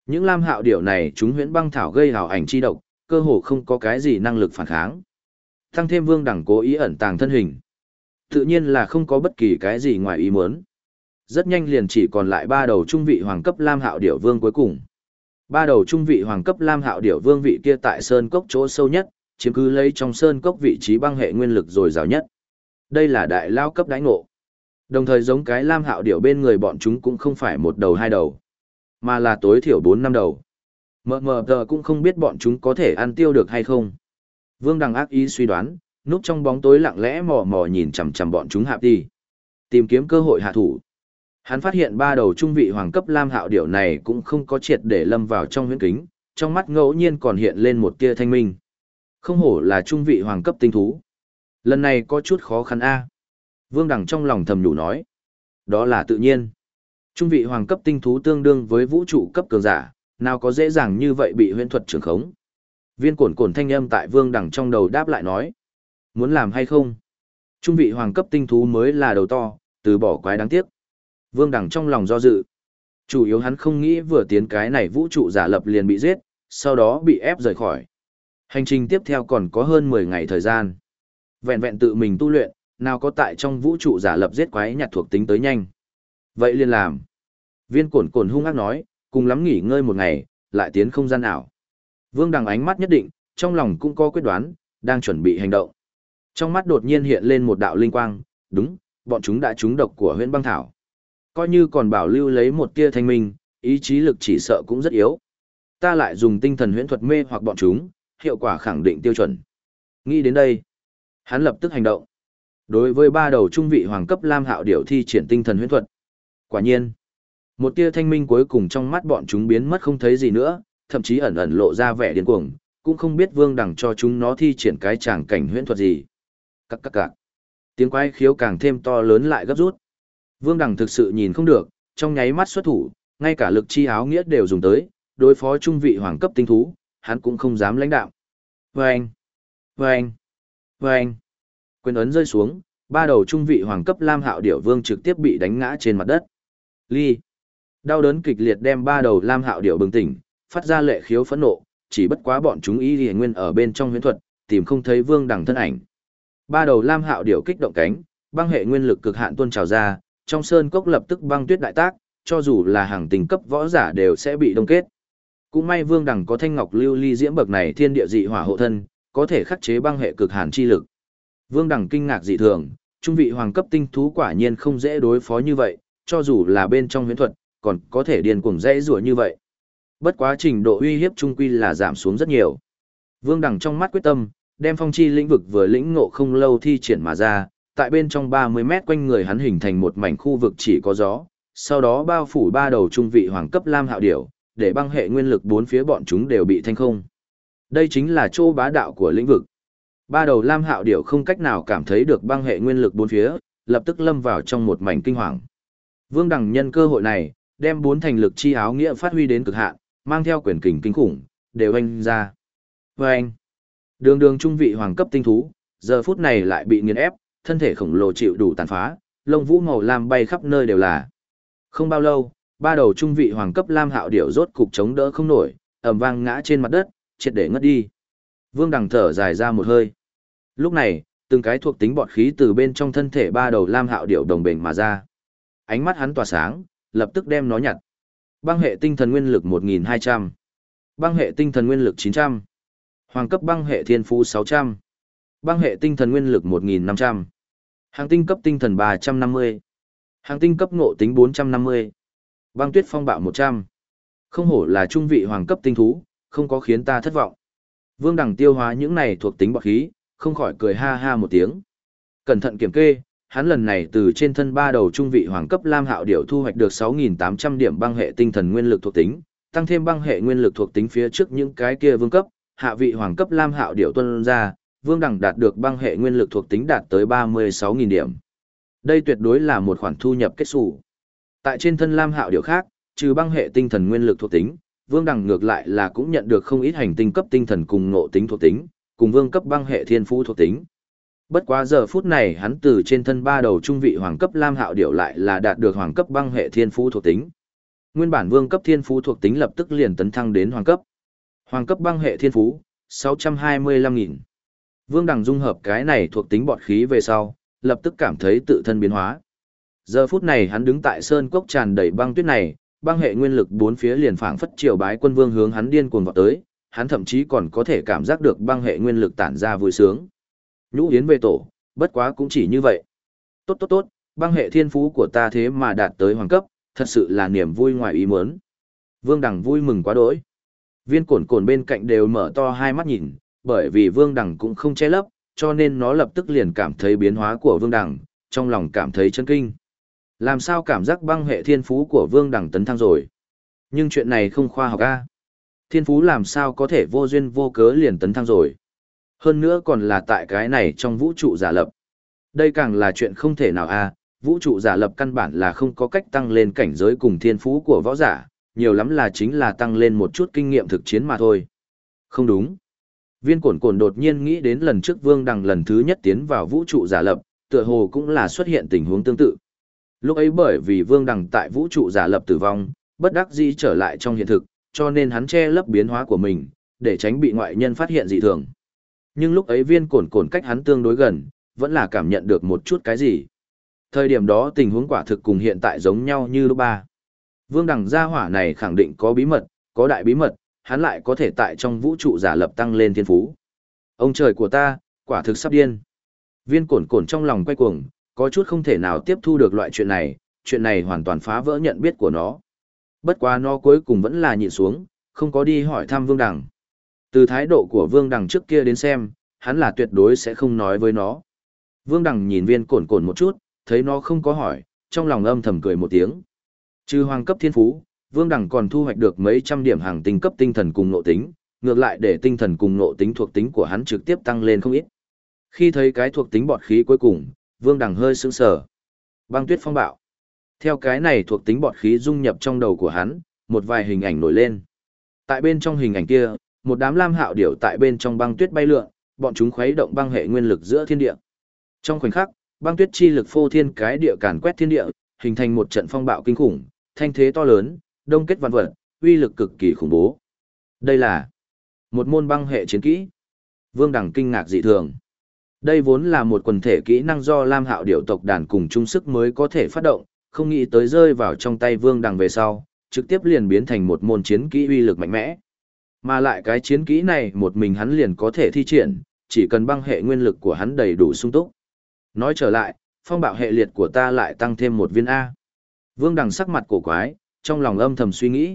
Những lam hạo điểu này chúng huyễn băng thảo gây hào ảnh chi độc, cơ hồ không có cái gì năng lực phản kháng. Tăng thêm Vương Đẳng cố ý ẩn tàng thân hình. Tự nhiên là không có bất kỳ cái gì ngoài ý muốn. Rất nhanh liền chỉ còn lại 3 đầu trung vị hoàng cấp lam hạo điểu vương cuối cùng. 3 đầu trung vị hoàng cấp lam hạo điểu vương vị kia tại sơn cốc chỗ sâu nhất, chiếm cứ lấy trong sơn cốc vị trí băng hệ nguyên lực dồi dào nhất. Đây là đại lao cấp đãi ngộ. Đồng thời giống cái lam hạo điểu bên người bọn chúng cũng không phải một đầu hai đầu, mà là tối thiểu 4-5 đầu. Mờ tờ cũng không biết bọn chúng có thể ăn tiêu được hay không. Vương Đằng ác ý suy đoán, núp trong bóng tối lặng lẽ mò mò nhìn chằm chằm bọn chúng hạ đi, tìm kiếm cơ hội hạ thủ. Hắn phát hiện 3 đầu trung vị hoàng cấp lam hạo điểu này cũng không có triệt để lâm vào trong huyễn kính, trong mắt ngẫu nhiên còn hiện lên một tia thanh minh. Không hổ là trung vị hoàng cấp tinh thú. Lần này có chút khó khăn a. Vương Đằng trong lòng thầm nhủ nói. Đó là tự nhiên. Trung vị hoàng cấp tinh thú tương đương với vũ trụ cấp cường giả, nào có dễ dàng như vậy bị huyễn thuật trưởng khống. Viên cổn cổn thanh âm tại Vương Đằng trong đầu đáp lại nói. Muốn làm hay không? Trung vị hoàng cấp tinh thú mới là đầu to, từ bỏ quái đáng tiếc. Vương Đằng trong lòng do dự. Chủ yếu hắn không nghĩ vừa tiến cái này vũ trụ giả lập liền bị giết, sau đó bị ép rời khỏi. Hành trình tiếp theo còn có hơn 10 ngày thời gian. Vẹn vẹn tự mình tu luyện, nào có tại trong vũ trụ giả lập giết quái nhặt thuộc tính tới nhanh. Vậy liền làm. Viên cổn cổn hung ác nói, cùng lắm nghỉ ngơi một ngày, lại tiến không gian ảo. Vương Đằng ánh mắt nhất định, trong lòng cũng có quyết đoán, đang chuẩn bị hành động. Trong mắt đột nhiên hiện lên một đạo linh quang, đúng, bọn chúng đã trúng độc của huyễn băng thảo. Coi như còn bảo lưu lấy một tia thanh minh, ý chí lực chỉ sợ cũng rất yếu. Ta lại dùng tinh thần huyễn thuật mê hoặc bọn chúng, hiệu quả khẳng định tiêu chuẩn. Nghĩ đến đây, hắn lập tức hành động. Đối với 3 đầu trung vị hoàng cấp lam hạo điểu thi triển tinh thần huyễn thuật. Quả nhiên, một tia thanh minh cuối cùng trong mắt bọn chúng biến mất không thấy gì nữa, thậm chí ẩn ẩn lộ ra vẻ điên cuồng, cũng không biết Vương Đằng cho chúng nó thi triển cái tràng cảnh huyễn thuật gì. Cặc. Tiếng quái khiếu càng thêm to lớn lại gấp rút. Vương Đằng thực sự nhìn không được, trong nháy mắt xuất thủ, ngay cả lực chi áo nghĩa đều dùng tới, đối phó trung vị hoàng cấp tinh thú, hắn cũng không dám lãnh đạo. Vâng. Quyền ấn rơi xuống, 3 đầu trung vị hoàng cấp lam hạo điểu vương trực tiếp bị đánh ngã trên mặt đất. Ly. Đau đớn kịch liệt đem 3 đầu lam hạo điểu bừng tỉnh, phát ra lệ khiếu phẫn nộ, chỉ bất quá bọn chúng y liễu nguyên ở bên trong huyễn thuật, tìm không thấy Vương Đằng thân ảnh. 3 đầu lam hạo điểu kích động cánh, băng hệ nguyên lực cực hạn tuôn trào ra, trong sơn cốc lập tức băng tuyết đại tác, cho dù là hàng tình cấp võ giả đều sẽ bị đông kết. Cũng may Vương Đằng có thanh ngọc lưu ly diễm bậc này thiên địa dị hỏa hộ thân, có thể khắc chế băng hệ cực hàn chi lực. Vương Đằng kinh ngạc dị thường, trung vị hoàng cấp tinh thú quả nhiên không dễ đối phó như vậy, cho dù là bên trong huyễn thuật, còn có thể điên cuồng dễ rủa như vậy. Bất quá trình độ uy hiếp trung quy là giảm xuống rất nhiều. Vương Đằng trong mắt quyết tâm, đem phong chi lĩnh vực vừa lĩnh ngộ không lâu thi triển mà ra, tại bên trong 30 mét quanh người hắn hình thành một mảnh khu vực chỉ có gió, sau đó bao phủ 3 đầu trung vị hoàng cấp lam hạo điểu, để băng hệ nguyên lực bốn phía bọn chúng đều bị thanh không. Đây chính là chỗ bá đạo của lĩnh vực. 3 đầu lam hạo điểu không cách nào cảm thấy được băng hệ nguyên lực bốn phía, lập tức lâm vào trong một mảnh kinh hoàng. Vương Đằng nhân cơ hội này, đem 4 thành lực chi áo nghĩa phát huy đến cực hạn, mang theo quyền kình kinh khủng, đều anh ra. Vâng! Đường trung vị hoàng cấp tinh thú, giờ phút này lại bị nghiền ép, thân thể khổng lồ chịu đủ tàn phá, lông vũ màu lam bay khắp nơi đều là. Không bao lâu, 3 đầu trung vị hoàng cấp lam hạo điểu rốt cục chống đỡ không nổi, ầm vang ngã trên mặt đất, triệt để ngất đi. Vương Đằng thở dài ra một hơi. Lúc này, từng cái thuộc tính bọt khí từ bên trong thân thể 3 đầu lam hạo điểu đồng bền mà ra. Ánh mắt hắn tỏa sáng, lập tức đem nó nhặt. Băng hệ tinh thần nguyên lực 1200, băng hệ tinh thần nguyên lực 900, hoàng cấp băng hệ thiên phú 600, băng hệ tinh thần nguyên lực 1500, hàng tinh cấp tinh thần 350, hàng tinh cấp ngộ tính 450, băng tuyết phong bạo 100. Không hổ là trung vị hoàng cấp tinh thú, không có khiến ta thất vọng. Vương Đằng tiêu hóa những này thuộc tính bọt khí, không khỏi cười ha ha một tiếng. Cẩn thận kiểm kê, hắn lần này từ trên thân 3 đầu trung vị hoàng cấp lam hạo điểu thu hoạch được 6.800 điểm băng hệ tinh thần nguyên lực thuộc tính, tăng thêm băng hệ nguyên lực thuộc tính phía trước những cái kia vương cấp, hạ vị hoàng cấp lam hạo điểu tuân ra, Vương Đằng đạt được băng hệ nguyên lực thuộc tính đạt tới 36.000 điểm. Đây tuyệt đối là một khoản thu nhập kết xù. Tại trên thân lam hạo điểu khác, trừ băng hệ tinh thần nguyên lực thuộc tính, Vương Đằng ngược lại là cũng nhận được không ít hành tinh cấp tinh thần cùng ngộ tính thuộc tính, cùng vương cấp băng hệ thiên phú thuộc tính. Bất quá giờ phút này hắn từ trên thân 3 đầu trung vị hoàng cấp lam hạo điểu lại là đạt được hoàng cấp băng hệ thiên phú thuộc tính. Nguyên bản vương cấp thiên phú thuộc tính lập tức liền tấn thăng đến hoàng cấp. Hoàng cấp băng hệ thiên phú, 625.000. Vương Đằng dung hợp cái này thuộc tính bọt khí về sau, lập tức cảm thấy tự thân biến hóa. Giờ phút này hắn đứng tại sơn cốc tràn đầy băng tuyết này, băng hệ nguyên lực bốn phía liền phảng phất triều bái quân vương hướng hắn điên cuồng vọt tới, hắn thậm chí còn có thể cảm giác được băng hệ nguyên lực tản ra vui sướng. Nhũ yến về tổ, bất quá cũng chỉ như vậy. Tốt tốt tốt, băng hệ thiên phú của ta thế mà đạt tới hoàng cấp, thật sự là niềm vui ngoài ý muốn. Vương Đằng vui mừng quá đỗi. Viên cổn cổn bên cạnh đều mở to hai mắt nhìn, bởi vì Vương Đằng cũng không che lấp, cho nên nó lập tức liền cảm thấy biến hóa của Vương Đằng, trong lòng cảm thấy chấn kinh. Làm sao cảm giác băng hệ thiên phú của Vương Đằng tấn thăng rồi? Nhưng chuyện này không khoa học a. Thiên phú làm sao có thể vô duyên vô cớ liền tấn thăng rồi? Hơn nữa còn là tại cái này trong vũ trụ giả lập. Đây càng là chuyện không thể nào a, vũ trụ giả lập căn bản là không có cách tăng lên cảnh giới cùng thiên phú của võ giả, nhiều lắm là chính là tăng lên một chút kinh nghiệm thực chiến mà thôi. Không đúng. Viên cổn cổn đột nhiên nghĩ đến lần trước Vương Đằng lần thứ nhất tiến vào vũ trụ giả lập, tựa hồ cũng là xuất hiện tình huống tương tự. Lúc ấy bởi vì Vương Đằng tại vũ trụ giả lập tử vong, bất đắc dĩ trở lại trong hiện thực, cho nên hắn che lấp biến hóa của mình, để tránh bị ngoại nhân phát hiện dị thường. Nhưng lúc ấy viên cổn cổn cách hắn tương đối gần, vẫn là cảm nhận được một chút cái gì. Thời điểm đó tình huống quả thực cùng hiện tại giống nhau như lúc ba. Vương Đằng gia hỏa này khẳng định có bí mật, có đại bí mật, hắn lại có thể tại trong vũ trụ giả lập tăng lên thiên phú. Ông trời của ta, quả thực sắp điên. Viên cổn cổn trong lòng quay cuồng, có chút không thể nào tiếp thu được loại chuyện này hoàn toàn phá vỡ nhận biết của nó. Bất quá nó cuối cùng vẫn là nhịn xuống, không có đi hỏi thăm Vương Đằng. Từ thái độ của Vương Đằng trước kia đến xem, hắn là tuyệt đối sẽ không nói với nó. Vương Đằng nhìn viên cổn cổn một chút, thấy nó không có hỏi, trong lòng âm thầm cười một tiếng. Trừ hoàng cấp thiên phú, Vương Đằng còn thu hoạch được mấy trăm điểm hàng tinh cấp tinh thần cùng nộ tính, ngược lại để tinh thần cùng nộ tính thuộc tính của hắn trực tiếp tăng lên không ít. Khi thấy cái thuộc tính bọt khí cuối cùng, Vương Đằng hơi sững sờ. Băng tuyết phong bạo. Theo cái này thuộc tính bọt khí dung nhập trong đầu của hắn, một vài hình ảnh nổi lên. Tại bên trong hình ảnh kia, một đám lam hạo điểu tại bên trong băng tuyết bay lượn, bọn chúng khuấy động băng hệ nguyên lực giữa thiên địa. Trong khoảnh khắc, băng tuyết chi lực phô thiên cái địa càn quét thiên địa, hình thành một trận phong bạo kinh khủng, thanh thế to lớn, đông kết vạn vật, uy lực cực kỳ khủng bố. Đây là một môn băng hệ chiến kỹ. Vương Đằng kinh ngạc dị thường. Đây vốn là một quần thể kỹ năng do Lam Hạo điểu tộc đàn cùng chung sức mới có thể phát động, không nghĩ tới rơi vào trong tay Vương Đằng về sau, trực tiếp liền biến thành một môn chiến kỹ uy lực mạnh mẽ. Mà lại cái chiến kỹ này một mình hắn liền có thể thi triển, chỉ cần băng hệ nguyên lực của hắn đầy đủ sung túc. Nói trở lại, phong bạo hệ liệt của ta lại tăng thêm một viên A. Vương Đằng sắc mặt cổ quái, trong lòng âm thầm suy nghĩ.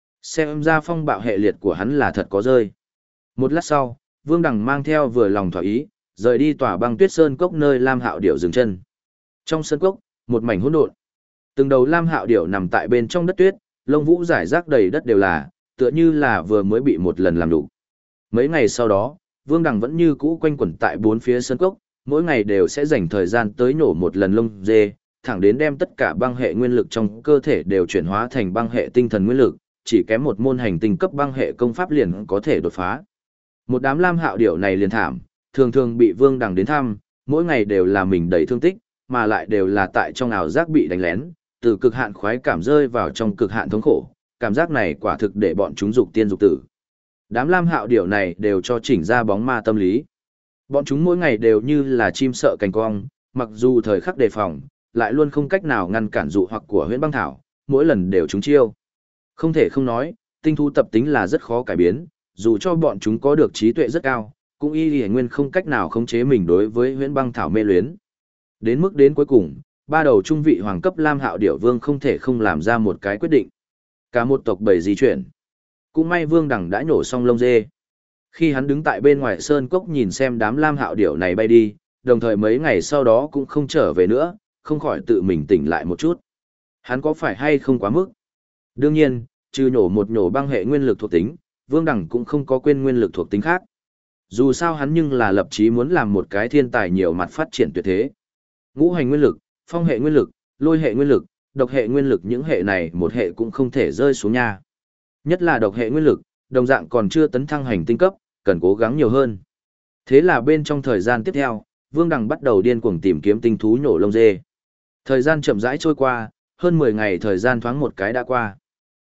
Xem ra phong bạo hệ liệt của hắn là thật có rơi. Một lát sau, Vương Đằng mang theo vừa lòng thỏa ý, rời đi tòa băng tuyết sơn cốc nơi Lam Hạo điểu dừng chân. Trong sơn cốc, một mảnh hỗn độn. Từng đầu Lam Hạo điểu nằm tại bên trong đất tuyết, lông vũ rải rác đầy đất đều là, tựa như là vừa mới bị một lần làm đủ. Mấy ngày sau đó, Vương Đằng vẫn như cũ quanh quẩn tại bốn phía sơn cốc, mỗi ngày đều sẽ dành thời gian tới nổ một lần lông dê, thẳng đến đem tất cả băng hệ nguyên lực trong cơ thể đều chuyển hóa thành băng hệ tinh thần nguyên lực, chỉ kém một môn hành tinh cấp băng hệ công pháp liền có thể đột phá. Một đám Lam Hạo điểu này liền thảm, thường thường bị Vương Đằng đến thăm, mỗi ngày đều là mình đầy thương tích, mà lại đều là tại trong ảo giác bị đánh lén, từ cực hạn khoái cảm rơi vào trong cực hạn thống khổ, cảm giác này quả thực để bọn chúng dục tiên dục tử. Đám Lam Hạo điểu này đều cho chỉnh ra bóng ma tâm lý. Bọn chúng mỗi ngày đều như là chim sợ cành cong, mặc dù thời khắc đề phòng, lại luôn không cách nào ngăn cản dụ hoặc của huyễn băng thảo, mỗi lần đều trúng chiêu. Không thể không nói, tinh thú tập tính là rất khó cải biến, dù cho bọn chúng có được trí tuệ rất cao, cũng y nguyên không cách nào khống chế mình đối với huyễn băng thảo mê luyến. Đến mức đến cuối cùng, ba đầu trung vị hoàng cấp Lam Hạo điểu vương không thể không làm ra một cái quyết định. Cả một tộc bầy di chuyển. Cũng may Vương Đằng đã nhổ xong lông dê. Khi hắn đứng tại bên ngoài sơn cốc nhìn xem đám Lam Hạo điểu này bay đi, đồng thời mấy ngày sau đó cũng không trở về nữa, không khỏi tự mình tỉnh lại một chút. Hắn có phải hay không quá mức? Đương nhiên, trừ nhổ một nhổ băng hệ nguyên lực thuộc tính, Vương Đằng cũng không có quên nguyên lực thuộc tính khác. Dù sao hắn nhưng là lập chí muốn làm một cái thiên tài nhiều mặt phát triển tuyệt thế. Ngũ hành nguyên lực, phong hệ nguyên lực, lôi hệ nguyên lực, độc hệ nguyên lực, những hệ này một hệ cũng không thể rơi xuống nha. Nhất là độc hệ nguyên lực, đồng dạng còn chưa tấn thăng hành tinh cấp, cần cố gắng nhiều hơn. Thế là bên trong thời gian tiếp theo, Vương Đằng bắt đầu điên cuồng tìm kiếm tinh thú nhổ lông dê. Thời gian chậm rãi trôi qua, hơn 10 ngày thời gian thoáng một cái đã qua.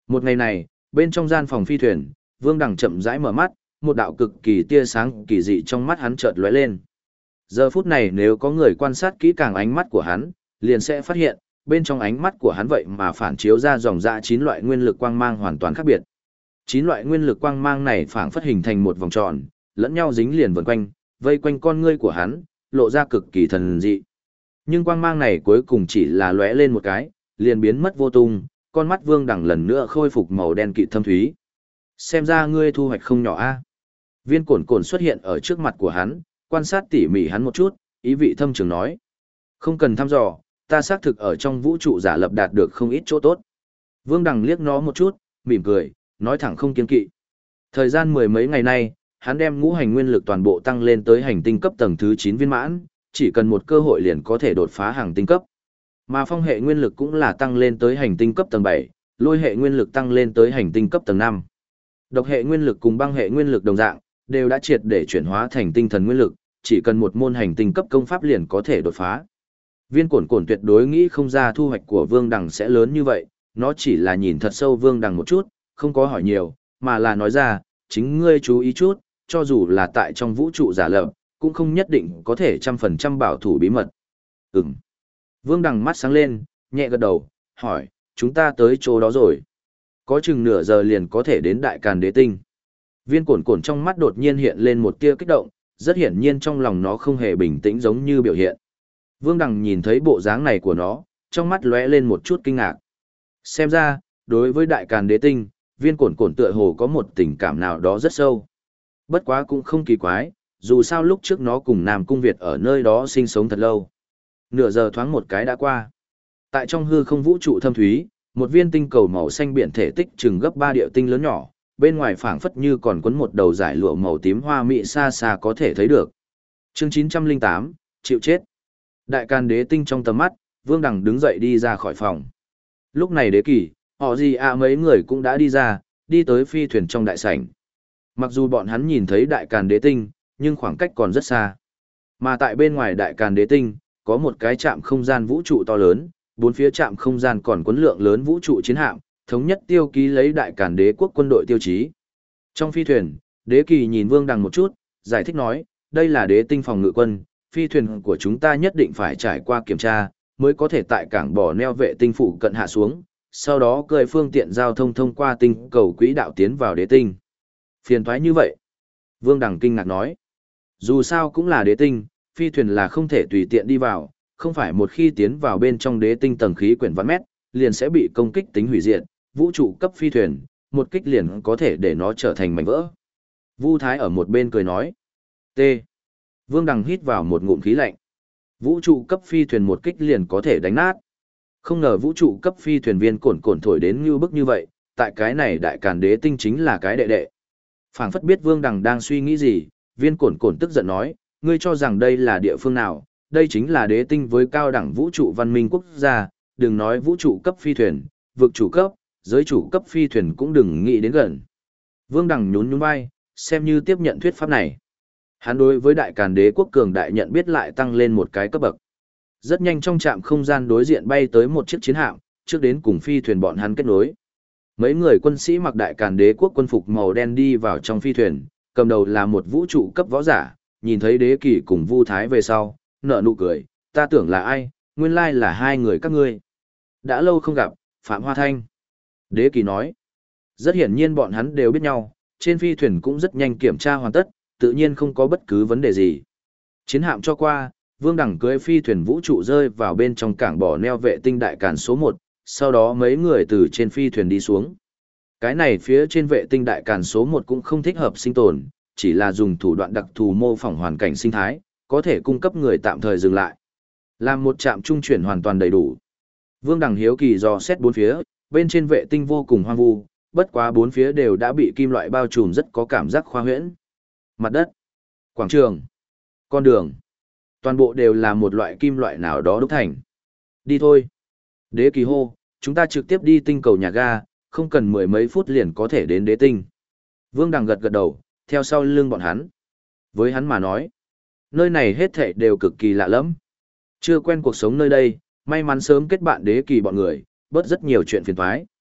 Một ngày này, bên trong gian phòng phi thuyền, Vương Đằng chậm rãi mở mắt, một đạo cực kỳ tia sáng kỳ dị trong mắt hắn chợt lóe lên. Giờ phút này nếu có người quan sát kỹ càng ánh mắt của hắn, liền sẽ phát hiện, bên trong ánh mắt của hắn vậy mà phản chiếu ra dòng dã 9 loại nguyên lực quang mang hoàn toàn khác biệt. 9 loại nguyên lực quang mang này phảng phất hình thành một vòng tròn, lẫn nhau dính liền vần quanh, vây quanh con ngươi của hắn, lộ ra cực kỳ thần dị. Nhưng quang mang này cuối cùng chỉ là lóe lên một cái, liền biến mất vô tung, con mắt Vương Đằng lần nữa khôi phục màu đen kịt thâm thúy. Xem ra ngươi thu hoạch không nhỏ a. Viên cổn cổn xuất hiện ở trước mặt của hắn, quan sát tỉ mỉ hắn một chút, ý vị thâm trường nói. Không cần thăm dò, ta xác thực ở trong vũ trụ giả lập đạt được không ít chỗ tốt. Vương Đằng liếc nó một chút, mỉm cười, nói thẳng không kiêng kỵ. Thời gian mười mấy ngày nay, hắn đem ngũ hành nguyên lực toàn bộ tăng lên tới hành tinh cấp tầng thứ 9 viên mãn, chỉ cần một cơ hội liền có thể đột phá hàng tinh cấp. Mà phong hệ nguyên lực cũng là tăng lên tới hành tinh cấp tầng 7, lôi hệ nguyên lực tăng lên tới hành tinh cấp tầng 5. Độc hệ nguyên lực cùng băng hệ nguyên lực đồng dạng, đều đã triệt để chuyển hóa thành tinh thần nguyên lực, chỉ cần một môn hành tinh cấp công pháp liền có thể đột phá. Viên cổn cổn tuyệt đối nghĩ không ra thu hoạch của Vương Đằng sẽ lớn như vậy, nó chỉ là nhìn thật sâu Vương Đằng một chút, không có hỏi nhiều, mà là nói ra, chính ngươi chú ý chút, cho dù là tại trong vũ trụ giả lập, cũng không nhất định có thể 100% bảo thủ bí mật. Ừm. Vương Đằng mắt sáng lên, nhẹ gật đầu, hỏi, chúng ta tới chỗ đó rồi. Có chừng nửa giờ liền có thể đến Đại Càn Đế Tinh. Viên cổn cổn trong mắt đột nhiên hiện lên một tia kích động, rất hiển nhiên trong lòng nó không hề bình tĩnh giống như biểu hiện. Vương Đằng nhìn thấy bộ dáng này của nó, trong mắt lóe lên một chút kinh ngạc. Xem ra, đối với Đại Càn Đế Tinh, viên cổn cổn tựa hồ có một tình cảm nào đó rất sâu. Bất quá cũng không kỳ quái, dù sao lúc trước nó cùng Nam Cung Việt ở nơi đó sinh sống thật lâu. Nửa giờ thoáng một cái đã qua. Tại trong hư không vũ trụ thâm thúy, một viên tinh cầu màu xanh biển thể tích chừng gấp 3 địa tinh lớn nhỏ, bên ngoài phảng phất như còn quấn một đầu dải lụa màu tím hoa mị xa xa có thể thấy được. Chương 908, chịu chết. Đại Càn Đế Tinh trong tầm mắt, Vương Đằng đứng dậy đi ra khỏi phòng. Lúc này Đế Kỳ, họ gì à mấy người cũng đã đi ra, đi tới phi thuyền trong đại sảnh. Mặc dù bọn hắn nhìn thấy Đại Càn Đế Tinh, nhưng khoảng cách còn rất xa. Mà tại bên ngoài Đại Càn Đế Tinh, có một cái trạm không gian vũ trụ to lớn, bốn phía trạm không gian còn quấn lượng lớn vũ trụ chiến hạm, thống nhất tiêu ký lấy Đại Càn Đế quốc quân đội tiêu chí. Trong phi thuyền, Đế Kỳ nhìn Vương Đằng một chút, giải thích nói, đây là Đế Tinh phòng ngự quân, phi thuyền của chúng ta nhất định phải trải qua kiểm tra, mới có thể tại cảng bỏ neo vệ tinh phụ cận hạ xuống, sau đó cơi phương tiện giao thông thông qua tinh cầu quỹ đạo tiến vào Đế Tinh. Phiền toái như vậy. Vương Đằng kinh ngạc nói, dù sao cũng là Đế Tinh, phi thuyền là không thể tùy tiện đi vào, không phải một khi tiến vào bên trong Đế Tinh tầng khí quyển vạn mét, liền sẽ bị công kích tính hủy diệt, vũ trụ cấp phi thuyền, một kích liền có thể để nó trở thành mảnh vỡ. Vu Thái ở một bên cười nói, T. Vương Đằng hít vào một ngụm khí lạnh. Vũ trụ cấp phi thuyền một kích liền có thể đánh nát. Không ngờ vũ trụ cấp phi thuyền viên cồn cồn thổi đến như bức như vậy, tại cái này Đại Càn Đế Tinh chính là cái đệ đệ. Phảng phất biết Vương Đằng đang suy nghĩ gì, viên cồn cồn tức giận nói, ngươi cho rằng đây là địa phương nào, đây chính là Đế Tinh với cao đẳng vũ trụ văn minh quốc gia, đừng nói vũ trụ cấp phi thuyền, vực chủ cấp, giới chủ cấp phi thuyền cũng đừng nghĩ đến gần. Vương Đằng nhún nhún vai, xem như tiếp nhận thuyết pháp này. Hắn đối với Đại Càn Đế quốc cường đại nhận biết lại tăng lên một cái cấp bậc. Rất nhanh trong trạm không gian đối diện bay tới một chiếc chiến hạm, trước đến cùng phi thuyền bọn hắn kết nối. Mấy người quân sĩ mặc Đại Càn Đế quốc quân phục màu đen đi vào trong phi thuyền, cầm đầu là một vũ trụ cấp võ giả, nhìn thấy Đế Kỳ cùng Vu Thái về sau, nở nụ cười, ta tưởng là ai, nguyên lai là hai người các ngươi. Đã lâu không gặp, Phạm Hoa Thanh. Đế Kỳ nói, rất hiển nhiên bọn hắn đều biết nhau, trên phi thuyền cũng rất nhanh kiểm tra hoàn tất, tự nhiên không có bất cứ vấn đề gì. Chiến hạm cho qua, Vương Đằng cưỡi phi thuyền vũ trụ rơi vào bên trong cảng bỏ neo vệ tinh Đại Càn số 1, sau đó mấy người từ trên phi thuyền đi xuống. Cái này phía trên vệ tinh Đại Càn số 1 cũng không thích hợp sinh tồn, chỉ là dùng thủ đoạn đặc thù mô phỏng hoàn cảnh sinh thái, có thể cung cấp người tạm thời dừng lại. Làm một trạm trung chuyển hoàn toàn đầy đủ. Vương Đằng hiếu kỳ dò xét bốn phía, bên trên vệ tinh vô cùng hoang vu, bất quá bốn phía đều đã bị kim loại bao trùm rất có cảm giác khoa huyễn. Mặt đất, quảng trường, con đường, toàn bộ đều là một loại kim loại nào đó đúc thành. Đi thôi. Đế Kỳ hô, chúng ta trực tiếp đi tinh cầu nhà ga, không cần mười mấy phút liền có thể đến Đế Tinh. Vương Đằng gật gật đầu, theo sau lưng bọn hắn. Với hắn mà nói, nơi này hết thảy đều cực kỳ lạ lẫm. Chưa quen cuộc sống nơi đây, may mắn sớm kết bạn Đế Kỳ bọn người, bớt rất nhiều chuyện phiền toái.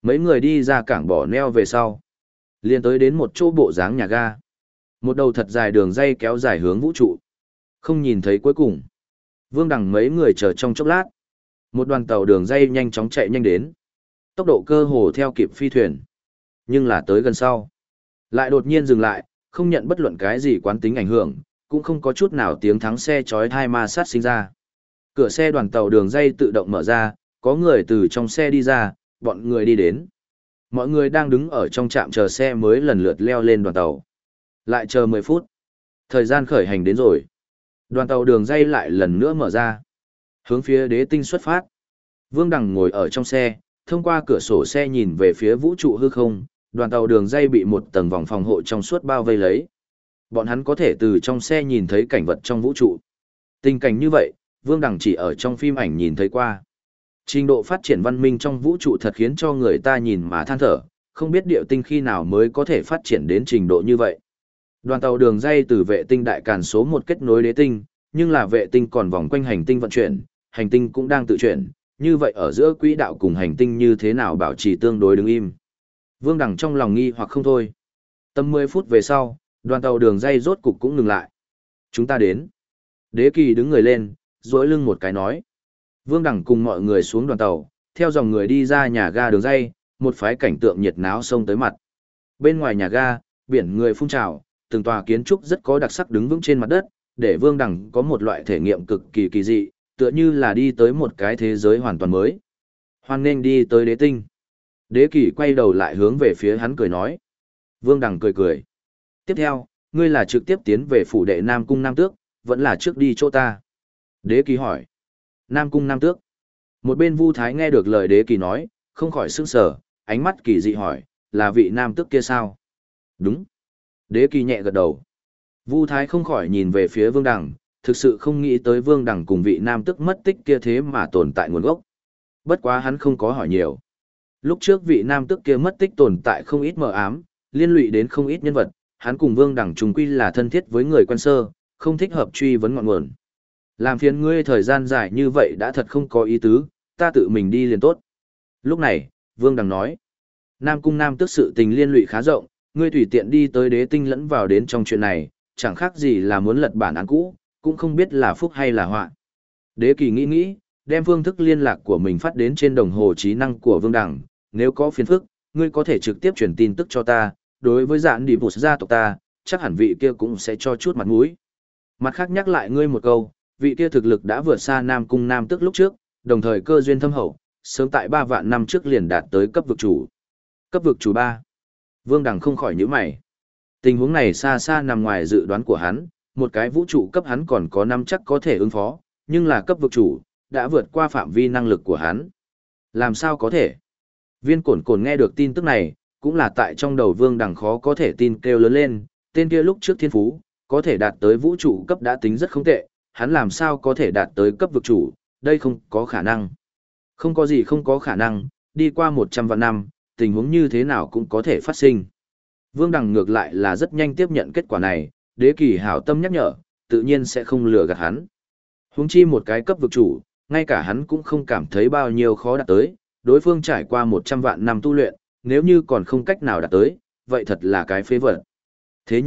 Mấy người đi ra cảng bỏ neo về sau. Liền tới đến một chỗ bộ dáng nhà ga. Một đầu thật dài đường dây kéo dài hướng vũ trụ. Không nhìn thấy cuối cùng. Vương Đằng mấy người chờ trong chốc lát. Một đoàn tàu đường dây nhanh chóng chạy nhanh đến. Tốc độ cơ hồ theo kịp phi thuyền. Nhưng là tới gần sau. Lại đột nhiên dừng lại, không nhận bất luận cái gì quán tính ảnh hưởng, cũng không có chút nào tiếng thắng xe chói tai ma sát sinh ra. Cửa xe đoàn tàu đường dây tự động mở ra, có người từ trong xe đi ra, bọn người đi đến. Mọi người đang đứng ở trong trạm chờ xe mới lần lượt leo lên đoàn tàu. Lại chờ 10 phút. Thời gian khởi hành đến rồi. Đoàn tàu đường dây lại lần nữa mở ra. Hướng phía đế tinh xuất phát. Vương Đằng ngồi ở trong xe, thông qua cửa sổ xe nhìn về phía vũ trụ hư không, đoàn tàu đường dây bị một tầng vòng phòng hộ trong suốt bao vây lấy. Bọn hắn có thể từ trong xe nhìn thấy cảnh vật trong vũ trụ. Tình cảnh như vậy, Vương Đằng chỉ ở trong phim ảnh nhìn thấy qua. Trình độ phát triển văn minh trong vũ trụ thật khiến cho người ta nhìn mà than thở, không biết điệu tinh khi nào mới có thể phát triển đến trình độ như vậy. Đoàn tàu đường dây từ vệ tinh đại càn số 1 kết nối đế tinh, nhưng là vệ tinh còn vòng quanh hành tinh vận chuyển, hành tinh cũng đang tự chuyển, như vậy ở giữa quỹ đạo cùng hành tinh như thế nào bảo trì tương đối đứng im. Vương Đằng trong lòng nghi hoặc không thôi. Tầm 10 phút về sau, đoàn tàu đường dây rốt cục cũng ngừng lại. Chúng ta đến. Đế Kỳ đứng người lên, duỗi lưng một cái nói. Vương Đằng cùng mọi người xuống đoàn tàu, theo dòng người đi ra nhà ga đường dây, một phái cảnh tượng nhiệt náo xông tới mặt. Bên ngoài nhà ga, biển người phun trào, từng tòa kiến trúc rất có đặc sắc đứng vững trên mặt đất, để Vương Đằng có một loại thể nghiệm cực kỳ kỳ dị, tựa như là đi tới một cái thế giới hoàn toàn mới. Hoan nghênh đi tới đế tinh. Đế Kỳ quay đầu lại hướng về phía hắn cười nói. Vương Đằng cười cười. Tiếp theo, ngươi là trực tiếp tiến về phủ đệ Nam Cung Nam Tước, vẫn là trước đi chỗ ta. Đế Kỳ hỏi. Nam Cung Nam Tước. Một bên Vu Thái nghe được lời Đế Kỳ nói, không khỏi sững sờ, ánh mắt kỳ dị hỏi, là vị Nam Tước kia sao? Đúng. Đế Kỳ nhẹ gật đầu. Vu Thái không khỏi nhìn về phía Vương Đằng, thực sự không nghĩ tới Vương Đằng cùng vị Nam Tước mất tích kia thế mà tồn tại nguồn gốc. Bất quá hắn không có hỏi nhiều. Lúc trước vị Nam Tước kia mất tích tồn tại không ít mờ ám, liên lụy đến không ít nhân vật, hắn cùng Vương Đằng trùng quy là thân thiết với người quen sơ, không thích hợp truy vấn ngọn nguồn. Làm phiền ngươi thời gian dài như vậy đã thật không có ý tứ, ta tự mình đi liền tốt. Lúc này, Vương Đằng nói, Nam Cung Nam Tước sự tình liên lụy khá rộng, ngươi tùy tiện đi tới đế tinh lẫn vào đến trong chuyện này, chẳng khác gì là muốn lật bản án cũ, cũng không biết là phúc hay là họa. Đế Kỳ nghĩ nghĩ, đem phương thức liên lạc của mình phát đến trên đồng hồ trí năng của Vương Đằng, nếu có phiền phức, ngươi có thể trực tiếp truyền tin tức cho ta, đối với dạn đi bụt gia tộc ta, chắc hẳn vị kia cũng sẽ cho chút mặt mũi. Mặt khác nhắc lại ngươi một câu, vị kia thực lực đã vượt xa Nam Cung Nam Tước lúc trước, đồng thời cơ duyên thâm hậu, sớm tại 3 vạn năm trước liền đạt tới cấp vực chủ. Cấp vực chủ 3. Vương Đằng không khỏi nhíu mày. Tình huống này xa xa nằm ngoài dự đoán của hắn, một cái vũ trụ cấp hắn còn có năm chắc có thể ứng phó, nhưng là cấp vực chủ, đã vượt qua phạm vi năng lực của hắn. Làm sao có thể? Viên Cổn Cổn nghe được tin tức này, cũng là tại trong đầu Vương Đằng khó có thể tin kêu lớn lên, tên kia lúc trước thiên phú, có thể đạt tới vũ trụ cấp đã tính rất không tệ, hắn làm sao có thể đạt tới cấp vực chủ, đây không có khả năng. Không có gì không có khả năng, đi qua 100 vạn năm, tình huống như thế nào cũng có thể phát sinh. Vương Đằng ngược lại là rất nhanh tiếp nhận kết quả này, Đế Kỳ hảo tâm nhắc nhở, tự nhiên sẽ không lừa gạt hắn. Huống chi một cái cấp vực chủ, ngay cả hắn cũng không cảm thấy bao nhiêu khó đạt tới, đối phương trải qua 100 vạn năm tu luyện, nếu như còn không cách nào đạt tới, vậy thật là cái phế vật. Thế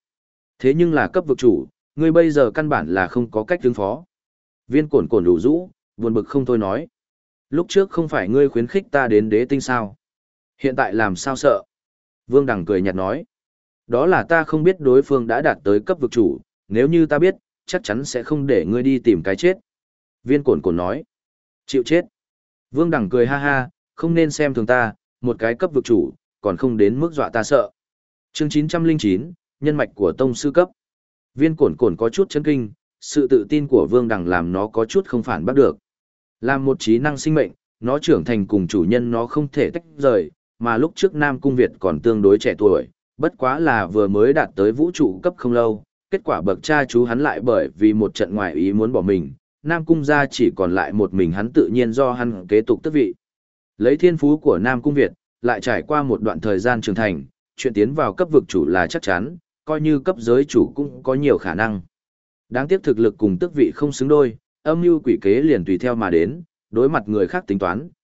nhưng là cấp vực chủ, ngươi bây giờ căn bản là không có cách ứng phó. Viên Cổn Cổn đủ rũ, buồn bực không thôi nói. Lúc trước không phải ngươi khuyến khích ta đến đế tinh sao? Hiện tại làm sao sợ? Vương Đằng cười nhạt nói. Đó là ta không biết đối phương đã đạt tới cấp vực chủ, nếu như ta biết, chắc chắn sẽ không để ngươi đi tìm cái chết. Viên Cổn Cổn nói. Chịu chết. Vương Đằng cười ha ha, không nên xem thường ta, một cái cấp vực chủ, còn không đến mức dọa ta sợ. Chương 909, nhân mạch của tông sư cấp. Viên Cổn Cổn có chút chấn kinh, sự tự tin của Vương Đằng làm nó có chút không phản bắt được. Làm một trí năng sinh mệnh, nó trưởng thành cùng chủ nhân nó không thể tách rời, mà lúc trước Nam Cung Việt còn tương đối trẻ tuổi, bất quá là vừa mới đạt tới vũ trụ cấp không lâu, kết quả bậc cha chú hắn lại bởi vì một trận ngoại ý muốn bỏ mình, Nam Cung gia chỉ còn lại một mình hắn tự nhiên do hắn kế tục tước vị. Lấy thiên phú của Nam Cung Việt, lại trải qua một đoạn thời gian trưởng thành, chuyện tiến vào cấp vực chủ là chắc chắn, coi như cấp giới chủ cũng có nhiều khả năng. Đáng tiếc thực lực cùng tước vị không xứng đôi, âm mưu quỷ kế liền tùy theo mà đến, đối mặt người khác tính toán,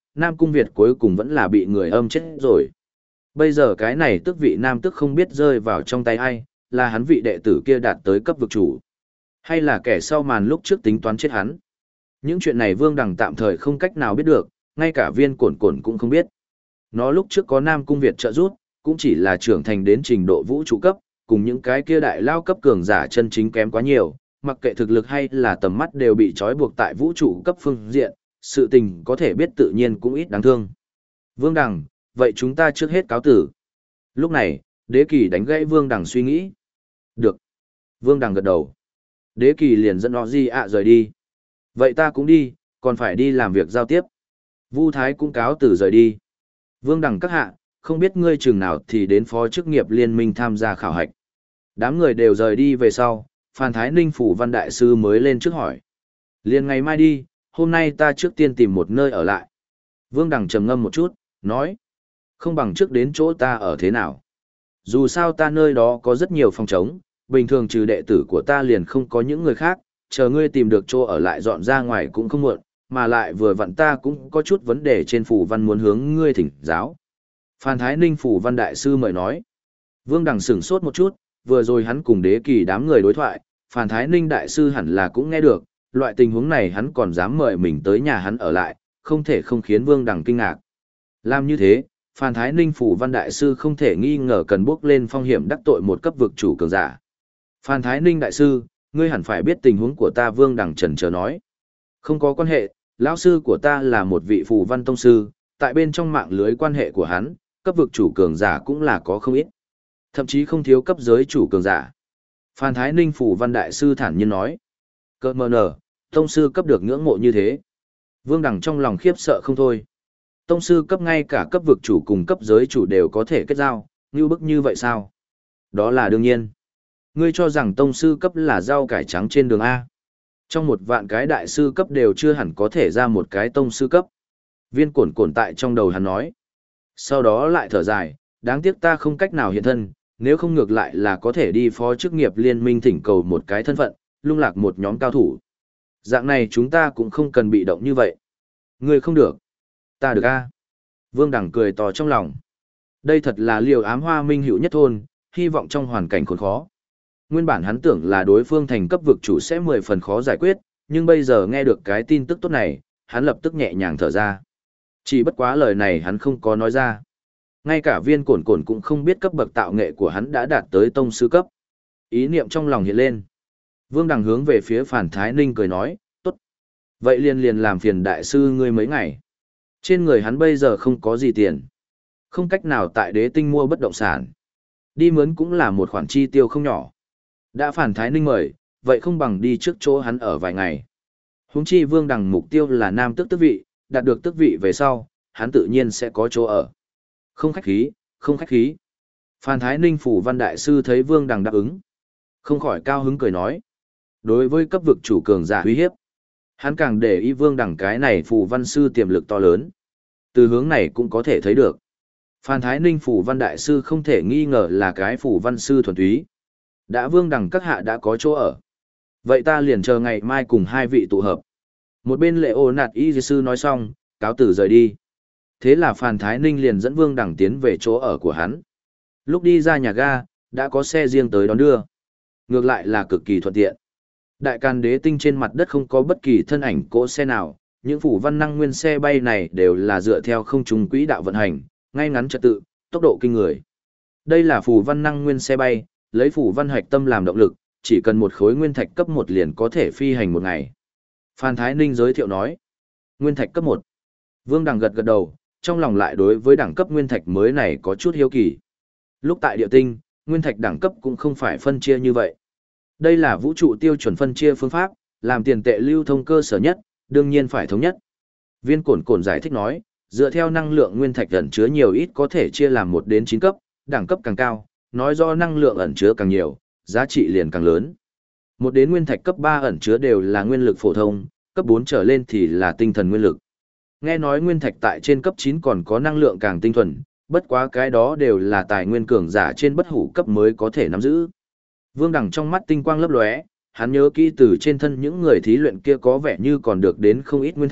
Nam Cung Việt cuối cùng vẫn là bị người âm chết rồi. Bây giờ cái này tước vị nam tước không biết rơi vào trong tay ai, là hắn vị đệ tử kia đạt tới cấp vực chủ, hay là kẻ sau màn lúc trước tính toán chết hắn. Những chuyện này Vương Đằng tạm thời không cách nào biết được, ngay cả Viên Cổn Cổn cũng không biết. Nó lúc trước có Nam Cung Việt trợ giúp, cũng chỉ là trưởng thành đến trình độ vũ trụ cấp, cùng những cái kia đại lao cấp cường giả chân chính kém quá nhiều, mặc kệ thực lực hay là tầm mắt đều bị trói buộc tại vũ trụ cấp phương diện, sự tình có thể biết tự nhiên cũng ít đáng thương. Vương Đằng, vậy chúng ta trước hết cáo tử. Lúc này, Đế Kỳ đánh gãy Vương Đằng suy nghĩ. Được. Vương Đằng gật đầu. Đế Kỳ liền dẫn Di ạ rời đi. Vậy ta cũng đi, còn phải đi làm việc giao tiếp. Vu Thái cũng cáo từ rời đi. Vương Đằng các hạ, không biết ngươi chừng nào thì đến phó chức nghiệp liên minh tham gia khảo hạch. Đám người đều rời đi về sau, Phan Thái Ninh Phủ Văn Đại Sư mới lên trước hỏi. Liền ngày mai đi, hôm nay ta trước tiên tìm một nơi ở lại. Vương Đằng trầm ngâm một chút, nói. Không bằng trước đến chỗ ta ở thế nào. Dù sao ta nơi đó có rất nhiều phòng trống, bình thường trừ đệ tử của ta liền không có những người khác, chờ ngươi tìm được chỗ ở lại dọn ra ngoài cũng không muộn, mà lại vừa vặn ta cũng có chút vấn đề trên phủ văn muốn hướng ngươi thỉnh giáo. Phan Thái Ninh Phủ Văn Đại Sư mời nói. Vương Đằng sửng sốt một chút, vừa rồi hắn cùng Đế Kỳ đám người đối thoại, Phan Thái Ninh Đại Sư hẳn là cũng nghe được, loại tình huống này hắn còn dám mời mình tới nhà hắn ở lại, không thể không khiến Vương Đằng kinh ngạc. Làm như thế, Phan Thái Ninh Phủ Văn Đại Sư không thể nghi ngờ cần bước lên phong hiểm đắc tội một cấp vực chủ cường giả. Phan Thái Ninh Đại Sư, ngươi hẳn phải biết tình huống của ta. Vương Đằng chần chờ nói. Không có quan hệ, lão sư của ta là một vị phù văn tông sư, tại bên trong mạng lưới quan hệ của hắn, cấp vực chủ cường giả cũng là có không ít. Thậm chí không thiếu cấp giới chủ cường giả. Phan Thái Ninh Phủ Văn Đại Sư thản nhiên nói. Cơ mờ nở, tông sư cấp được ngưỡng mộ như thế. Vương Đằng trong lòng khiếp sợ không thôi. Tông sư cấp ngay cả cấp vực chủ cùng cấp giới chủ đều có thể kết giao, như bức như vậy sao? Đó là đương nhiên. Ngươi cho rằng tông sư cấp là rau cải trắng trên đường A. Trong 1.000 cái đại sư cấp đều chưa hẳn có thể ra một cái tông sư cấp. Viên Cổn Cổn tại trong đầu hắn nói. Sau đó lại thở dài, đáng tiếc ta không cách nào hiện thân, nếu không ngược lại là có thể đi phó chức nghiệp liên minh thỉnh cầu một cái thân phận, lung lạc một nhóm cao thủ. Dạng này chúng ta cũng không cần bị động như vậy. Ngươi không được. Ta được A. Vương Đằng cười to trong lòng. Đây thật là liều ám hoa minh hữu nhất thôn, hy vọng trong hoàn cảnh khốn khó. Nguyên bản hắn tưởng là đối phương thành cấp vực chủ sẽ 10 phần khó giải quyết, nhưng bây giờ nghe được cái tin tức tốt này, hắn lập tức nhẹ nhàng thở ra. Chỉ bất quá lời này hắn không có nói ra. Ngay cả Viên Cổn Cổn cũng không biết cấp bậc tạo nghệ của hắn đã đạt tới tông sư cấp. Ý niệm trong lòng hiện lên. Vương Đằng hướng về phía Phan Thái Ninh cười nói, tốt. Vậy liền làm phiền đại sư ngươi mấy ngày. Trên người hắn bây giờ không có gì tiền. Không cách nào tại Đế Tinh mua bất động sản. Đi mướn cũng là một khoản chi tiêu không nhỏ. Đã Phan Thái Ninh mời, vậy không bằng đi trước chỗ hắn ở vài ngày. Huống chi Vương Đằng mục tiêu là nam tước tước vị, đạt được tước vị về sau, hắn tự nhiên sẽ có chỗ ở. Không khách khí, không khách khí. Phan Thái Ninh Phủ Văn Đại Sư thấy Vương Đằng đáp ứng. Không khỏi cao hứng cười nói. Đối với cấp vực chủ cường giả uy hiếp, hắn càng để ý Vương Đằng cái này Phù Văn Sư tiềm lực to lớn. Từ hướng này cũng có thể thấy được. Phan Thái Ninh Phủ Văn Đại Sư không thể nghi ngờ là cái Phù Văn Sư thuần túy. Đã Vương Đằng các hạ đã có chỗ ở. Vậy ta liền chờ ngày mai cùng hai vị tụ hợp. Một bên Lệ Ô Nạt Y Sư nói xong, cáo tử rời đi. Thế là Phan Thái Ninh liền dẫn Vương Đằng tiến về chỗ ở của hắn. Lúc đi ra nhà ga, đã có xe riêng tới đón đưa. Ngược lại là cực kỳ thuận tiện. Đại Càn Đế Tinh trên mặt đất không có bất kỳ thân ảnh cỗ xe nào, những phủ văn năng nguyên xe bay này đều là dựa theo không trung quỹ đạo vận hành, ngay ngắn trật tự, tốc độ kinh người. Đây là phủ văn năng nguyên xe bay, lấy phủ văn hạch tâm làm động lực, chỉ cần một khối nguyên thạch cấp 1 liền có thể phi hành một ngày. Phan Thái Ninh giới thiệu nói, nguyên thạch cấp 1. Vương Đằng gật gật đầu, trong lòng lại đối với đẳng cấp nguyên thạch mới này có chút hiếu kỳ. Lúc tại địa tinh, nguyên thạch đẳng cấp cũng không phải phân chia như vậy. Đây là vũ trụ tiêu chuẩn phân chia phương pháp, làm tiền tệ lưu thông cơ sở nhất, đương nhiên phải thống nhất. Viên Cổn Cổn giải thích nói, dựa theo năng lượng nguyên thạch ẩn chứa nhiều ít có thể chia làm 1 đến 9 cấp, đẳng cấp càng cao, nói do năng lượng ẩn chứa càng nhiều, giá trị liền càng lớn. 1 đến nguyên thạch cấp 3 ẩn chứa đều là nguyên lực phổ thông, cấp 4 trở lên thì là tinh thần nguyên lực. Nghe nói nguyên thạch tại trên cấp 9 còn có năng lượng càng tinh thuần, bất quá cái đó đều là tài nguyên cường giả trên bất hủ cấp mới có thể nắm giữ. Vương Đằng trong mắt tinh quang lấp lóe, hắn nhớ kỹ từ trên thân những người thí luyện kia có vẻ như còn được đến không ít nguyên thạch,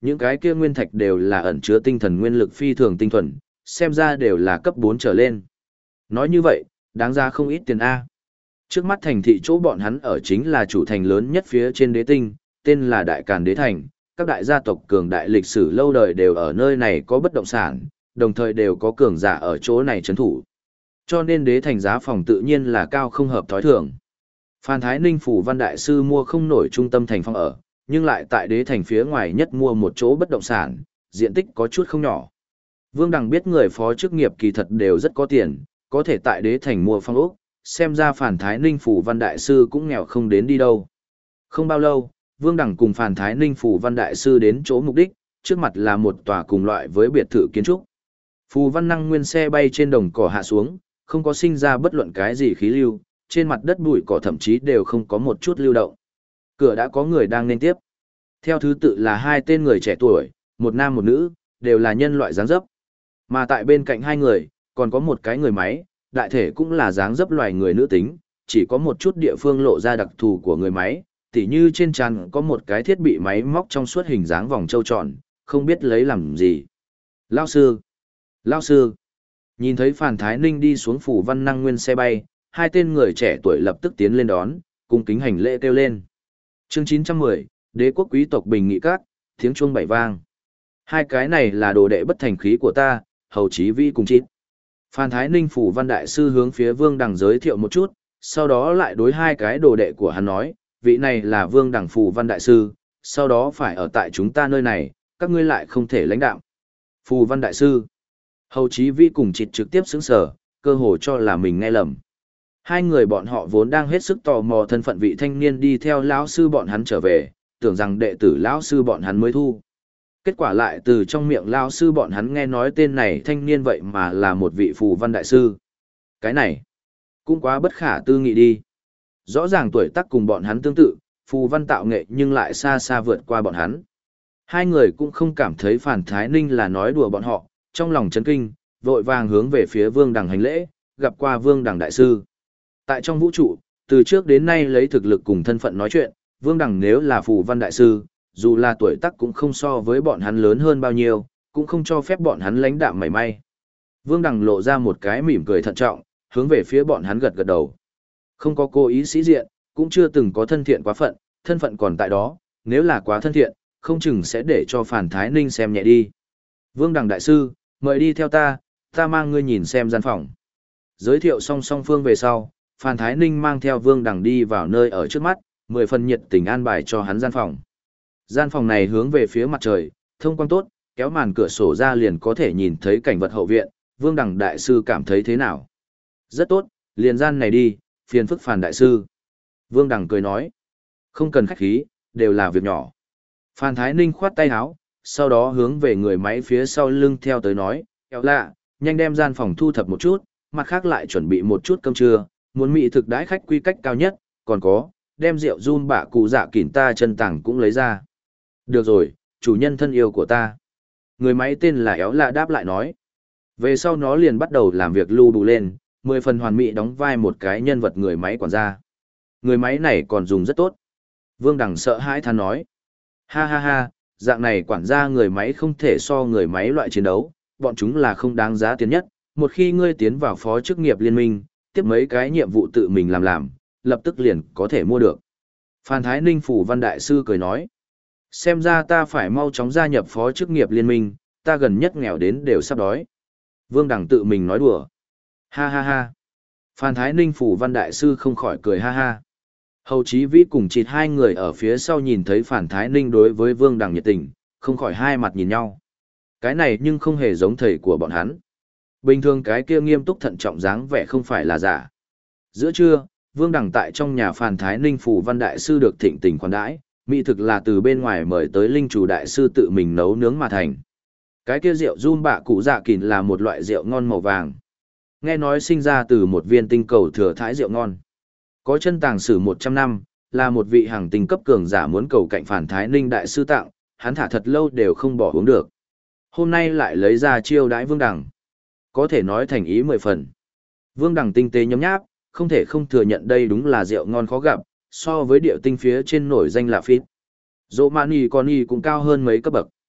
Những cái kia nguyên thạch đều là ẩn chứa tinh thần nguyên lực phi thường tinh thuần, xem ra đều là cấp 4 trở lên. Nói như vậy, đáng ra không ít tiền A. Trước mắt thành thị chỗ bọn hắn ở chính là chủ thành lớn nhất phía trên đế tinh, tên là Đại Càn Đế Thành. Các đại gia tộc cường đại lịch sử lâu đời đều ở nơi này có bất động sản, đồng thời đều có cường giả ở chỗ này trấn thủ. Cho nên đế thành giá phòng tự nhiên là cao không hợp thói thường. Phan Thái Ninh Phủ Văn Đại Sư mua không nổi trung tâm thành phòng ở, nhưng lại tại đế thành phía ngoài nhất mua một chỗ bất động sản, diện tích có chút không nhỏ. Vương Đằng biết người phó chức nghiệp kỳ thật đều rất có tiền, có thể tại đế thành mua phong ốc, xem ra Phan Thái Ninh Phủ Văn Đại Sư cũng nghèo không đến đi đâu. Không bao lâu, Vương Đằng cùng Phan Thái Ninh Phủ Văn Đại Sư đến chỗ mục đích, trước mặt là một tòa cùng loại với biệt thự kiến trúc. Phù Văn Năng Nguyên xe bay trên đồng cỏ hạ xuống, không có sinh ra bất luận cái gì khí lưu, trên mặt đất bụi cỏ thậm chí đều không có một chút lưu động. Cửa đã có người đang nên tiếp. Theo thứ tự là hai tên người trẻ tuổi, một nam một nữ, đều là nhân loại dáng dấp. Mà tại bên cạnh hai người, còn có một cái người máy, đại thể cũng là dáng dấp loài người nữ tính, chỉ có một chút địa phương lộ ra đặc thù của người máy, tỉ như trên trán có một cái thiết bị máy móc trong suốt hình dáng vòng trâu tròn, không biết lấy làm gì. Lao sư! Lao sư! Nhìn thấy Phan Thái Ninh đi xuống Phủ Văn Năng Nguyên xe bay, hai tên người trẻ tuổi lập tức tiến lên đón, cung kính hành lễ kêu lên. Chương 910, Đế quốc quý tộc bình nghị các, tiếng chuông bảy vang. Hai cái này là đồ đệ bất thành khí của ta, Hầu Chí Vi cùng chít. Phan Thái Ninh Phủ Văn Đại Sư hướng phía Vương Đằng giới thiệu một chút, sau đó lại đối hai cái đồ đệ của hắn nói, vị này là Vương Đằng Phủ Văn Đại Sư, sau đó phải ở tại chúng ta nơi này, các ngươi lại không thể lãnh đạo. Phù Văn Đại Sư. Hầu Chí Vi cùng chít trực tiếp sững sờ, cơ hồ cho là mình nghe lầm. Hai người bọn họ vốn đang hết sức tò mò thân phận vị thanh niên đi theo lão sư bọn hắn trở về, tưởng rằng đệ tử lão sư bọn hắn mới thu. Kết quả lại từ trong miệng lão sư bọn hắn nghe nói tên này thanh niên vậy mà là một vị phù văn đại sư. Cái này cũng quá bất khả tư nghị đi. Rõ ràng tuổi tác cùng bọn hắn tương tự, phù văn tạo nghệ nhưng lại xa xa vượt qua bọn hắn. Hai người cũng không cảm thấy Phan Thái Ninh là nói đùa bọn họ, trong lòng chấn kinh, vội vàng hướng về phía Vương Đằng hành lễ, gặp qua Vương Đằng đại sư. Tại trong vũ trụ, từ trước đến nay lấy thực lực cùng thân phận nói chuyện, Vương Đằng nếu là phù văn đại sư, dù là tuổi tác cũng không so với bọn hắn lớn hơn bao nhiêu, cũng không cho phép bọn hắn lãnh đạm mảy may. Vương Đằng lộ ra một cái mỉm cười thận trọng, hướng về phía bọn hắn gật gật đầu. Không có cố ý sĩ diện, cũng chưa từng có thân thiện quá phận, thân phận còn tại đó, nếu là quá thân thiện, không chừng sẽ để cho Phan Thái Ninh xem nhẹ đi. Vương Đằng đại sư, mời đi theo ta, ta mang ngươi nhìn xem gian phòng. Giới thiệu song song phương về sau, Phan Thái Ninh mang theo Vương Đằng đi vào nơi ở trước mắt, 10 phần nhiệt tình an bài cho hắn gian phòng. Gian phòng này hướng về phía mặt trời, thông quang tốt, kéo màn cửa sổ ra liền có thể nhìn thấy cảnh vật hậu viện, Vương Đằng đại sư cảm thấy thế nào? Rất tốt, liền gian này đi, phiền phức Phan đại sư. Vương Đằng cười nói, không cần khách khí, đều là việc nhỏ. Phan Thái Ninh khoát tay áo, sau đó hướng về người máy phía sau lưng theo tới nói, kéo lạ, nhanh đem gian phòng thu thập một chút, mặt khác lại chuẩn bị một chút cơm trưa, muốn mỹ thực đãi khách quy cách cao nhất, còn có, đem rượu run bạ cụ dạ kỉn ta chân tảng cũng lấy ra. Được rồi, chủ nhân thân yêu của ta. Người máy tên là Éo Lạ đáp lại nói. Về sau nó liền bắt đầu làm việc lưu đủ lên, 10 phần hoàn mỹ đóng vai một cái nhân vật người máy quản gia. Người máy này còn dùng rất tốt. Vương Đằng sợ hãi than nói. Ha ha ha, dạng này quản gia người máy không thể so người máy loại chiến đấu, bọn chúng là không đáng giá tiền nhất. Một khi ngươi tiến vào phó chức nghiệp liên minh, tiếp mấy cái nhiệm vụ tự mình làm, lập tức liền có thể mua được. Phan Thái Ninh Phủ Văn Đại Sư cười nói. Xem ra ta phải mau chóng gia nhập phó chức nghiệp liên minh, ta gần nhất nghèo đến đều sắp đói. Vương Đằng tự mình nói đùa. Ha ha ha. Phan Thái Ninh Phủ Văn Đại Sư không khỏi cười ha ha. Hầu Chí Vĩ cùng chịt hai người ở phía sau nhìn thấy Phan Thái Ninh đối với Vương Đằng nhiệt tình, không khỏi hai mặt nhìn nhau. Cái này nhưng không hề giống thầy của bọn hắn. Bình thường cái kia nghiêm túc thận trọng dáng vẻ không phải là giả. Giữa trưa, Vương Đằng tại trong nhà Phan Thái Ninh Phủ Văn Đại Sư được thịnh tình khoản đãi, mỹ thực là từ bên ngoài mời tới linh chủ đại sư tự mình nấu nướng mà thành. Cái kia rượu run bạ cụ dạ kỉn là một loại rượu ngon màu vàng. Nghe nói sinh ra từ một viên tinh cầu thừa thãi rượu ngon. Có chân tàng sử 100 năm, là một vị hàng tinh cấp cường giả muốn cầu cạnh Phan Thái Ninh đại sư tặng, hắn thả thật lâu đều không bỏ uống được. Hôm nay lại lấy ra chiêu đãi Vương Đằng. Có thể nói thành ý 10 phần. Vương Đằng tinh tế nhấm nháp, không thể không thừa nhận đây đúng là rượu ngon khó gặp, so với điệu tinh phía trên nổi danh là phít. Dỗ mani con y cũng cao hơn mấy cấp bậc.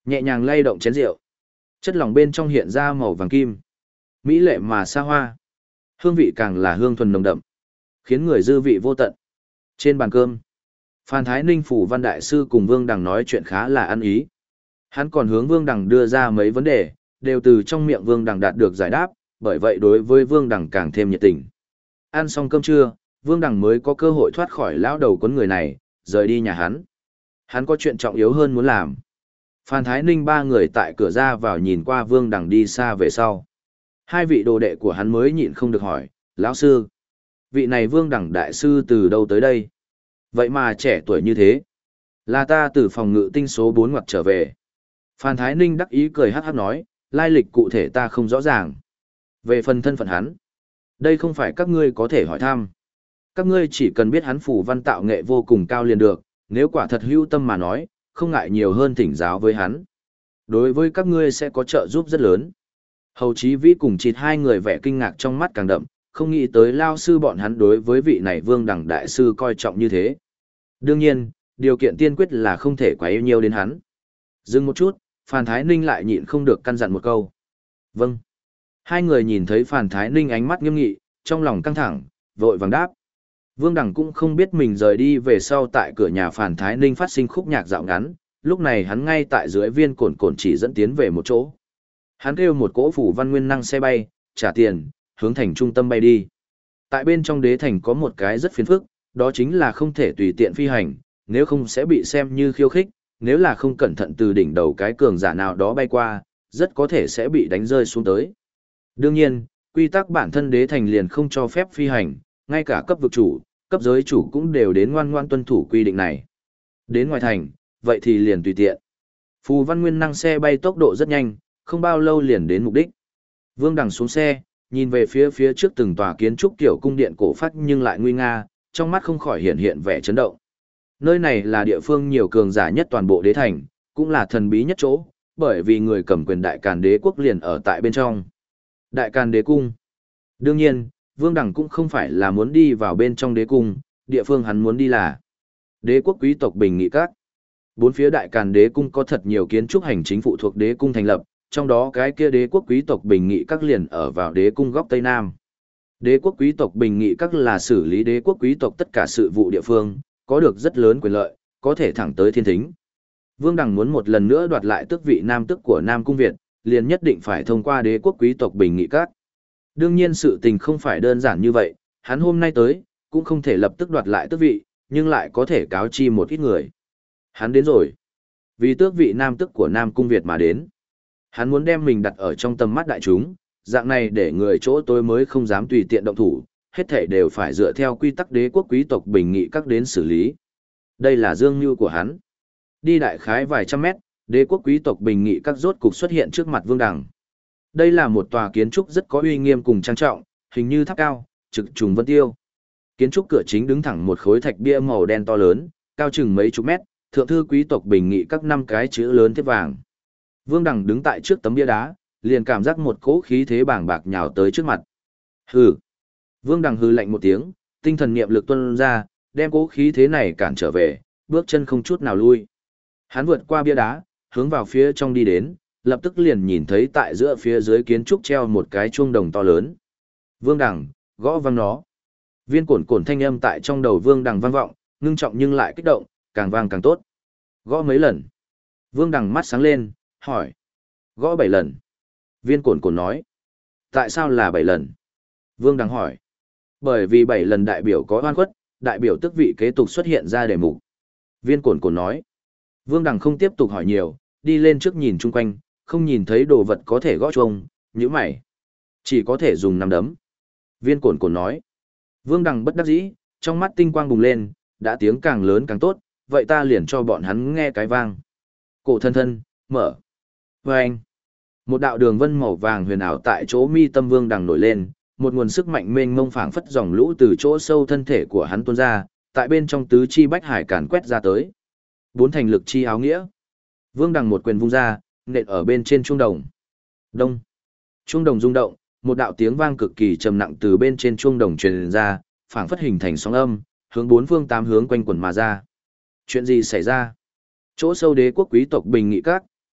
Nhẹ nhàng lay động chén rượu. Chất lỏng bên trong hiện ra màu vàng kim. Mỹ lệ mà xa hoa. Hương vị càng là hương thuần nồng đậm, khiến người dư vị vô tận. Trên bàn cơm, Phan Thái Ninh Phủ Văn Đại Sư cùng Vương Đằng nói chuyện khá là ăn ý. Hắn còn hướng Vương Đằng đưa ra mấy vấn đề, đều từ trong miệng Vương Đằng đạt được giải đáp, bởi vậy đối với Vương Đằng càng thêm nhiệt tình. Ăn xong cơm trưa, Vương Đằng mới có cơ hội thoát khỏi lão đầu quấn người này, rời đi nhà hắn. Hắn có chuyện trọng yếu hơn muốn làm. Phan Thái Ninh ba người tại cửa ra vào nhìn qua Vương Đằng đi xa về sau. Hai vị đồ đệ của hắn mới nhịn không được hỏi, lão sư, vị này Vương Đằng đại sư từ đâu tới đây? Vậy mà trẻ tuổi như thế. Là ta từ phòng ngự tinh số 4 ngoặt trở về. Phan Thái Ninh đắc ý cười hát hát nói, lai lịch cụ thể ta không rõ ràng. Về phần thân phận hắn, đây không phải các ngươi có thể hỏi thăm. Các ngươi chỉ cần biết hắn phủ văn tạo nghệ vô cùng cao liền được, nếu quả thật hữu tâm mà nói, không ngại nhiều hơn thỉnh giáo với hắn. Đối với các ngươi sẽ có trợ giúp rất lớn. Hầu Chí Vĩ cùng Chịt hai người vẻ kinh ngạc trong mắt càng đậm, không nghĩ tới lao sư bọn hắn đối với vị này Vương Đằng đại sư coi trọng như thế. Đương nhiên, điều kiện tiên quyết là không thể quá yêu nhiều đến hắn. Dừng một chút, Phan Thái Ninh lại nhịn không được căn dặn một câu. Vâng. Hai người nhìn thấy Phan Thái Ninh ánh mắt nghiêm nghị, trong lòng căng thẳng, vội vàng đáp. Vương Đằng cũng không biết mình rời đi về sau tại cửa nhà Phan Thái Ninh phát sinh khúc nhạc dạo ngắn, lúc này hắn ngay tại dưới viên cồn cồn chỉ dẫn tiến về một chỗ. Hắn kêu một cỗ phủ văn nguyên năng xe bay, trả tiền, hướng thành trung tâm bay đi. Tại bên trong đế thành có một cái rất phiền phức, đó chính là không thể tùy tiện phi hành, nếu không sẽ bị xem như khiêu khích, nếu là không cẩn thận từ đỉnh đầu cái cường giả nào đó bay qua, rất có thể sẽ bị đánh rơi xuống tới. Đương nhiên, quy tắc bản thân đế thành liền không cho phép phi hành, ngay cả cấp vực chủ, cấp giới chủ cũng đều đến ngoan ngoan tuân thủ quy định này. Đến ngoài thành, vậy thì liền tùy tiện. Phù văn nguyên năng xe bay tốc độ rất nhanh, không bao lâu liền đến mục đích. Vương Đằng xuống xe, nhìn về phía trước từng tòa kiến trúc kiểu cung điện cổ phác nhưng lại nguy nga, trong mắt không khỏi hiện vẻ chấn động. Nơi này là địa phương nhiều cường giả nhất toàn bộ đế thành, cũng là thần bí nhất chỗ, bởi vì người cầm quyền Đại Càn Đế quốc liền ở tại bên trong. Đại Càn Đế cung. Đương nhiên, Vương Đằng cũng không phải là muốn đi vào bên trong đế cung, địa phương hắn muốn đi là Đế quốc quý tộc Bình Nghị Các. Bốn phía Đại Càn Đế cung có thật nhiều kiến trúc hành chính phụ thuộc đế cung thành lập, trong đó cái kia Đế quốc quý tộc Bình Nghị Các liền ở vào đế cung góc Tây Nam. Đế quốc quý tộc Bình Nghị Các là xử lý đế quốc quý tộc tất cả sự vụ địa phương, có được rất lớn quyền lợi, có thể thẳng tới thiên thính. Vương Đằng muốn một lần nữa đoạt lại tước vị nam tước của Nam Cung Việt, liền nhất định phải thông qua đế quốc quý tộc Bình Nghị Các. Đương nhiên sự tình không phải đơn giản như vậy, hắn hôm nay tới, cũng không thể lập tức đoạt lại tước vị, nhưng lại có thể cáo chi một ít người. Hắn đến rồi. Vì tước vị nam tước của Nam Cung Việt mà đến. Hắn muốn đem mình đặt ở trong tầm mắt đại chúng, dạng này để người chỗ tôi mới không dám tùy tiện động thủ, hết thảy đều phải dựa theo quy tắc đế quốc quý tộc Bình Nghị Các đến xử lý. Đây là dương mưu của hắn. Đi đại khái vài trăm mét, đế quốc quý tộc Bình Nghị Các rốt cục xuất hiện trước mặt Vương Đằng. Đây là một tòa kiến trúc rất có uy nghiêm cùng trang trọng, hình như tháp cao, trực trùng vân tiêu. Kiến trúc cửa chính đứng thẳng một khối thạch bia màu đen to lớn, cao chừng mấy chục mét, thượng thư quý tộc Bình Nghị Các 5 cái chữ lớn thiếp vàng. Vương Đằng đứng tại trước tấm bia đá, liền cảm giác một cỗ khí thế bàng bạc nhào tới trước mặt. Hừ. Vương Đằng hừ lạnh một tiếng, tinh thần niệm lực tuôn ra, đem cỗ khí thế này cản trở về, bước chân không chút nào lui. Hắn vượt qua bia đá, hướng vào phía trong đi đến, lập tức liền nhìn thấy tại giữa phía dưới kiến trúc treo một cái chuông đồng to lớn. Vương Đằng, gõ vang nó. Viên cồn cồn thanh âm tại trong đầu Vương Đằng vang vọng, ngưng trọng nhưng lại kích động, càng vang càng tốt. Gõ mấy lần? Vương Đằng mắt sáng lên, hỏi. Gõ 7 lần. Viên cồn cồn nói. Tại sao là 7 lần? Vương Đằng hỏi. Bởi vì 7 lần đại biểu có oan khuất, đại biểu tước vị kế tục xuất hiện ra đề mục. Viên cồn cồn nói. Vương Đằng không tiếp tục hỏi nhiều, đi lên trước nhìn chung quanh, không nhìn thấy đồ vật có thể gõ chuông, nhíu mày. Chỉ có thể dùng nắm đấm. Viên cồn cồn nói. Vương Đằng bất đắc dĩ, trong mắt tinh quang bùng lên, đã tiếng càng lớn càng tốt, vậy ta liền cho bọn hắn nghe cái vang. Cổ thân thân, mở. Vâng. Một đạo đường vân màu vàng huyền ảo tại chỗ mi tâm Vương Đằng nổi lên, một nguồn sức mạnh mênh mông phảng phất dòng lũ từ chỗ sâu thân thể của hắn tuôn ra, tại bên trong tứ chi bách hải càn quét ra tới. 4 thành lực chi áo nghĩa. Vương Đằng một quyền vung ra, nện ở bên trên chuông đồng. Đông. Chuông đồng rung động, một đạo tiếng vang cực kỳ trầm nặng từ bên trên chuông đồng truyền ra, phảng phất hình thành sóng âm, hướng 4 phương 8 hướng quanh quẩn mà ra. Chuyện gì xảy ra? Chỗ sâu đế quốc quý tộc Bình Nghị Các,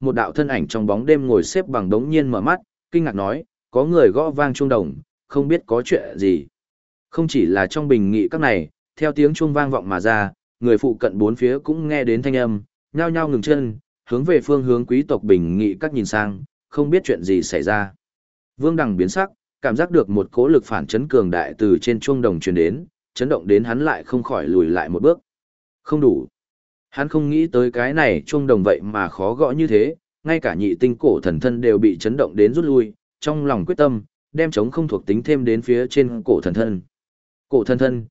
một đạo thân ảnh trong bóng đêm ngồi xếp bằng đống nhiên mở mắt, kinh ngạc nói, có người gõ vang chuông đồng, không biết có chuyện gì. Không chỉ là trong bình nghị các này, theo tiếng chuông vang vọng mà ra, người phụ cận bốn phía cũng nghe đến thanh âm, nhao nhao ngừng chân, hướng về phương hướng quý tộc bình nghị các nhìn sang, không biết chuyện gì xảy ra. Vương Đằng biến sắc, cảm giác được một cỗ lực phản chấn cường đại từ trên chuông đồng truyền đến, chấn động đến hắn lại không khỏi lùi lại một bước. Không đủ. Hắn không nghĩ tới cái này chuông đồng vậy mà khó gõ như thế, ngay cả nhị tinh cổ thần thân đều bị chấn động đến rút lui, trong lòng quyết tâm, đem chống không thuộc tính thêm đến phía trên cổ thần thân. Cổ thần thân,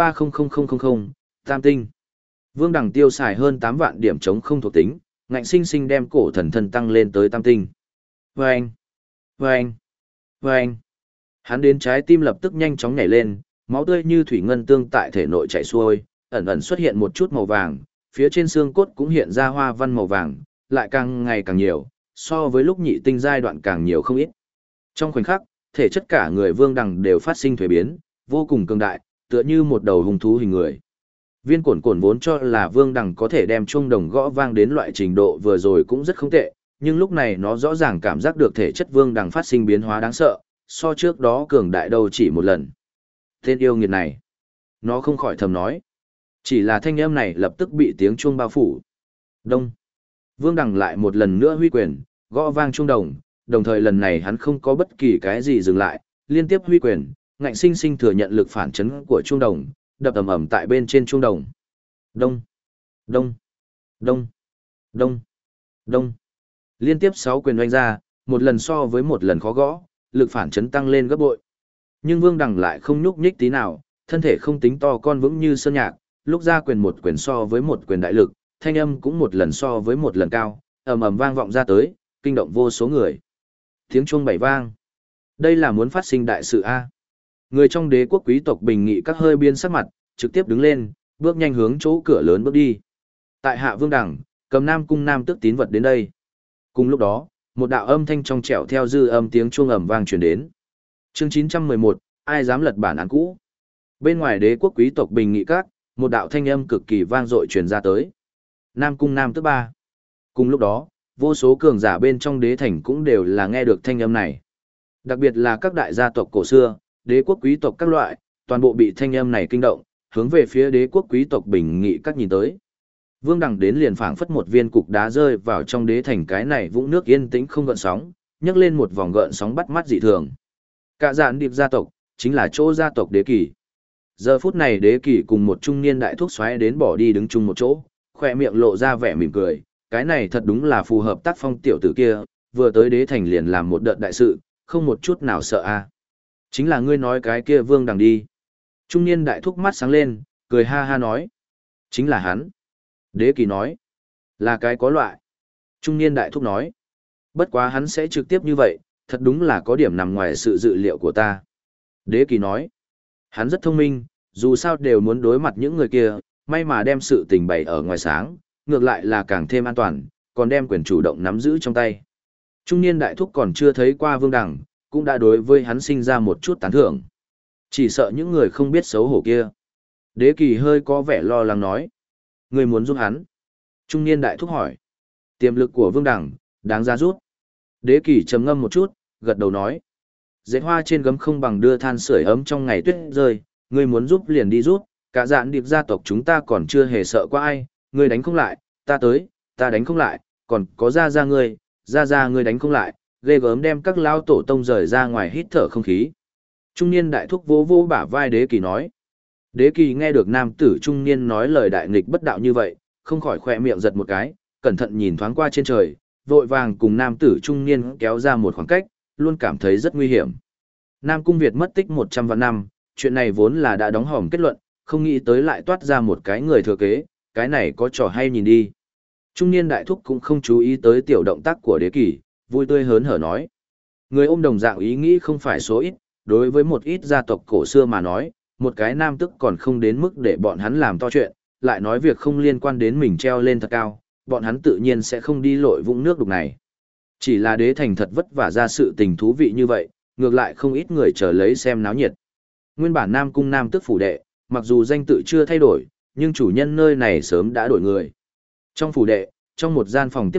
1300000, tam tinh. Vương Đằng tiêu xài hơn 8 vạn điểm chống không thuộc tính, ngạnh sinh sinh đem cổ thần thân tăng lên tới tam tinh. Vâng! Vâng! Vâng! Hắn đến trái tim lập tức nhanh chóng nhảy lên, máu tươi như thủy ngân tương tại thể nội chảy xuôi, ẩn ẩn xuất hiện một chút màu vàng, phía trên xương cốt cũng hiện ra hoa văn màu vàng, lại càng ngày càng nhiều, so với lúc nhị tinh giai đoạn càng nhiều không ít. Trong khoảnh khắc, thể chất cả người Vương Đằng đều phát sinh thuế biến, vô cùng cường đại, tựa như một đầu hung thú hình người. Viên Cổn Cổn vốn cho là Vương Đằng có thể đem chuông đồng gõ vang đến loại trình độ vừa rồi cũng rất không tệ, nhưng lúc này nó rõ ràng cảm giác được thể chất Vương Đằng phát sinh biến hóa đáng sợ, so trước đó cường đại đâu chỉ một lần. Tên yêu nghiệt này, nó không khỏi thầm nói. Chỉ là thanh âm này lập tức bị tiếng chuông bao phủ. Đông. Vương Đằng lại một lần nữa huy quyền, gõ vang chuông đồng, đồng thời lần này hắn không có bất kỳ cái gì dừng lại, liên tiếp huy quyền, ngạnh sinh sinh thừa nhận lực phản chấn của chuông đồng, đập ầm ầm tại bên trên chuông đồng. Đông. Đông. Đông. Đông. Đông. Liên tiếp 6 quyền oanh ra, một lần so với một lần khó gõ, lực phản chấn tăng lên gấp bội. Nhưng Vương Đằng lại không nhúc nhích tí nào, thân thể không tính to con vững như sơn nhạc, lúc ra quyền một quyền so với một quyền đại lực, thanh âm cũng một lần so với một lần cao, ầm ầm vang vọng ra tới, kinh động vô số người. Tiếng chuông bảy vang. Đây là muốn phát sinh đại sự a. Người trong đế quốc quý tộc bình nghị các hơi biên sắc mặt, trực tiếp đứng lên, bước nhanh hướng chỗ cửa lớn bước đi. Tại hạ Vương Đằng, cầm Nam cung nam tước tín vật đến đây. Cùng lúc đó, một đạo âm thanh trong trẻo theo dư âm tiếng chuông ầm vang truyền đến. Chương 911, ai dám lật bản án cũ? Bên ngoài đế quốc quý tộc bình nghị các, một đạo thanh âm cực kỳ vang dội truyền ra tới. Nam cung nam tước 3. Cùng lúc đó, vô số cường giả bên trong đế thành cũng đều là nghe được thanh âm này. Đặc biệt là các đại gia tộc cổ xưa, đế quốc quý tộc các loại, toàn bộ bị thanh âm này kinh động, hướng về phía đế quốc quý tộc bình nghị các nhìn tới. Vương Đằng đến liền phảng phất một viên cục đá rơi vào trong đế thành cái này vũng nước yên tĩnh không gợn sóng, nhấc lên một vòng gợn sóng bắt mắt dị thường. Cả dạn điệp gia tộc, chính là chỗ gia tộc đế kỳ. Giờ phút này đế kỳ cùng một trung niên đại thúc xoáy đến bỏ đi đứng chung một chỗ, khỏe miệng lộ ra vẻ mỉm cười, cái này thật đúng là phù hợp tác phong tiểu tử kia, vừa tới đế thành liền làm một đợt đại sự, không một chút nào sợ a. Chính là ngươi nói cái kia Vương Đằng đi. Trung niên đại thúc mắt sáng lên, cười ha ha nói. Chính là hắn. Đế kỳ nói. Là cái có loại. Trung niên đại thúc nói. Bất quá hắn sẽ trực tiếp như vậy, thật đúng là có điểm nằm ngoài sự dự liệu của ta. Đế kỳ nói. Hắn rất thông minh, dù sao đều muốn đối mặt những người kia, may mà đem sự tình bày ở ngoài sáng, ngược lại là càng thêm an toàn, còn đem quyền chủ động nắm giữ trong tay. Trung niên đại thúc còn chưa thấy qua Vương Đằng, cũng đã đối với hắn sinh ra một chút tán thưởng. Chỉ sợ những người không biết xấu hổ kia. Đế kỳ hơi có vẻ lo lắng nói. Người muốn giúp hắn. Trung niên đại thúc hỏi. Tiềm lực của Vương Đằng, đáng ra rút. Đế kỳ trầm ngâm một chút, gật đầu nói. Dệt hoa trên gấm không bằng đưa than sưởi ấm trong ngày tuyết rơi, người muốn giúp liền đi giúp, cả dạn điệp gia tộc chúng ta còn chưa hề sợ qua ai, người đánh không lại, ta tới, ta đánh không lại, còn có ra ngươi đánh không lại, ghê gớm đem các lao tổ tông rời ra ngoài hít thở không khí. Trung niên đại thúc vỗ vỗ bả vai đế kỳ nói. Đế kỳ nghe được nam tử trung niên nói lời đại nghịch bất đạo như vậy, không khỏi khỏe miệng giật một cái, cẩn thận nhìn thoáng qua trên trời, vội vàng cùng nam tử trung niên kéo ra một khoảng cách, luôn cảm thấy rất nguy hiểm. Nam Cung Việt mất tích 100 vạn năm, chuyện này vốn là đã đóng hòm kết luận, không nghĩ tới lại toát ra một cái người thừa kế, cái này có trò hay nhìn đi. Trung niên đại thúc cũng không chú ý tới tiểu động tác của đế kỳ, vui tươi hớn hở nói. Người ôm đồng dạng ý nghĩ không phải số ít, đối với một ít gia tộc cổ xưa mà nói, một cái nam tức còn không đến mức để bọn hắn làm to chuyện, lại nói việc không liên quan đến mình treo lên thật cao, bọn hắn tự nhiên sẽ không đi lội vũng nước đục này. Chỉ là đế thành thật vất vả ra sự tình thú vị như vậy, ngược lại không ít người chờ lấy xem náo nhiệt. Nguyên bản Nam Cung Nam Tức phủ đệ, mặc dù danh tự chưa thay đổi, nhưng chủ nhân nơi này sớm đã đổi người. Trong phủ đệ, trong một gian phòng tiếp khách,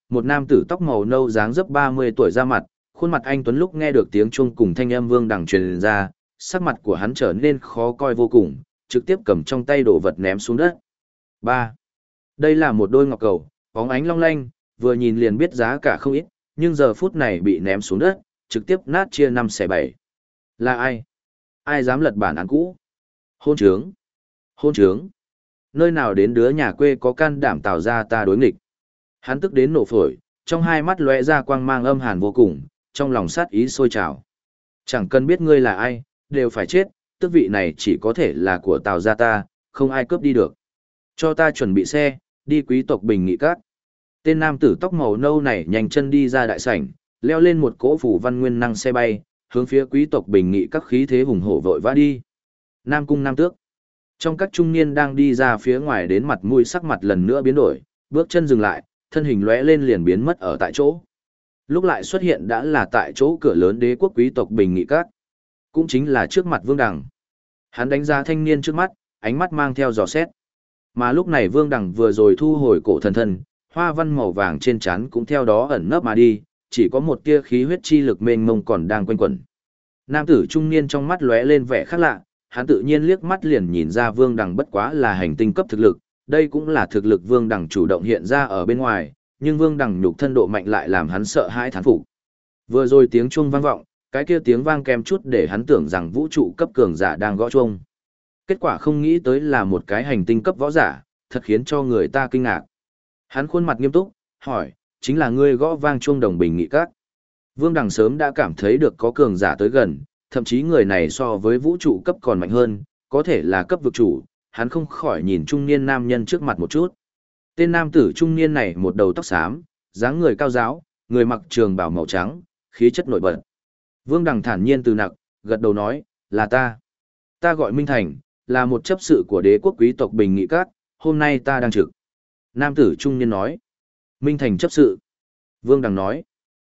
Một nam tử tóc màu nâu dáng dấp 30 tuổi ra mặt, khuôn mặt anh tuấn lúc nghe được tiếng chuông cùng thanh âm Vương Đằng truyền ra, sắc mặt của hắn trở nên khó coi vô cùng, trực tiếp cầm trong tay đồ vật ném xuống đất. 3. Đây là một đôi ngọc cầu, bóng ánh long lanh, vừa nhìn liền biết giá cả không ít, nhưng giờ phút này bị ném xuống đất, trực tiếp nát chia 5 xẻ 7. Là ai? Ai dám lật bản án cũ? Hôn trướng! Hôn trướng! Nơi nào đến đứa nhà quê có can đảm tạo ra ta đối nghịch? Hắn tức đến nổ phổi, trong hai mắt lóe ra quang mang âm hàn vô cùng, trong lòng sát ý sôi trào. Chẳng cần biết ngươi là ai, đều phải chết, tước vị này chỉ có thể là của Tào gia ta, không ai cướp đi được. Cho ta chuẩn bị xe, đi quý tộc Bình Nghị Các. Tên nam tử tóc màu nâu này nhanh chân đi ra đại sảnh, leo lên một cỗ phủ văn nguyên năng xe bay, hướng phía quý tộc Bình Nghị Các khí thế hùng hổ vội vã đi. Nam cung nam tước. Trong các trung niên đang đi ra phía ngoài đến mặt mũi sắc mặt lần nữa biến đổi, bước chân dừng lại, thân hình lóe lên liền biến mất ở tại chỗ. Lúc lại xuất hiện đã là tại chỗ cửa lớn đế quốc quý tộc Bình Nghị Các, cũng chính là trước mặt Vương Đằng. Hắn đánh giá thanh niên trước mắt, ánh mắt mang theo dò xét. Mà lúc này Vương Đằng vừa rồi thu hồi cổ thần thân, hoa văn màu vàng trên trán cũng theo đó ẩn nấp mà đi, chỉ có một tia khí huyết chi lực mênh mông còn đang quanh quẩn. Nam tử trung niên trong mắt lóe lên vẻ khác lạ, hắn tự nhiên liếc mắt liền nhìn ra Vương Đằng bất quá là hành tinh cấp thực lực, đây cũng là thực lực Vương Đằng chủ động hiện ra ở bên ngoài, nhưng Vương Đằng nhục thân độ mạnh lại làm hắn sợ hãi thán phục. Vừa rồi tiếng chuông vang vọng, cái kia tiếng vang kèm chút để hắn tưởng rằng vũ trụ cấp cường giả đang gõ chuông. Kết quả không nghĩ tới là một cái hành tinh cấp võ giả, thật khiến cho người ta kinh ngạc. Hắn khuôn mặt nghiêm túc, hỏi, chính là ngươi gõ vang chuông Đồng Bình Nghị Các. Vương Đằng sớm đã cảm thấy được có cường giả tới gần, thậm chí người này so với vũ trụ cấp còn mạnh hơn, có thể là cấp vực chủ, hắn không khỏi nhìn trung niên nam nhân trước mặt một chút. Tên nam tử trung niên này một đầu tóc xám, dáng người cao giáo, người mặc trường bào màu trắng, khí chất nổi bật. Vương Đằng thản nhiên từ nặc, gật đầu nói, là ta. Ta gọi Minh Thành, là một chấp sự của đế quốc quý tộc Bình Nghị Các, hôm nay ta đang trực. Nam tử trung niên nói, Minh Thành chấp sự. Vương Đằng nói,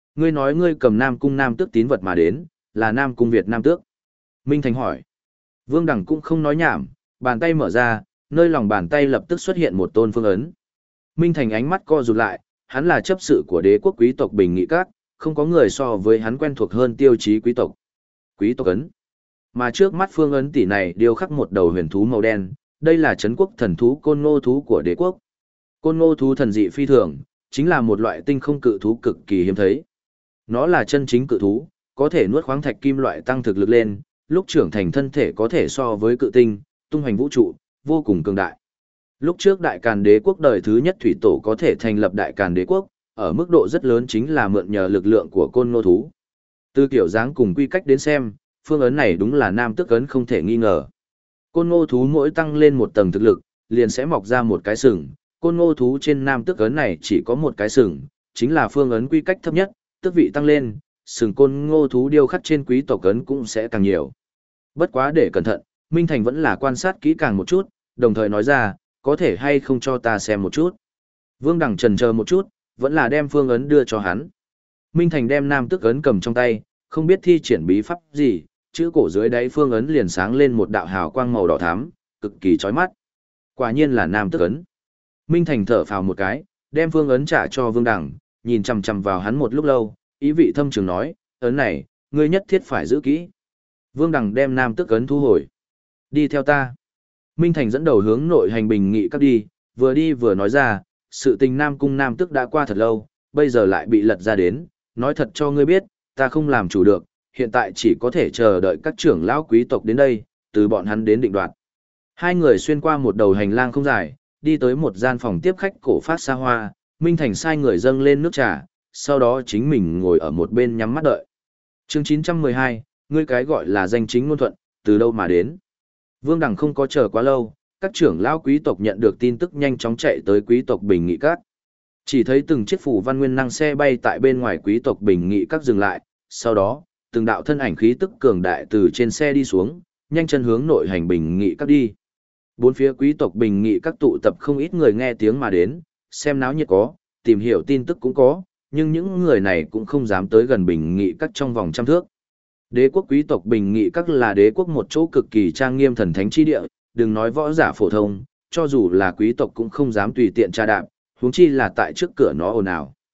ngươi cầm Nam cung Nam Tước tín vật mà đến, là Nam cung Việt Nam Tước. Minh Thành hỏi, Vương Đằng cũng không nói nhảm, bàn tay mở ra, nơi lòng bàn tay lập tức xuất hiện một tôn phương ấn. Minh Thành ánh mắt co rụt lại, hắn là chấp sự của đế quốc quý tộc Bình Nghị Các, không có người so với hắn quen thuộc hơn tiêu chí quý tộc. Quý tộc ấn. Mà trước mắt phương ấn tỷ này điêu khắc một đầu huyền thú màu đen, đây là trấn quốc thần thú côn ngô thú của đế quốc. Côn ngô thú thần dị phi thường, chính là một loại tinh không cự thú cực kỳ hiếm thấy. Nó là chân chính cự thú, có thể nuốt khoáng thạch kim loại tăng thực lực lên, lúc trưởng thành thân thể có thể so với cự tinh, tung hoành vũ trụ, vô cùng cường đại. Lúc trước Đại Càn Đế quốc đời thứ nhất thủy tổ có thể thành lập Đại Càn Đế quốc, ở mức độ rất lớn chính là mượn nhờ lực lượng của côn ngô thú. Từ kiểu dáng cùng quy cách đến xem, phương ấn này đúng là nam tước ấn không thể nghi ngờ. Côn ngô thú mỗi tăng lên một tầng thực lực, liền sẽ mọc ra một cái sừng. Côn ngô thú trên nam tước ấn này chỉ có một cái sừng, chính là phương ấn quy cách thấp nhất, tước vị tăng lên, sừng côn ngô thú điêu khắc trên quý tộc ấn cũng sẽ càng nhiều. Bất quá để cẩn thận, Minh Thành vẫn là quan sát kỹ càng một chút, đồng thời nói ra, có thể hay không cho ta xem một chút. Vương Đằng chần chờ một chút, vẫn là đem phương ấn đưa cho hắn. Minh Thành đem nam tước ấn cầm trong tay, không biết thi triển bí pháp gì, chữ cổ dưới đáy phương ấn liền sáng lên một đạo hào quang màu đỏ thắm, cực kỳ chói mắt. Quả nhiên là nam tước ấn. Minh Thành thở phào một cái, đem phương ấn trả cho Vương Đằng, nhìn chằm chằm vào hắn một lúc lâu, ý vị thâm trường nói, ấn này, ngươi nhất thiết phải giữ kỹ. Vương Đằng đem nam tước ấn thu hồi. Đi theo ta. Minh Thành dẫn đầu hướng nội hành Bình Nghị Các đi vừa nói ra, sự tình Nam cung Nam Tước đã qua thật lâu, bây giờ lại bị lật ra đến, nói thật cho ngươi biết, ta không làm chủ được, hiện tại chỉ có thể chờ đợi các trưởng lão quý tộc đến đây, từ bọn hắn đến định đoạt. Hai người xuyên qua một đầu hành lang không dài, đi tới một gian phòng tiếp khách cổ phát xa hoa, Minh Thành sai người dâng lên nước trà, sau đó chính mình ngồi ở một bên nhắm mắt đợi. Chương 912, ngươi cái gọi là danh chính ngôn thuận, từ đâu mà đến? Vương Đằng không có chờ quá lâu, các trưởng lão quý tộc nhận được tin tức nhanh chóng chạy tới quý tộc Bình Nghị Các. Chỉ thấy từng chiếc phủ văn nguyên năng xe bay tại bên ngoài quý tộc Bình Nghị Các dừng lại, sau đó, từng đạo thân ảnh khí tức cường đại từ trên xe đi xuống, nhanh chân hướng nội hành Bình Nghị Các đi. Bốn phía quý tộc Bình Nghị Các tụ tập không ít người nghe tiếng mà đến, xem náo nhiệt có, tìm hiểu tin tức cũng có, nhưng những người này cũng không dám tới gần Bình Nghị Các trong vòng trăm thước. Đế quốc quý tộc Bình Nghị Các là đế quốc một chỗ cực kỳ trang nghiêm thần thánh chi địa, đừng nói võ giả phổ thông, cho dù là quý tộc cũng không dám tùy tiện tra đạp, huống chi là tại trước cửa nó ồn ào.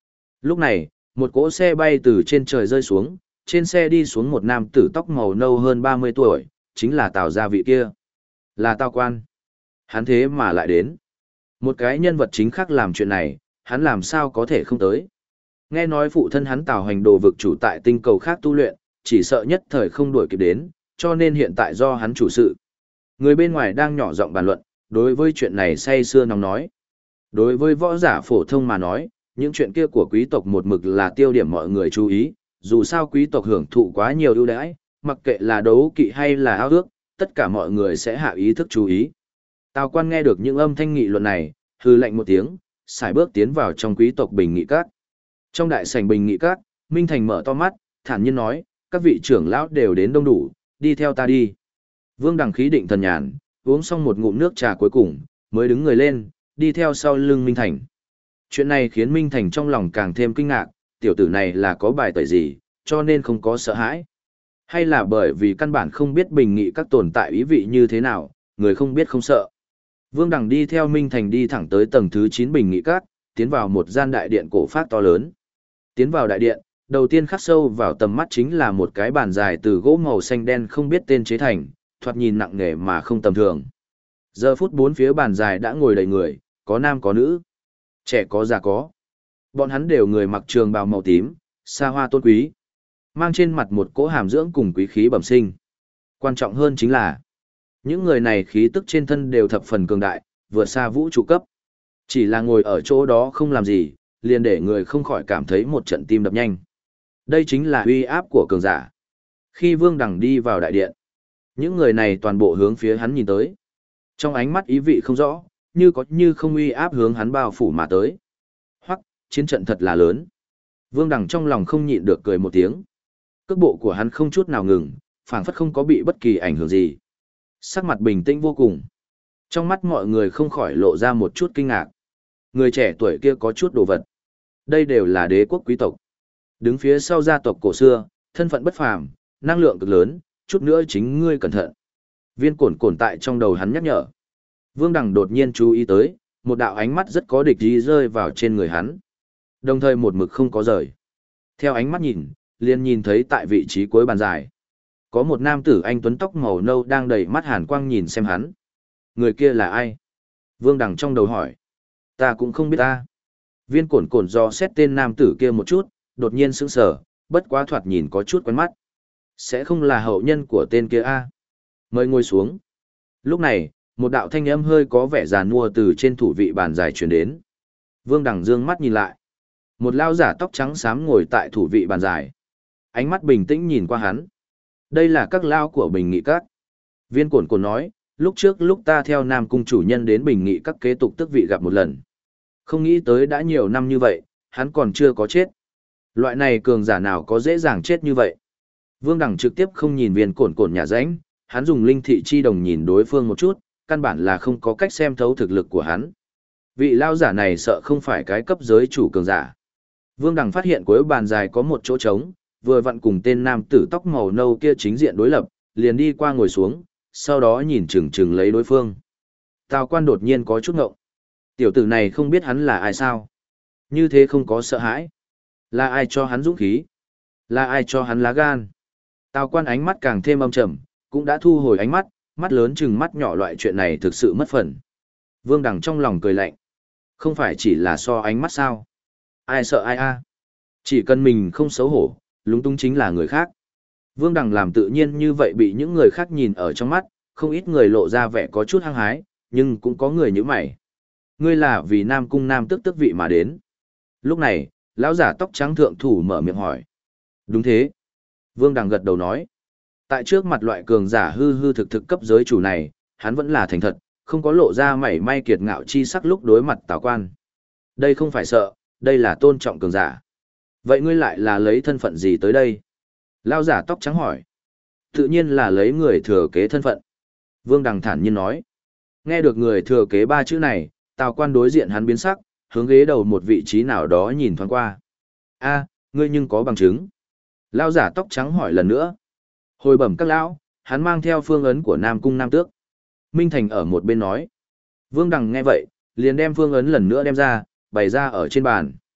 Lúc này, một cỗ xe bay từ trên trời rơi xuống, trên xe đi xuống một nam tử tóc màu nâu hơn 30 tuổi, chính là Tào gia vị kia. Là Tào Quan. Hắn thế mà lại đến. Một cái nhân vật chính khác làm chuyện này, hắn làm sao có thể không tới. Nghe nói phụ thân hắn Tào Hành Đồ vực chủ tại tinh cầu khác tu luyện, chỉ sợ nhất thời không đuổi kịp đến, cho nên hiện tại do hắn chủ sự. Người bên ngoài đang nhỏ giọng bàn luận, đối với chuyện này say sưa nóng nói. Đối với võ giả phổ thông mà nói, những chuyện kia của quý tộc một mực là tiêu điểm mọi người chú ý, dù sao quý tộc hưởng thụ quá nhiều ưu đãi, mặc kệ là đấu kỵ hay là ao ước, tất cả mọi người sẽ hạ ý thức chú ý. Tào Quan nghe được những âm thanh nghị luận này, hừ lạnh một tiếng, sải bước tiến vào trong quý tộc bình nghị các. Trong đại sảnh bình nghị các, Minh Thành mở to mắt, thản nhiên nói, các vị trưởng lão đều đến đông đủ, đi theo ta đi. Vương Đằng khí định thần nhàn, uống xong một ngụm nước trà cuối cùng, mới đứng người lên, đi theo sau lưng Minh Thành. Chuyện này khiến Minh Thành trong lòng càng thêm kinh ngạc, tiểu tử này là có bài tẩy gì, cho nên không có sợ hãi. Hay là bởi vì căn bản không biết bình nghị các tồn tại ý vị như thế nào, người không biết không sợ. Vương Đằng đi theo Minh Thành đi thẳng tới tầng thứ 9 bình nghị các, tiến vào một gian đại điện cổ phát to lớn. Tiến vào đại điện, đầu tiên khắc sâu vào tầm mắt chính là một cái bàn dài từ gỗ màu xanh đen không biết tên chế thành, thoạt nhìn nặng nề mà không tầm thường. Giờ phút bốn phía bàn dài đã ngồi đầy người, có nam có nữ, trẻ có già có. Bọn hắn đều người mặc trường bào màu tím, xa hoa tôn quý, mang trên mặt một cỗ hàm dưỡng cùng quý khí bẩm sinh. Quan trọng hơn chính là, những người này khí tức trên thân đều thập phần cường đại, vượt xa vũ trụ cấp. Chỉ là ngồi ở chỗ đó không làm gì, liền để người không khỏi cảm thấy một trận tim đập nhanh. Đây chính là uy áp của cường giả. Khi Vương Đằng đi vào đại điện, những người này toàn bộ hướng phía hắn nhìn tới. Trong ánh mắt ý vị không rõ, như có như không uy áp hướng hắn bao phủ mà tới. Hoặc, chiến trận thật là lớn. Vương Đằng trong lòng không nhịn được cười một tiếng. Cước bộ của hắn không chút nào ngừng, phảng phất không có bị bất kỳ ảnh hưởng gì. Sắc mặt bình tĩnh vô cùng. Trong mắt mọi người không khỏi lộ ra một chút kinh ngạc. Người trẻ tuổi kia có chút đồ vật. Đây đều là đế quốc quý tộc. Đứng phía sau gia tộc cổ xưa, thân phận bất phàm, năng lượng cực lớn, chút nữa chính ngươi cẩn thận. Viên cổn cổn tại trong đầu hắn nhắc nhở. Vương Đằng đột nhiên chú ý tới, một đạo ánh mắt rất có địch ý rơi vào trên người hắn. Đồng thời một mực không có rời. Theo ánh mắt nhìn, liền nhìn thấy tại vị trí cuối bàn dài. Có một nam tử anh tuấn tóc màu nâu đang đầy mắt hàn quang nhìn xem hắn. Người kia là ai? Vương Đằng trong đầu hỏi. Ta cũng không biết ta. Viên cổn cổn do xét tên nam tử kia một chút, đột nhiên sững sờ, bất quá thoạt nhìn có chút quen mắt. Sẽ không là hậu nhân của tên kia a? Mời ngồi xuống. Lúc này, một đạo thanh âm hơi có vẻ giàn mua từ trên thủ vị bàn dài truyền đến. Vương Đằng dương mắt nhìn lại. Một lao giả tóc trắng xám ngồi tại thủ vị bàn dài. Ánh mắt bình tĩnh nhìn qua hắn. Đây là các lao của Bình Nghị Các. Viên cổn cổn nói, lúc trước lúc ta theo Nam Cung chủ nhân đến Bình Nghị Các kế tục tước vị gặp một lần. Không nghĩ tới đã nhiều năm như vậy, hắn còn chưa có chết. Loại này cường giả nào có dễ dàng chết như vậy. Vương Đằng trực tiếp không nhìn viên cổn cổn nhà ránh, hắn dùng linh thị chi đồng nhìn đối phương một chút, căn bản là không có cách xem thấu thực lực của hắn. Vị lao giả này sợ không phải cái cấp giới chủ cường giả. Vương Đằng phát hiện cuối bàn dài có một chỗ trống, vừa vặn cùng tên nam tử tóc màu nâu kia chính diện đối lập, liền đi qua ngồi xuống, sau đó nhìn chừng chừng lấy đối phương. Tào Quan đột nhiên có chút ngộng. Tiểu tử này không biết hắn là ai sao? Như thế không có sợ hãi. Là ai cho hắn dũng khí? Là ai cho hắn lá gan? Tào Quan ánh mắt càng thêm âm trầm, cũng đã thu hồi ánh mắt, mắt lớn chừng mắt nhỏ, loại chuyện này thực sự mất phần. Vương Đằng trong lòng cười lạnh. Không phải chỉ là so ánh mắt sao? Ai sợ ai a? Chỉ cần mình không xấu hổ, lúng túng chính là người khác. Vương Đằng làm tự nhiên như vậy bị những người khác nhìn ở trong mắt, không ít người lộ ra vẻ có chút hăng hái, nhưng cũng có người nhíu mày. Ngươi là vì Nam Cung Nam tước vị mà đến. Lúc này, lão giả tóc trắng thượng thủ mở miệng hỏi. Đúng thế. Vương Đằng gật đầu nói. Tại trước mặt loại cường giả hư hư thực thực cấp giới chủ này, hắn vẫn là thành thật, không có lộ ra mảy may kiệt ngạo chi sắc lúc đối mặt Tào Quan. Đây không phải sợ, đây là tôn trọng cường giả. Vậy ngươi lại là lấy thân phận gì tới đây? Lão giả tóc trắng hỏi. Tự nhiên là lấy người thừa kế thân phận. Vương Đằng thản nhiên nói. Nghe được người thừa kế ba chữ này, Tào Quan đối diện hắn biến sắc, hướng ghế đầu một vị trí nào đó nhìn thoáng qua. A, ngươi nhưng có bằng chứng? Lão giả tóc trắng hỏi lần nữa. Hồi bẩm các lão, hắn mang theo phương ấn của Nam Cung Nam Tước. Minh Thành ở một bên nói. Vương Đằng nghe vậy, liền đem phương ấn lần nữa đem ra, bày ra ở trên bàn.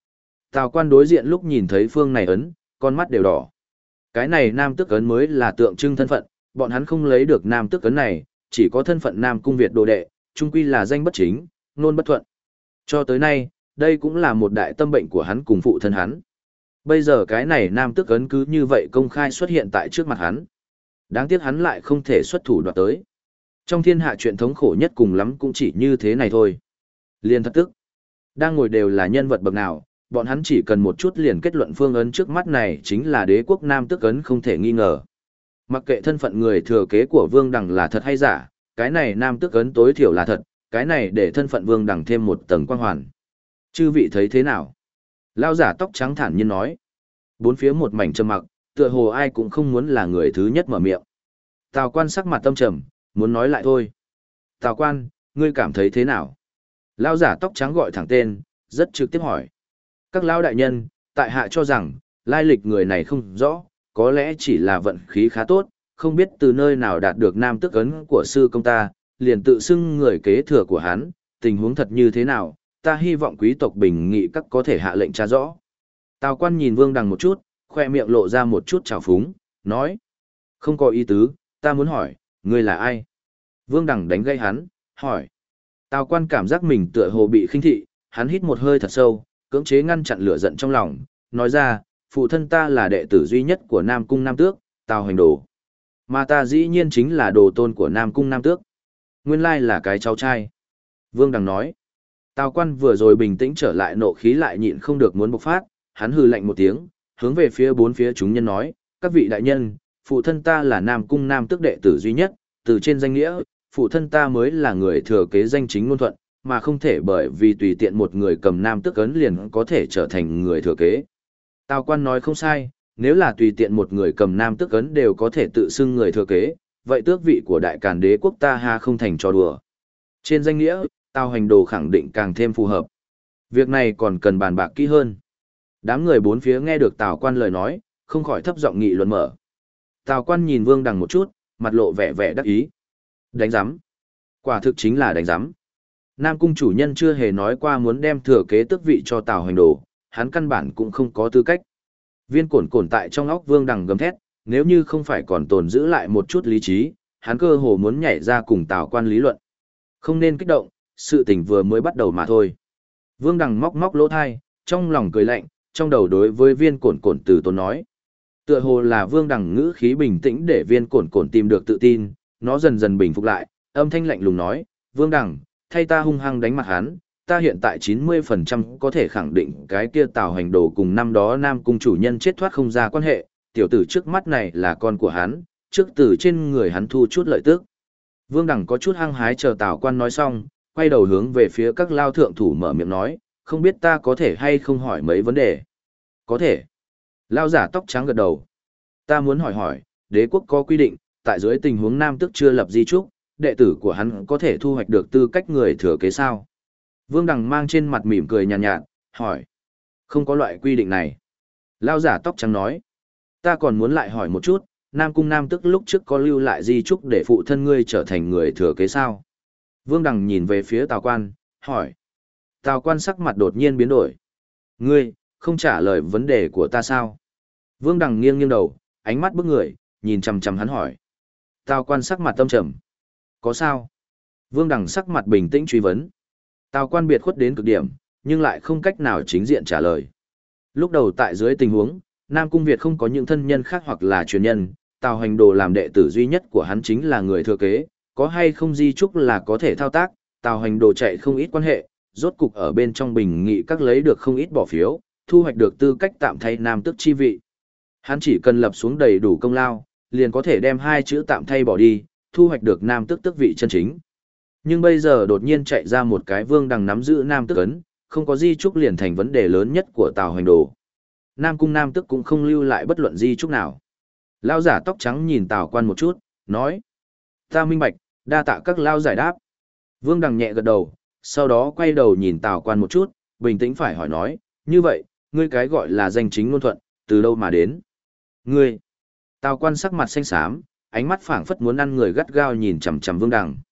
Tào quan đối diện lúc nhìn thấy phương này ấn, con mắt đều đỏ. Cái này nam tước ấn mới là tượng trưng thân phận, bọn hắn không lấy được nam tước ấn này, chỉ có thân phận Nam Cung Việt đồ đệ, chung quy là danh bất chính, nôn bất thuận. Cho tới nay, đây cũng là một đại tâm bệnh của hắn cùng phụ thân hắn. Bây giờ cái này nam tước ấn cứ như vậy công khai xuất hiện tại trước mặt hắn. Đáng tiếc hắn lại không thể xuất thủ đoạt tới. Trong thiên hạ chuyện thống khổ nhất cùng lắm cũng chỉ như thế này thôi. Liên thất tức. Đang ngồi đều là nhân vật bậc nào, bọn hắn chỉ cần một chút liền kết luận phương ấn trước mắt này chính là đế quốc nam tước ấn không thể nghi ngờ. Mặc kệ thân phận người thừa kế của Vương Đằng là thật hay giả, cái này nam tước ấn tối thiểu là thật, cái này để thân phận Vương Đằng thêm một tầng quang hoàn. Chư vị thấy thế nào? Lão giả tóc trắng thản nhiên nói. Bốn phía một mảnh trầm mặc, tựa hồ ai cũng không muốn là người thứ nhất mở miệng. Tào quan sắc mặt tâm trầm, muốn nói lại thôi. Tào quan, ngươi cảm thấy thế nào? Lão giả tóc trắng gọi thẳng tên, rất trực tiếp hỏi. Các lão đại nhân, tại hạ cho rằng, lai lịch người này không rõ, có lẽ chỉ là vận khí khá tốt, không biết từ nơi nào đạt được nam tước ấn của sư công ta, liền tự xưng người kế thừa của hắn, tình huống thật như thế nào, ta hy vọng quý tộc bình nghị các có thể hạ lệnh tra rõ. Tào quan nhìn Vương Đằng một chút, khoe miệng lộ ra một chút trào phúng, nói. Không có ý tứ, ta muốn hỏi, ngươi là ai? Vương Đằng đánh gây hắn, hỏi. Tào quan cảm giác mình tựa hồ bị khinh thị, hắn hít một hơi thật sâu, cưỡng chế ngăn chặn lửa giận trong lòng, nói ra, phụ thân ta là đệ tử duy nhất của Nam Cung Nam Tước, Tào Hoành Đồ. Mà ta dĩ nhiên chính là đồ tôn của Nam Cung Nam Tước. Nguyên lai là cái cháu trai. Vương Đằng nói. Tào quan vừa rồi bình tĩnh trở lại, nộ khí lại nhịn không được muốn bộc phát, hắn hừ lạnh một tiếng, hướng về phía bốn phía chúng nhân nói, các vị đại nhân, phụ thân ta là Nam Cung Nam Tước đệ tử duy nhất, từ trên danh nghĩa, phụ thân ta mới là người thừa kế danh chính ngôn thuận, mà không thể bởi vì tùy tiện một người cầm Nam Tước ấn liền có thể trở thành người thừa kế. Tào quan nói không sai, nếu là tùy tiện một người cầm Nam Tước ấn đều có thể tự xưng người thừa kế, vậy tước vị của đại càn đế quốc ta ha không thành trò đùa. Trên danh nghĩa, Tào Hoành Đồ khẳng định càng thêm phù hợp. Việc này còn cần bàn bạc kỹ hơn. Đám người bốn phía nghe được Tào quan lời nói, không khỏi thấp giọng nghị luận mở. Tào quan nhìn Vương Đằng một chút, mặt lộ vẻ vẻ đắc ý. Đánh giám. Quả thực chính là đánh giám. Nam cung chủ nhân chưa hề nói qua muốn đem thừa kế tước vị cho Tào Hoành Đồ, hắn căn bản cũng không có tư cách. Viên cổn cổn tại trong óc Vương Đằng gầm thét, nếu như không phải còn tồn giữ lại một chút lý trí, hắn cơ hồ muốn nhảy ra cùng Tào quan lý luận. Không nên kích động, sự tình vừa mới bắt đầu mà thôi. Vương Đằng móc móc lỗ thai, trong lòng cười lạnh, trong đầu đối với viên cổn cổn từ tốn nói. Tựa hồ là Vương Đằng ngữ khí bình tĩnh để viên cổn cổn tìm được tự tin, nó dần dần bình phục lại, âm thanh lạnh lùng nói, Vương Đằng, thay ta hung hăng đánh mặt hắn, ta hiện tại 90% có thể khẳng định cái kia Tào Hoành Đồ cùng năm đó Nam cung chủ nhân chết thoát không ra quan hệ, tiểu tử trước mắt này là con của hắn, trước từ trên người hắn thu chút lợi tức. Vương Đằng có chút hăng hái chờ Tào quan nói xong, quay đầu hướng về phía các lao thượng thủ mở miệng nói, không biết ta có thể hay không hỏi mấy vấn đề. Có thể. Lao giả tóc trắng gật đầu. Ta muốn hỏi, đế quốc có quy định, tại dưới tình huống nam tước chưa lập di trúc, đệ tử của hắn có thể thu hoạch được tư cách người thừa kế sao? Vương Đằng mang trên mặt mỉm cười nhàn nhạt, hỏi. Không có loại quy định này. Lao giả tóc trắng nói. Ta còn muốn lại hỏi một chút, Nam cung Nam Tước lúc trước có lưu lại di trúc để phụ thân ngươi trở thành người thừa kế sao? Vương Đằng nhìn về phía Tào quan, hỏi. Tào quan sắc mặt đột nhiên biến đổi. Ngươi, không trả lời vấn đề của ta sao? Vương Đằng nghiêng nghiêng đầu, ánh mắt bức người, nhìn chằm chằm hắn hỏi. Tào quan sắc mặt tâm trầm. Có sao? Vương Đằng sắc mặt bình tĩnh truy vấn. Tào quan biệt khuất đến cực điểm, nhưng lại không cách nào chính diện trả lời. Lúc đầu tại dưới tình huống, Nam Cung Việt không có những thân nhân khác hoặc là truyền nhân, Tào Hoành Đồ làm đệ tử duy nhất của hắn chính là người thừa kế, có hay không di trúc là có thể thao tác, Tào Hoành Đồ chạy không ít quan hệ, rốt cục ở bên trong bình nghị các lấy được không ít bỏ phiếu, thu hoạch được tư cách tạm thay nam tước chi vị. Hắn chỉ cần lập xuống đầy đủ công lao, liền có thể đem hai chữ tạm thay bỏ đi, thu hoạch được nam tước tước vị chân chính. Nhưng bây giờ đột nhiên chạy ra một cái Vương Đằng nắm giữ nam tước ấn, không có di trúc liền thành vấn đề lớn nhất của Tào Hoành Đồ. Nam cung Nam Tước cũng không lưu lại bất luận di trúc nào. Lao giả tóc trắng nhìn Tào quan một chút, nói. Ta minh bạch, đa tạ các lao giải đáp. Vương Đằng nhẹ gật đầu, sau đó quay đầu nhìn Tào quan một chút, bình tĩnh phải hỏi nói, như vậy, ngươi cái gọi là danh chính ngôn thuận, từ đâu mà đến? Ngươi. Tào quan sắc mặt xanh xám, ánh mắt phảng phất muốn ăn người gắt gao nhìn chằm chằm Vương Đằng.